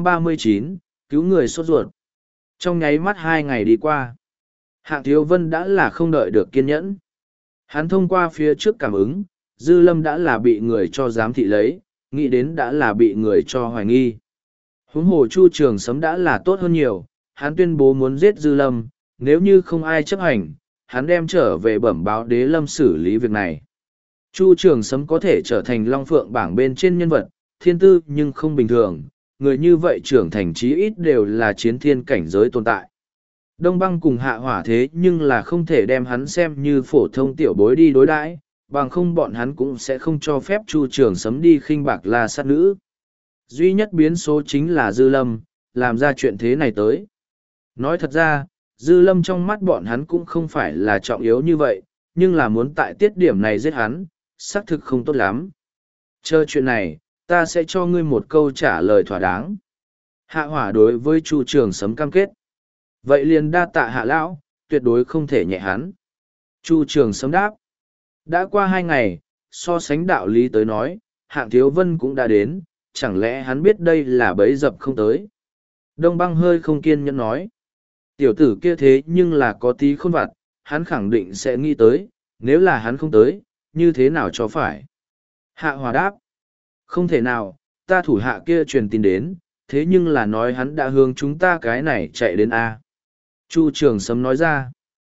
639, cứu người sốt ruột. Trong nháy mắt 2 ngày đi qua, Hạng Thiếu Vân đã là không đợi được kiên nhẫn. Hắn thông qua phía trước cảm ứng, Dư Lâm đã là bị người cho giám thị lấy, nghĩ đến đã là bị người cho hoài nghi. Huống hồ Chu Trường Sấm đã là tốt hơn nhiều, hắn tuyên bố muốn giết Dư Lâm, nếu như không ai chấp hành, hắn đem trở về bẩm báo Đế Lâm xử lý việc này. Chu Trường Sấm có thể trở thành Long Phượng bảng bên trên nhân vật, thiên tư nhưng không bình thường, người như vậy trưởng thành chí ít đều là chiến thiên cảnh giới tồn tại. Đông Băng cùng Hạ Hỏa thế nhưng là không thể đem hắn xem như phổ thông tiểu bối đi đối đãi, bằng không bọn hắn cũng sẽ không cho phép Chu Trường Sấm đi khinh bạc La Sát Nữ. Duy nhất biến số chính là Dư Lâm, làm ra chuyện thế này tới. Nói thật ra, Dư Lâm trong mắt bọn hắn cũng không phải là trọng yếu như vậy, nhưng là muốn tại tiết điểm này giết hắn, xác thực không tốt lắm. Chờ chuyện này, ta sẽ cho ngươi một câu trả lời thỏa đáng. Hạ Hỏa đối với Chu Trường Sấm cam kết. Vậy liền đa tạ Hạ Lão, tuyệt đối không thể nhẹ hắn. Chu Trường Sấm đáp. Đã qua 2 ngày, so sánh đạo lý tới nói, Hạng Thiếu Vân cũng đã đến, chẳng lẽ hắn biết đây là bẫy dập không tới. Đông Băng hơi không kiên nhẫn nói. Tiểu tử kia thế nhưng là có tí khôn vặt, hắn khẳng định sẽ nghĩ tới, nếu là hắn không tới, như thế nào cho phải. Hạ Hòa đáp. Không thể nào, ta thủ hạ kia truyền tin đến, thế nhưng là nói hắn đã hướng chúng ta cái này chạy đến A. Chu Trường Sấm nói ra.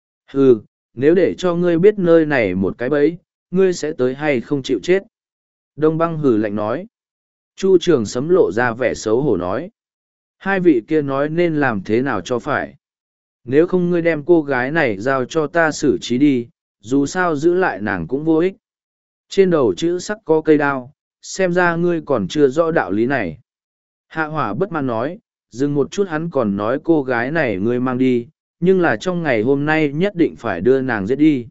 Ừ, nếu để cho ngươi biết nơi này một cái bẫy, ngươi sẽ tới hay không chịu chết. Đông Băng hừ lạnh nói. Chu Trường Sấm lộ ra vẻ xấu hổ nói. Hai vị kia nói nên làm thế nào cho phải. Nếu không ngươi đem cô gái này giao cho ta xử trí đi, dù sao giữ lại nàng cũng vô ích. Trên đầu chữ sắc có cây đao, xem ra ngươi còn chưa rõ đạo lý này. Hạ Hỏa bất mãn nói, dừng một chút hắn còn nói cô gái này ngươi mang đi, nhưng là trong ngày hôm nay nhất định phải đưa nàng giết đi.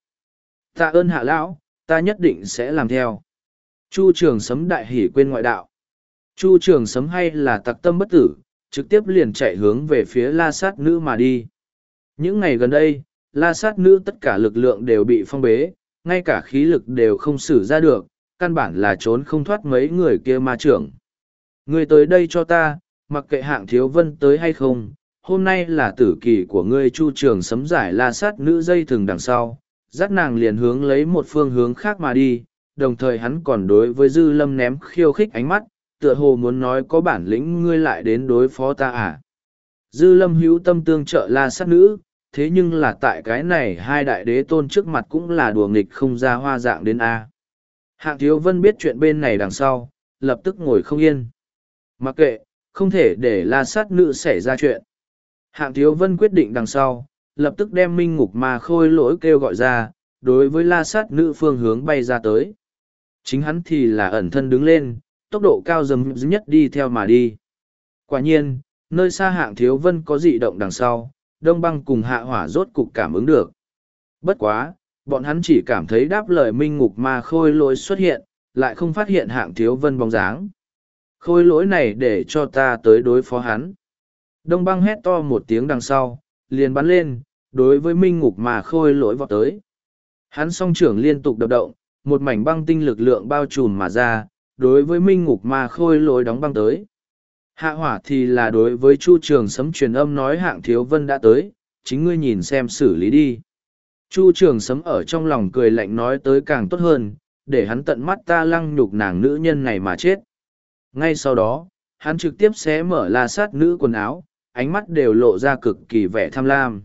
Tạ ơn Hạ Lão, ta nhất định sẽ làm theo. Chu Trường Sấm đại hỉ quên ngoại đạo. Chu Trường Sấm hay là tặc tâm bất tử, trực tiếp liền chạy hướng về phía La Sát Nữ mà đi. Những ngày gần đây, La Sát Nữ tất cả lực lượng đều bị phong bế, ngay cả khí lực đều không sử ra được, căn bản là trốn không thoát mấy người kia ma trưởng. Ngươi tới đây cho ta, mặc kệ Hạng Thiếu Vân tới hay không, hôm nay là tử kỳ của ngươi. Chu Trường Sấm giải La Sát Nữ dây thừng đằng sau, dắt nàng liền hướng lấy một phương hướng khác mà đi, đồng thời hắn còn đối với Dư Lâm ném khiêu khích ánh mắt, tựa hồ muốn nói có bản lĩnh ngươi lại đến đối phó ta à. Dư Lâm hữu tâm tương trợ La Sát Nữ, thế nhưng là tại cái này hai đại đế tôn trước mặt cũng là đùa nghịch không ra hoa dạng đến A. Hạng Thiếu Vân biết chuyện bên này đằng sau, lập tức ngồi không yên. Mặc kệ, không thể để La Sát Nữ xảy ra chuyện. Hạng Thiếu Vân quyết định đằng sau, lập tức đem Minh Ngục Ma Khôi Lỗi kêu gọi ra, đối với La Sát Nữ phương hướng bay ra tới. Chính hắn thì là ẩn thân đứng lên, tốc độ cao dầm nhất đi theo mà đi. Quả nhiên, nơi xa Hạng Thiếu Vân có dị động đằng sau, Đông Băng cùng Hạ Hỏa rốt cục cảm ứng được. Bất quá, bọn hắn chỉ cảm thấy đáp lời Minh Ngục Ma Khôi Lỗi xuất hiện, lại không phát hiện Hạng Thiếu Vân bóng dáng. Khôi lỗi này để cho ta tới đối phó hắn. Đông Băng hét to một tiếng đằng sau, liền bắn lên, đối với Minh Ngục Ma Khôi Lỗi vọt tới. Hắn song trưởng liên tục đập động, một mảnh băng tinh lực lượng bao trùm mà ra, đối với Minh Ngục Ma Khôi Lỗi đóng băng tới. Hạ Hỏa thì là đối với Chu Trường Sấm truyền âm nói Hạng Thiếu Vân đã tới, chính ngươi nhìn xem xử lý đi. Chu Trường Sấm ở trong lòng cười lạnh nói tới càng tốt hơn, để hắn tận mắt ta lăng nhục nàng nữ nhân này mà chết. Ngay sau đó, hắn trực tiếp xé mở La Sát Nữ quần áo, ánh mắt đều lộ ra cực kỳ vẻ tham lam.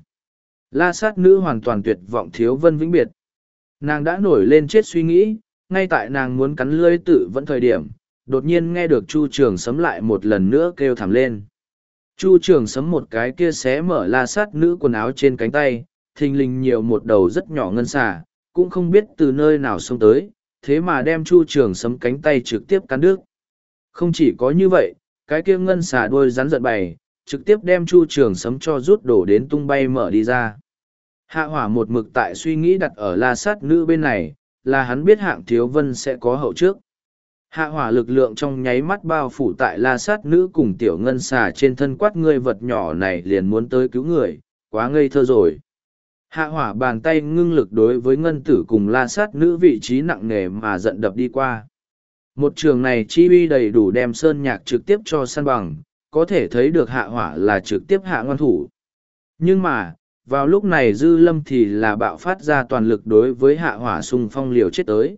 La Sát Nữ hoàn toàn tuyệt vọng Thiếu Vân vĩnh biệt. Nàng đã nổi lên chết suy nghĩ, ngay tại nàng muốn cắn lưỡi tự vẫn thời điểm, đột nhiên nghe được Chu Trường Sấm lại một lần nữa kêu thảm lên. Chu Trường Sấm một cái kia xé mở La Sát Nữ quần áo trên cánh tay, thình lình nhiều một đầu rất nhỏ ngân xà, cũng không biết từ nơi nào xông tới, thế mà đem Chu Trường Sấm cánh tay trực tiếp cắn đứt. Không chỉ có như vậy, cái kia ngân xà đuôi rắn giận bày, trực tiếp đem Chu Trường Sấm cho rút đổ đến tung bay mở đi ra. Hạ Hỏa một mực tại suy nghĩ đặt ở La Sát Nữ bên này, là hắn biết Hạng Thiếu Vân sẽ có hậu trước. Hạ Hỏa lực lượng trong nháy mắt bao phủ tại La Sát Nữ cùng tiểu ngân xà trên thân quát ngươi vật nhỏ này liền muốn tới cứu người, quá ngây thơ rồi. Hạ Hỏa bàn tay ngưng lực đối với ngân tử cùng La Sát Nữ vị trí nặng nề mà giận đập đi qua. Một trường này chi uy đầy đủ đem Sơn Nhạc trực tiếp cho săn bằng, có thể thấy được Hạ Hỏa là trực tiếp hạ ngoan thủ. Nhưng mà, vào lúc này Dư Lâm thì là bạo phát ra toàn lực đối với Hạ Hỏa xung phong liều chết tới.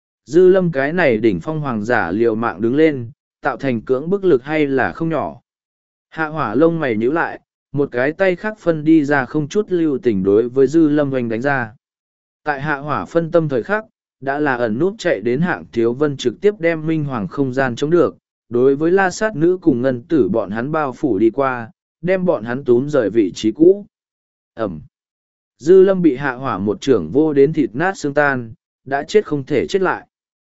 Dư Lâm cái này đỉnh phong hoàng giả liều mạng đứng lên, tạo thành cưỡng bức lực hay là không nhỏ. Hạ Hỏa lông mày nhíu lại, một cái tay khác phân đi ra không chút lưu tình đối với Dư Lâm oanh đánh ra. Tại Hạ Hỏa phân tâm thời khắc, đã là ẩn núp chạy đến Hạng Thiếu Vân trực tiếp đem Minh Hoàng không gian chống được, đối với La Sát Nữ cùng ngân tử bọn hắn bao phủ đi qua, đem bọn hắn túm rời vị trí cũ. Ẩm. Dư Lâm bị Hạ Hỏa một trưởng vô đến thịt nát xương tan, đã chết không thể chết lại.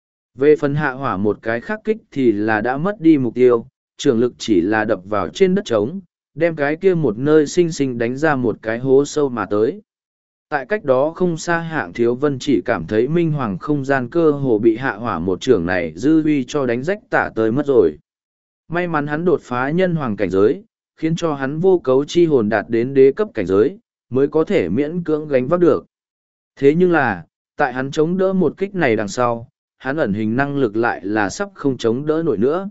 Về phần Hạ Hỏa một cái khắc kích thì là đã mất đi mục tiêu, trường lực chỉ là đập vào trên đất trống, đem cái kia một nơi xinh xinh đánh ra một cái hố sâu mà tới. Tại cách đó không xa Hạng Thiếu Vân chỉ cảm thấy Minh Hoàng không gian cơ hồ bị Hạ Hỏa một trưởng này dư uy cho đánh rách tả tới mất rồi. May mắn hắn đột phá nhân hoàng cảnh giới, khiến cho hắn vô cấu chi hồn đạt đến đế cấp cảnh giới, mới có thể miễn cưỡng gánh vác được. Thế nhưng là, tại hắn chống đỡ một kích này đằng sau, hắn ẩn hình năng lực lại là sắp không chống đỡ nổi nữa.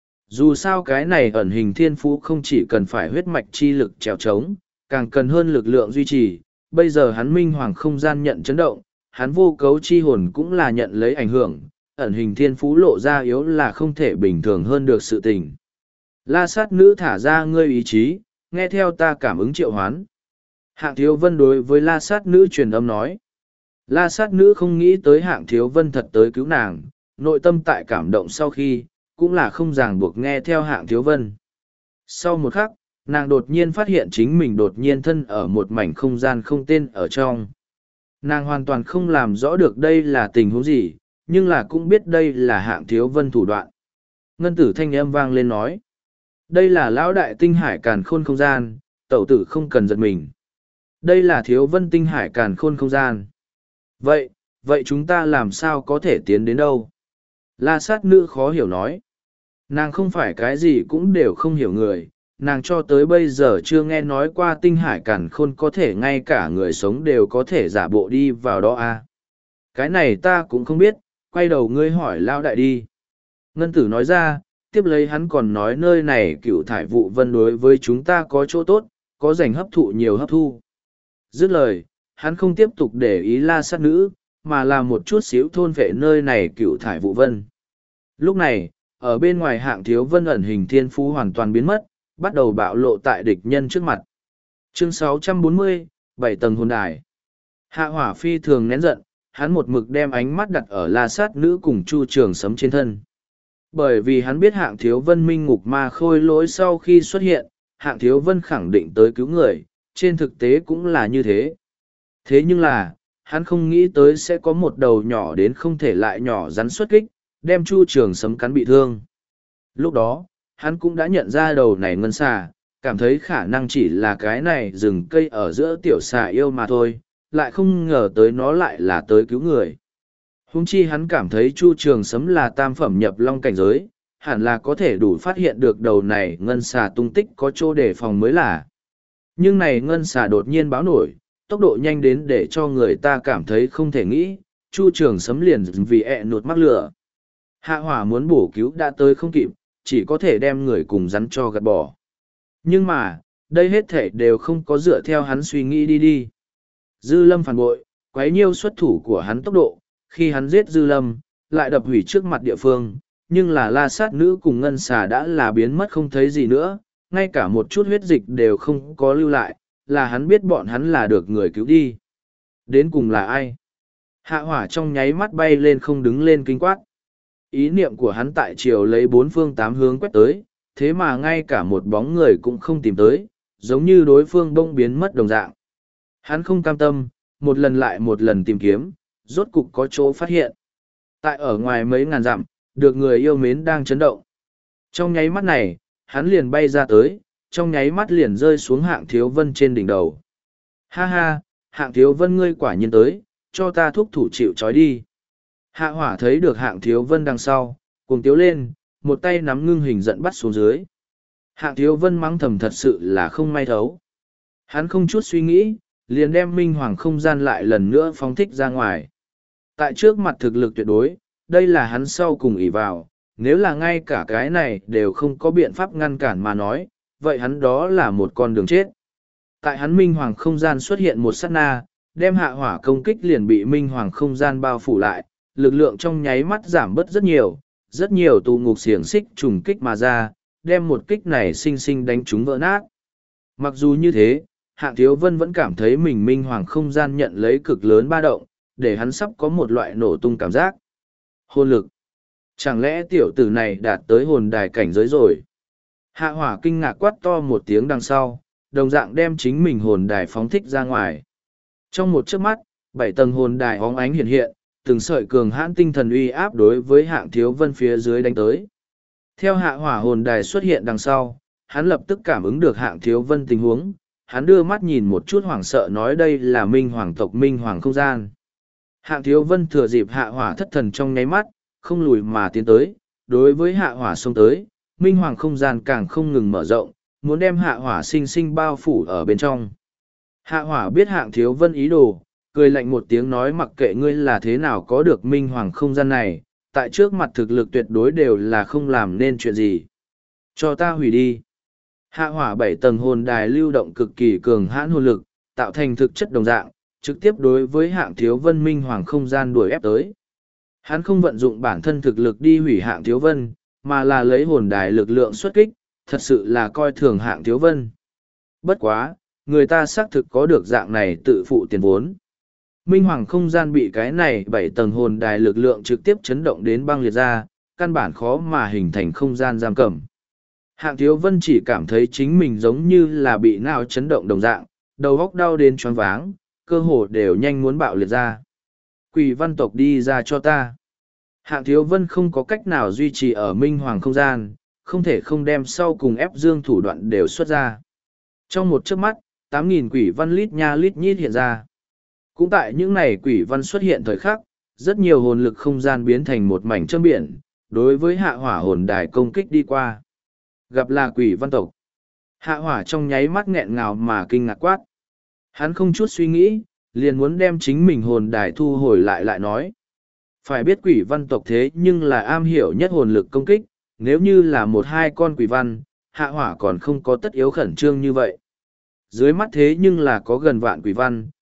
Dù sao cái này ẩn hình thiên phú không chỉ cần phải huyết mạch chi lực trèo trống, càng cần hơn lực lượng duy trì. Bây giờ hắn minh hoàng không gian nhận chấn động, hắn vô cấu chi hồn cũng là nhận lấy ảnh hưởng, ẩn hình thiên phú lộ ra yếu là không thể bình thường hơn được sự tình. La Sát Nữ thả ra ngươi ý chí, nghe theo ta cảm ứng triệu hoán. Hạng Thiếu Vân đối với La Sát Nữ truyền âm nói. La Sát Nữ không nghĩ tới Hạng Thiếu Vân thật tới cứu nàng, nội tâm tại cảm động sau khi, cũng là không ràng buộc nghe theo Hạng Thiếu Vân. Sau một khắc, nàng đột nhiên phát hiện chính mình đột nhiên thân ở một mảnh không gian không tên ở trong. Nàng hoàn toàn không làm rõ được đây là tình huống gì, nhưng là cũng biết đây là Hạng Thiếu Vân thủ đoạn. Ngân tử thanh âm vang lên nói. Đây là lão đại tinh hải càn khôn không gian, tẩu tử không cần giật mình. Đây là Thiếu Vân tinh hải càn khôn không gian. Vậy chúng ta làm sao có thể tiến đến đâu? La Sát Nữ khó hiểu nói. Nàng không phải cái gì cũng đều không hiểu người, nàng cho tới bây giờ chưa nghe nói qua tinh hải càn khôn có thể ngay cả người sống đều có thể giả bộ đi vào đó à. Cái này ta cũng không biết, quay đầu ngươi hỏi lao đại đi. Ngân tử nói ra, tiếp lấy hắn còn nói nơi này cựu thải vụ vân đối với chúng ta có chỗ tốt, có dành hấp thụ nhiều hấp thu. Dứt lời, hắn không tiếp tục để ý la sát nữ, mà là một chút xíu thôn vệ nơi này cựu thải vụ vân. Lúc này, ở bên ngoài Hạng Thiếu Vân ẩn hình thiên phú hoàn toàn biến mất, bắt đầu bạo lộ tại địch nhân trước mặt. Chương 640, 7 tầng hồn đài. Hạ Hỏa phi thường nén giận, hắn một mực đem ánh mắt đặt ở la sát nữ cùng Chu Trường Sấm trên thân. Bởi vì hắn biết Hạng Thiếu Vân minh ngục ma khôi lỗi sau khi xuất hiện, Hạng Thiếu Vân khẳng định tới cứu người, trên thực tế cũng là như thế. Thế nhưng là, hắn không nghĩ tới sẽ có một đầu nhỏ đến không thể lại nhỏ rắn xuất kích, đem Chu Trường Sấm cắn bị thương. Lúc đó, hắn cũng đã nhận ra đầu này ngân xà, cảm thấy khả năng chỉ là cái này rừng cây ở giữa tiểu xà yêu mà thôi, lại không ngờ tới nó lại là tới cứu người. Huống chi hắn cảm thấy Chu Trường Sấm là tam phẩm nhập long cảnh giới, hẳn là có thể đủ phát hiện được đầu này ngân xà tung tích có chỗ đề phòng mới là. Nhưng này ngân xà đột nhiên báo nổi, tốc độ nhanh đến để cho người ta cảm thấy không thể nghĩ, Chu Trường Sấm liền vì nụt mắc lửa. Hạ Hỏa muốn bổ cứu đã tới không kịp, chỉ có thể đem người cùng rắn cho gạt bỏ. Nhưng mà, đây hết thể đều không có dựa theo hắn suy nghĩ đi. Dư Lâm phản bội, quấy nhiêu xuất thủ của hắn tốc độ, khi hắn giết Dư Lâm, lại đập hủy trước mặt địa phương, nhưng là la sát nữ cùng ngân xà đã là biến mất không thấy gì nữa, ngay cả một chút huyết dịch đều không có lưu lại, là hắn biết bọn hắn là được người cứu đi. Đến cùng là ai? Hạ Hỏa trong nháy mắt bay lên không đứng lên kinh quát. Ý niệm của hắn tại chiều lấy bốn phương tám hướng quét tới, thế mà ngay cả một bóng người cũng không tìm tới, giống như đối phương bỗng biến mất đồng dạng. Hắn không cam tâm, một lần lại một lần tìm kiếm, rốt cục có chỗ phát hiện. Tại ở ngoài mấy ngàn dặm, được người yêu mến đang chấn động. Trong nháy mắt này, hắn liền bay ra tới, trong nháy mắt liền rơi xuống Hạng Thiếu Vân trên đỉnh đầu. Ha ha, Hạng Thiếu Vân ngươi quả nhiên tới, cho ta thúc thủ chịu trói đi. Hạ Hỏa thấy được Hạng Thiếu Vân đằng sau, cùng tiếu lên, một tay nắm ngưng hình giận bắt xuống dưới. Hạng Thiếu Vân mắng thầm thật sự là không may thấu. Hắn không chút suy nghĩ, liền đem minh hoàng không gian lại lần nữa phóng thích ra ngoài. Tại trước mặt thực lực tuyệt đối, đây là hắn sau cùng ỷ vào, nếu là ngay cả cái này đều không có biện pháp ngăn cản mà nói, vậy hắn đó là một con đường chết. Tại hắn minh hoàng không gian xuất hiện một sát na, đem Hạ Hỏa công kích liền bị minh hoàng không gian bao phủ lại, lực lượng trong nháy mắt giảm bớt rất nhiều tù ngục xiềng xích trùng kích mà ra, đem một kích này xinh xinh đánh chúng vỡ nát. Mặc dù như thế, Hạng Thiếu Vân vẫn cảm thấy mình minh hoàng không gian nhận lấy cực lớn ba động, để hắn sắp có một loại nổ tung cảm giác. Hồn lực. Chẳng lẽ tiểu tử này đạt tới hồn đài cảnh giới rồi? Hạ Hỏa kinh ngạc quát to một tiếng đằng sau, đồng dạng đem chính mình hồn đài phóng thích ra ngoài. Trong một chớp mắt, 7 tầng hồn đài óng ánh hiện hiện, từng sợi cường hãn tinh thần uy áp đối với Hạng Thiếu Vân phía dưới đánh tới. Theo Hạ Hỏa hồn đài xuất hiện đằng sau, hắn lập tức cảm ứng được Hạng Thiếu Vân tình huống, hắn đưa mắt nhìn một chút hoảng sợ nói đây là minh hoàng tộc minh hoàng không gian. Hạng Thiếu Vân thừa dịp Hạ Hỏa thất thần trong nháy mắt, không lùi mà tiến tới, đối với Hạ Hỏa xông tới, minh hoàng không gian càng không ngừng mở rộng, muốn đem Hạ Hỏa sinh sinh bao phủ ở bên trong. Hạ Hỏa biết Hạng Thiếu Vân ý đồ, cười lạnh một tiếng nói mặc kệ ngươi là thế nào có được minh hoàng không gian này, tại trước mặt thực lực tuyệt đối đều là không làm nên chuyện gì. Cho ta hủy đi. Hạ Hỏa 7 tầng hồn đài lưu động cực kỳ cường hãn hồn lực, tạo thành thực chất đồng dạng, trực tiếp đối với Hạng Thiếu Vân minh hoàng không gian đuổi ép tới. Hắn không vận dụng bản thân thực lực đi hủy Hạng Thiếu Vân, mà là lấy hồn đài lực lượng xuất kích, thật sự là coi thường Hạng Thiếu Vân. Bất quá, người ta xác thực có được dạng này tự phụ tiền vốn. Minh hoàng không gian bị cái này 7 tầng hồn đài lực lượng trực tiếp chấn động đến băng liệt ra, căn bản khó mà hình thành không gian giam cầm. Hạng Thiếu Vân chỉ cảm thấy chính mình giống như là bị não chấn động đồng dạng, đầu óc đau đến choáng váng, cơ hồ đều nhanh muốn bạo liệt ra. Quỷ văn tộc đi ra cho ta. Hạng Thiếu Vân không có cách nào duy trì ở minh hoàng không gian, không thể không đem sau cùng ép dương thủ đoạn đều xuất ra. Trong một chớp mắt, 8.000 quỷ văn lít nha lít nhít hiện ra. Cũng tại những này quỷ văn xuất hiện thời khắc, rất nhiều hồn lực không gian biến thành một mảnh châm biển, đối với Hạ Hỏa hồn đài công kích đi qua. Gặp là quỷ văn tộc. Hạ Hỏa trong nháy mắt nghẹn ngào mà kinh ngạc quát. Hắn không chút suy nghĩ, liền muốn đem chính mình hồn đài thu hồi lại nói. Phải biết quỷ văn tộc thế nhưng là am hiểu nhất hồn lực công kích, nếu như là một hai con quỷ văn, Hạ Hỏa còn không có tất yếu khẩn trương như vậy. Dưới mắt thế nhưng là có gần vạn quỷ văn,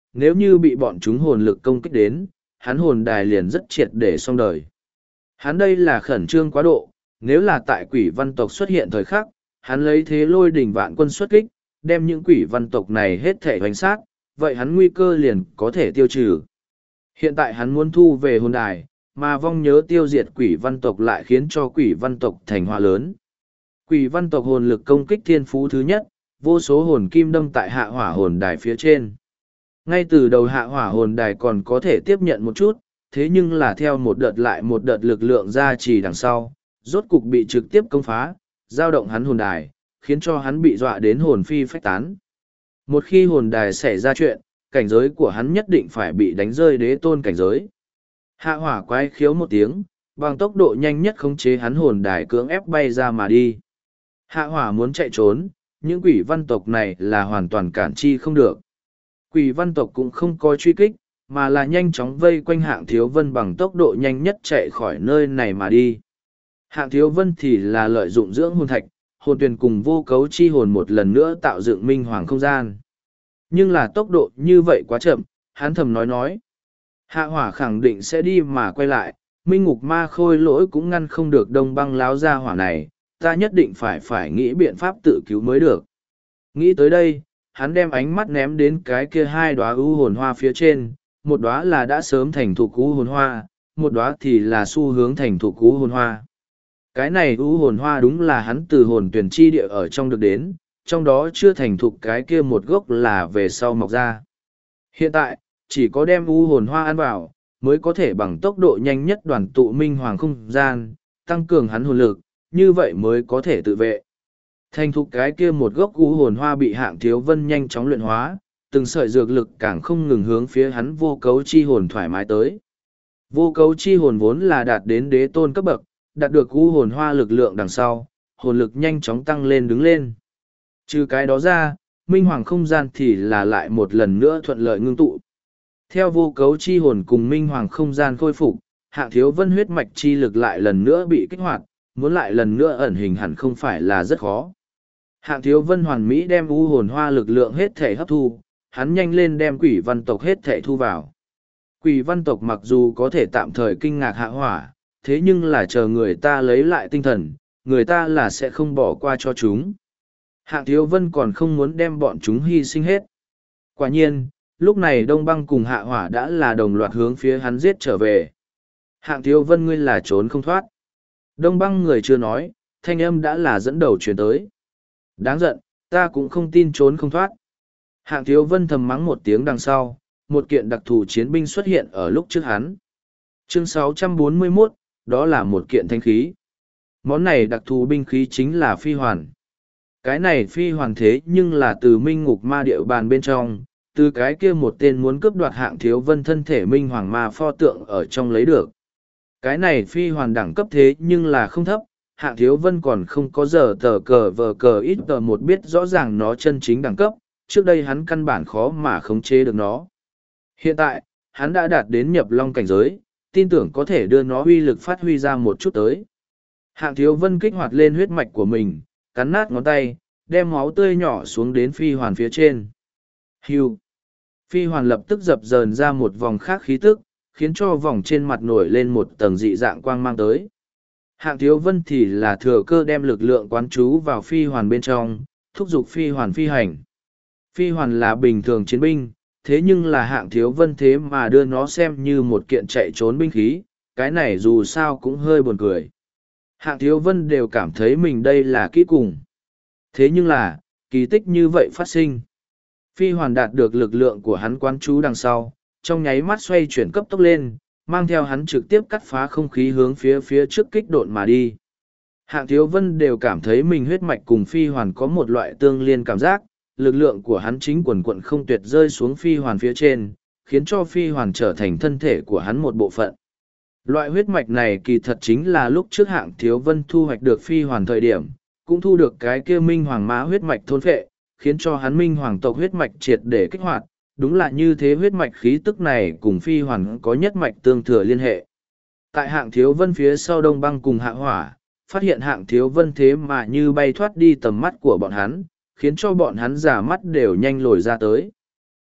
nếu như bị bọn chúng hồn lực công kích đến, hắn hồn đài liền rất triệt để xong đời. Hắn đây là khẩn trương quá độ, nếu là tại quỷ văn tộc xuất hiện thời khắc, hắn lấy thế lôi đỉnh vạn quân xuất kích, đem những quỷ văn tộc này hết thể hoành sát, vậy hắn nguy cơ liền có thể tiêu trừ. Hiện tại hắn muốn thu về hồn đài, mà vong nhớ tiêu diệt quỷ văn tộc lại khiến cho quỷ văn tộc thành họa lớn. Quỷ văn tộc hồn lực công kích thiên phú thứ nhất, vô số hồn kim đâm tại hạ hỏa hồn đài phía trên. Ngay từ đầu hạ hỏa hồn đài còn có thể tiếp nhận một chút, thế nhưng là theo một đợt lại một đợt lực lượng gia trì đằng sau, rốt cục bị trực tiếp công phá, giao động hắn hồn đài, khiến cho hắn bị dọa đến hồn phi phách tán. Một khi hồn đài xảy ra chuyện, cảnh giới của hắn nhất định phải bị đánh rơi đế tôn cảnh giới. Hạ hỏa quái khiếu một tiếng, bằng tốc độ nhanh nhất khống chế hắn hồn đài cưỡng ép bay ra mà đi. Hạ hỏa muốn chạy trốn, những quỷ văn tộc này là hoàn toàn cản chi không được. Quỷ văn tộc cũng không có truy kích, mà là nhanh chóng vây quanh Hạng Thiếu Vân bằng tốc độ nhanh nhất chạy khỏi nơi này mà đi. Hạng Thiếu Vân thì là lợi dụng dưỡng hồn thạch, hồn tuyền cùng vô cấu chi hồn một lần nữa tạo dựng minh hoàng không gian. Nhưng là tốc độ như vậy quá chậm, hắn thầm nói. Hạ hỏa khẳng định sẽ đi mà quay lại, minh ngục ma khôi lỗi cũng ngăn không được đông băng láo ra hỏa này, ta nhất định phải nghĩ biện pháp tự cứu mới được. Nghĩ tới đây, hắn đem ánh mắt ném đến cái kia hai đóa ưu hồn hoa phía trên, một đóa là đã sớm thành thục ưu hồn hoa, một đóa thì là xu hướng thành thục ưu hồn hoa. Cái này ưu hồn hoa đúng là hắn từ hồn tuyển chi địa ở trong được đến, trong đó chưa thành thục cái kia một gốc là về sau mọc ra. Hiện tại, chỉ có đem ưu hồn hoa ăn vào, mới có thể bằng tốc độ nhanh nhất đoàn tụ minh hoàng không gian, tăng cường hắn hồn lực, như vậy mới có thể tự vệ. Thành thục cái kia một gốc ưu hồn hoa bị Hạng Thiếu Vân nhanh chóng luyện hóa, từng sợi dược lực càng không ngừng hướng phía hắn vô cấu chi hồn thoải mái tới. Vô cấu chi hồn vốn là đạt đến đế tôn cấp bậc, đạt được ưu hồn hoa lực lượng đằng sau, hồn lực nhanh chóng tăng lên đứng lên. Trừ cái đó ra, minh hoàng không gian thì là lại một lần nữa thuận lợi ngưng tụ. Theo vô cấu chi hồn cùng minh hoàng không gian khôi phục, Hạng Thiếu Vân huyết mạch chi lực lại lần nữa bị kích hoạt, muốn lại lần nữa ẩn hình hẳn không phải là rất khó. Hạng Thiếu Vân hoàn mỹ đem u hồn hoa lực lượng hết thể hấp thu, hắn nhanh lên đem quỷ văn tộc hết thể thu vào. Quỷ văn tộc mặc dù có thể tạm thời kinh ngạc hạ hỏa, thế nhưng là chờ người ta lấy lại tinh thần, người ta là sẽ không bỏ qua cho chúng. Hạng Thiếu Vân còn không muốn đem bọn chúng hy sinh hết. Quả nhiên, lúc này Đông Băng cùng Hạ Hỏa đã là đồng loạt hướng phía hắn giết trở về. Hạng Thiếu Vân ngươi là trốn không thoát. Đông Băng người chưa nói, thanh âm đã là dẫn đầu chuyển tới. Đáng giận, ta cũng không tin trốn không thoát. Hạng Thiếu Vân thầm mắng một tiếng đằng sau, một kiện đặc thù chiến binh xuất hiện ở lúc trước hắn. Chương 641, đó là một kiện thanh khí. Món này đặc thù binh khí chính là phi hoàn. Cái này phi hoàn thế nhưng là từ minh ngục ma địa bàn bên trong, từ cái kia một tên muốn cướp đoạt Hạng Thiếu Vân thân thể minh hoàng ma pho tượng ở trong lấy được. Cái này phi hoàn đẳng cấp thế nhưng là không thấp, Hạng Thiếu Vân còn không có giờ tờ cờ vờ cờ ít tờ một biết rõ ràng nó chân chính đẳng cấp, trước đây hắn căn bản khó mà khống chế được nó. Hiện tại, hắn đã đạt đến nhập long cảnh giới, tin tưởng có thể đưa nó uy lực phát huy ra một chút tới. Hạng Thiếu Vân kích hoạt lên huyết mạch của mình, cắn nát ngón tay, đem máu tươi nhỏ xuống đến phi hoàn phía trên. Hưu. Phi hoàn lập tức dập dờn ra một vòng khác khí tức, khiến cho vòng trên mặt nổi lên một tầng dị dạng quang mang tới. Hạng Thiếu Vân thì là thừa cơ đem lực lượng quán trú vào phi hoàn bên trong, thúc giục phi hoàn phi hành. Phi hoàn là bình thường chiến binh, thế nhưng là Hạng Thiếu Vân thế mà đưa nó xem như một kiện chạy trốn binh khí, cái này dù sao cũng hơi buồn cười. Hạng Thiếu Vân đều cảm thấy mình đây là kỹ cùng. Thế nhưng là, kỳ tích như vậy phát sinh. Phi hoàn đạt được lực lượng của hắn quán trú đằng sau, trong nháy mắt xoay chuyển cấp tốc lên, mang theo hắn trực tiếp cắt phá không khí hướng phía trước kích độn mà đi. Hạng Thiếu Vân đều cảm thấy mình huyết mạch cùng phi hoàn có một loại tương liên cảm giác, lực lượng của hắn chính quần quận không tuyệt rơi xuống phi hoàn phía trên, khiến cho phi hoàn trở thành thân thể của hắn một bộ phận. Loại huyết mạch này kỳ thật chính là lúc trước Hạng Thiếu Vân thu hoạch được phi hoàn thời điểm, cũng thu được cái kia minh hoàng mã huyết mạch thôn phệ, khiến cho hắn minh hoàng tộc huyết mạch triệt để kích hoạt. Đúng là như thế huyết mạch khí tức này cùng phi hoàn có nhất mạch tương thừa liên hệ. Tại Hạng Thiếu Vân phía sau Đông Băng cùng Hạ Hỏa, phát hiện Hạng Thiếu Vân thế mà như bay thoát đi tầm mắt của bọn hắn, khiến cho bọn hắn giả mắt đều nhanh lồi ra tới.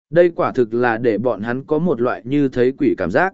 Đây quả thực là để bọn hắn có một loại như thấy quỷ cảm giác.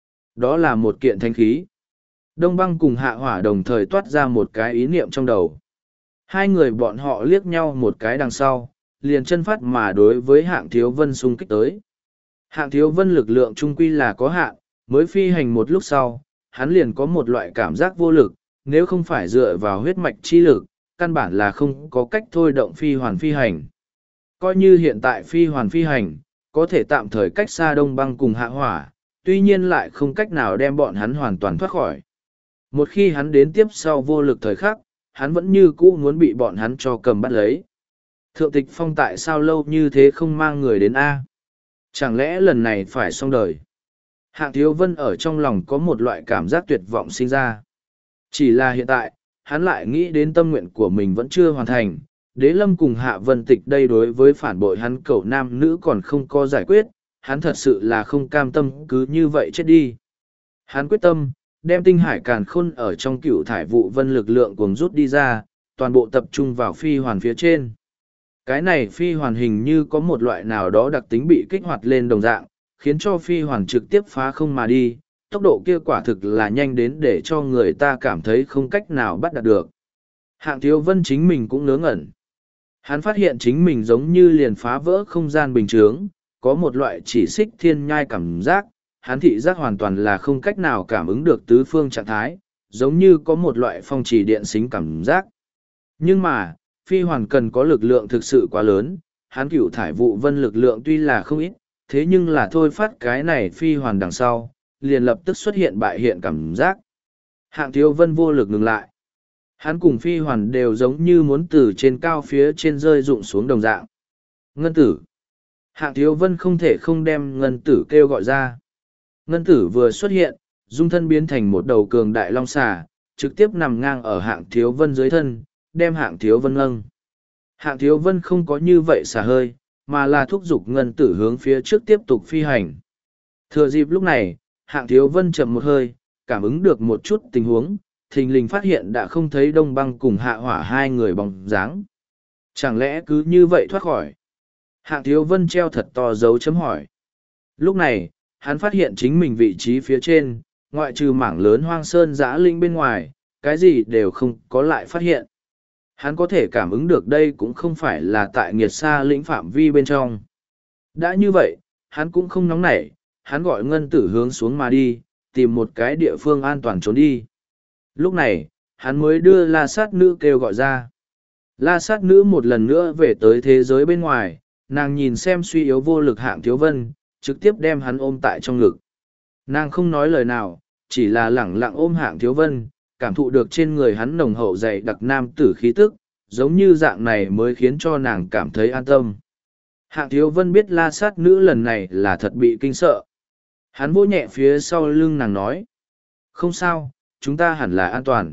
Đó là một kiện thanh khí. Đông Băng cùng Hạ Hỏa đồng thời toát ra một cái ý niệm trong đầu. Hai người bọn họ liếc nhau một cái đằng sau, liền chân phát mà đối với Hạng Thiếu Vân xung kích tới. Hạng Thiếu Vân lực lượng trung quy là có hạn, mới phi hành một lúc sau, hắn liền có một loại cảm giác vô lực, nếu không phải dựa vào huyết mạch chi lực, căn bản là không có cách thôi động phi hoàn phi hành. Coi như hiện tại phi hoàn phi hành, có thể tạm thời cách xa Đông Băng cùng Hạ Hỏa, tuy nhiên lại không cách nào đem bọn hắn hoàn toàn thoát khỏi. Một khi hắn đến tiếp sau vô lực thời khắc, hắn vẫn như cũ muốn bị bọn hắn cho cầm bắt lấy. Thượng Tịch Phong tại sao lâu như thế không mang người đến A? Chẳng lẽ lần này phải xong đời? Hạng Thiếu Vân ở trong lòng có một loại cảm giác tuyệt vọng sinh ra. Chỉ là hiện tại, hắn lại nghĩ đến tâm nguyện của mình vẫn chưa hoàn thành. Đế Lâm cùng Hạ Vân Tịch đây đối với phản bội hắn cậu nam nữ còn không có giải quyết, hắn thật sự là không cam tâm cứ như vậy chết đi. Hắn quyết tâm, đem tinh hải càn khôn ở trong cựu thải vụ vân lực lượng cuồng rút đi ra, toàn bộ tập trung vào phi hoàn phía trên. Cái này phi hoàn hình như có một loại nào đó đặc tính bị kích hoạt lên đồng dạng, khiến cho phi hoàn trực tiếp phá không mà đi, tốc độ kia quả thực là nhanh đến để cho người ta cảm thấy không cách nào bắt đạt được. Hạng Thiếu Vân chính mình cũng ngớ ngẩn. Hắn phát hiện chính mình giống như liền phá vỡ không gian bình chướng, có một loại chỉ xích thiên nhai cảm giác, hắn thị giác hoàn toàn là không cách nào cảm ứng được tứ phương trạng thái, giống như có một loại phong trì điện xính cảm giác. Nhưng mà, phi hoàn cần có lực lượng thực sự quá lớn, hắn cửu thải vụ vân lực lượng tuy là không ít, thế nhưng là thôi phát cái này phi hoàn đằng sau, liền lập tức xuất hiện bại hiện cảm giác. Hạng Thiếu Vân vô lực ngừng lại. Hắn cùng phi hoàn đều giống như muốn từ trên cao phía trên rơi rụng xuống đồng dạng. Ngân tử. Hạng Thiếu Vân không thể không đem ngân tử kêu gọi ra. Ngân tử vừa xuất hiện, dung thân biến thành một đầu cường đại long xà, trực tiếp nằm ngang ở Hạng Thiếu Vân dưới thân, đem Hạng Thiếu Vân nâng. Hạng Thiếu Vân không có như vậy xả hơi, mà là thúc giục ngân tử hướng phía trước tiếp tục phi hành. Thừa dịp lúc này, Hạng Thiếu Vân chậm một hơi, cảm ứng được một chút tình huống, thình lình phát hiện đã không thấy Đông Băng cùng Hạ Hỏa hai người bóng dáng. Chẳng lẽ cứ như vậy thoát khỏi? Hạng Thiếu Vân treo thật to dấu chấm hỏi. Lúc này, hắn phát hiện chính mình vị trí phía trên, ngoại trừ mảng lớn hoang sơn dã linh bên ngoài, cái gì đều không có lại phát hiện. Hắn có thể cảm ứng được đây cũng không phải là tại nghiệt xa lĩnh phạm vi bên trong. Đã như vậy, hắn cũng không nóng nảy, hắn gọi ngân tử hướng xuống mà đi, tìm một cái địa phương an toàn trốn đi. Lúc này, hắn mới đưa la sát nữ kêu gọi ra. La sát nữ một lần nữa về tới thế giới bên ngoài, nàng nhìn xem suy yếu vô lực Hạng Thiếu Vân, trực tiếp đem hắn ôm tại trong ngực. Nàng không nói lời nào, chỉ là lẳng lặng ôm Hạng Thiếu Vân, cảm thụ được trên người hắn nồng hậu dày đặc nam tử khí tức, giống như dạng này mới khiến cho nàng cảm thấy an tâm. Hạng Thiếu Vân biết la sát nữ lần này là thật bị kinh sợ. Hắn vỗ nhẹ phía sau lưng nàng nói. Không sao, chúng ta hẳn là an toàn.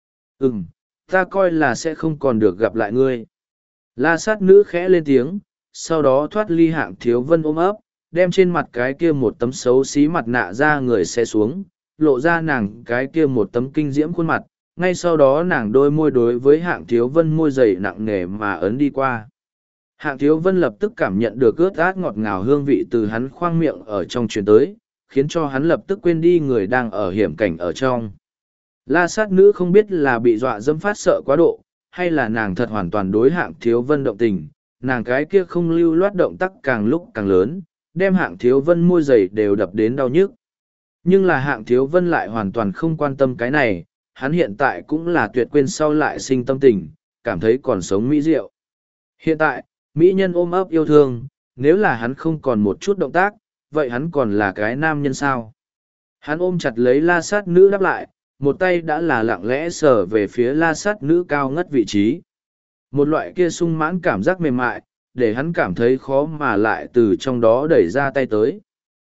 Ta coi là sẽ không còn được gặp lại ngươi. La sát nữ khẽ lên tiếng, sau đó thoát ly Hạng Thiếu Vân ôm ấp, đem trên mặt cái kia một tấm xấu xí mặt nạ ra người xe xuống, lộ ra nàng cái kia một tấm kinh diễm khuôn mặt, ngay sau đó nàng đôi môi đối với Hạng Thiếu Vân môi dày nặng nề mà ấn đi qua. Hạng Thiếu Vân lập tức cảm nhận được ướt át ngọt ngào hương vị từ hắn khoang miệng ở trong truyền tới, khiến cho hắn lập tức quên đi người đang ở hiểm cảnh ở trong. La sát nữ không biết là bị dọa dẫm phát sợ quá độ, hay là nàng thật hoàn toàn đối Hạng Thiếu Vân động tình, nàng cái kia không lưu loát động tác càng lúc càng lớn, đem Hạng Thiếu Vân môi dày đều đập đến đau nhức. Nhưng là Hạng Thiếu Vân lại hoàn toàn không quan tâm cái này, hắn hiện tại cũng là tuyệt quên sau lại sinh tâm tình, cảm thấy còn sống mỹ diệu. Hiện tại, mỹ nhân ôm ấp yêu thương, nếu là hắn không còn một chút động tác, vậy hắn còn là cái nam nhân sao? Hắn ôm chặt lấy la sát nữ đáp lại, một tay đã là lặng lẽ sờ về phía la sát nữ cao ngất vị trí. Một loại kia sung mãn cảm giác mềm mại, để hắn cảm thấy khó mà lại từ trong đó đẩy ra tay tới.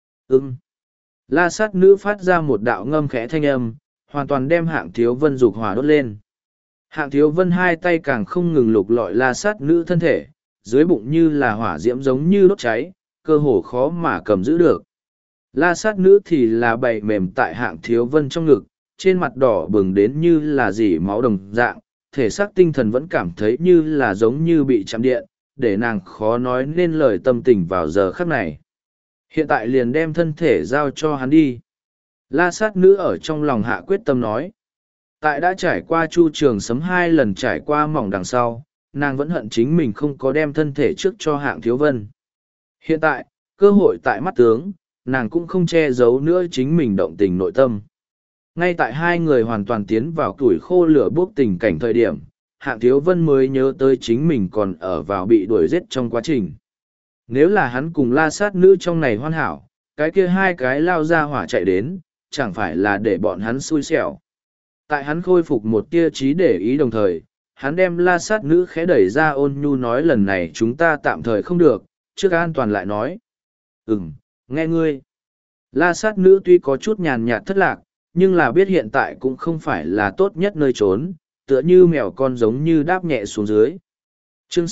La sát nữ phát ra một đạo ngâm khẽ thanh âm, hoàn toàn đem Hạng Thiếu Vân dục hỏa đốt lên. Hạng Thiếu Vân hai tay càng không ngừng lục lọi la sát nữ thân thể, dưới bụng như là hỏa diễm giống như đốt cháy, cơ hồ khó mà cầm giữ được. La sát nữ thì là bày mềm tại Hạng Thiếu Vân trong ngực, trên mặt đỏ bừng đến như là dỉ máu đồng dạng, thể xác tinh thần vẫn cảm thấy như là giống như bị chạm điện, để nàng khó nói nên lời tâm tình vào giờ khắc này. Hiện tại liền đem thân thể giao cho hắn đi. La sát nữ ở trong lòng hạ quyết tâm nói. Tại đã trải qua Chu Trường Sấm 2 lần trải qua mỏng đằng sau, nàng vẫn hận chính mình không có đem thân thể trước cho Hạng Thiếu Vân. Hiện tại, cơ hội tại mắt tướng, nàng cũng không che giấu nữa chính mình động tình nội tâm. Ngay tại hai người hoàn toàn tiến vào tuổi khô lửa bốc tình cảnh thời điểm, Hạng Thiếu Vân mới nhớ tới chính mình còn ở vào bị đuổi giết trong quá trình. Nếu là hắn cùng la sát nữ trong này hoàn hảo, cái kia hai cái lao ra hỏa chạy đến, chẳng phải là để bọn hắn xui xẻo. Tại hắn khôi phục một tia trí để ý đồng thời, hắn đem la sát nữ khẽ đẩy ra ôn nhu nói lần này chúng ta tạm thời không được, trước an toàn lại nói. Nghe ngươi. La sát nữ tuy có chút nhàn nhạt thất lạc, nhưng là biết hiện tại cũng không phải là tốt nhất nơi trốn, tựa như mèo con giống như đáp nhẹ xuống dưới. Chương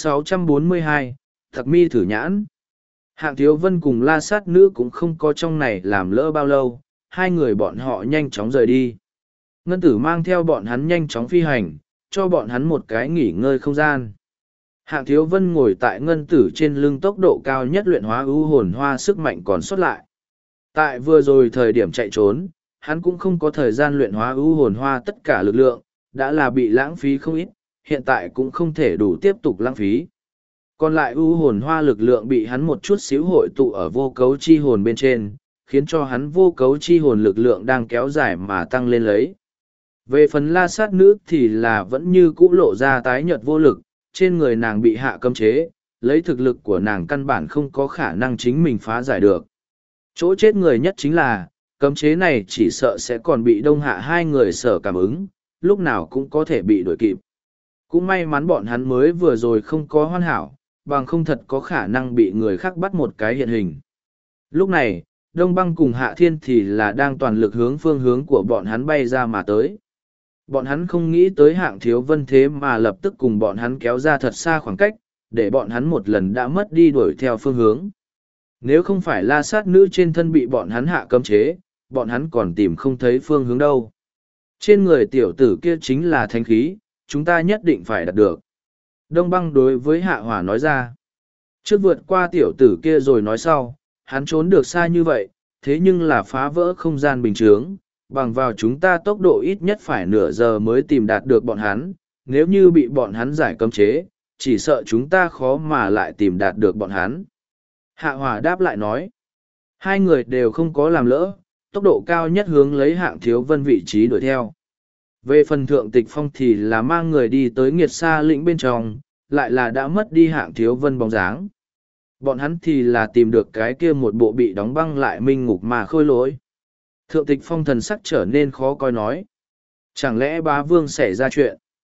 642, Thật mi thử nhãn. Hạng Thiếu Vân cùng la sát nữ cũng không có trong này làm lỡ bao lâu, hai người bọn họ nhanh chóng rời đi. Ngân tử mang theo bọn hắn nhanh chóng phi hành, cho bọn hắn một cái nghỉ ngơi không gian. Hạng Thiếu Vân ngồi tại ngân tử trên lưng tốc độ cao nhất luyện hóa ưu hồn hoa sức mạnh còn sót lại. Tại vừa rồi thời điểm chạy trốn, hắn cũng không có thời gian luyện hóa ưu hồn hoa tất cả lực lượng, đã là bị lãng phí không ít, hiện tại cũng không thể đủ tiếp tục lãng phí. Còn lại ưu hồn hoa lực lượng bị hắn một chút xíu hội tụ ở vô cấu chi hồn bên trên, khiến cho hắn vô cấu chi hồn lực lượng đang kéo dài mà tăng lên lấy. Về phần la sát nữ thì là vẫn như cũ lộ ra tái nhợt vô lực, trên người nàng bị hạ cấm chế, lấy thực lực của nàng căn bản không có khả năng chính mình phá giải được. Chỗ chết người nhất chính là, cấm chế này chỉ sợ sẽ còn bị đông hạ hai người sở cảm ứng, lúc nào cũng có thể bị đuổi kịp. Cũng may mắn bọn hắn mới vừa rồi không có hoàn hảo, bằng không thật có khả năng bị người khác bắt một cái hiện hình. Lúc này, Đông Băng cùng Hạ Thiên thì là đang toàn lực hướng phương hướng của bọn hắn bay ra mà tới. Bọn hắn không nghĩ tới Hạng Thiếu Vân thế mà lập tức cùng bọn hắn kéo ra thật xa khoảng cách, để bọn hắn một lần đã mất đi đuổi theo phương hướng. Nếu không phải la sát nữ trên thân bị bọn hắn hạ cấm chế, bọn hắn còn tìm không thấy phương hướng đâu. Trên người tiểu tử kia chính là thánh khí, chúng ta nhất định phải đạt được. Đông Băng đối với Hạ Hỏa nói ra. Trước vượt qua tiểu tử kia rồi nói sau, hắn trốn được xa như vậy, thế nhưng là phá vỡ không gian bình chướng, bằng vào chúng ta tốc độ ít nhất phải nửa giờ mới tìm đạt được bọn hắn, nếu như bị bọn hắn giải cấm chế, chỉ sợ chúng ta khó mà lại tìm đạt được bọn hắn. Hạ Hỏa đáp lại nói, hai người đều không có làm lỡ, tốc độ cao nhất hướng lấy Hạng Thiếu Vân vị trí đuổi theo. Về phần Thượng Tịch Phong thì là mang người đi tới nghiệt xa lĩnh bên trong, lại là đã mất đi Hạng Thiếu Vân bóng dáng. Bọn hắn thì là tìm được cái kia một bộ bị đóng băng lại minh ngục mà khôi lỗi. Thượng Tịch Phong thần sắc trở nên khó coi nói. Chẳng lẽ bá vương xảy ra chuyện?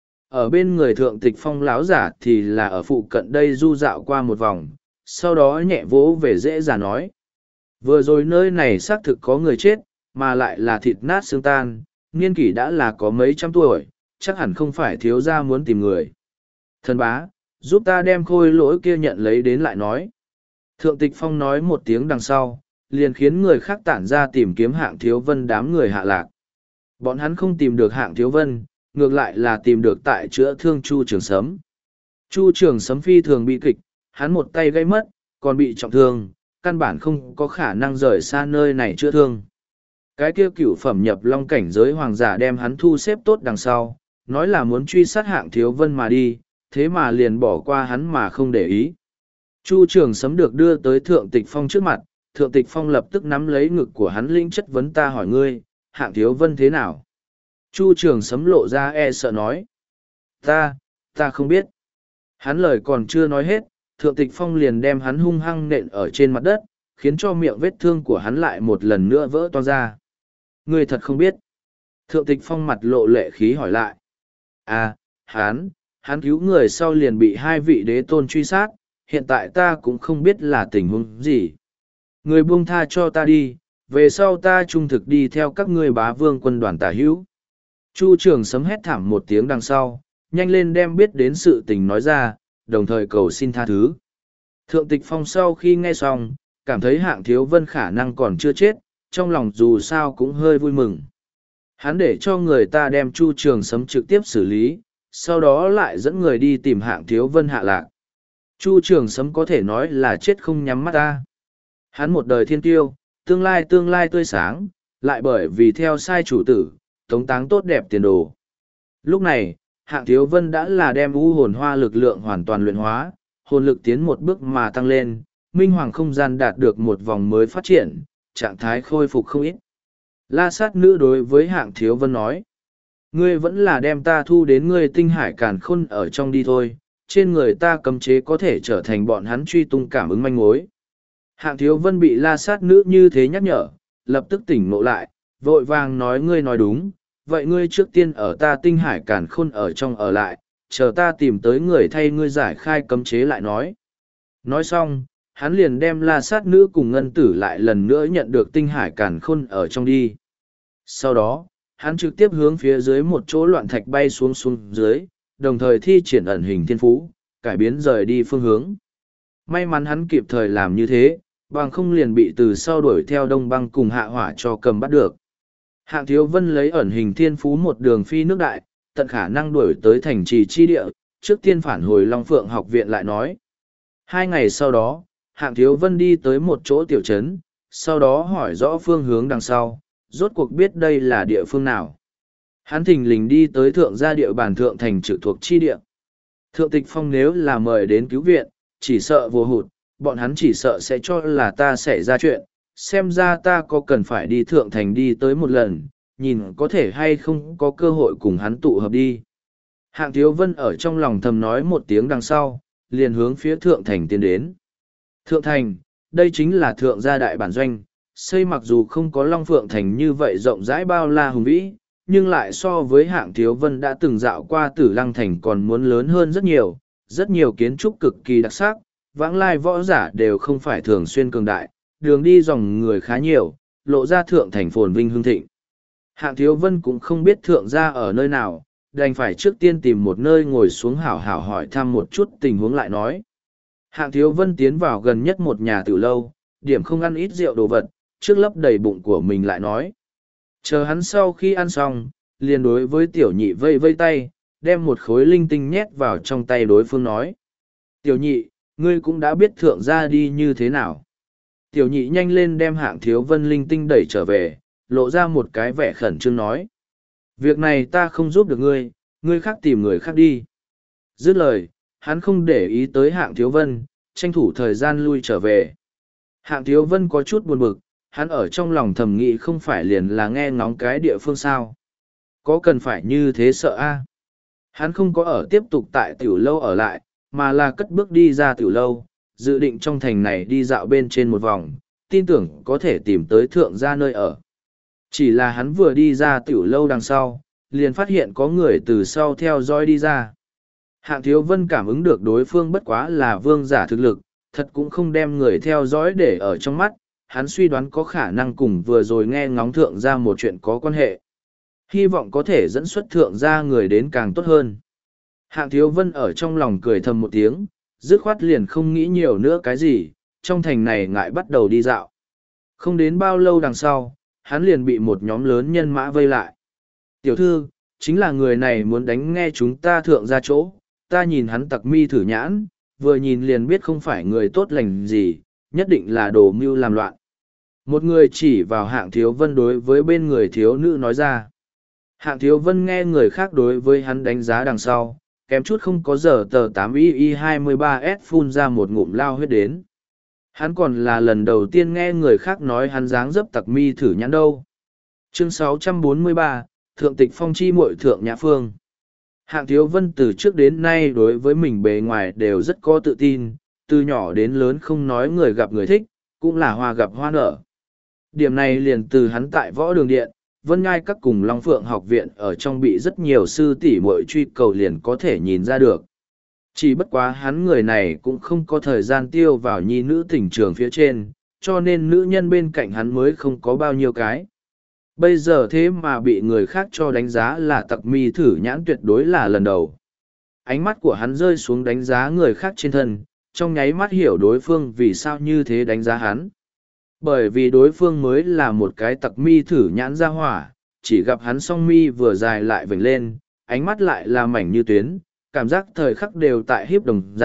Ở bên người Thượng Tịch Phong láo giả thì là ở phụ cận đây du dạo qua một vòng, sau đó nhẹ vỗ về dễ giả nói. Vừa rồi nơi này xác thực có người chết, mà lại là thịt nát xương tan, niên kỷ đã là có mấy trăm tuổi, chắc hẳn không phải thiếu gia muốn tìm người. Thần bá, giúp ta đem khôi lỗi kia nhận lấy đến lại nói. Thượng Tịch Phong nói một tiếng đằng sau, liền khiến người khác tản ra tìm kiếm Hạng Thiếu Vân đám người hạ lạc. Bọn hắn không tìm được Hạng Thiếu Vân, ngược lại là tìm được tại chữa thương Chu Trường Sấm. Chu Trường Sấm phi thường bị kịch, hắn một tay gây mất, còn bị trọng thương, căn bản không có khả năng rời xa nơi này chữa thương. Cái kia cửu phẩm nhập long cảnh giới hoàng giả đem hắn thu xếp tốt đằng sau, nói là muốn truy sát Hạng Thiếu Vân mà đi, thế mà liền bỏ qua hắn mà không để ý. Chu Trường Sấm được đưa tới Thượng Tịch Phong trước mặt, Thượng Tịch Phong lập tức nắm lấy ngực của hắn linh chất vấn ta hỏi ngươi, Hạng Thiếu Vân thế nào? Chu Trường Sấm lộ ra e sợ nói. Ta không biết. Hắn lời còn chưa nói hết, Thượng Tịch Phong liền đem hắn hung hăng nện ở trên mặt đất, khiến cho miệng vết thương của hắn lại một lần nữa vỡ to ra. Ngươi thật không biết. Thượng Tịch Phong mặt lộ lệ khí hỏi lại. À, hắn cứu người sau liền bị hai vị đế tôn truy sát, hiện tại ta cũng không biết là tình huống gì. Người buông tha cho ta đi, về sau ta trung thực đi theo các ngươi bá vương quân đoàn tả hữu. Chu Trường Sấm hét thảm một tiếng đằng sau, nhanh lên đem biết đến sự tình nói ra, đồng thời cầu xin tha thứ. Thượng Tịch Phong sau khi nghe xong, cảm thấy Hạng Thiếu Vân khả năng còn chưa chết, trong lòng dù sao cũng hơi vui mừng. Hắn để cho người ta đem Chu Trường Sấm trực tiếp xử lý, sau đó lại dẫn người đi tìm Hạng Thiếu Vân hạ lạc. Chu Trường Sấm có thể nói là chết không nhắm mắt ta. Hắn một đời thiên tiêu, tương lai tươi sáng, lại bởi vì theo sai chủ tử, tống táng tốt đẹp tiền đồ. Lúc này, Hạng Thiếu Vân đã là đem u hồn hoa lực lượng hoàn toàn luyện hóa, hồn lực tiến một bước mà tăng lên, minh hoàng không gian đạt được một vòng mới phát triển, trạng thái khôi phục không ít. La sát nữ đối với Hạng Thiếu Vân nói, ngươi vẫn là đem ta thu đến ngươi tinh hải càn khôn ở trong đi thôi, trên người ta cấm chế có thể trở thành bọn hắn truy tung cảm ứng manh mối. Hạng Thiếu Vân bị la sát nữ như thế nhắc nhở, lập tức tỉnh ngộ lại, vội vàng nói ngươi nói đúng, vậy ngươi trước tiên ở ta tinh hải càn khôn ở trong ở lại, chờ ta tìm tới người thay ngươi giải khai cấm chế lại nói. Nói xong, hắn liền đem la sát nữ cùng ngân tử lại lần nữa nhận được tinh hải càn khôn ở trong đi. Sau đó, hắn trực tiếp hướng phía dưới một chỗ loạn thạch bay xuống dưới, đồng thời thi triển ẩn hình thiên phú, cải biến rời đi phương hướng. May mắn hắn kịp thời làm như thế, bằng không liền bị từ sau đuổi theo đông băng cùng hạ hỏa cho cầm bắt được. Hạng Thiếu Vân lấy ẩn hình thiên phú một đường phi nước đại, tận khả năng đuổi tới thành trì chi địa, trước tiên phản hồi Long Phượng học viện lại nói. 2 ngày sau đó, Hạng Thiếu Vân đi tới một chỗ tiểu trấn, sau đó hỏi rõ phương hướng đằng sau, rốt cuộc biết đây là địa phương nào. Hắn thình lình đi tới thượng gia địa bàn thượng thành trực thuộc chi địa. Thượng Tịch Phong nếu là mời đến cứu viện, chỉ sợ vô hụt, bọn hắn chỉ sợ sẽ cho là ta xảy ra chuyện, xem ra ta có cần phải đi thượng thành đi tới một lần, nhìn có thể hay không có cơ hội cùng hắn tụ hợp đi. Hạng Thiếu Vân ở trong lòng thầm nói một tiếng đằng sau, liền hướng phía thượng thành tiến đến. Thượng thành, đây chính là thượng gia đại bản doanh, xây mặc dù không có Long Phượng thành như vậy rộng rãi bao la hùng vĩ, nhưng lại so với Hạng Thiếu Vân đã từng dạo qua Tử Lăng thành còn muốn lớn hơn rất nhiều kiến trúc cực kỳ đặc sắc, vãng lai võ giả đều không phải thường xuyên cường đại, đường đi dòng người khá nhiều, lộ ra thượng thành phồn vinh hương thịnh. Hạng Thiếu Vân cũng không biết thượng gia ở nơi nào, đành phải trước tiên tìm một nơi ngồi xuống hảo hảo hỏi thăm một chút tình huống lại nói. Hạng Thiếu Vân tiến vào gần nhất một nhà tử lâu, điểm không ăn ít rượu đồ vật, trước lấp đầy bụng của mình lại nói. Chờ hắn sau khi ăn xong, liền đối với tiểu nhị vây vây tay, đem một khối linh tinh nhét vào trong tay đối phương nói. Tiểu nhị, ngươi cũng đã biết thượng gia đi như thế nào. Tiểu nhị nhanh lên đem Hạng Thiếu Vân linh tinh đẩy trở về, lộ ra một cái vẻ khẩn trương nói. Việc này ta không giúp được ngươi, ngươi khác tìm người khác đi. Dứt lời, hắn không để ý tới Hạng Thiếu Vân, tranh thủ thời gian lui trở về. Hạng Thiếu Vân có chút buồn bực, hắn ở trong lòng thầm nghĩ không phải liền là nghe ngóng cái địa phương sao. Có cần phải như thế sợ a? Hắn không có ở tiếp tục tại tiểu lâu ở lại, mà là cất bước đi ra tiểu lâu, dự định trong thành này đi dạo bên trên một vòng, tin tưởng có thể tìm tới thượng gia nơi ở. Chỉ là hắn vừa đi ra tiểu lâu đằng sau, liền phát hiện có người từ sau theo dõi đi ra. Hạng Thiếu Vân cảm ứng được đối phương bất quá là vương giả thực lực, thật cũng không đem người theo dõi để ở trong mắt, hắn suy đoán có khả năng cùng vừa rồi nghe ngóng thượng gia một chuyện có quan hệ. Hy vọng có thể dẫn xuất thượng gia người đến càng tốt hơn. Hạng Thiếu Vân ở trong lòng cười thầm một tiếng, dứt khoát liền không nghĩ nhiều nữa cái gì, trong thành này ngại bắt đầu đi dạo. Không đến bao lâu đằng sau, hắn liền bị một nhóm lớn nhân mã vây lại. Tiểu thư, chính là người này muốn đánh nghe chúng ta thượng gia chỗ, ta nhìn hắn tặc mi thử nhãn, vừa nhìn liền biết không phải người tốt lành gì, nhất định là đồ mưu làm loạn. Một người chỉ vào Hạng Thiếu Vân đối với bên người thiếu nữ nói ra. Hạng Thiếu Vân nghe người khác đối với hắn đánh giá đằng sau, kém chút không có giờ tờ 8II23S phun ra một ngụm lao huyết đến. Hắn còn là lần đầu tiên nghe người khác nói hắn dáng dấp tặc mi thử nhãn đâu. Chương 643, Thượng Tịch Phong chi muội thượng nhã phương. Hạng Thiếu Vân từ trước đến nay đối với mình bề ngoài đều rất có tự tin, từ nhỏ đến lớn không nói người gặp người thích, cũng là hoa gặp hoa nở. Điểm này liền từ hắn tại võ đường điện, Vân Ngai các cùng Long Phượng học viện ở trong bị rất nhiều sư tỷ muội truy cầu liền có thể nhìn ra được. Chỉ bất quá hắn người này cũng không có thời gian tiêu vào nhi nữ tình trường phía trên, cho nên nữ nhân bên cạnh hắn mới không có bao nhiêu cái. Bây giờ thế mà bị người khác cho đánh giá là tặc mi thử nhãn tuyệt đối là lần đầu. Ánh mắt của hắn rơi xuống đánh giá người khác trên thân, trong nháy mắt hiểu đối phương vì sao như thế đánh giá hắn. Bởi vì đối phương mới là một cái tặc mi thử nhãn ra hỏa, chỉ gặp hắn song mi vừa dài lại vểnh lên, ánh mắt lại là mảnh như tuyến, cảm giác thời khắc đều tại hiếp đồng dạng,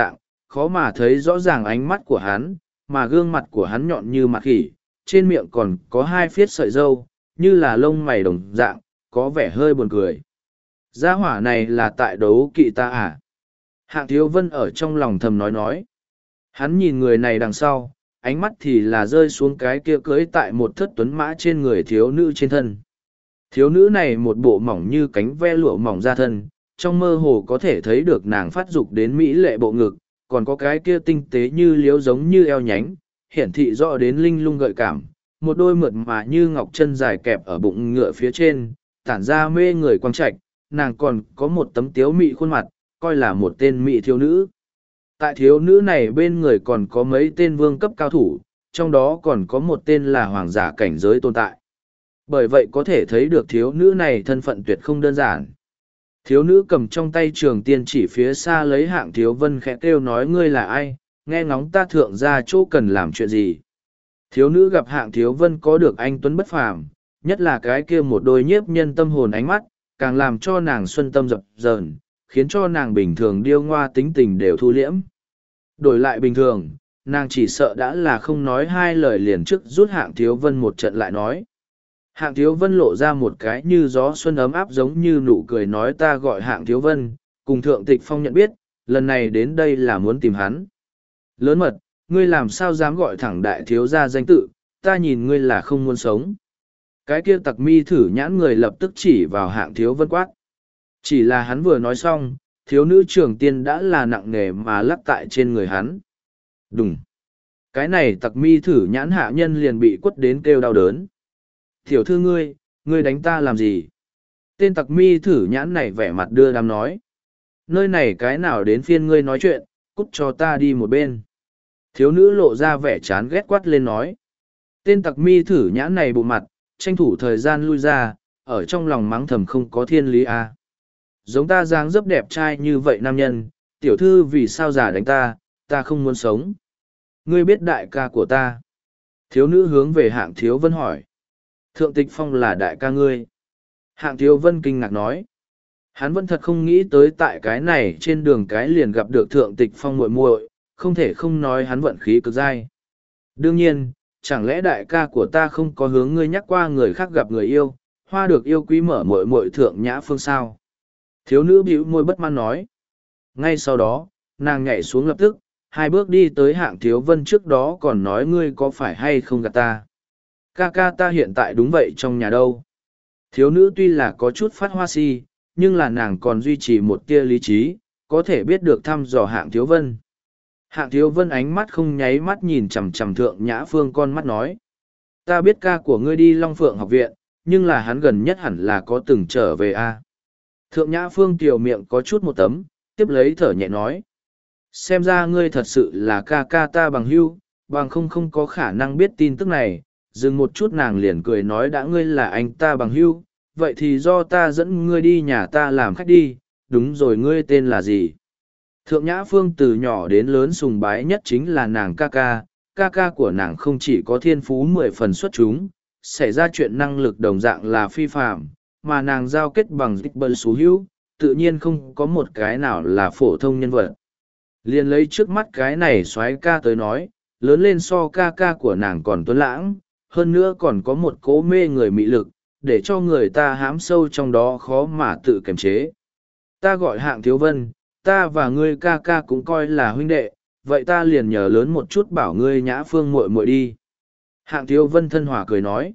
khó mà thấy rõ ràng ánh mắt của hắn, mà gương mặt của hắn nhọn như mặt khỉ, trên miệng còn có hai phiết sợi râu, như là lông mày đồng dạng, có vẻ hơi buồn cười. Gia hỏa này là tại đấu kỵ ta à? Hạng Thiếu Vân ở trong lòng thầm nói. Hắn nhìn người này đằng sau, ánh mắt thì là rơi xuống cái kia cưới tại một thất tuấn mã trên người thiếu nữ trên thân. Thiếu nữ này một bộ mỏng như cánh ve lụa mỏng ra thân, trong mơ hồ có thể thấy được nàng phát dục đến mỹ lệ bộ ngực, còn có cái kia tinh tế như liếu giống như eo nhánh, hiển thị rõ đến linh lung gợi cảm, một đôi mượt mà như ngọc chân dài kẹp ở bụng ngựa phía trên, tản ra mê người quang trạch, nàng còn có một tấm tiếu mị khuôn mặt, coi là một tên mị thiếu nữ. Tại thiếu nữ này bên người còn có mấy tên vương cấp cao thủ, trong đó còn có một tên là hoàng giả cảnh giới tồn tại. Bởi vậy có thể thấy được thiếu nữ này thân phận tuyệt không đơn giản. Thiếu nữ cầm trong tay trường tiên chỉ phía xa lấy Hạng Thiếu Vân khẽ kêu nói ngươi là ai, nghe ngóng ta thượng ra chỗ cần làm chuyện gì. Thiếu nữ gặp Hạng Thiếu Vân có được anh tuấn bất phàm, nhất là cái kia một đôi nhiếp nhân tâm hồn ánh mắt, càng làm cho nàng xuân tâm dập dờn, khiến cho nàng bình thường điêu ngoa tính tình đều thu liễm. Đổi lại bình thường, nàng chỉ sợ đã là không nói hai lời liền trước rút Hạng Thiếu Vân một trận lại nói. Hạng Thiếu Vân lộ ra một cái như gió xuân ấm áp giống như nụ cười nói ta gọi Hạng Thiếu Vân, cùng Thượng Tịch Phong nhận biết, lần này đến đây là muốn tìm hắn. Lớn mật, ngươi làm sao dám gọi thẳng đại thiếu gia danh tự, ta nhìn ngươi là không muốn sống. Cái kia tặc mi thử nhãn người lập tức chỉ vào Hạng Thiếu Vân quát. Chỉ là hắn vừa nói xong, thiếu nữ trường tiên đã là nặng nề mà lắc tại trên người hắn. Đùng. Cái này tặc mi thử nhãn hạ nhân liền bị quất đến kêu đau đớn. Tiểu thư ngươi đánh ta làm gì? Tên tặc mi thử nhãn này vẻ mặt đưa đám nói. Nơi này cái nào đến phiên ngươi nói chuyện, cút cho ta đi một bên. Thiếu nữ lộ ra vẻ chán ghét quát lên nói. Tên tặc mi thử nhãn này bộ mặt, tranh thủ thời gian lui ra, ở trong lòng mắng thầm không có thiên lý à. Giống ta dáng dấp đẹp trai như vậy nam nhân, tiểu thư vì sao giả đánh ta không muốn sống. Ngươi biết đại ca của ta. Thiếu nữ hướng về Hạng Thiếu Vân hỏi. Thượng Tịch Phong là đại ca ngươi. Hạng Thiếu Vân kinh ngạc nói. Hắn vẫn thật không nghĩ tới tại cái này trên đường cái liền gặp được Thượng Tịch Phong muội muội, không thể không nói hắn vận khí cực dai. Đương nhiên, chẳng lẽ đại ca của ta không có hướng ngươi nhắc qua người khác gặp người yêu, hoa được yêu quý mở muội muội Thượng Nhã Phương sao? Thiếu nữ bĩu môi bất mãn nói. Ngay sau đó, nàng nhảy xuống lập tức, hai bước đi tới Hạng Thiếu Vân trước đó còn nói ngươi có phải hay không gạt ta. Ca ca ta hiện tại đúng vậy trong nhà đâu. Thiếu nữ tuy là có chút phát hoa si, nhưng là nàng còn duy trì một tia lý trí, có thể biết được thăm dò Hạng Thiếu Vân. Hạng Thiếu Vân ánh mắt không nháy mắt nhìn chằm chằm Thượng Nhã Phương con mắt nói. Ta biết ca của ngươi đi Long Phượng học viện, nhưng là hắn gần nhất hẳn là có từng trở về a. Thượng Nhã Phương tiểu miệng có chút một tấm, tiếp lấy thở nhẹ nói. Xem ra ngươi thật sự là ca ca ta bằng hữu, bằng không có khả năng biết tin tức này. Dừng một chút nàng liền cười nói đã ngươi là anh ta bằng hữu, vậy thì do ta dẫn ngươi đi nhà ta làm khách đi, đúng rồi ngươi tên là gì? Thượng Nhã Phương từ nhỏ đến lớn sùng bái nhất chính là nàng ca ca của nàng không chỉ có thiên phú 10 phần xuất chúng, xảy ra chuyện năng lực đồng dạng là phi phạm, mà nàng giao kết bằng dịch bần số hữu, tự nhiên không có một cái nào là phổ thông nhân vật. Liền lấy trước mắt cái này soái ca tới nói, lớn lên so ca của nàng còn tuấn lãng, hơn nữa còn có một cố mê người mị lực, để cho người ta hám sâu trong đó khó mà tự kiềm chế. Ta gọi Hạng Thiếu Vân, ta và ngươi ca cũng coi là huynh đệ, vậy ta liền nhờ lớn một chút bảo ngươi Nhã Phương muội muội đi. Hạng Thiếu Vân thân hòa cười nói.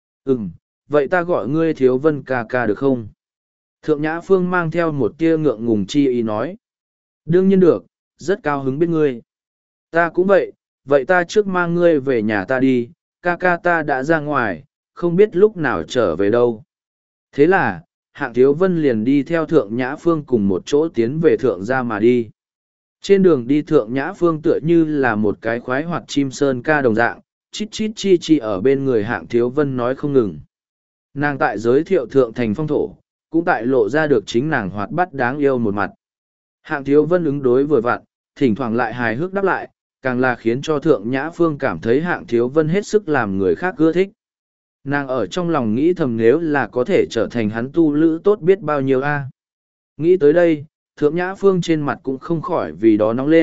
Vậy ta gọi ngươi Thiếu Vân ca được không? Thượng Nhã Phương mang theo một tia ngượng ngùng chi ý nói. Đương nhiên được, rất cao hứng biết ngươi. Ta cũng vậy ta trước mang ngươi về nhà ta đi, ca ta đã ra ngoài, không biết lúc nào trở về đâu. Thế là, Hạng Thiếu Vân liền đi theo Thượng Nhã Phương cùng một chỗ tiến về Thượng gia mà đi. Trên đường đi Thượng Nhã Phương tựa như là một cái khoái hoạt chim sơn ca đồng dạng, chít chít chi chi ở bên người Hạng Thiếu Vân nói không ngừng. Nàng tại giới thiệu Thượng Thành phong thổ, cũng tại lộ ra được chính nàng hoạt bát đáng yêu một mặt. Hạng Thiếu Vân ứng đối vừa vặn, thỉnh thoảng lại hài hước đáp lại, càng là khiến cho Thượng Nhã Phương cảm thấy Hạng Thiếu Vân hết sức làm người khác ưa thích. Nàng ở trong lòng nghĩ thầm nếu là có thể trở thành hắn tu lữ tốt biết bao nhiêu a. Nghĩ tới đây, Thượng Nhã Phương trên mặt cũng không khỏi vì đó nóng lên,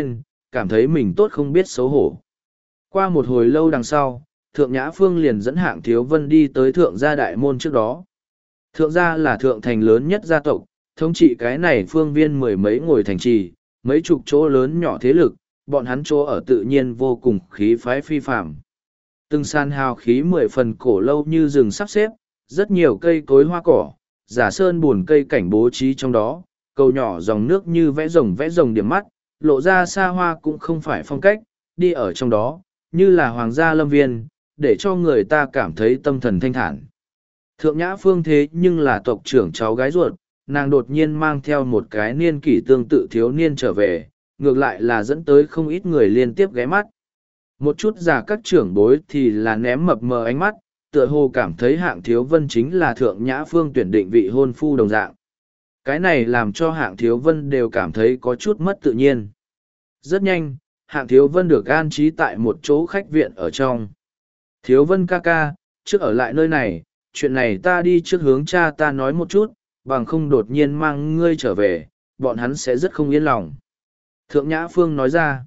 cảm thấy mình tốt không biết xấu hổ. Qua một hồi lâu đằng sau, Thượng Nhã Phương liền dẫn Hạng Thiếu Vân đi tới Thượng gia đại môn trước đó. Thượng gia là thượng thành lớn nhất gia tộc, thống trị cái này phương viên mười mấy ngồi thành trì, mấy chục chỗ lớn nhỏ thế lực, bọn hắn chỗ ở tự nhiên vô cùng khí phái phi phạm. Từng san hào khí mười phần cổ lâu như rừng sắp xếp, rất nhiều cây cối hoa cỏ, giả sơn buồn cây cảnh bố trí trong đó, cầu nhỏ dòng nước như vẽ rồng điểm mắt, lộ ra xa hoa cũng không phải phong cách, đi ở trong đó, như là hoàng gia lâm viên, để cho người ta cảm thấy tâm thần thanh thản. Thượng Nhã Phương thế nhưng là tộc trưởng cháu gái ruột, nàng đột nhiên mang theo một cái niên kỷ tương tự thiếu niên trở về, ngược lại là dẫn tới không ít người liên tiếp ghé mắt. Một chút già các trưởng bối thì là ném mập mờ ánh mắt, tựa hồ cảm thấy Hạng Thiếu Vân chính là Thượng Nhã Phương tuyển định vị hôn phu đồng dạng. Cái này làm cho Hạng Thiếu Vân đều cảm thấy có chút mất tự nhiên. Rất nhanh, Hạng Thiếu Vân được an trí tại một chỗ khách viện ở trong. Thiếu Vân ca ca, trước ở lại nơi này, chuyện này ta đi trước hướng cha ta nói một chút, bằng không đột nhiên mang ngươi trở về, bọn hắn sẽ rất không yên lòng. Thượng Nhã Phương nói ra,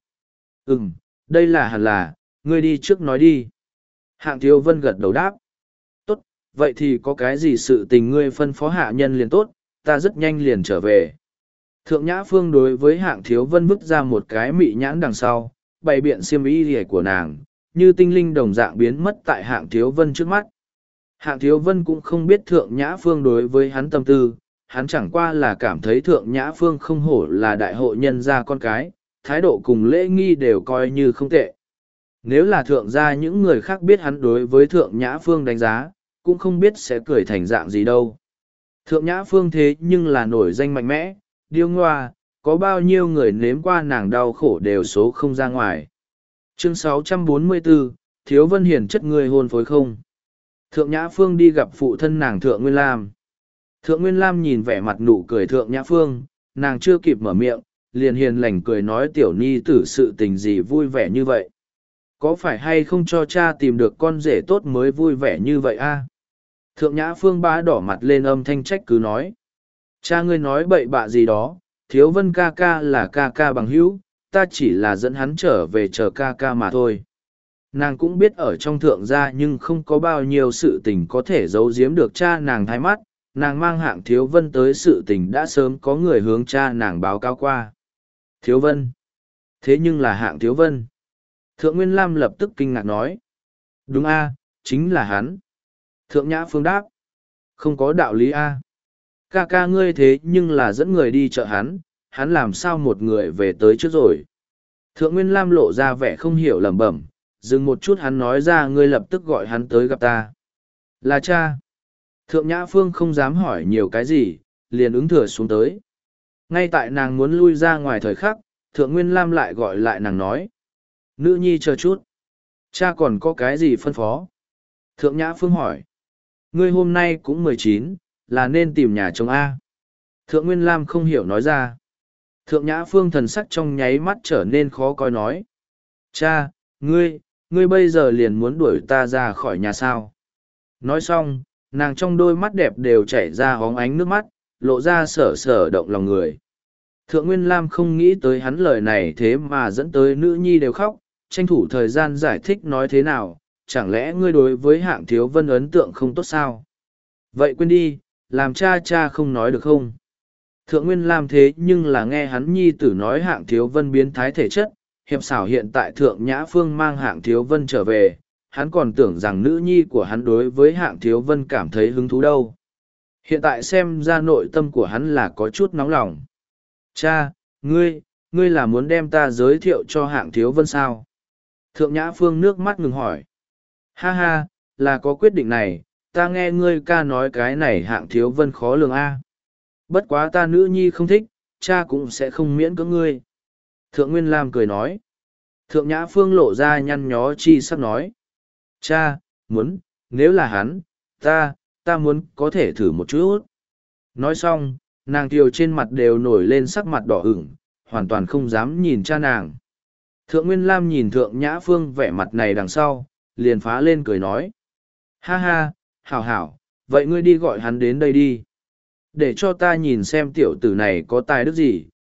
đây là hẳn là, ngươi đi trước nói đi. Hạng Thiếu Vân gật đầu đáp. Tốt, vậy thì có cái gì sự tình ngươi phân phó hạ nhân liền tốt, ta rất nhanh liền trở về. Thượng Nhã Phương đối với Hạng Thiếu Vân vứt ra một cái mị nhãn đằng sau, bày biện xiêm y rìa của nàng, như tinh linh đồng dạng biến mất tại Hạng Thiếu Vân trước mắt. Hạng Thiếu Vân cũng không biết Thượng Nhã Phương đối với hắn tâm tư, hắn chẳng qua là cảm thấy Thượng Nhã Phương không hổ là đại hội nhân gia con cái, thái độ cùng lễ nghi đều coi như không tệ. Nếu là thượng gia những người khác biết hắn đối với Thượng Nhã Phương đánh giá, cũng không biết sẽ cười thành dạng gì đâu. Thượng Nhã Phương thế nhưng là nổi danh mạnh mẽ, điêu ngoa, có bao nhiêu người nếm qua nàng đau khổ đều số không ra ngoài. Chương 644, Thiếu Vân Hiền chất người hôn phối không. Thượng Nhã Phương đi gặp phụ thân nàng Thượng Nguyên Lam. Thượng Nguyên Lam nhìn vẻ mặt nụ cười Thượng Nhã Phương, nàng chưa kịp mở miệng, liền hiền lành cười nói tiểu ni tử sự tình gì vui vẻ như vậy. Có phải hay không cho cha tìm được con rể tốt mới vui vẻ như vậy a? Thượng Nhã Phương bá đỏ mặt lên âm thanh trách cứ nói. Cha ngươi nói bậy bạ gì đó, Thiếu Vân ca ca là ca ca bằng hữu, ta chỉ là dẫn hắn trở về chờ ca ca mà thôi. Nàng cũng biết ở trong thượng gia nhưng không có bao nhiêu sự tình có thể giấu giếm được cha nàng thái mắt, nàng mang Hạng Thiếu Vân tới sự tình đã sớm có người hướng cha nàng báo cáo qua. Thiếu Vân? Thế nhưng là Hạng Thiếu Vân. Thượng Nguyên Lam lập tức kinh ngạc nói. Đúng a, chính là hắn. Thượng Nhã Phương đáp. Không có đạo lý a. Ca ca ngươi thế nhưng là dẫn người đi chợ hắn làm sao một người về tới trước rồi. Thượng Nguyên Lam lộ ra vẻ không hiểu lẩm bẩm, dừng một chút hắn nói ra ngươi lập tức gọi hắn tới gặp ta. Là cha. Thượng Nhã Phương không dám hỏi nhiều cái gì, liền ứng thừa xuống tới. Ngay tại nàng muốn lui ra ngoài thời khắc, Thượng Nguyên Lam lại gọi lại nàng nói. Nữ nhi chờ chút. Cha còn có cái gì phân phó? Thượng Nhã Phương hỏi. Ngươi hôm nay cũng 19, là nên tìm nhà chồng A. Thượng Nguyên Lam không hiểu nói ra. Thượng Nhã Phương thần sắc trong nháy mắt trở nên khó coi nói. Cha, ngươi bây giờ liền muốn đuổi ta ra khỏi nhà sao? Nói xong, nàng trong đôi mắt đẹp đều chảy ra hóng ánh nước mắt, lộ ra sở động lòng người. Thượng Nguyên Lam không nghĩ tới hắn lời này thế mà dẫn tới nữ nhi đều khóc, tranh thủ thời gian giải thích nói thế nào, chẳng lẽ ngươi đối với Hạng Thiếu Vân ấn tượng không tốt sao? Vậy quên đi, làm cha không nói được không? Thượng Nguyên Lam thế nhưng là nghe hắn nhi tử nói Hạng Thiếu Vân biến thái thể chất, hiệp xảo hiện tại Thượng Nhã Phương mang Hạng Thiếu Vân trở về, hắn còn tưởng rằng nữ nhi của hắn đối với Hạng Thiếu Vân cảm thấy hứng thú đâu. Hiện tại xem ra nội tâm của hắn là có chút nóng lòng. Cha, ngươi là muốn đem ta giới thiệu cho Hạng Thiếu Vân sao? Thượng Nhã Phương nước mắt ngừng hỏi. Ha ha, là có quyết định này, ta nghe ngươi ca nói cái này Hạng Thiếu Vân khó lường a. Bất quá ta nữ nhi không thích, cha cũng sẽ không miễn cưỡng ngươi. Thượng Nguyên Lam cười nói. Thượng Nhã Phương lộ ra nhăn nhó chi sắp nói. Cha, nếu là hắn, ta muốn có thể thử một chút. Nói xong, nàng tiều trên mặt đều nổi lên sắc mặt đỏ ửng, hoàn toàn không dám nhìn cha nàng. Thượng Nguyên Lam nhìn Thượng Nhã Phương vẻ mặt này đằng sau, liền phá lên cười nói. Ha ha, hảo, vậy ngươi đi gọi hắn đến đây đi. Để cho ta nhìn xem tiểu tử này có tài đức gì,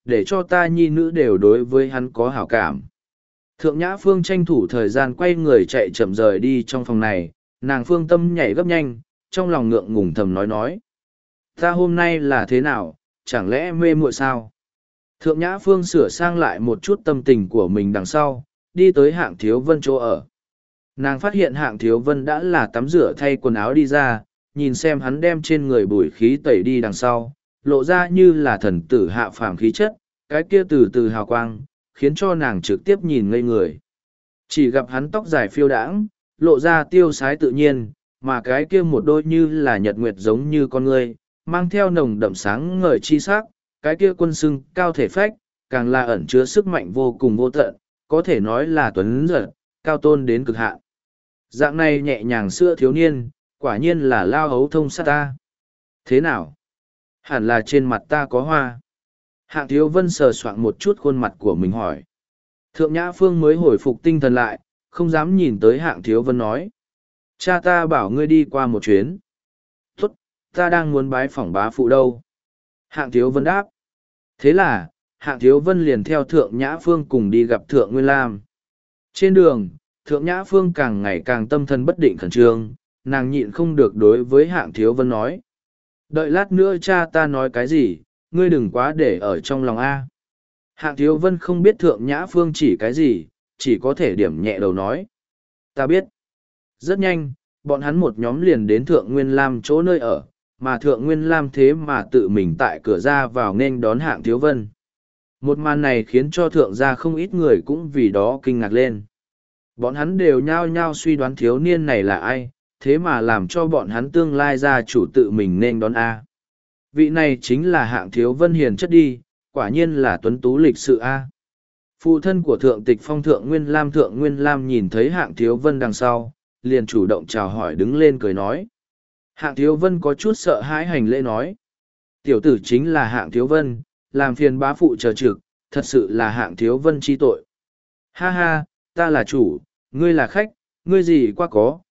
để cho ta nhi nữ đều đối với hắn có hảo cảm. Thượng Nhã Phương tranh thủ thời gian quay người chạy chậm rời đi trong phòng này, nàng phương tâm nhảy gấp nhanh, trong lòng ngượng ngùng thầm nói. Ta hôm nay là thế nào, chẳng lẽ mê muội sao? Thượng Nhã Phương sửa sang lại một chút tâm tình của mình đằng sau, đi tới Hạng Thiếu Vân chỗ ở. Nàng phát hiện Hạng Thiếu Vân đã là tắm rửa thay quần áo đi ra, nhìn xem hắn đem trên người bụi khí tẩy đi đằng sau, lộ ra như là thần tử hạ phàm khí chất, cái kia từ từ hào quang, khiến cho nàng trực tiếp nhìn ngây người. Chỉ gặp hắn tóc dài phiêu đãng, lộ ra tiêu sái tự nhiên, mà cái kia một đôi như là nhật nguyệt giống như con người, mang theo nồng đậm sáng ngời chi sắc, cái kia quân sưng cao thể phách, càng là ẩn chứa sức mạnh vô cùng vô tận, có thể nói là tuấn giật, cao tôn đến cực hạn. Dạng này nhẹ nhàng xưa thiếu niên, quả nhiên là lao hấu thông sát ta. Thế nào? Hẳn là trên mặt ta có hoa. Hạng Thiếu Vân sờ soạng một chút khuôn mặt của mình hỏi. Thượng Nhã Phương mới hồi phục tinh thần lại, không dám nhìn tới Hạng Thiếu Vân nói. Cha ta bảo ngươi đi qua một chuyến. Tốt, ta đang muốn bái phỏng bá phụ đâu. Hạng Thiếu Vân đáp. Thế là, Hạng Thiếu Vân liền theo Thượng Nhã Phương cùng đi gặp Thượng Nguyên Lam. Trên đường, Thượng Nhã Phương càng ngày càng tâm thần bất định khẩn trương, nàng nhịn không được đối với Hạng Thiếu Vân nói. Đợi lát nữa cha ta nói cái gì, ngươi đừng quá để ở trong lòng A. Hạng Thiếu Vân không biết Thượng Nhã Phương chỉ cái gì, chỉ có thể điểm nhẹ đầu nói. Ta biết. Rất nhanh, bọn hắn một nhóm liền đến Thượng Nguyên Lam chỗ nơi ở, mà Thượng Nguyên Lam thế mà tự mình tại cửa ra vào nên đón Hạng Thiếu Vân. Một màn này khiến cho Thượng gia không ít người cũng vì đó kinh ngạc lên. Bọn hắn đều nhao nhao suy đoán thiếu niên này là ai, thế mà làm cho bọn hắn tương lai gia chủ tự mình nên đón A. Vị này chính là Hạng Thiếu Vân hiền chất đi, quả nhiên là tuấn tú lịch sự A. Phụ thân của Thượng Tịch Phong Thượng Nguyên Lam nhìn thấy Hạng Thiếu Vân đằng sau, liền chủ động chào hỏi đứng lên cười nói. Hạng Thiếu Vân có chút sợ hãi hành lễ nói. Tiểu tử chính là Hạng Thiếu Vân, làm phiền bá phụ chờ trực, thật sự là Hạng Thiếu Vân chi tội. Ha ha, ta là chủ, ngươi là khách, ngươi gì qua có,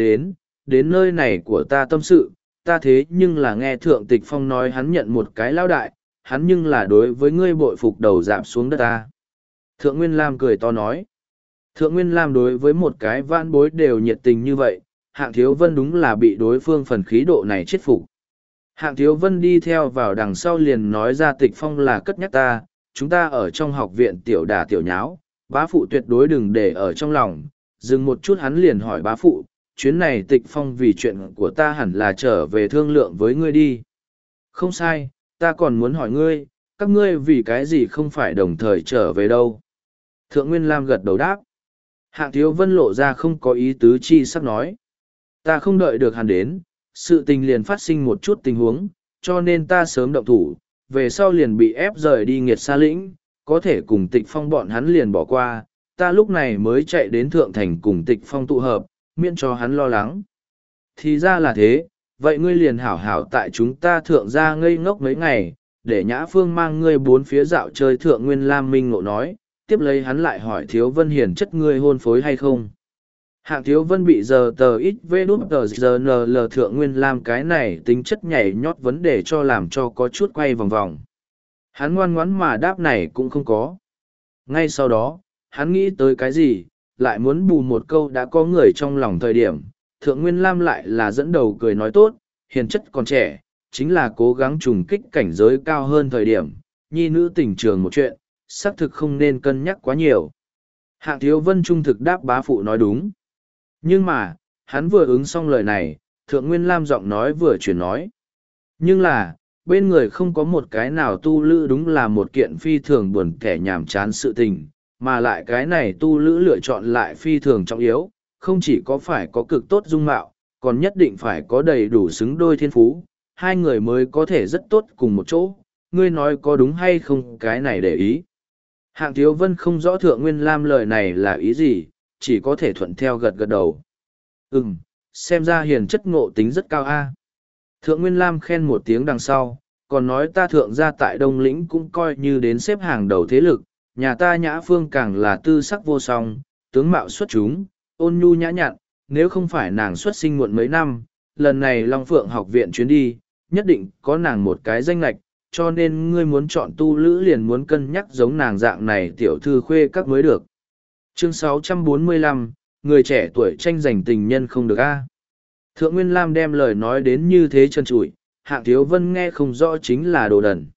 đến nơi này của ta tâm sự, ta thế nhưng là nghe Thượng Tịch Phong nói hắn nhận một cái lao đại, hắn nhưng là đối với ngươi bội phục đầu giảm xuống đất ta. Thượng Nguyên Lam cười to nói. Thượng Nguyên Lam đối với một cái vãn bối đều nhiệt tình như vậy, Hạng Thiếu Vân đúng là bị đối phương phần khí độ này chết phục. Hạng Thiếu Vân đi theo vào đằng sau liền nói ra Tịch Phong là cất nhắc ta, chúng ta ở trong học viện tiểu đà tiểu nháo, bá phụ tuyệt đối đừng để ở trong lòng. Dừng một chút hắn liền hỏi bá phụ, chuyến này Tịch Phong vì chuyện của ta hẳn là trở về thương lượng với ngươi đi. Không sai, ta còn muốn hỏi ngươi, các ngươi vì cái gì không phải đồng thời trở về đâu. Thượng Nguyên Lam gật đầu đáp. Hạng Thiếu Vân lộ ra không có ý tứ chi sắp nói. Ta không đợi được hắn đến, sự tình liền phát sinh một chút tình huống, cho nên ta sớm động thủ, về sau liền bị ép rời đi Nghiệt Sa Lĩnh, có thể cùng Tịch Phong bọn hắn liền bỏ qua, ta lúc này mới chạy đến Thượng Thành cùng Tịch Phong tụ hợp, miễn cho hắn lo lắng. Thì ra là thế, vậy ngươi liền hảo hảo tại chúng ta Thượng gia ngây ngốc mấy ngày, để Nhã Phương mang ngươi bốn phía dạo chơi. Thượng Nguyên Lam minh ngộ nói, tiếp lấy hắn lại hỏi Thiếu Vân hiền chất ngươi hôn phối hay không. Hạng Thiếu Vân bị giờ tờ ít vê đút tờ giờ nl Thượng Nguyên Lam cái này tính chất nhảy nhót vấn đề cho làm cho có chút quay vòng vòng. Hắn ngoan ngoãn mà đáp này cũng không có. Ngay sau đó, hắn nghĩ tới cái gì, lại muốn bù một câu đã có người trong lòng thời điểm. Thượng Nguyên Lam lại là dẫn đầu cười nói tốt, hiền chất còn trẻ, chính là cố gắng trùng kích cảnh giới cao hơn thời điểm, nhi nữ tình trường một chuyện, xác thực không nên cân nhắc quá nhiều. Hạng Thiếu Vân trung thực đáp bá phụ nói đúng. Nhưng mà, hắn vừa ứng xong lời này, Thượng Nguyên Lam giọng nói vừa chuyển nói. Nhưng là, bên người không có một cái nào tu lữ đúng là một kiện phi thường buồn kẻ nhàm chán sự tình, mà lại cái này tu lữ lựa chọn lại phi thường trọng yếu, không chỉ có phải có cực tốt dung mạo, còn nhất định phải có đầy đủ xứng đôi thiên phú, hai người mới có thể rất tốt cùng một chỗ, ngươi nói có đúng hay không cái này để ý. Hạng Thiếu Vân không rõ Thượng Nguyên Lam lời này là ý gì, chỉ có thể thuận theo gật gật đầu. Xem ra hiền chất ngộ tính rất cao a. Thượng Nguyên Lam khen một tiếng đằng sau, còn nói ta Thượng gia tại Đông Lĩnh cũng coi như đến xếp hàng đầu thế lực, nhà ta Nhã Phương càng là tư sắc vô song, tướng mạo xuất chúng, ôn nhu nhã nhặn, nếu không phải nàng xuất sinh muộn mấy năm, lần này Long Phượng học viện chuyến đi, nhất định có nàng một cái danh lệch, cho nên ngươi muốn chọn tu lữ liền muốn cân nhắc giống nàng dạng này tiểu thư khuê các mới được. Chương 645, người trẻ tuổi tranh giành tình nhân không được a. Thượng Nguyên Lam đem lời nói đến như thế trần trụi, Hạng Thiếu Vân nghe không rõ chính là đồ đần.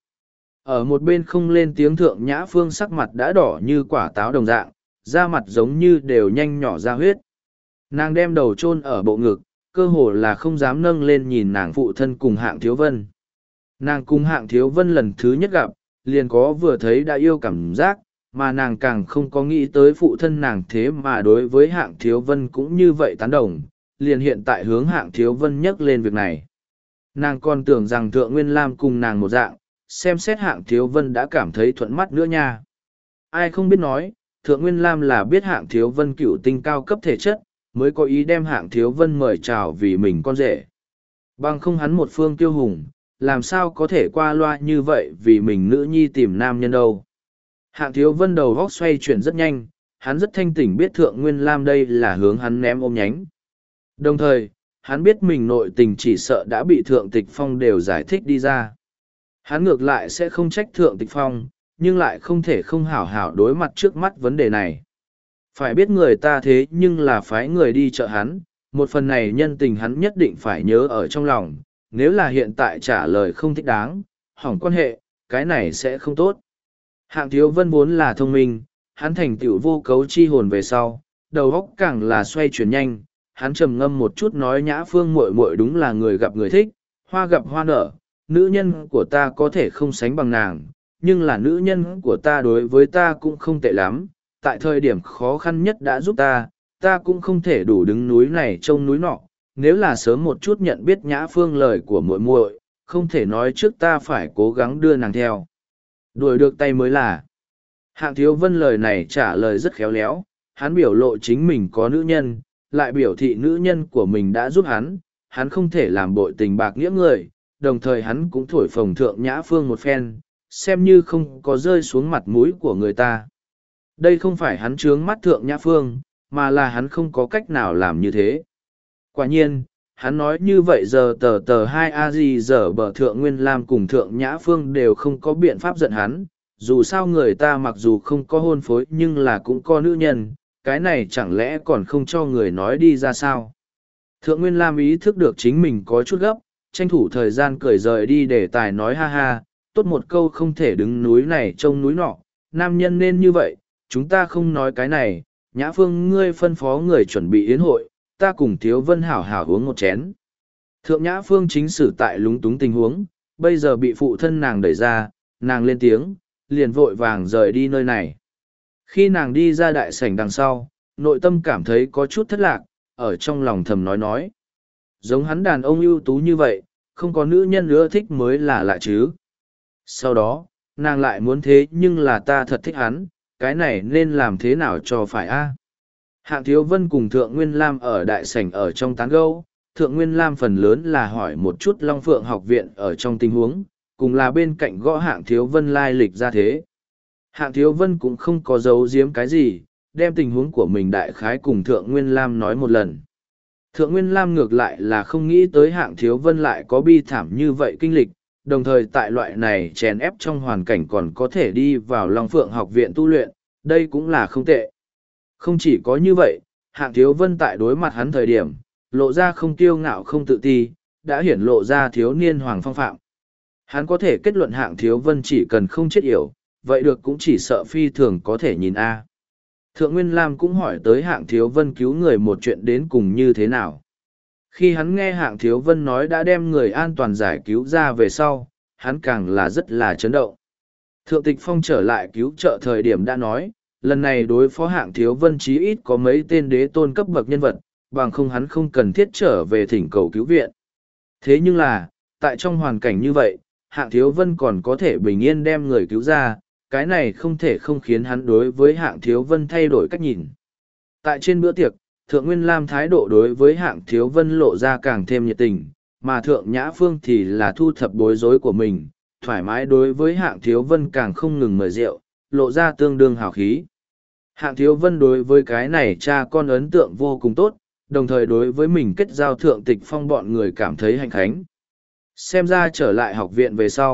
Ở một bên không lên tiếng Thượng Nhã Phương sắc mặt đã đỏ như quả táo đồng dạng, da mặt giống như đều nhanh nhỏ ra huyết. Nàng đem đầu chôn ở bộ ngực, cơ hồ là không dám nâng lên nhìn nàng phụ thân cùng Hạng Thiếu Vân. Nàng cùng Hạng Thiếu Vân lần thứ nhất gặp, liền có vừa thấy đã yêu cảm giác, mà nàng càng không có nghĩ tới phụ thân nàng thế mà đối với Hạng Thiếu Vân cũng như vậy tán đồng, liền hiện tại hướng Hạng Thiếu Vân nhắc lên việc này. Nàng còn tưởng rằng Thượng Nguyên Lam cùng nàng một dạng, xem xét Hạng Thiếu Vân đã cảm thấy thuận mắt nữa nha. Ai không biết nói, Thượng Nguyên Lam là biết Hạng Thiếu Vân cựu tinh cao cấp thể chất, mới có ý đem Hạng Thiếu Vân mời chào vì mình con rể. Bằng không hắn một phương tiêu hùng, làm sao có thể qua loa như vậy vì mình nữ nhi tìm nam nhân đâu. Hạng Thiếu Vân đầu góc xoay chuyển rất nhanh, hắn rất thanh tỉnh biết Thượng Nguyên Lam đây là hướng hắn ném ôm nhánh. Đồng thời, hắn biết mình nội tình chỉ sợ đã bị Thượng Tịch Phong đều giải thích đi ra. Hắn ngược lại sẽ không trách Thượng Tịch Phong, nhưng lại không thể không hảo hảo đối mặt trước mắt vấn đề này. Phải biết người ta thế nhưng là phái người đi chợ hắn, một phần này nhân tình hắn nhất định phải nhớ ở trong lòng, nếu là hiện tại trả lời không thích đáng, hỏng quan hệ, cái này sẽ không tốt. Hạng Thiếu Vân vốn là thông minh, hắn thành tựu vô cấu chi hồn về sau, đầu óc càng là xoay chuyển nhanh, hắn trầm ngâm một chút nói Nhã Phương muội muội đúng là người gặp người thích, hoa gặp hoa nở, nữ nhân của ta có thể không sánh bằng nàng, nhưng là nữ nhân của ta đối với ta cũng không tệ lắm, tại thời điểm khó khăn nhất đã giúp ta cũng không thể đủ đứng núi này trông núi nọ, nếu là sớm một chút nhận biết Nhã Phương lời của muội muội, không thể nói trước ta phải cố gắng đưa nàng theo. Đuổi được tay mới là. Hạng Thiếu Vân lời này trả lời rất khéo léo, hắn biểu lộ chính mình có nữ nhân, lại biểu thị nữ nhân của mình đã giúp hắn không thể làm bội tình bạc nghĩa người, đồng thời hắn cũng thổi phồng Thượng Nhã Phương một phen, xem như không có rơi xuống mặt mũi của người ta. Đây không phải hắn trướng mắt Thượng Nhã Phương, mà là hắn không có cách nào làm như thế. Quả nhiên, hắn nói như vậy giờ tờ hai a di giờ bờ Thượng Nguyên Lam cùng Thượng Nhã Phương đều không có biện pháp giận hắn, dù sao người ta mặc dù không có hôn phối nhưng là cũng có nữ nhân, cái này chẳng lẽ còn không cho người nói đi ra sao. Thượng Nguyên Lam ý thức được chính mình có chút gấp, tranh thủ thời gian cởi rời đi để tài nói ha ha, tốt một câu không thể đứng núi này trông núi nọ, nam nhân nên như vậy, chúng ta không nói cái này, Nhã Phương ngươi phân phó người chuẩn bị yến hội, ta cùng Thiếu Vân hảo hảo uống một chén. Thượng Nhã Phương chính xử tại lúng túng tình huống, bây giờ bị phụ thân nàng đẩy ra, nàng lên tiếng, liền vội vàng rời đi nơi này. Khi nàng đi ra đại sảnh đằng sau, nội tâm cảm thấy có chút thất lạc, ở trong lòng thầm nói. Giống hắn đàn ông ưu tú như vậy, không có nữ nhân nữa thích mới là lạ chứ. Sau đó, nàng lại muốn thế nhưng là ta thật thích hắn, cái này nên làm thế nào cho phải a? Hạng Thiếu Vân cùng Thượng Nguyên Lam ở đại sảnh ở trong tán gẫu, Thượng Nguyên Lam phần lớn là hỏi một chút Long Phượng học viện ở trong tình huống, cùng là bên cạnh gõ Hạng Thiếu Vân lai lịch ra thế. Hạng Thiếu Vân cũng không có giấu giếm cái gì, đem tình huống của mình đại khái cùng Thượng Nguyên Lam nói một lần. Thượng Nguyên Lam ngược lại là không nghĩ tới Hạng Thiếu Vân lại có bi thảm như vậy kinh lịch, đồng thời tại loại này chèn ép trong hoàn cảnh còn có thể đi vào Long Phượng học viện tu luyện, đây cũng là không tệ. Không chỉ có như vậy, Hạng Thiếu Vân tại đối mặt hắn thời điểm, lộ ra không kiêu ngạo không tự ti, đã hiển lộ ra thiếu niên hoàng phong phạm. Hắn có thể kết luận Hạng Thiếu Vân chỉ cần không chết yểu, vậy được cũng chỉ sợ phi thường có thể nhìn a. Thượng Nguyên Lam cũng hỏi tới Hạng Thiếu Vân cứu người một chuyện đến cùng như thế nào. Khi hắn nghe Hạng Thiếu Vân nói đã đem người an toàn giải cứu ra về sau, hắn càng là rất là chấn động. Thượng Tịch Phong trở lại cứu trợ thời điểm đã nói, lần này đối phó Hạng Thiếu Vân chí ít có mấy tên đế tôn cấp bậc nhân vật, bằng không hắn không cần thiết trở về thỉnh cầu cứu viện. Thế nhưng là, tại trong hoàn cảnh như vậy, Hạng Thiếu Vân còn có thể bình yên đem người cứu ra, cái này không thể không khiến hắn đối với Hạng Thiếu Vân thay đổi cách nhìn. Tại trên bữa tiệc, Thượng Nguyên Lam thái độ đối với Hạng Thiếu Vân lộ ra càng thêm nhiệt tình, mà Thượng Nhã Phương thì là thu thập bối rối của mình, thoải mái đối với Hạng Thiếu Vân càng không ngừng mời rượu, lộ ra tương đương hào khí. Hạng Thiếu Vân đối với cái này cha con ấn tượng vô cùng tốt, đồng thời đối với mình kết giao Thượng Tịch Phong bọn người cảm thấy hạnh khánh. Xem ra trở lại học viện về sau,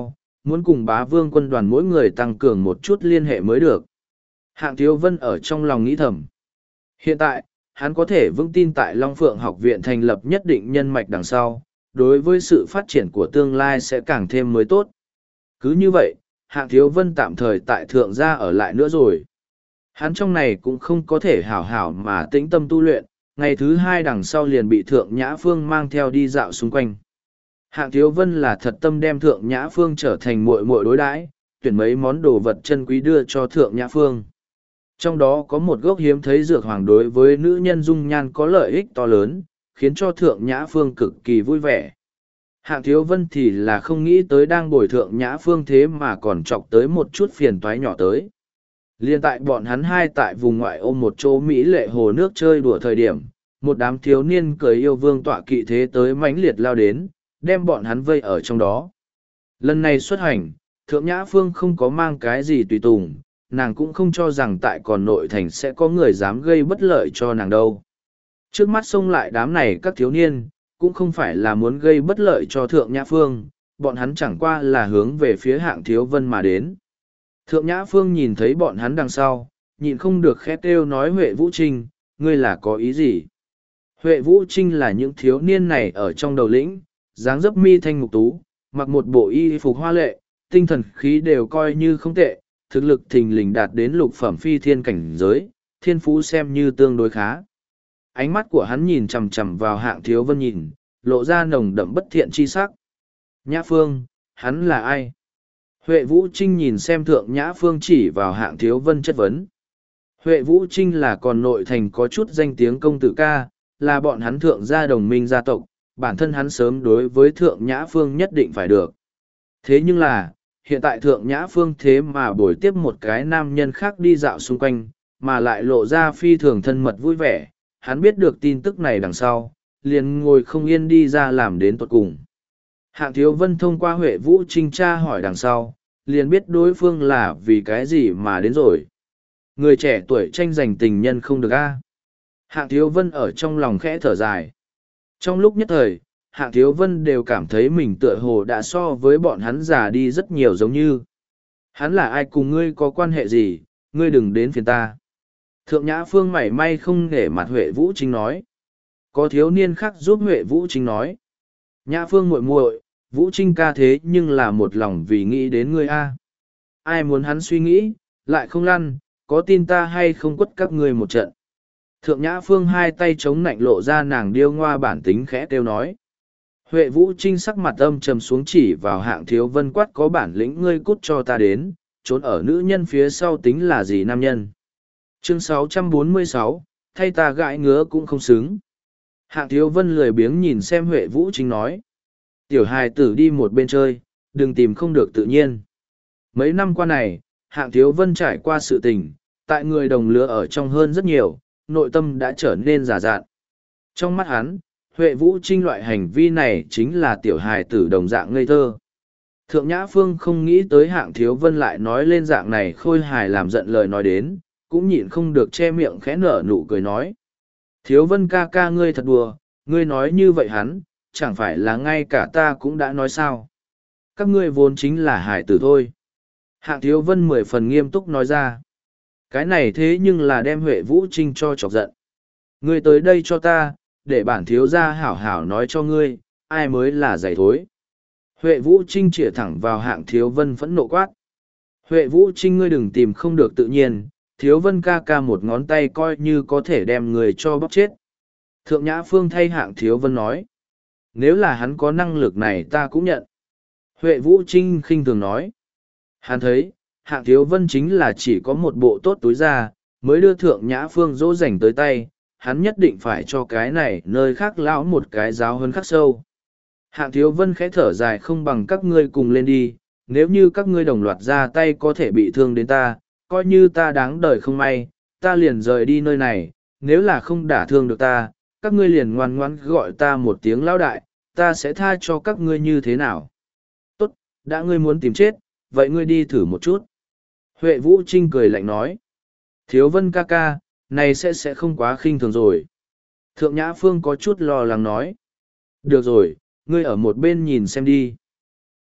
muốn cùng bá vương quân đoàn mỗi người tăng cường một chút liên hệ mới được. Hạng Thiếu Vân ở trong lòng nghĩ thầm. Hiện tại, hắn có thể vững tin tại Long Phượng học viện thành lập nhất định nhân mạch đằng sau, đối với sự phát triển của tương lai sẽ càng thêm mới tốt. Cứ như vậy, Hạng Thiếu Vân tạm thời tại thượng gia ở lại nữa rồi. Hắn trong này cũng không có thể hảo hảo mà tĩnh tâm tu luyện, ngày thứ hai đằng sau liền bị Thượng Nhã Phương mang theo đi dạo xung quanh. Hạng Thiếu Vân là thật tâm đem Thượng Nhã Phương trở thành muội muội đối đãi, tuyển mấy món đồ vật chân quý đưa cho Thượng Nhã Phương. Trong đó có một gốc hiếm thấy dược hoàng đối với nữ nhân dung nhan có lợi ích to lớn, khiến cho Thượng Nhã Phương cực kỳ vui vẻ. Hạng Thiếu Vân thì là không nghĩ tới đang bồi Thượng Nhã Phương thế mà còn chọc tới một chút phiền toái nhỏ tới. Liên tại bọn hắn hai tại vùng ngoại ô một chỗ Mỹ lệ hồ nước chơi đùa thời điểm, một đám thiếu niên cười yêu vương tọa kỵ thế tới mãnh liệt lao đến, đem bọn hắn vây ở trong đó. Lần này xuất hành, Thượng Nhã Phương không có mang cái gì tùy tùng, nàng cũng không cho rằng tại còn nội thành sẽ có người dám gây bất lợi cho nàng đâu. Trước mắt xông lại đám này các thiếu niên, cũng không phải là muốn gây bất lợi cho Thượng Nhã Phương, bọn hắn chẳng qua là hướng về phía Hạng Thiếu Vân mà đến. Thượng Nhã Phương nhìn thấy bọn hắn đằng sau, nhịn không được khét kêu nói Huệ Vũ Trinh, ngươi là có ý gì? Huệ Vũ Trinh là những thiếu niên này ở trong đầu lĩnh, dáng dấp mi thanh mục tú, mặc một bộ y phục hoa lệ, tinh thần khí đều coi như không tệ, thực lực thình lình đạt đến lục phẩm phi thiên cảnh giới, thiên phú xem như tương đối khá. Ánh mắt của hắn nhìn chằm chằm vào Hạng Thiếu Vân nhìn, lộ ra nồng đậm bất thiện chi sắc. Nhã Phương, hắn là ai? Huệ Vũ Trinh nhìn xem Thượng Nhã Phương chỉ vào Hạng Thiếu Vân chất vấn. Huệ Vũ Trinh là còn nội thành có chút danh tiếng công tử ca, là bọn hắn thượng gia đồng minh gia tộc, bản thân hắn sớm đối với Thượng Nhã Phương nhất định phải được. Thế nhưng là, hiện tại Thượng Nhã Phương thế mà bồi tiếp một cái nam nhân khác đi dạo xung quanh, mà lại lộ ra phi thường thân mật vui vẻ, hắn biết được tin tức này đằng sau, liền ngồi không yên đi ra làm đến tột cùng. Hạng Thiếu Vân thông qua Huệ Vũ Trinh tra hỏi đằng sau, liền biết đối phương là vì cái gì mà đến rồi. Người trẻ tuổi tranh giành tình nhân không được a. Hạng Thiếu Vân ở trong lòng khẽ thở dài. Trong lúc nhất thời, Hạng Thiếu Vân đều cảm thấy mình tựa hồ đã so với bọn hắn già đi rất nhiều giống như. Hắn là ai cùng ngươi có quan hệ gì, ngươi đừng đến phiền ta. Thượng Nhã Phương mảy may không nể mặt Huệ Vũ Trinh nói. Có thiếu niên khác giúp Huệ Vũ Trinh nói. Nhã Phương muội muội, Vũ Trinh ca thế nhưng là một lòng vì nghĩ đến ngươi a. Ai muốn hắn suy nghĩ, lại không lăn, có tin ta hay không quất các ngươi một trận. Thượng Nhã Phương hai tay chống nạnh lộ ra nàng điêu ngoa bản tính khẽ kêu nói. Huệ Vũ Trinh sắc mặt âm trầm xuống chỉ vào Hạng Thiếu Vân quát có bản lĩnh ngươi cút cho ta đến, trốn ở nữ nhân phía sau tính là gì nam nhân. Chương 646, thay ta gãi ngứa cũng không xứng. Hạng Thiếu Vân lười biếng nhìn xem Huệ Vũ Trinh nói. Tiểu hài tử đi một bên chơi, đừng tìm không được tự nhiên. Mấy năm qua này, Hạng Thiếu Vân trải qua sự tình, tại người đồng lứa ở trong hơn rất nhiều, nội tâm đã trở nên giả dạn. Trong mắt hắn, Huệ Vũ Trinh loại hành vi này chính là tiểu hài tử đồng dạng ngây thơ. Thượng Nhã Phương không nghĩ tới Hạng Thiếu Vân lại nói lên dạng này khôi hài làm giận lời nói đến, cũng nhịn không được che miệng khẽ nở nụ cười nói. Thiếu Vân ca ca ngươi thật đùa, ngươi nói như vậy hắn, chẳng phải là ngay cả ta cũng đã nói sao. Các ngươi vốn chính là hài tử thôi. Hạng Thiếu Vân 10 phần nghiêm túc nói ra. Cái này thế nhưng là đem Huệ Vũ Trinh cho chọc giận. Ngươi tới đây cho ta, để bản thiếu gia hảo hảo nói cho ngươi, ai mới là giày thối. Huệ Vũ Trinh chĩa thẳng vào Hạng Thiếu Vân phẫn nộ quát. Huệ Vũ Trinh ngươi đừng tìm không được tự nhiên, Thiếu Vân ca ca một ngón tay coi như có thể đem người cho bóc chết. Thượng Nhã Phương thay Hạng Thiếu Vân nói. Nếu là hắn có năng lực này ta cũng nhận. Huệ Vũ Trinh khinh thường nói. Hắn thấy, Hạng Thiếu Vân chính là chỉ có một bộ tốt túi ra, mới đưa Thượng Nhã Phương dỗ dành tới tay, hắn nhất định phải cho cái này nơi khác lão một cái giáo hơn khắc sâu. Hạng Thiếu Vân khẽ thở dài không bằng các ngươi cùng lên đi, nếu như các ngươi đồng loạt ra tay có thể bị thương đến ta, coi như ta đáng đời không may, ta liền rời đi nơi này, nếu là không đả thương được ta, các ngươi liền ngoan ngoãn gọi ta một tiếng lão đại, ta sẽ tha cho các ngươi như thế nào. Tốt, đã ngươi muốn tìm chết, vậy ngươi đi thử một chút. Huệ Vũ Trinh cười lạnh nói. Thiếu Vân ca ca, này sẽ không quá khinh thường rồi. Thượng Nhã Phương có chút lo lắng nói. Được rồi, ngươi ở một bên nhìn xem đi.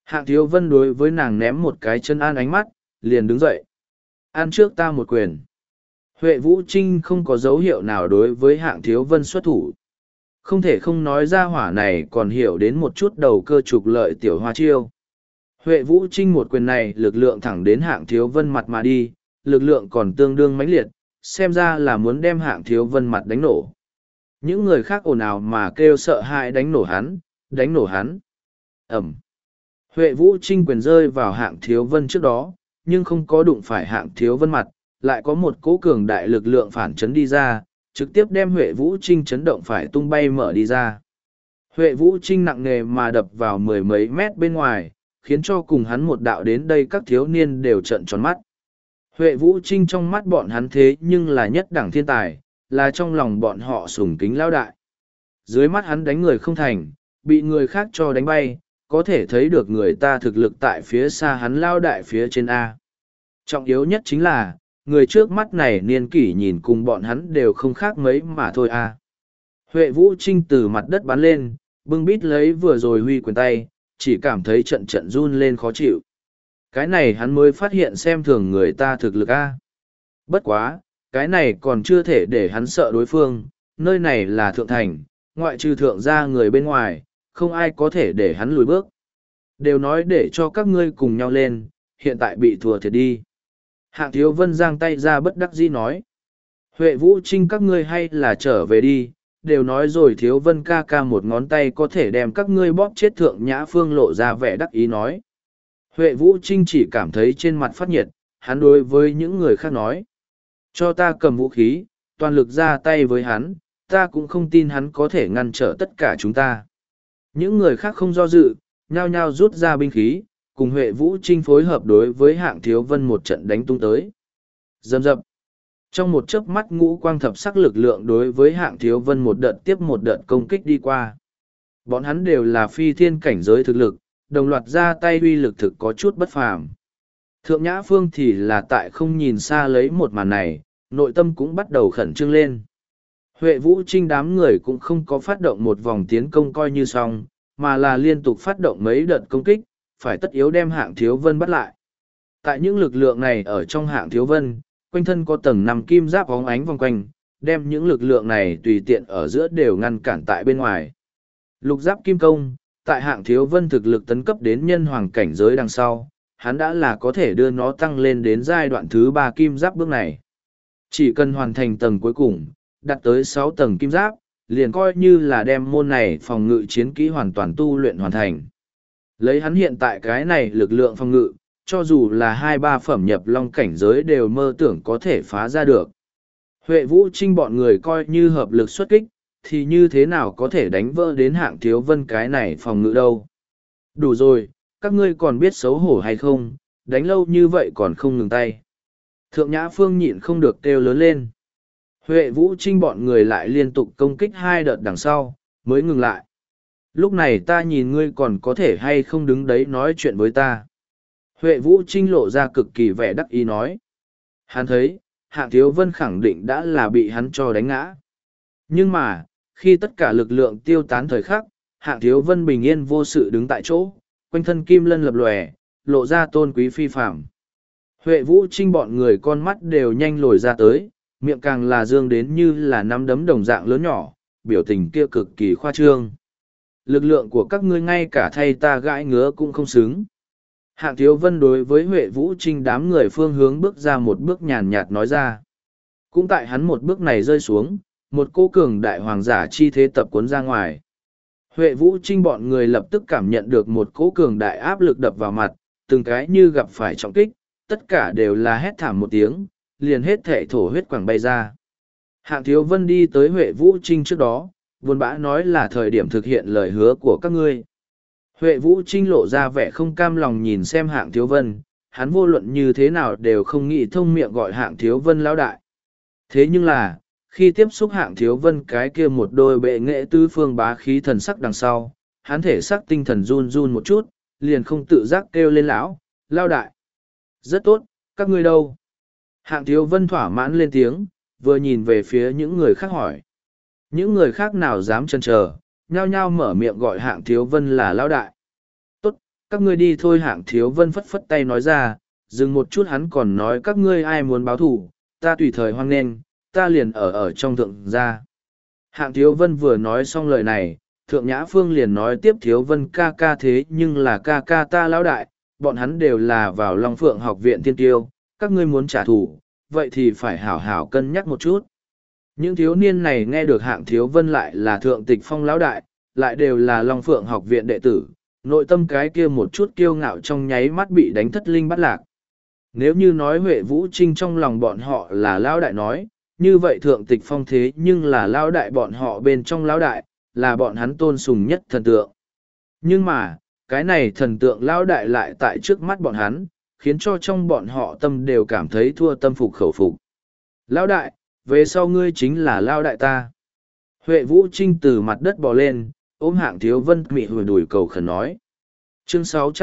Hạng Thiếu Vân đối với nàng ném một cái chân an ánh mắt, liền đứng dậy. Ăn trước ta một quyền. Huệ Vũ Trinh không có dấu hiệu nào đối với Hạng Thiếu Vân xuất thủ. Không thể không nói ra hỏa này còn hiểu đến một chút đầu cơ trục lợi tiểu hoa chiêu. Huệ Vũ Trinh một quyền này lực lượng thẳng đến Hạng Thiếu Vân mặt mà đi, lực lượng còn tương đương mãnh liệt, xem ra là muốn đem Hạng Thiếu Vân mặt đánh nổ. Những người khác ồn ào mà kêu sợ hãi đánh nổ hắn, đánh nổ hắn. Ẩm. Huệ Vũ Trinh quyền rơi vào Hạng Thiếu Vân trước đó, nhưng không có đụng phải Hạng Thiếu Vân mặt, lại có một cỗ cường đại lực lượng phản chấn đi ra, trực tiếp đem Huệ Vũ Trinh chấn động phải tung bay mở đi ra. Huệ Vũ Trinh nặng nề mà đập vào mười mấy mét bên ngoài, khiến cho cùng hắn một đạo đến đây các thiếu niên đều trợn tròn mắt. Huệ Vũ Trinh trong mắt bọn hắn thế nhưng là nhất đẳng thiên tài, là trong lòng bọn họ sùng kính lao đại. Dưới mắt hắn đánh người không thành, bị người khác cho đánh bay, có thể thấy được người ta thực lực tại phía xa hắn lao đại phía trên A. Trọng yếu nhất chính là, người trước mắt này niên kỷ nhìn cùng bọn hắn đều không khác mấy mà thôi A. Huệ Vũ Trinh từ mặt đất bắn lên, bưng bít lấy vừa rồi huy quyền tay, chỉ cảm thấy trận trận run lên khó chịu. Cái này hắn mới phát hiện xem thường người ta thực lực A. Bất quá, cái này còn chưa thể để hắn sợ đối phương, nơi này là thượng thành, ngoại trừ thượng gia người bên ngoài, không ai có thể để hắn lùi bước. Đều nói để cho các ngươi cùng nhau lên, hiện tại bị thua thiệt đi. Hạng Thiếu Vân giang tay ra bất đắc dĩ nói. Huệ Vũ Trinh các ngươi hay là trở về đi, đều nói rồi Thiếu Vân ca ca một ngón tay có thể đem các ngươi bóp chết. Thượng Nhã Phương lộ ra vẻ đắc ý nói. Huệ Vũ Trinh chỉ cảm thấy trên mặt phát nhiệt, hắn đối với những người khác nói. Cho ta cầm vũ khí, toàn lực ra tay với hắn, ta cũng không tin hắn có thể ngăn trở tất cả chúng ta. Những người khác không do dự, nhao nhao rút ra binh khí, cùng Huệ Vũ Trinh phối hợp đối với Hạng Thiếu Vân một trận đánh tung tới. Dầm dập. Trong một chớp mắt ngũ quang thập sắc lực lượng đối với Hạng Thiếu Vân một đợt tiếp một đợt công kích đi qua. Bọn hắn đều là phi thiên cảnh giới thực lực, đồng loạt ra tay uy lực thực có chút bất phàm. Thượng Nhã Phương thì là tại không nhìn xa lấy một màn này, nội tâm cũng bắt đầu khẩn trương lên. Huệ Vũ Trinh đám người cũng không có phát động một vòng tiến công coi như xong, mà là liên tục phát động mấy đợt công kích, phải tất yếu đem Hạng Thiếu Vân bắt lại. Tại những lực lượng này ở trong Hạng Thiếu Vân, quanh thân có tầng 5 kim giáp óng ánh vòng quanh, đem những lực lượng này tùy tiện ở giữa đều ngăn cản tại bên ngoài. Lục giáp kim công, tại Hạng Thiếu Vân thực lực tấn cấp đến nhân hoàng cảnh giới đằng sau, hắn đã là có thể đưa nó tăng lên đến giai đoạn thứ 3 kim giáp bước này. Chỉ cần hoàn thành tầng cuối cùng, đạt tới 6 tầng kim giáp, liền coi như là đem môn này phòng ngự chiến kỹ hoàn toàn tu luyện hoàn thành. Lấy hắn hiện tại cái này lực lượng phòng ngự, cho dù là 2-3 phẩm nhập long cảnh giới đều mơ tưởng có thể phá ra được. Huệ Vũ Trinh bọn người coi như hợp lực xuất kích, thì như thế nào có thể đánh vỡ đến Hạng Thiếu Vân cái này phòng ngự đâu. Đủ rồi, các ngươi còn biết xấu hổ hay không, đánh lâu như vậy còn không ngừng tay. Thượng Nhã Phương nhịn không được kêu lớn lên. Huệ Vũ Trinh bọn người lại liên tục công kích 2 đợt đằng sau, mới ngừng lại. Lúc này ta nhìn ngươi còn có thể hay không đứng đấy nói chuyện với ta. Huệ Vũ Trinh lộ ra cực kỳ vẻ đắc ý nói. Hắn thấy, Hạng Thiếu Vân khẳng định đã là bị hắn cho đánh ngã. Nhưng mà, khi tất cả lực lượng tiêu tán thời khắc, Hạng Thiếu Vân bình yên vô sự đứng tại chỗ, quanh thân kim lân lập lòe, lộ ra tôn quý phi phạm. Huệ Vũ Trinh bọn người con mắt đều nhanh lồi ra tới, miệng càng là dương đến như là nắm đấm đồng dạng lớn nhỏ, biểu tình kia cực kỳ khoa trương. Lực lượng của các ngươi ngay cả thay ta gãi ngứa cũng không xứng. Hạng Thiếu Vân đối với Huệ Vũ Trinh đám người phương hướng bước ra một bước nhàn nhạt nói ra. Cũng tại hắn một bước này rơi xuống, một cô cường đại hoàng giả chi thế tập cuốn ra ngoài. Huệ Vũ Trinh bọn người lập tức cảm nhận được một cỗ cường đại áp lực đập vào mặt, từng cái như gặp phải trọng kích, tất cả đều là hét thảm một tiếng, liền hết thể thổ huyết quảng bay ra. Hạng Thiếu Vân đi tới Huệ Vũ Trinh trước đó, buồn bã nói là thời điểm thực hiện lời hứa của các ngươi. Huệ Vũ Trinh lộ ra vẻ không cam lòng nhìn xem Hạng Thiếu Vân, hắn vô luận như thế nào đều không nghĩ thông miệng gọi Hạng Thiếu Vân lão đại. Thế nhưng là, khi tiếp xúc Hạng Thiếu Vân cái kia một đôi bệ nghệ tứ phương bá khí thần sắc đằng sau, hắn thể sắc tinh thần run run một chút, liền không tự giác kêu lên lão đại. Rất tốt, các ngươi đâu? Hạng Thiếu Vân thỏa mãn lên tiếng, vừa nhìn về phía những người khác hỏi. Những người khác nào dám chần chờ, nhao nhao mở miệng gọi Hạng Thiếu Vân là lão đại. Tốt, các ngươi đi thôi. Hạng Thiếu Vân phất phất tay nói ra, dừng một chút hắn còn nói các ngươi ai muốn báo thù, ta tùy thời hoan nghênh, ta liền ở trong thượng gia. Hạng Thiếu Vân vừa nói xong lời này, Thượng Nhã Phương liền nói tiếp Thiếu Vân ca ca thế nhưng là ca ca ta lão đại, bọn hắn đều là vào Long Phượng học viện thiên tiêu, các ngươi muốn trả thù, vậy thì phải hảo hảo cân nhắc một chút. Những thiếu niên này nghe được Hạng Thiếu Vân lại là Thượng Tịch Phong lão đại, lại đều là Long Phượng học viện đệ tử, nội tâm cái kia một chút kiêu ngạo trong nháy mắt bị đánh thất linh bắt lạc. Nếu như nói Huệ Vũ Trinh trong lòng bọn họ là lão đại nói, như vậy Thượng Tịch Phong thế nhưng là lão đại bọn họ bên trong lão đại, là bọn hắn tôn sùng nhất thần tượng. Nhưng mà, cái này thần tượng lão đại lại tại trước mắt bọn hắn, khiến cho trong bọn họ tâm đều cảm thấy thua tâm phục khẩu phục. Lão đại, về sau ngươi chính là lão đại ta. Huệ Vũ Trinh từ mặt đất bò lên, ôm Hạng Thiếu Vân mị hồi đùi cầu khẩn nói. Chương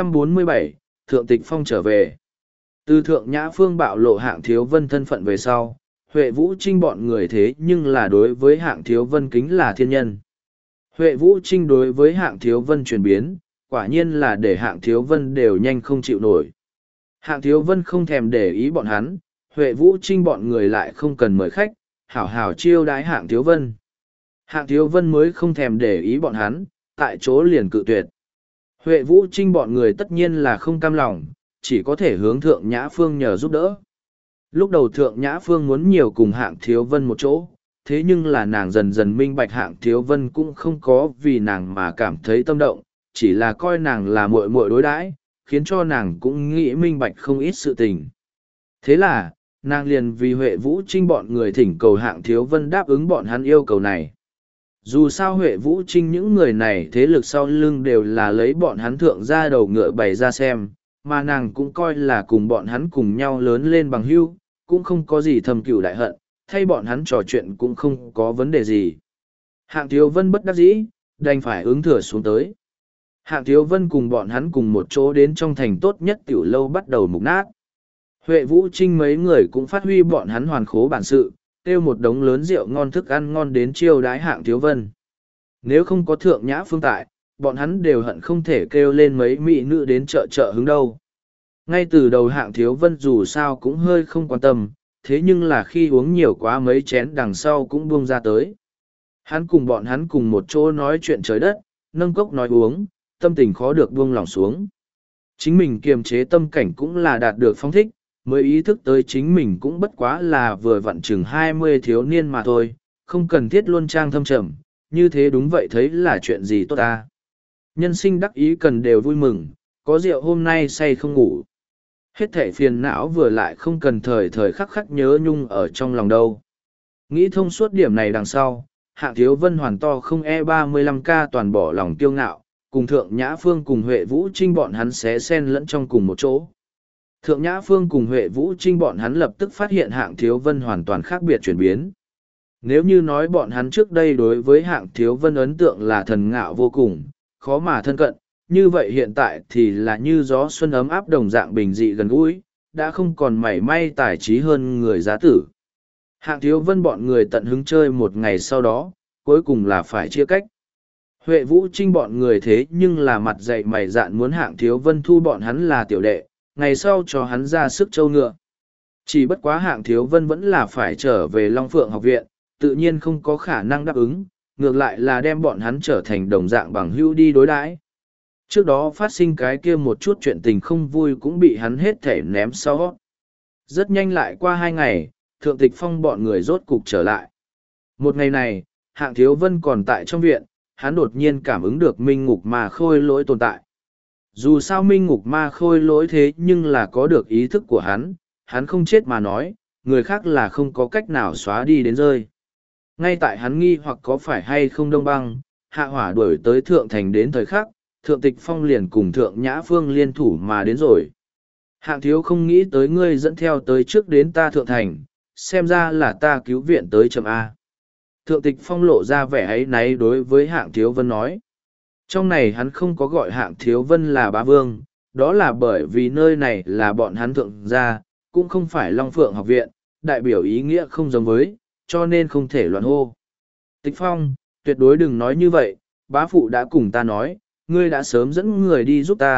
647, Thượng Tịch Phong trở về. Từ Thượng Nhã Phương bạo lộ Hạng Thiếu Vân thân phận về sau, Huệ Vũ Trinh bọn người thế nhưng là đối với Hạng Thiếu Vân kính là thiên nhân. Huệ Vũ Trinh đối với Hạng Thiếu Vân chuyển biến, quả nhiên là để Hạng Thiếu Vân đều nhanh không chịu nổi. Hạng Thiếu Vân không thèm để ý bọn hắn, Huệ Vũ Trinh bọn người lại không cần mời khách, hảo hảo chiêu đái Hạng Thiếu Vân. Hạng Thiếu Vân mới không thèm để ý bọn hắn, tại chỗ liền cự tuyệt. Huệ Vũ Trinh bọn người tất nhiên là không cam lòng, chỉ có thể hướng Thượng Nhã Phương nhờ giúp đỡ. Lúc đầu Thượng Nhã Phương muốn nhiều cùng Hạng Thiếu Vân một chỗ, thế nhưng là nàng dần dần minh bạch Hạng Thiếu Vân cũng không có vì nàng mà cảm thấy tâm động, chỉ là coi nàng là muội muội đối đãi, khiến cho nàng cũng nghĩ minh bạch không ít sự tình. Thế là, nàng liền vì Huệ Vũ Trinh bọn người thỉnh cầu Hạng Thiếu Vân đáp ứng bọn hắn yêu cầu này. Dù sao Huệ Vũ Trinh những người này thế lực sau lưng đều là lấy bọn hắn thượng ra đầu ngựa bày ra xem, mà nàng cũng coi là cùng bọn hắn cùng nhau lớn lên bằng hữu, cũng không có gì thầm cửu đại hận, thay bọn hắn trò chuyện cũng không có vấn đề gì. Hạng Thiếu Vân bất đắc dĩ, đành phải ứng thừa xuống tới. Hạng Thiếu Vân cùng bọn hắn cùng một chỗ đến trong thành tốt nhất tiểu lâu bắt đầu mục nát. Huệ Vũ Trinh mấy người cũng phát huy bọn hắn hoàn khố bản sự, kêu một đống lớn rượu ngon thức ăn ngon đến chiêu đái Hạng Thiếu Vân. Nếu không có Thượng Nhã Phương tại, bọn hắn đều hận không thể kêu lên mấy mỹ nữ đến chợ hứng đâu. Ngay từ đầu Hạng Thiếu Vân dù sao cũng hơi không quan tâm, thế nhưng là khi uống nhiều quá mấy chén đằng sau cũng buông ra tới. Hắn cùng bọn hắn cùng một chỗ nói chuyện trời đất, nâng cốc nói uống, tâm tình khó được buông lòng xuống. Chính mình kiềm chế tâm cảnh cũng là đạt được phong thích, mới ý thức tới chính mình cũng bất quá là vừa vặn chừng 20 thiếu niên mà thôi, không cần thiết luôn trang thâm trầm, như thế đúng vậy thấy là chuyện gì tốt ta. Nhân sinh đắc ý cần đều vui mừng, có rượu hôm nay say không ngủ. Hết thảy phiền não vừa lại không cần thời thời khắc khắc nhớ nhung ở trong lòng đâu. Nghĩ thông suốt điểm này đằng sau, Hạng Thiếu Vân hoàn to không E35K toàn bỏ lòng kiêu ngạo, cùng Thượng Nhã Phương cùng Huệ Vũ Trinh bọn hắn xé sen lẫn trong cùng một chỗ. Thượng Nhã Phương cùng Huệ Vũ Trinh bọn hắn lập tức phát hiện Hạng Thiếu Vân hoàn toàn khác biệt chuyển biến. Nếu như nói bọn hắn trước đây đối với Hạng Thiếu Vân ấn tượng là thần ngạo vô cùng, khó mà thân cận, như vậy hiện tại thì là như gió xuân ấm áp đồng dạng bình dị gần gũi, đã không còn mảy may tài trí hơn người giá tử. Hạng Thiếu Vân bọn người tận hứng chơi một ngày sau đó, cuối cùng là phải chia cách. Huệ Vũ Trinh bọn người thế nhưng là mặt dày mày dạn muốn Hạng Thiếu Vân thu bọn hắn là tiểu đệ, ngày sau cho hắn ra sức trâu ngựa. Chỉ bất quá Hạng Thiếu Vân vẫn là phải trở về Long Phượng học viện, tự nhiên không có khả năng đáp ứng, ngược lại là đem bọn hắn trở thành đồng dạng bằng hữu đi đối đãi. Trước đó phát sinh cái kia một chút chuyện tình không vui cũng bị hắn hết thể ném sau. Rất nhanh lại qua 2 ngày, Thượng Tịch Phong bọn người rốt cục trở lại. Một ngày này, Hạng Thiếu Vân còn tại trong viện, hắn đột nhiên cảm ứng được Minh Ngục Ma Khôi Lỗi tồn tại. Dù sao Minh Ngục Ma Khôi Lỗi thế nhưng là có được ý thức của hắn không chết mà nói, người khác là không có cách nào xóa đi đến rơi. Ngay tại hắn nghi hoặc có phải hay không Đông Băng, Hạ Hỏa đuổi tới Thượng Thành đến thời khắc, Thượng Tịch Phong liền cùng Thượng Nhã Phương liên thủ mà đến rồi. Hạng thiếu không nghĩ tới ngươi dẫn theo tới trước đến ta Thượng Thành, xem ra là ta cứu viện tới chậm A. Thượng Tịch Phong lộ ra vẻ áy náy đối với Hạng Thiếu Vân nói. Trong này hắn không có gọi Hạng Thiếu Vân là bá vương, đó là bởi vì nơi này là bọn hắn thượng gia, cũng không phải Long Phượng học viện, đại biểu ý nghĩa không giống với, cho nên không thể loạn hô. Tịch Phong, tuyệt đối đừng nói như vậy, bá phụ đã cùng ta nói, ngươi đã sớm dẫn người đi giúp ta,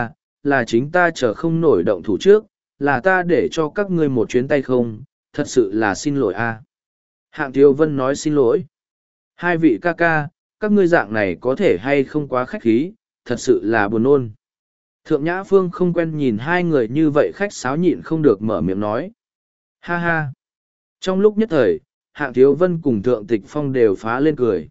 là chính ta chờ không nổi động thủ trước, là ta để cho các ngươi một chuyến tay không, thật sự là xin lỗi a. Hạng Thiếu Vân nói xin lỗi. Hai vị ca ca, các ngươi dạng này có thể hay không quá khách khí, thật sự là buồn nôn. Thượng Nhã Phương không quen nhìn hai người như vậy khách sáo nhịn không được mở miệng nói. Ha ha. Trong lúc nhất thời, Hạng Thiếu Vân cùng Thượng Tịch Phong đều phá lên cười.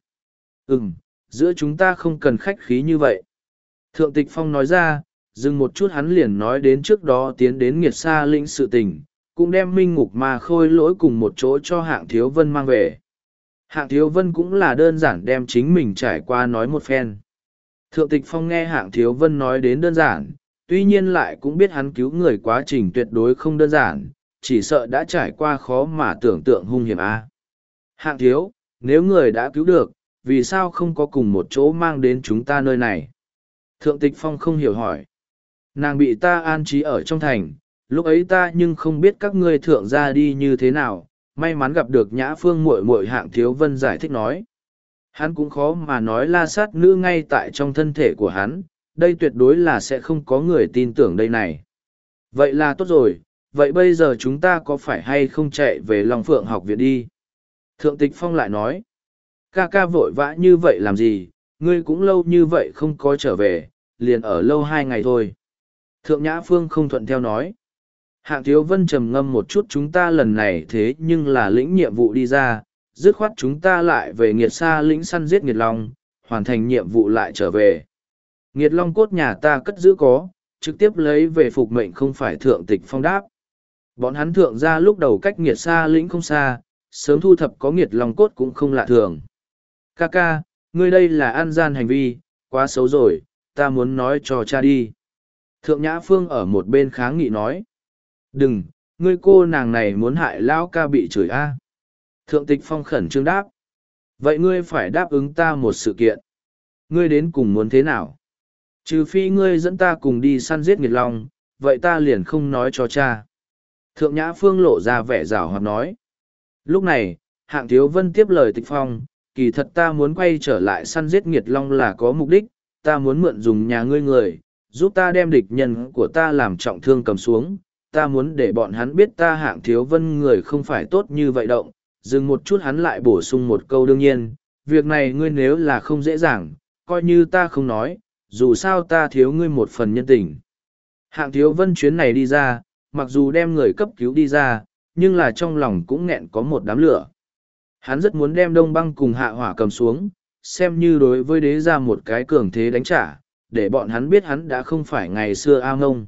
Giữa chúng ta không cần khách khí như vậy. Thượng Tịch Phong nói ra, dừng một chút hắn liền nói đến trước đó tiến đến Nghiệt Sa lĩnh sự tình, cũng đem Minh Ngục Ma Khôi Lỗi cùng một chỗ cho Hạng Thiếu Vân mang về. Hạng Thiếu Vân cũng là đơn giản đem chính mình trải qua nói một phen. Thượng Tịch Phong nghe Hạng Thiếu Vân nói đến đơn giản, tuy nhiên lại cũng biết hắn cứu người quá trình tuyệt đối không đơn giản, chỉ sợ đã trải qua khó mà tưởng tượng hung hiểm a. Hạng Thiếu, nếu người đã cứu được, vì sao không có cùng một chỗ mang đến chúng ta nơi này? Thượng Tịch Phong không hiểu hỏi. Nàng bị ta an trí ở trong thành, lúc ấy ta nhưng không biết các ngươi thượng ra đi như thế nào, may mắn gặp được Nhã Phương muội muội. Hạng Thiếu Vân giải thích nói. Hắn cũng khó mà nói La Sát Nữ ngay tại trong thân thể của hắn, đây tuyệt đối là sẽ không có người tin tưởng đây này. Vậy là tốt rồi, vậy bây giờ chúng ta có phải hay không chạy về Long Phượng học viện đi? Thượng Tịch Phong lại nói. Ca ca vội vã như vậy làm gì, ngươi cũng lâu như vậy không có trở về, liền ở lâu 2 ngày thôi. Thượng Nhã Phương không thuận theo nói. Hạng Thiếu Vân trầm ngâm một chút, chúng ta lần này thế nhưng là lĩnh nhiệm vụ đi ra, dứt khoát chúng ta lại về Nghiệt Sa lĩnh săn giết Nghiệt Long, hoàn thành nhiệm vụ lại trở về. Nghiệt Long cốt nhà ta cất giữ có, trực tiếp lấy về phục mệnh không phải. Thượng Tịch Phong đáp. Bọn hắn thượng ra lúc đầu cách Nghiệt Sa lĩnh không xa, sớm thu thập có Nghiệt Long cốt cũng không lạ thường. Ca ca, ngươi đây là ăn gian hành vi, quá xấu rồi, ta muốn nói cho cha đi. Thượng Nhã Phương ở một bên kháng nghị nói. Đừng, ngươi cô nàng này muốn hại lão ca bị chửi a. Thượng Tịch Phong khẩn trương đáp. Vậy ngươi phải đáp ứng ta một sự kiện. Ngươi đến cùng muốn thế nào? Trừ phi ngươi dẫn ta cùng đi săn giết Nghiệt Long, vậy ta liền không nói cho cha. Thượng Nhã Phương lộ ra vẻ giảo hoạt nói. Lúc này, Hạng Thiếu Vân tiếp lời Tịch Phong, kỳ thật ta muốn quay trở lại săn giết Nghiệt Long là có mục đích, ta muốn mượn dùng nhà ngươi người, giúp ta đem địch nhân của ta làm trọng thương cầm xuống, ta muốn để bọn hắn biết ta Hạng Thiếu Vân người không phải tốt như vậy động. Dừng một chút hắn lại bổ sung một câu, đương nhiên, việc này ngươi nếu là không dễ dàng, coi như ta không nói, dù sao ta thiếu ngươi một phần nhân tình. Hạng Thiếu Vân chuyến này đi ra, mặc dù đem người cấp cứu đi ra, nhưng là trong lòng cũng nghẹn có một đám lửa. Hắn rất muốn đem Đông Băng cùng Hạ Hỏa cầm xuống, xem như đối với đế ra một cái cường thế đánh trả, để bọn hắn biết hắn đã không phải ngày xưa ao ngông.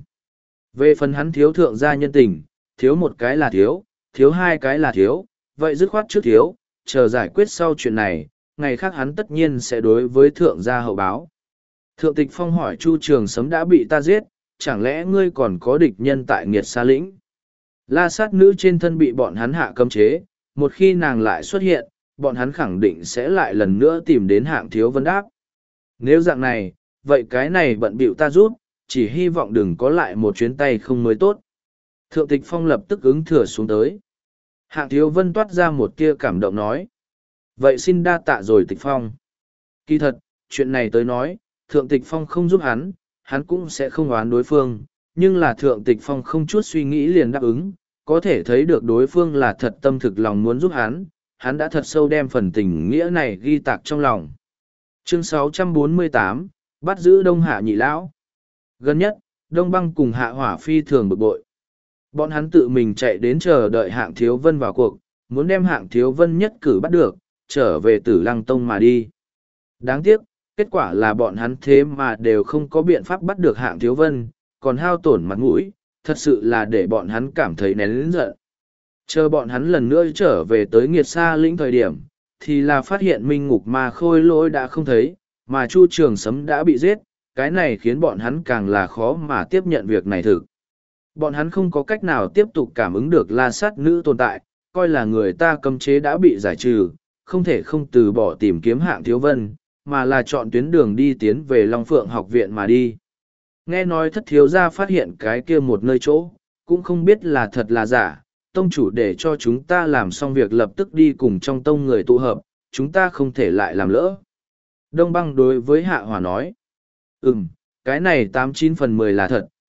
Về phần hắn thiếu thượng gia nhân tình, thiếu một cái là thiếu, thiếu 2 cái là thiếu, vậy dứt khoát trước thiếu, chờ giải quyết sau chuyện này, ngày khác hắn tất nhiên sẽ đối với thượng gia hậu báo. Thượng Tịch Phong hỏi Chu Trường Sấm đã bị ta giết, chẳng lẽ ngươi còn có địch nhân tại Nghiệt Sa lĩnh? La Sát Nữ trên thân bị bọn hắn hạ cấm chế, một khi nàng lại xuất hiện, bọn hắn khẳng định sẽ lại lần nữa tìm đến Hạng Thiếu Vân đáp. Nếu dạng này, vậy cái này bận bịu ta rút, chỉ hy vọng đừng có lại một chuyến tay không mới tốt. Thượng Tịch Phong lập tức ứng thừa xuống tới. Hạng Thiếu Vân toát ra một tia cảm động nói. Vậy xin đa tạ rồi Tịch Phong. Kỳ thật, chuyện này tới nói, Thượng Tịch Phong không giúp hắn, hắn cũng sẽ không oán đối phương, nhưng là Thượng Tịch Phong không chút suy nghĩ liền đáp ứng, có thể thấy được đối phương là thật tâm thực lòng muốn giúp hắn đã thật sâu đem phần tình nghĩa này ghi tạc trong lòng. Chương 648, bắt giữ Đông Hạ Nhị Lão. Gần nhất, Đông Băng cùng Hạ Hỏa phi thường bực bội. Bọn hắn tự mình chạy đến chờ đợi Hạng Thiếu Vân vào cuộc, muốn đem Hạng Thiếu Vân nhất cử bắt được, trở về Tử Lăng Tông mà đi. Đáng tiếc, kết quả là bọn hắn thế mà đều không có biện pháp bắt được Hạng Thiếu Vân, còn hao tổn mặt mũi, thật sự là để bọn hắn cảm thấy nén lớn giận. Chờ bọn hắn lần nữa trở về tới Nghiệt Sa lĩnh thời điểm, thì là phát hiện Minh Ngục Ma Khôi Lỗi đã không thấy, mà Chu Trường Sấm đã bị giết, cái này khiến bọn hắn càng là khó mà tiếp nhận việc này thực. Bọn hắn không có cách nào tiếp tục cảm ứng được La Sát Nữ tồn tại, coi là người ta cấm chế đã bị giải trừ, không thể không từ bỏ tìm kiếm Hạng Thiếu Vân, mà là chọn tuyến đường đi tiến về Long Phượng học viện mà đi. Nghe nói Thất thiếu gia phát hiện cái kia một nơi chỗ, cũng không biết là thật là giả, tông chủ để cho chúng ta làm xong việc lập tức đi cùng trong tông người tụ hợp, chúng ta không thể lại làm lỡ. Đông Băng đối với Hạ Hỏa nói, cái này 89/10 là thật,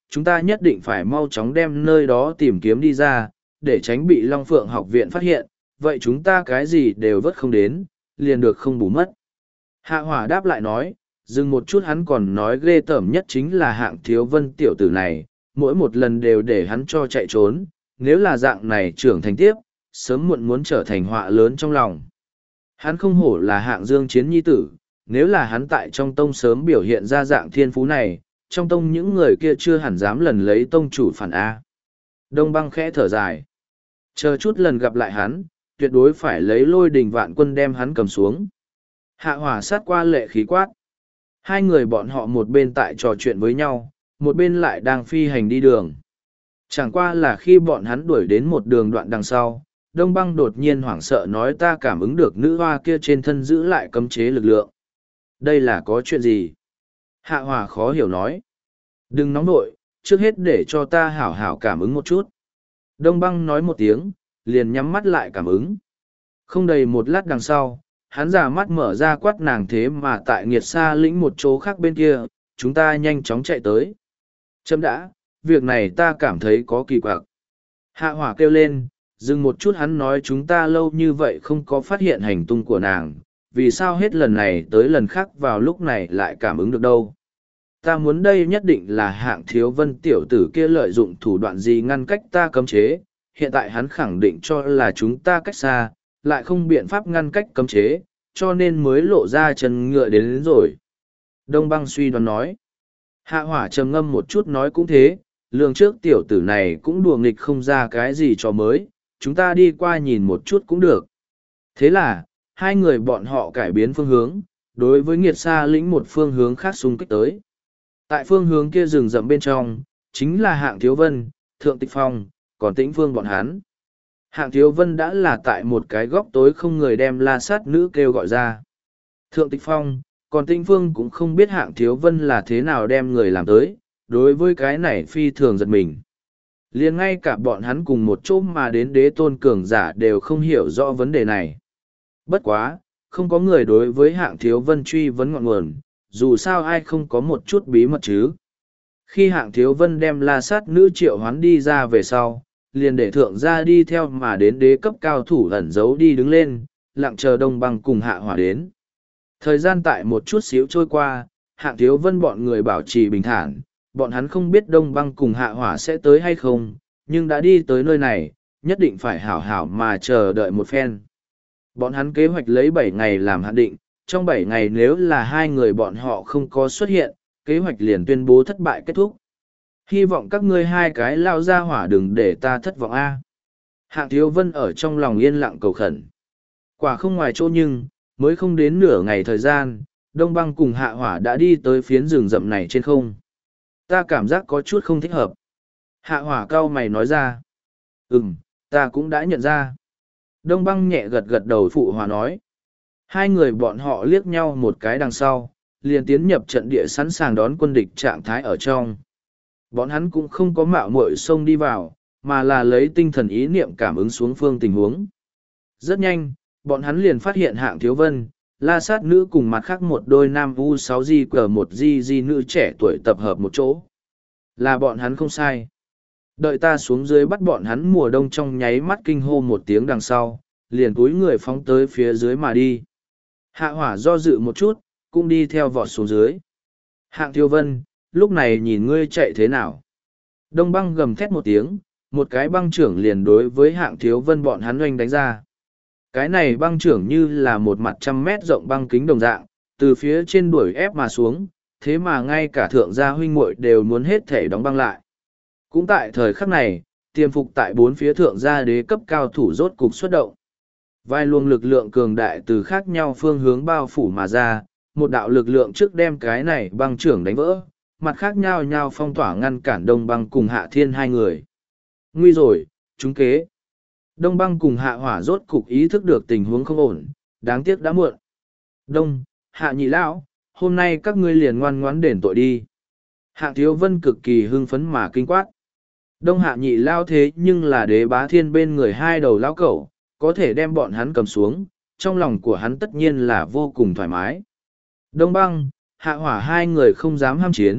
chúng ta nhất định phải mau chóng đem nơi đó tìm kiếm đi ra, để tránh bị Long Phượng học viện phát hiện, vậy chúng ta cái gì đều vớt không đến, liền được không bù mất. Hạ Hỏa đáp lại nói, dừng một chút hắn còn nói ghê tởm nhất chính là Hạng Thiếu Vân tiểu tử này, mỗi một lần đều để hắn cho chạy trốn, nếu là dạng này trưởng thành tiếp, sớm muộn muốn trở thành họa lớn trong lòng. Hắn không hổ là Hạng Dương Chiến nhi tử, nếu là hắn tại trong tông sớm biểu hiện ra dạng thiên phú này, trong tông những người kia chưa hẳn dám lần lấy tông chủ phản A. Đông Băng khẽ thở dài. Chờ chút lần gặp lại hắn, tuyệt đối phải lấy Lôi Đình Vạn Quân đem hắn cầm xuống. Hạ Hỏa sát qua lệ khí quát. Hai người bọn họ một bên tại trò chuyện với nhau, một bên lại đang phi hành đi đường. Chẳng qua là khi bọn hắn đuổi đến một đường đoạn đằng sau, Đông Băng đột nhiên hoảng sợ nói ta cảm ứng được nữ hoa kia trên thân giữ lại cấm chế lực lượng. Đây là có chuyện gì? Hạ Hỏa khó hiểu nói. Đừng nóng nội, trước hết để cho ta hảo hảo cảm ứng một chút. Đông Băng nói một tiếng, liền nhắm mắt lại cảm ứng. Không đầy một lát đằng sau, hắn giả mắt mở ra quát nàng thế mà tại nghiệt xa lĩnh một chỗ khác bên kia, chúng ta nhanh chóng chạy tới. Chấm đã, việc này ta cảm thấy có kỳ quặc. Hạ Hỏa kêu lên, dừng một chút hắn nói chúng ta lâu như vậy không có phát hiện hành tung của nàng, vì sao hết lần này tới lần khác vào lúc này lại cảm ứng được đâu. Ta muốn đây nhất định là Hạng Thiếu Vân tiểu tử kia lợi dụng thủ đoạn gì ngăn cách ta cấm chế, hiện tại hắn khẳng định cho là chúng ta cách xa, lại không biện pháp ngăn cách cấm chế, cho nên mới lộ ra chân ngựa đến rồi. Đông Băng suy đoán nói. Hạ Hỏa trầm ngâm một chút nói cũng thế, lường trước tiểu tử này cũng đùa nghịch không ra cái gì cho mới, chúng ta đi qua nhìn một chút cũng được. Thế là, hai người bọn họ cải biến phương hướng, đối với nghiệt xa lĩnh một phương hướng khác xung kích tới. Tại phương hướng kia rừng rậm bên trong, chính là Hạng Thiếu Vân, Thượng Tịch Phong, còn Tĩnh Phương bọn hắn. Hạng Thiếu Vân đã là tại một cái góc tối không người đem la sát nữ kêu gọi ra. Thượng Tịch Phong, còn Tĩnh Phương cũng không biết Hạng Thiếu Vân là thế nào đem người làm tới, đối với cái này phi thường giật mình. Liền ngay cả bọn hắn cùng một chỗ mà đến đế tôn cường giả đều không hiểu rõ vấn đề này. Bất quá, không có người đối với Hạng Thiếu Vân truy vấn ngọn nguồn, dù sao ai không có một chút bí mật chứ. Khi Hạng Thiếu Vân đem la sát nữ triệu hoán đi ra về sau, liền để thượng gia đi theo mà đến đế cấp cao thủ ẩn giấu đi đứng lên, lặng chờ Đông Băng cùng Hạ Hỏa đến. Thời gian tại một chút xíu trôi qua, Hạng Thiếu Vân bọn người bảo trì bình thản, bọn hắn không biết Đông Băng cùng Hạ Hỏa sẽ tới hay không, nhưng đã đi tới nơi này, nhất định phải hảo hảo mà chờ đợi một phen. Bọn hắn kế hoạch lấy 7 ngày làm hạn định, trong 7 ngày nếu là hai người bọn họ không có xuất hiện, kế hoạch liền tuyên bố thất bại kết thúc. Hy vọng các ngươi hai cái lao ra hỏa đừng để ta thất vọng a. Hạng Thiếu Vân ở trong lòng yên lặng cầu khẩn. Quả không ngoài chỗ nhưng, mới không đến nửa ngày thời gian, Đông Băng cùng Hạ Hỏa đã đi tới phiến rừng rậm này trên không. Ta cảm giác có chút không thích hợp. Hạ Hỏa cau mày nói ra. Ta cũng đã nhận ra. Đông Băng nhẹ gật gật đầu phụ hòa nói. Hai người bọn họ liếc nhau một cái đằng sau, liền tiến nhập trận địa sẵn sàng đón quân địch trạng thái ở trong. Bọn hắn cũng không có mạo muội xông đi vào, mà là lấy tinh thần ý niệm cảm ứng xuống phương tình huống. Rất nhanh, bọn hắn liền phát hiện Hạng Thiếu Vân, la sát nữ cùng mặt khác một đôi nam U6 di cờ một di nữ trẻ tuổi tập hợp một chỗ. Là bọn hắn không sai. Đợi ta xuống dưới bắt bọn hắn mùa đông trong nháy mắt kinh hô một tiếng đằng sau, liền túi người phóng tới phía dưới mà đi. Hạ Hỏa do dự một chút, cũng đi theo vọt xuống dưới. Hạng Thiếu Vân, lúc này nhìn ngươi chạy thế nào? Đông Băng gầm thét một tiếng, một cái băng trưởng liền đối với Hạng Thiếu Vân bọn hắn oanh đánh ra. Cái này băng trưởng như là một mặt 100 mét rộng băng kính đồng dạng, từ phía trên đuổi ép mà xuống, thế mà ngay cả thượng gia huynh muội đều muốn hết thể đóng băng lại. Cũng tại thời khắc này, tiềm phục tại bốn phía thượng gia đế cấp cao thủ rốt cục xuất động. Vài luồng lực lượng cường đại từ khác nhau phương hướng bao phủ mà ra, một đạo lực lượng trước đem cái này băng trưởng đánh vỡ, mặt khác nhau nhau phong tỏa ngăn cản Đông Băng cùng Hạ Thiên hai người. Nguy rồi, chúng kế. Đông Băng cùng Hạ Hỏa rốt cục ý thức được tình huống không ổn, đáng tiếc đã muộn. Đông, Hạ nhị lão, hôm nay các ngươi liền ngoan ngoãn đền tội đi. Hạng Thiếu Vân cực kỳ hưng phấn mà kinh quát. Đông Hạ nhị lao thế nhưng là đế bá thiên bên người hai đầu lão cẩu, có thể đem bọn hắn cầm xuống, trong lòng của hắn tất nhiên là vô cùng thoải mái. Đông Băng, Hạ Hỏa hai người không dám ham chiến,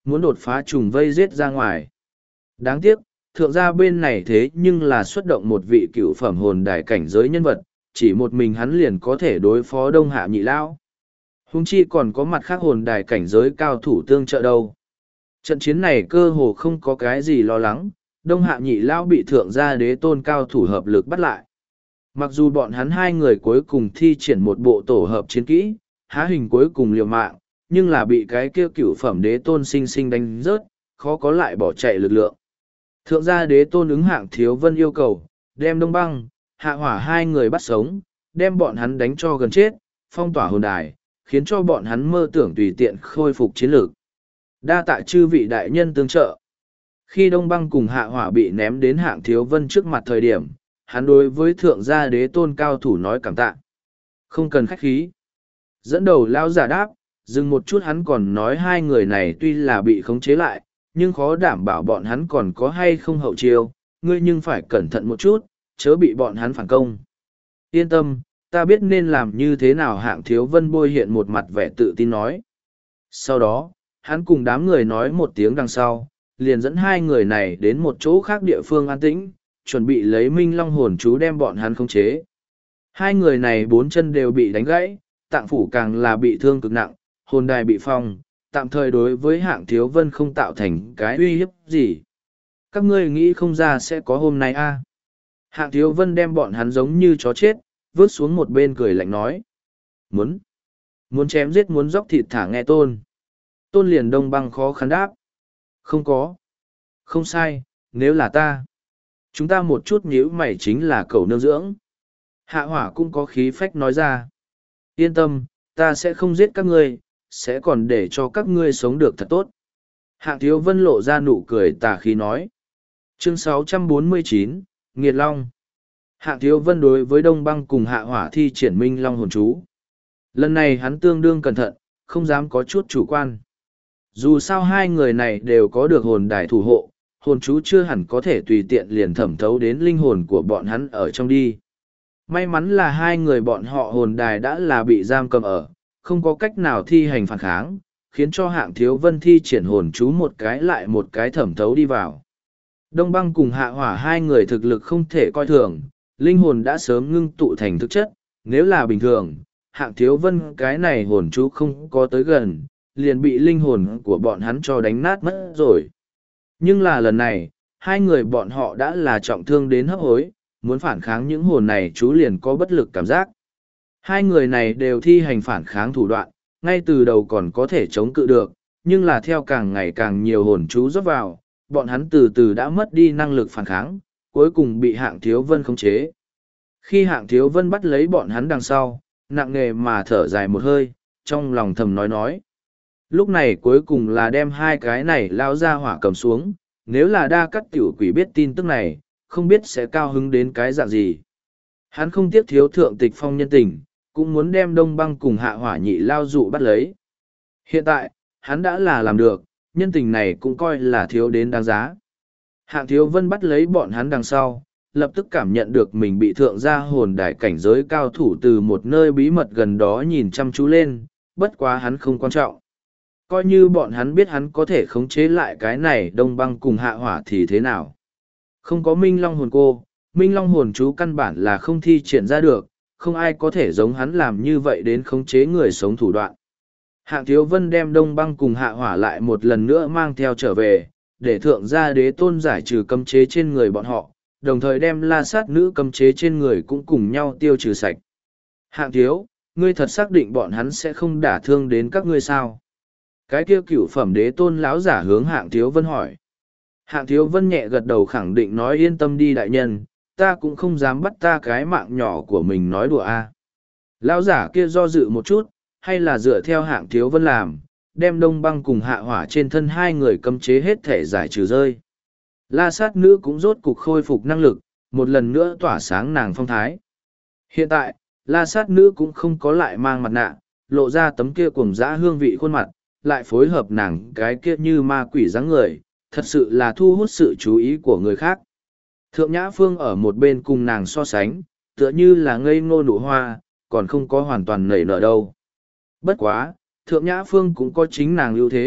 muốn đột phá trùng vây giết ra ngoài. Đáng tiếc, thượng gia bên này thế nhưng là xuất động một vị cựu phẩm hồn đài cảnh giới nhân vật, chỉ một mình hắn liền có thể đối phó Đông Hạ Nhị Lão. Huống chi còn có mặt khác hồn đài cảnh giới cao thủ tương trợ đâu. Trận chiến này cơ hồ không có cái gì lo lắng, Đông Hạ Nhị Lão bị thượng gia đế tôn cao thủ hợp lực bắt lại. Mặc dù bọn hắn hai người cuối cùng thi triển một bộ tổ hợp chiến kỹ, há hình cuối cùng liều mạng, nhưng là bị cái kia cựu phẩm đế tôn sinh sinh đánh rớt, khó có lại bỏ chạy lực lượng. Thượng gia đế tôn ứng Hạng Thiếu Vân yêu cầu, đem Đông Băng, Hạ Hỏa hai người bắt sống, đem bọn hắn đánh cho gần chết, phong tỏa hồn đài, khiến cho bọn hắn mơ tưởng tùy tiện khôi phục chiến lược. Đa tạ chư vị đại nhân tương trợ. Khi Đông Băng cùng Hạ Hỏa bị ném đến Hạng Thiếu Vân trước mặt thời điểm, hắn đối với thượng gia đế tôn cao thủ nói cảm tạ. Không cần khách khí. Dẫn đầu lao giả đáp, dừng một chút hắn còn nói hai người này tuy là bị khống chế lại, nhưng khó đảm bảo bọn hắn còn có hay không hậu chiêu, ngươi nhưng phải cẩn thận một chút, chớ bị bọn hắn phản công. Yên tâm, ta biết nên làm như thế nào. Hạng Thiếu Vân bôi hiện một mặt vẻ tự tin nói. Sau đó, hắn cùng đám người nói một tiếng đằng sau, liền dẫn hai người này đến một chỗ khác địa phương an tĩnh, chuẩn bị lấy Minh Long hồn chú đem bọn hắn khống chế. Hai người này bốn chân đều bị đánh gãy, tạng phủ càng là bị thương cực nặng, hồn đài bị phong, tạm thời đối với Hạng Thiếu Vân không tạo thành cái uy hiếp gì. Các ngươi nghĩ không ra sẽ có hôm nay a? Hạng Thiếu Vân đem bọn hắn giống như chó chết, vứt xuống một bên cười lạnh nói. Muốn chém giết muốn dóc thịt thả nghe Tôn. Tôn liền Đông Băng khó khăn đáp. Không có. Không sai, nếu là ta. Chúng ta một chút nhíu mày chính là cẩu nương dưỡng. Hạ Hỏa cũng có khí phách nói ra. Yên tâm, ta sẽ không giết các ngươi, sẽ còn để cho các ngươi sống được thật tốt. Hạng Thiếu Vân lộ ra nụ cười tà khí nói. Chương 649, Nghiệt Long. Hạng Thiếu Vân đối với Đông Băng cùng Hạ Hỏa thi triển Minh Long hồn chú. Lần này hắn tương đương cẩn thận, không dám có chút chủ quan. Dù sao hai người này đều có được hồn đài thủ hộ, hồn chú chưa hẳn có thể tùy tiện liền thẩm thấu đến linh hồn của bọn hắn ở trong đi. May mắn là hai người bọn họ hồn đài đã là bị giam cầm ở, không có cách nào thi hành phản kháng, khiến cho Hạng Thiếu Vân thi triển hồn chú một cái lại một cái thẩm thấu đi vào. Đông Băng cùng Hạ Hỏa hai người thực lực không thể coi thường, linh hồn đã sớm ngưng tụ thành thực chất, nếu là bình thường, Hạng Thiếu Vân cái này hồn chú không có tới gần, liền bị linh hồn của bọn hắn cho đánh nát mất rồi. Nhưng là lần này, hai người bọn họ đã là trọng thương đến hấp hối, muốn phản kháng những hồn này chú liền có bất lực cảm giác. Hai người này đều thi hành phản kháng thủ đoạn, ngay từ đầu còn có thể chống cự được, nhưng là theo càng ngày càng nhiều hồn chú rót vào, bọn hắn từ từ đã mất đi năng lực phản kháng, cuối cùng bị Hạng Thiếu Vân khống chế. Khi Hạng Thiếu Vân bắt lấy bọn hắn đằng sau, nặng nề mà thở dài một hơi, trong lòng thầm nói. Lúc này cuối cùng là đem hai cái này lao ra hỏa cầm xuống, nếu là Đa Cắt Tiểu Quỷ biết tin tức này, không biết sẽ cao hứng đến cái dạng gì. Hắn không tiếc thiếu Thượng Tịch Phong nhân tình, cũng muốn đem Đông Băng cùng Hạ Hỏa nhị lao dụ bắt lấy. Hiện tại, hắn đã là làm được, nhân tình này cũng coi là thiếu đến đáng giá. Hạng Thiếu Vân bắt lấy bọn hắn đằng sau, lập tức cảm nhận được mình bị thượng gia hồn đài cảnh giới cao thủ từ một nơi bí mật gần đó nhìn chăm chú lên, bất quá hắn không quan trọng. Coi như bọn hắn biết hắn có thể khống chế lại cái này Đông Băng cùng Hạ Hỏa thì thế nào. Không có Minh Long hồn cô, Minh Long hồn chú căn bản là không thi triển ra được, không ai có thể giống hắn làm như vậy đến khống chế người sống thủ đoạn. Hạng Thiếu Vân đem Đông Băng cùng Hạ Hỏa lại một lần nữa mang theo trở về, để thượng gia đế tôn giải trừ cấm chế trên người bọn họ, đồng thời đem La Sát nữ cấm chế trên người cũng cùng nhau tiêu trừ sạch. Hạng Thiếu, ngươi thật xác định bọn hắn sẽ không đả thương đến các ngươi sao? Cái kia cửu phẩm đế tôn lão giả hướng Hạng Thiếu Vân hỏi. Hạng Thiếu Vân nhẹ gật đầu khẳng định nói yên tâm đi đại nhân, ta cũng không dám bắt ta cái mạng nhỏ của mình nói đùa a. Lão giả kia do dự một chút, hay là dựa theo Hạng Thiếu Vân làm, đem Đông Băng cùng Hạ Hỏa trên thân hai người cấm chế hết thể giải trừ rơi. La Sát nữ cũng rốt cục khôi phục năng lực, một lần nữa tỏa sáng nàng phong thái. Hiện tại, La Sát nữ cũng không có lại mang mặt nạ, lộ ra tấm kia cuồng dã hương vị khuôn mặt, lại phối hợp nàng cái kia như ma quỷ dáng người, thật sự là thu hút sự chú ý của người khác. Thượng Nhã Phương ở một bên cùng nàng so sánh, tựa như là ngây ngô nụ hoa, còn không có hoàn toàn nảy nở đâu. Bất quá, Thượng Nhã Phương cũng có chính nàng ưu thế,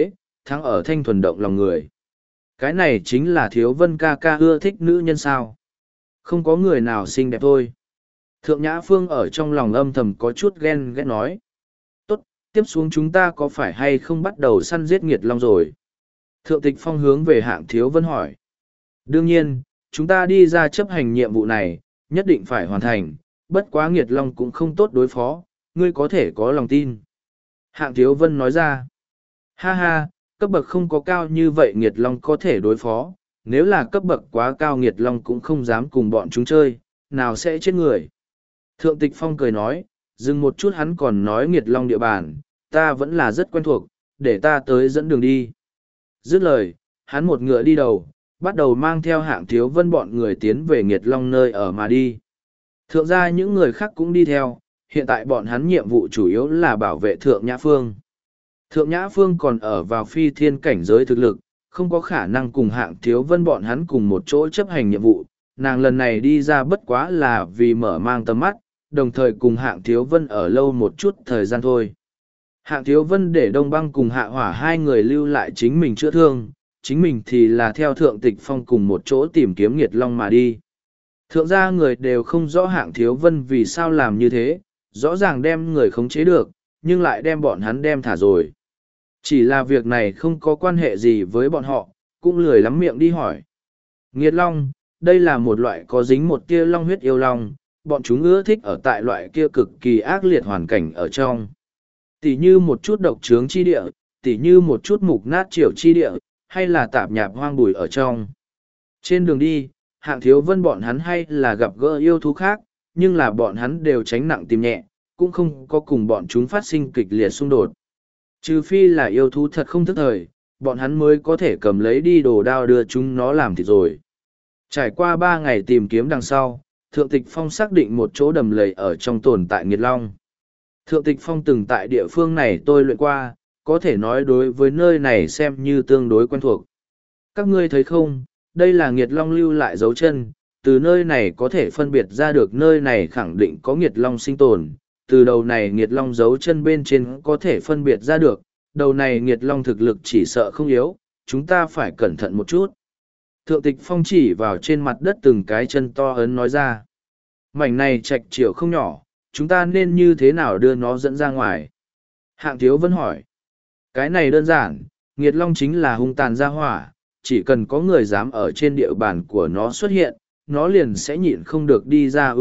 thắng ở thanh thuần động lòng người. Cái này chính là Thiếu Vân ca ca ưa thích nữ nhân sao. Không có người nào xinh đẹp thôi. Thượng Nhã Phương ở trong lòng âm thầm có chút ghen ghét nói. Tốt, tiếp xuống chúng ta có phải hay không bắt đầu săn giết nghiệt long rồi? Thượng Tịch Phong hướng về Hạng Thiếu Vân hỏi. Đương nhiên, chúng ta đi ra chấp hành nhiệm vụ này, nhất định phải hoàn thành, bất quá nghiệt long cũng không tốt đối phó, ngươi có thể có lòng tin. Hạng Thiếu Vân nói ra. Ha ha, cấp bậc không có cao như vậy nghiệt long có thể đối phó, nếu là cấp bậc quá cao nghiệt long cũng không dám cùng bọn chúng chơi, nào sẽ chết người. Thượng Tịch Phong cười nói, dừng một chút hắn còn nói nghiệt long địa bàn, ta vẫn là rất quen thuộc, để ta tới dẫn đường đi. Dứt lời, hắn một ngựa đi đầu, bắt đầu mang theo Hạng Thiếu Vân bọn người tiến về nghiệt long nơi ở mà đi. Thượng ra những người khác cũng đi theo, hiện tại bọn hắn nhiệm vụ chủ yếu là bảo vệ Thượng Nhã Phương. Thượng Nhã Phương còn ở vào phi thiên cảnh giới thực lực, không có khả năng cùng Hạng Thiếu Vân bọn hắn cùng một chỗ chấp hành nhiệm vụ. Nàng lần này đi ra bất quá là vì mở mang tầm mắt, đồng thời cùng Hạng Thiếu Vân ở lâu một chút thời gian thôi. Hạng Thiếu Vân để Đông Băng cùng Hạ Hỏa hai người lưu lại chính mình chữa thương, chính mình thì là theo Thượng Tịch Phong cùng một chỗ tìm kiếm nghiệt long mà đi. Thượng gia người đều không rõ Hạng Thiếu Vân vì sao làm như thế, rõ ràng đem người khống chế được, nhưng lại đem bọn hắn đem thả rồi. Chỉ là việc này không có quan hệ gì với bọn họ, cũng lười lắm miệng đi hỏi. Nghiệt long, đây là một loại có dính một tia long huyết yêu long, bọn chúng ưa thích ở tại loại kia cực kỳ ác liệt hoàn cảnh ở trong. Tỉ như một chút độc trướng chi địa, tỉ như một chút mục nát triểu chi địa, hay là tạp nhạp hoang bùi ở trong. Trên đường đi, Hạng Thiếu Vân bọn hắn hay là gặp gỡ yêu thú khác, nhưng là bọn hắn đều tránh nặng tìm nhẹ, cũng không có cùng bọn chúng phát sinh kịch liệt xung đột. Trừ phi là yêu thú thật không thức thời, bọn hắn mới có thể cầm lấy đi đồ đao đưa chúng nó làm thịt rồi. Trải qua 3 ngày tìm kiếm đằng sau, Thượng Tịch Phong xác định một chỗ đầm lầy ở trong tồn tại nghiệt long. Thượng Tịch Phong từng tại địa phương này tôi luyện qua, có thể nói đối với nơi này xem như tương đối quen thuộc. Các ngươi thấy không, đây là nghiệt long lưu lại dấu chân, từ nơi này có thể phân biệt ra được nơi này khẳng định có nghiệt long sinh tồn. Từ đầu này nghiệt long dấu chân bên trên có thể phân biệt ra được, đầu này nghiệt long thực lực chỉ sợ không yếu, chúng ta phải cẩn thận một chút. Thượng Tịch Phong chỉ vào trên mặt đất từng cái chân to ấn nói ra. Mảnh này trạch chiều không nhỏ, chúng ta nên như thế nào đưa nó dẫn ra ngoài? Hạng Thiếu Vân hỏi. Cái này đơn giản, nghiệt long chính là hung tàn ra hỏa, chỉ cần có người dám ở trên địa bàn của nó xuất hiện, nó liền sẽ nhịn không được đi ra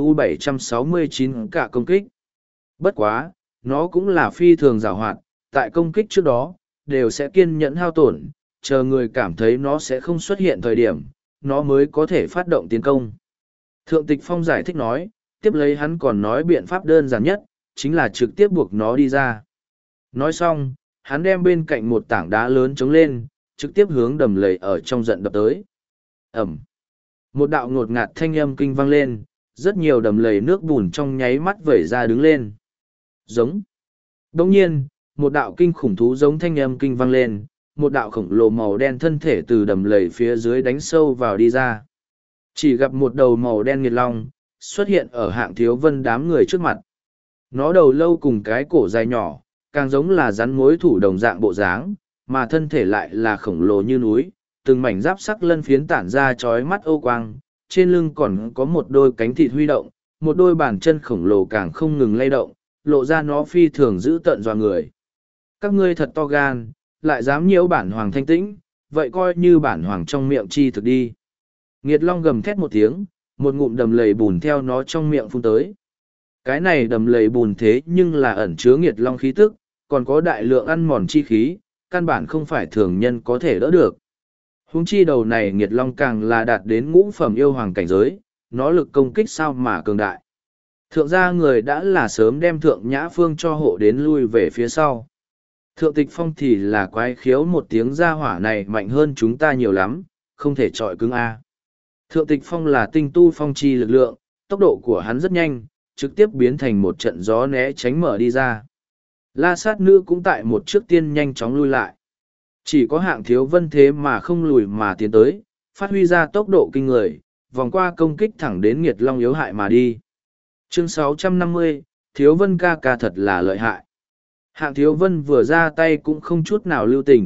U769 cả công kích. Bất quá, nó cũng là phi thường giàu hoạt, tại công kích trước đó, đều sẽ kiên nhẫn hao tổn, chờ người cảm thấy nó sẽ không xuất hiện thời điểm, nó mới có thể phát động tiến công. Thượng Tịch Phong giải thích nói, tiếp lấy hắn còn nói biện pháp đơn giản nhất, chính là trực tiếp buộc nó đi ra. Nói xong, hắn đem bên cạnh một tảng đá lớn chống lên, trực tiếp hướng đầm lầy ở trong giận đập tới. Ẩm. Một đạo ngột ngạt thanh âm kinh vang lên, rất nhiều đầm lầy nước bùn trong nháy mắt vẩy ra đứng lên. Giống. Đồng nhiên, một đạo kinh khủng thú giống thanh âm kinh vang lên, một đạo khổng lồ màu đen thân thể từ đầm lầy phía dưới đánh sâu vào đi ra. Chỉ gặp một đầu màu đen nghiệt long, xuất hiện ở Hạng Thiếu Vân đám người trước mặt. Nó đầu lâu cùng cái cổ dài nhỏ, càng giống là rắn mối thủ đồng dạng bộ dáng, mà thân thể lại là khổng lồ như núi, từng mảnh giáp sắc lân phiến tản ra chói mắt ô quang, trên lưng còn có một đôi cánh thịt huy động, một đôi bàn chân khổng lồ càng không ngừng lay động, lộ ra nó phi thường giữ tợn dọa người. Các ngươi thật to gan, lại dám nhiễu bản hoàng thanh tĩnh, vậy coi như bản hoàng trong miệng chi thực đi. Nghiệt long gầm thét một tiếng, một ngụm đầm lầy bùn theo nó trong miệng phun tới. Cái này đầm lầy bùn thế nhưng là ẩn chứa nghiệt long khí tức, còn có đại lượng ăn mòn chi khí, căn bản không phải thường nhân có thể đỡ được. Huống chi đầu này nghiệt long càng là đạt đến ngũ phẩm yêu hoàng cảnh giới, nó lực công kích sao mà cường đại. Thượng gia người đã là sớm đem Thượng Nhã Phương cho hộ đến lui về phía sau. Thượng Tịch Phong thì là quái khiếu một tiếng gia hỏa này mạnh hơn chúng ta nhiều lắm, không thể chọi cứng A. Thượng Tịch Phong là tinh tu phong chi lực lượng, tốc độ của hắn rất nhanh, trực tiếp biến thành một trận gió né tránh mở đi ra. La sát nữ cũng tại một trước tiên nhanh chóng lui lại. Chỉ có Hạng Thiếu Vân thế mà không lùi mà tiến tới, phát huy ra tốc độ kinh người, vòng qua công kích thẳng đến nghiệt long yếu hại mà đi. Chương 650, Thiếu Vân ca ca thật là lợi hại. Hạng Thiếu Vân vừa ra tay cũng không chút nào lưu tình,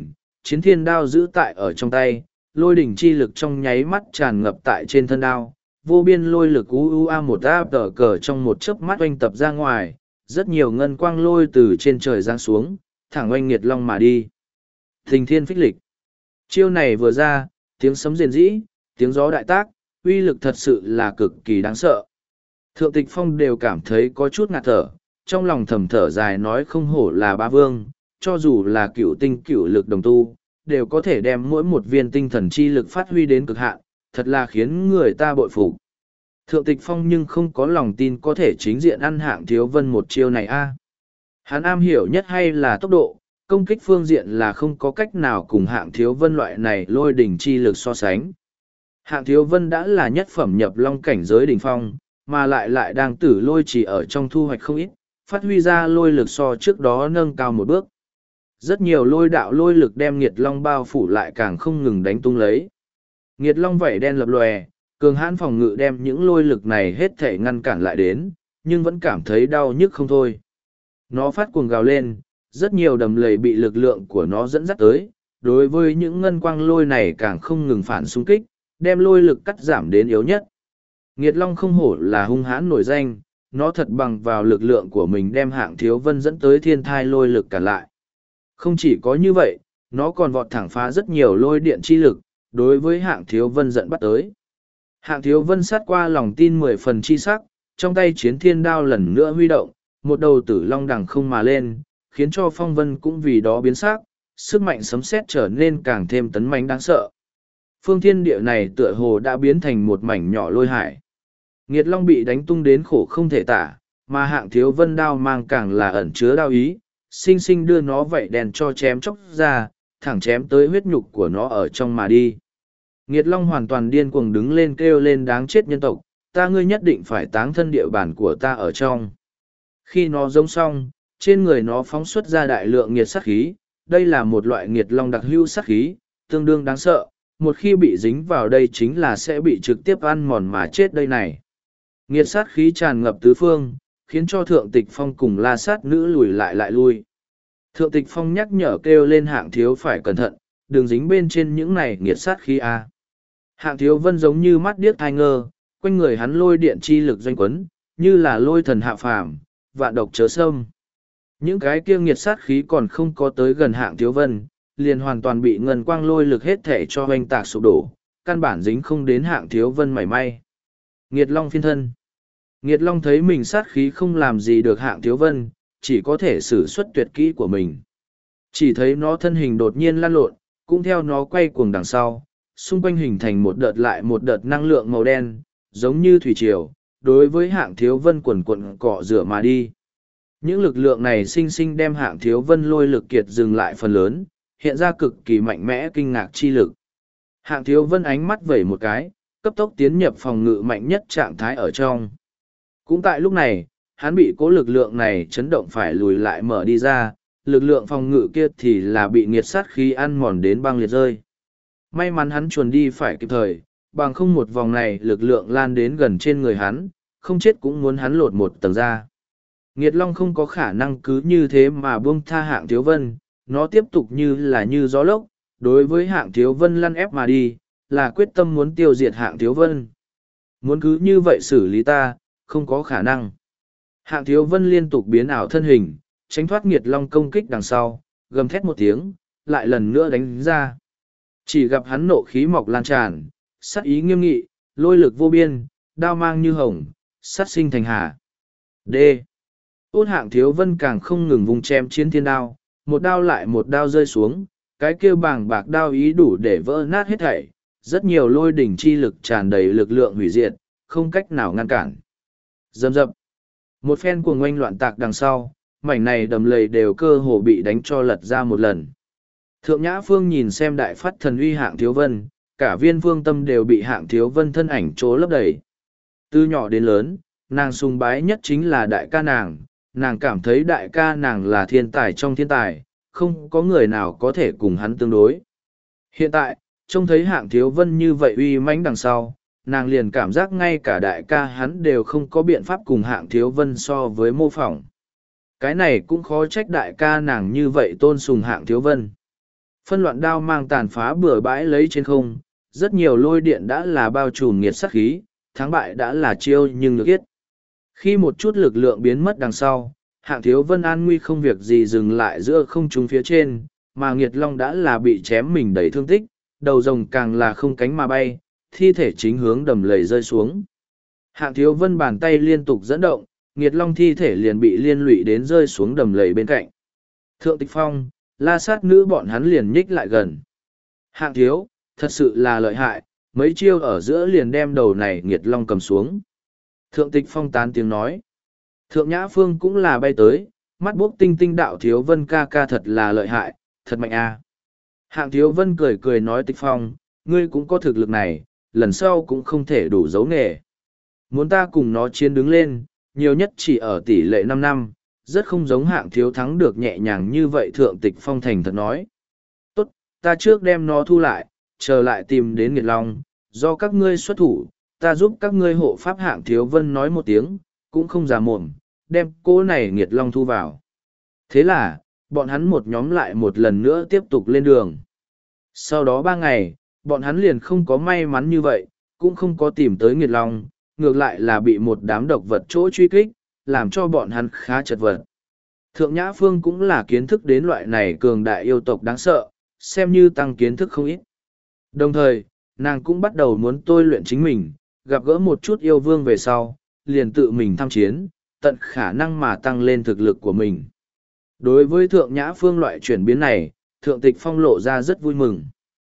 chiến thiên đao giữ tại ở trong tay, lôi đỉnh chi lực trong nháy mắt tràn ngập tại trên thân đao, vô biên lôi lực một áp tờ cờ trong một chớp mắt oanh tập ra ngoài, rất nhiều ngân quang lôi từ trên trời giáng xuống, thẳng oanh nghiệt long mà đi. Thình thiên phích lịch. Chiêu này vừa ra, tiếng sấm rền rĩ, tiếng gió đại tác, uy lực thật sự là cực kỳ đáng sợ. Thượng Tịch Phong đều cảm thấy có chút ngạt thở, trong lòng thầm thở dài nói không hổ là bá vương, cho dù là cựu tinh cựu lực đồng tu, đều có thể đem mỗi một viên tinh thần chi lực phát huy đến cực hạn, thật là khiến người ta bội phục. Thượng Tịch Phong nhưng không có lòng tin có thể chính diện ăn Hạng Thiếu Vân một chiêu này a. Hắn am hiểu nhất hay là tốc độ, công kích phương diện là không có cách nào cùng Hạng Thiếu Vân loại này lôi đỉnh chi lực so sánh. Hạng Thiếu Vân đã là nhất phẩm nhập long cảnh giới đỉnh phong, mà lại đang tử lôi chỉ ở trong thu hoạch không ít, phát huy ra lôi lực so trước đó nâng cao một bước. Rất nhiều lôi đạo lôi lực đem nghiệt long bao phủ lại càng không ngừng đánh tung lấy. Nghiệt long vảy đen lập lòe, cường hãn phòng ngự đem những lôi lực này hết thể ngăn cản lại đến, nhưng vẫn cảm thấy đau nhức không thôi. Nó phát cuồng gào lên, rất nhiều đầm lầy bị lực lượng của nó dẫn dắt tới, đối với những ngân quang lôi này càng không ngừng phản xung kích, đem lôi lực cắt giảm đến yếu nhất. Nghiệt long không hổ là hung hãn nổi danh, nó thật bằng vào lực lượng của mình đem Hạng Thiếu Vân dẫn tới thiên thai lôi lực cản lại. Không chỉ có như vậy, nó còn vọt thẳng phá rất nhiều lôi điện chi lực, đối với Hạng Thiếu Vân giận bắt tới. Hạng Thiếu Vân sát qua lòng tin 10 phần chi sắc, trong tay chiến thiên đao lần nữa huy động, một đầu tử long đằng không mà lên, khiến cho phong vân cũng vì đó biến sắc, sức mạnh sấm sét trở nên càng thêm tấn mãnh đáng sợ. Phương thiên địa này tựa hồ đã biến thành một mảnh nhỏ lôi hải. Nghiệt long bị đánh tung đến khổ không thể tả, mà Hạng Thiếu Vân đao mang càng là ẩn chứa đao ý, sinh sinh đưa nó vảy đèn cho chém chóc ra, thẳng chém tới huyết nhục của nó ở trong mà đi. Nghiệt long hoàn toàn điên cuồng đứng lên kêu lên đáng chết nhân tộc, ta ngươi nhất định phải táng thân địa bàn của ta ở trong. Khi nó giống xong, trên người nó phóng xuất ra đại lượng nghiệt sát khí, đây là một loại nghiệt long đặc hữu sát khí, tương đương đáng sợ, một khi bị dính vào đây chính là sẽ bị trực tiếp ăn mòn mà chết đây này. Nghiệt sát khí tràn ngập tứ phương, khiến cho Thượng Tịch Phong cùng La Sát Nữ lùi lại lui. Thượng Tịch Phong nhắc nhở kêu lên Hạng Thiếu phải cẩn thận, đừng dính bên trên những này nghiệt sát khí a. Hạng Thiếu Vân giống như mắt điếc thai ngơ, quanh người hắn lôi điện chi lực doanh quấn, như là lôi thần hạ phàm, vạn độc chớ xâm. Những cái kia nghiệt sát khí còn không có tới gần Hạng Thiếu Vân, liền hoàn toàn bị ngân quang lôi lực hết thể cho hoành tạc sụp đổ, căn bản dính không đến Hạng Thiếu Vân mảy may. Nghiệt Long phiên thân. Nghiệt Long thấy mình sát khí không làm gì được Hạng Thiếu Vân, chỉ có thể sử xuất tuyệt kỹ của mình. Chỉ thấy nó thân hình đột nhiên lăn lộn, cũng theo nó quay cuồng đằng sau, xung quanh hình thành một đợt lại một đợt năng lượng màu đen, giống như thủy triều, đối với Hạng Thiếu Vân quần quần cọ rửa mà đi. Những lực lượng này sinh sinh đem Hạng Thiếu Vân lôi lực kiệt dừng lại phần lớn, hiện ra cực kỳ mạnh mẽ kinh ngạc chi lực. Hạng Thiếu Vân ánh mắt vẩy một cái, cấp tốc tiến nhập phòng ngự mạnh nhất trạng thái ở trong. Cũng tại lúc này, hắn bị cố lực lượng này chấn động phải lùi lại mở đi ra, lực lượng phòng ngự kia thì là bị nghiệt sát khí ăn mòn đến băng liệt rơi. May mắn hắn chuồn đi phải kịp thời, bằng không một vòng này lực lượng lan đến gần trên người hắn, không chết cũng muốn hắn lột một tầng ra. Nghiệt Long không có khả năng cứ như thế mà buông tha Hạng Thiếu Vân, nó tiếp tục như gió lốc, đối với Hạng Thiếu Vân lăn ép mà đi, là quyết tâm muốn tiêu diệt Hạng Thiếu Vân. Muốn cứ như vậy xử lý ta, không có khả năng. Hạng Thiếu Vân liên tục biến ảo thân hình, tránh thoát Nghiệt Long công kích đằng sau, gầm thét một tiếng, lại lần nữa đánh ra. Chỉ gặp hắn nộ khí mọc lan tràn, sát ý nghiêm nghị, lôi lực vô biên, đao mang như hồng, sát sinh thành hà. D. Ôn Hạng Thiếu Vân càng không ngừng vùng chém chiến thiên đao, một đao lại một đao rơi xuống, cái kêu bàng bạc đao ý đủ để vỡ nát hết thảy, rất nhiều lôi đỉnh chi lực tràn đầy lực lượng hủy diệt, không cách nào ngăn cản. Dầm dập. Một phen cuồng oanh loạn tạc đằng sau, mảnh này đầm lầy đều cơ hồ bị đánh cho lật ra một lần. Thượng Nhã Phương nhìn xem đại phát thần uy Hạng Thiếu Vân, cả viên phương tâm đều bị Hạng Thiếu Vân thân ảnh trố lấp đầy. Từ nhỏ đến lớn, nàng sùng bái nhất chính là đại ca nàng cảm thấy đại ca nàng là thiên tài trong thiên tài, không có người nào có thể cùng hắn tương đối. Hiện tại, trông thấy Hạng Thiếu Vân như vậy uy mãnh đằng sau, nàng liền cảm giác ngay cả đại ca hắn đều không có biện pháp cùng Hạng Thiếu Vân so với mô phỏng. Cái này cũng khó trách đại ca nàng như vậy tôn sùng Hạng Thiếu Vân. Phân loạn đao mang tàn phá bừa bãi lấy trên không, rất nhiều lôi điện đã là bao trùm nghiệt sát khí, thắng bại đã là chiêu nhưng nhược yết. Khi một chút lực lượng biến mất đằng sau, Hạng Thiếu Vân an nguy không việc gì dừng lại giữa không trung phía trên, mà Nghiệt Long đã là bị chém mình đầy thương tích, đầu rồng càng là không cánh mà bay, thi thể chính hướng đầm lầy rơi xuống. Hạng Thiếu Vân bàn tay liên tục dẫn động, Nghiệt Long thi thể liền bị liên lụy đến rơi xuống đầm lầy bên cạnh. Thượng Tịch Phong, La Sát Nữ bọn hắn liền nhích lại gần. Hạng Thiếu, thật sự là lợi hại, mấy chiêu ở giữa liền đem đầu này Nghiệt Long cầm xuống. Thượng Tịch Phong tán tiếng nói. Thượng Nhã Phương cũng là bay tới, mắt bốc tinh tinh đạo Thiếu Vân ca ca thật là lợi hại, thật mạnh a. Hạng Thiếu Vân cười cười nói Tịch Phong, ngươi cũng có thực lực này, lần sau cũng không thể đủ giấu nghề. Muốn ta cùng nó chiến đứng lên, nhiều nhất chỉ ở tỷ lệ 5 năm, rất không giống Hạng Thiếu thắng được nhẹ nhàng như vậy. Thượng Tịch Phong thành thật nói. Tốt, ta trước đem nó thu lại, trở lại tìm đến Nghiệt Long, do các ngươi xuất thủ, ta giúp các ngươi hộ pháp. Hạng Thiếu Vân nói một tiếng, cũng không giả mồm, đem cô này Nghiệt Long thu vào. Thế là, bọn hắn một nhóm lại một lần nữa tiếp tục lên đường. Sau đó 3 ngày, bọn hắn liền không có may mắn như vậy, cũng không có tìm tới Nghiệt Long, ngược lại là bị một đám độc vật chỗ truy kích, làm cho bọn hắn khá chật vật. Thượng Nhã Phương cũng là kiến thức đến loại này cường đại yêu tộc đáng sợ, xem như tăng kiến thức không ít. Đồng thời, nàng cũng bắt đầu muốn tôi luyện chính mình, gặp gỡ một chút yêu vương về sau, liền tự mình tham chiến, tận khả năng mà tăng lên thực lực của mình. Đối với Thượng Nhã Phương loại chuyển biến này, Thượng Tịch Phong lộ ra rất vui mừng.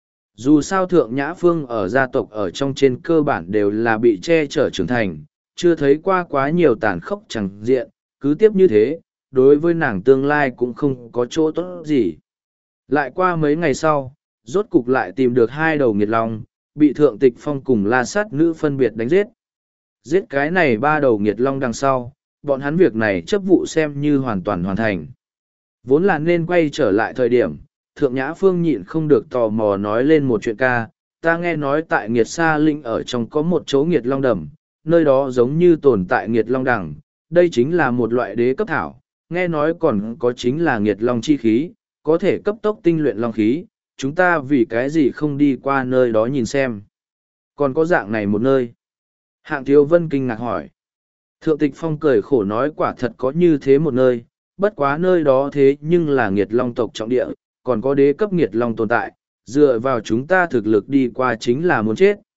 Dù sao Thượng Nhã Phương ở gia tộc ở trong trên cơ bản đều là bị che chở trưởng thành, chưa thấy qua quá nhiều tàn khốc chẳng diện, cứ tiếp như thế, đối với nàng tương lai cũng không có chỗ tốt gì. Lại qua mấy ngày sau, rốt cục lại tìm được 2 đầu Nghiệt Long, bị Thượng Tịch Phong cùng La Sát Nữ phân biệt đánh giết. Giết cái này 3 đầu Nghiệt Long đằng sau, bọn hắn việc này chấp vụ xem như hoàn toàn hoàn thành. Vốn là nên quay trở lại thời điểm, Thượng Nhã Phương nhịn không được tò mò nói lên một chuyện ca, ta nghe nói tại Nghiệt Sa Linh ở trong có một chỗ Nghiệt Long đầm, nơi đó giống như tồn tại Nghiệt Long đằng, đây chính là một loại đế cấp thảo, nghe nói còn có chính là Nghiệt Long chi khí, có thể cấp tốc tinh luyện long khí, chúng ta vì cái gì không đi qua nơi đó nhìn xem. Còn có dạng này một nơi. Hạng Thiếu Vân kinh ngạc hỏi. Thượng Tịch Phong cười khổ nói quả thật có như thế một nơi, bất quá nơi đó thế nhưng là Nghiệt Long tộc trọng địa, còn có đế cấp Nghiệt Long tồn tại, dựa vào chúng ta thực lực đi qua chính là muốn chết.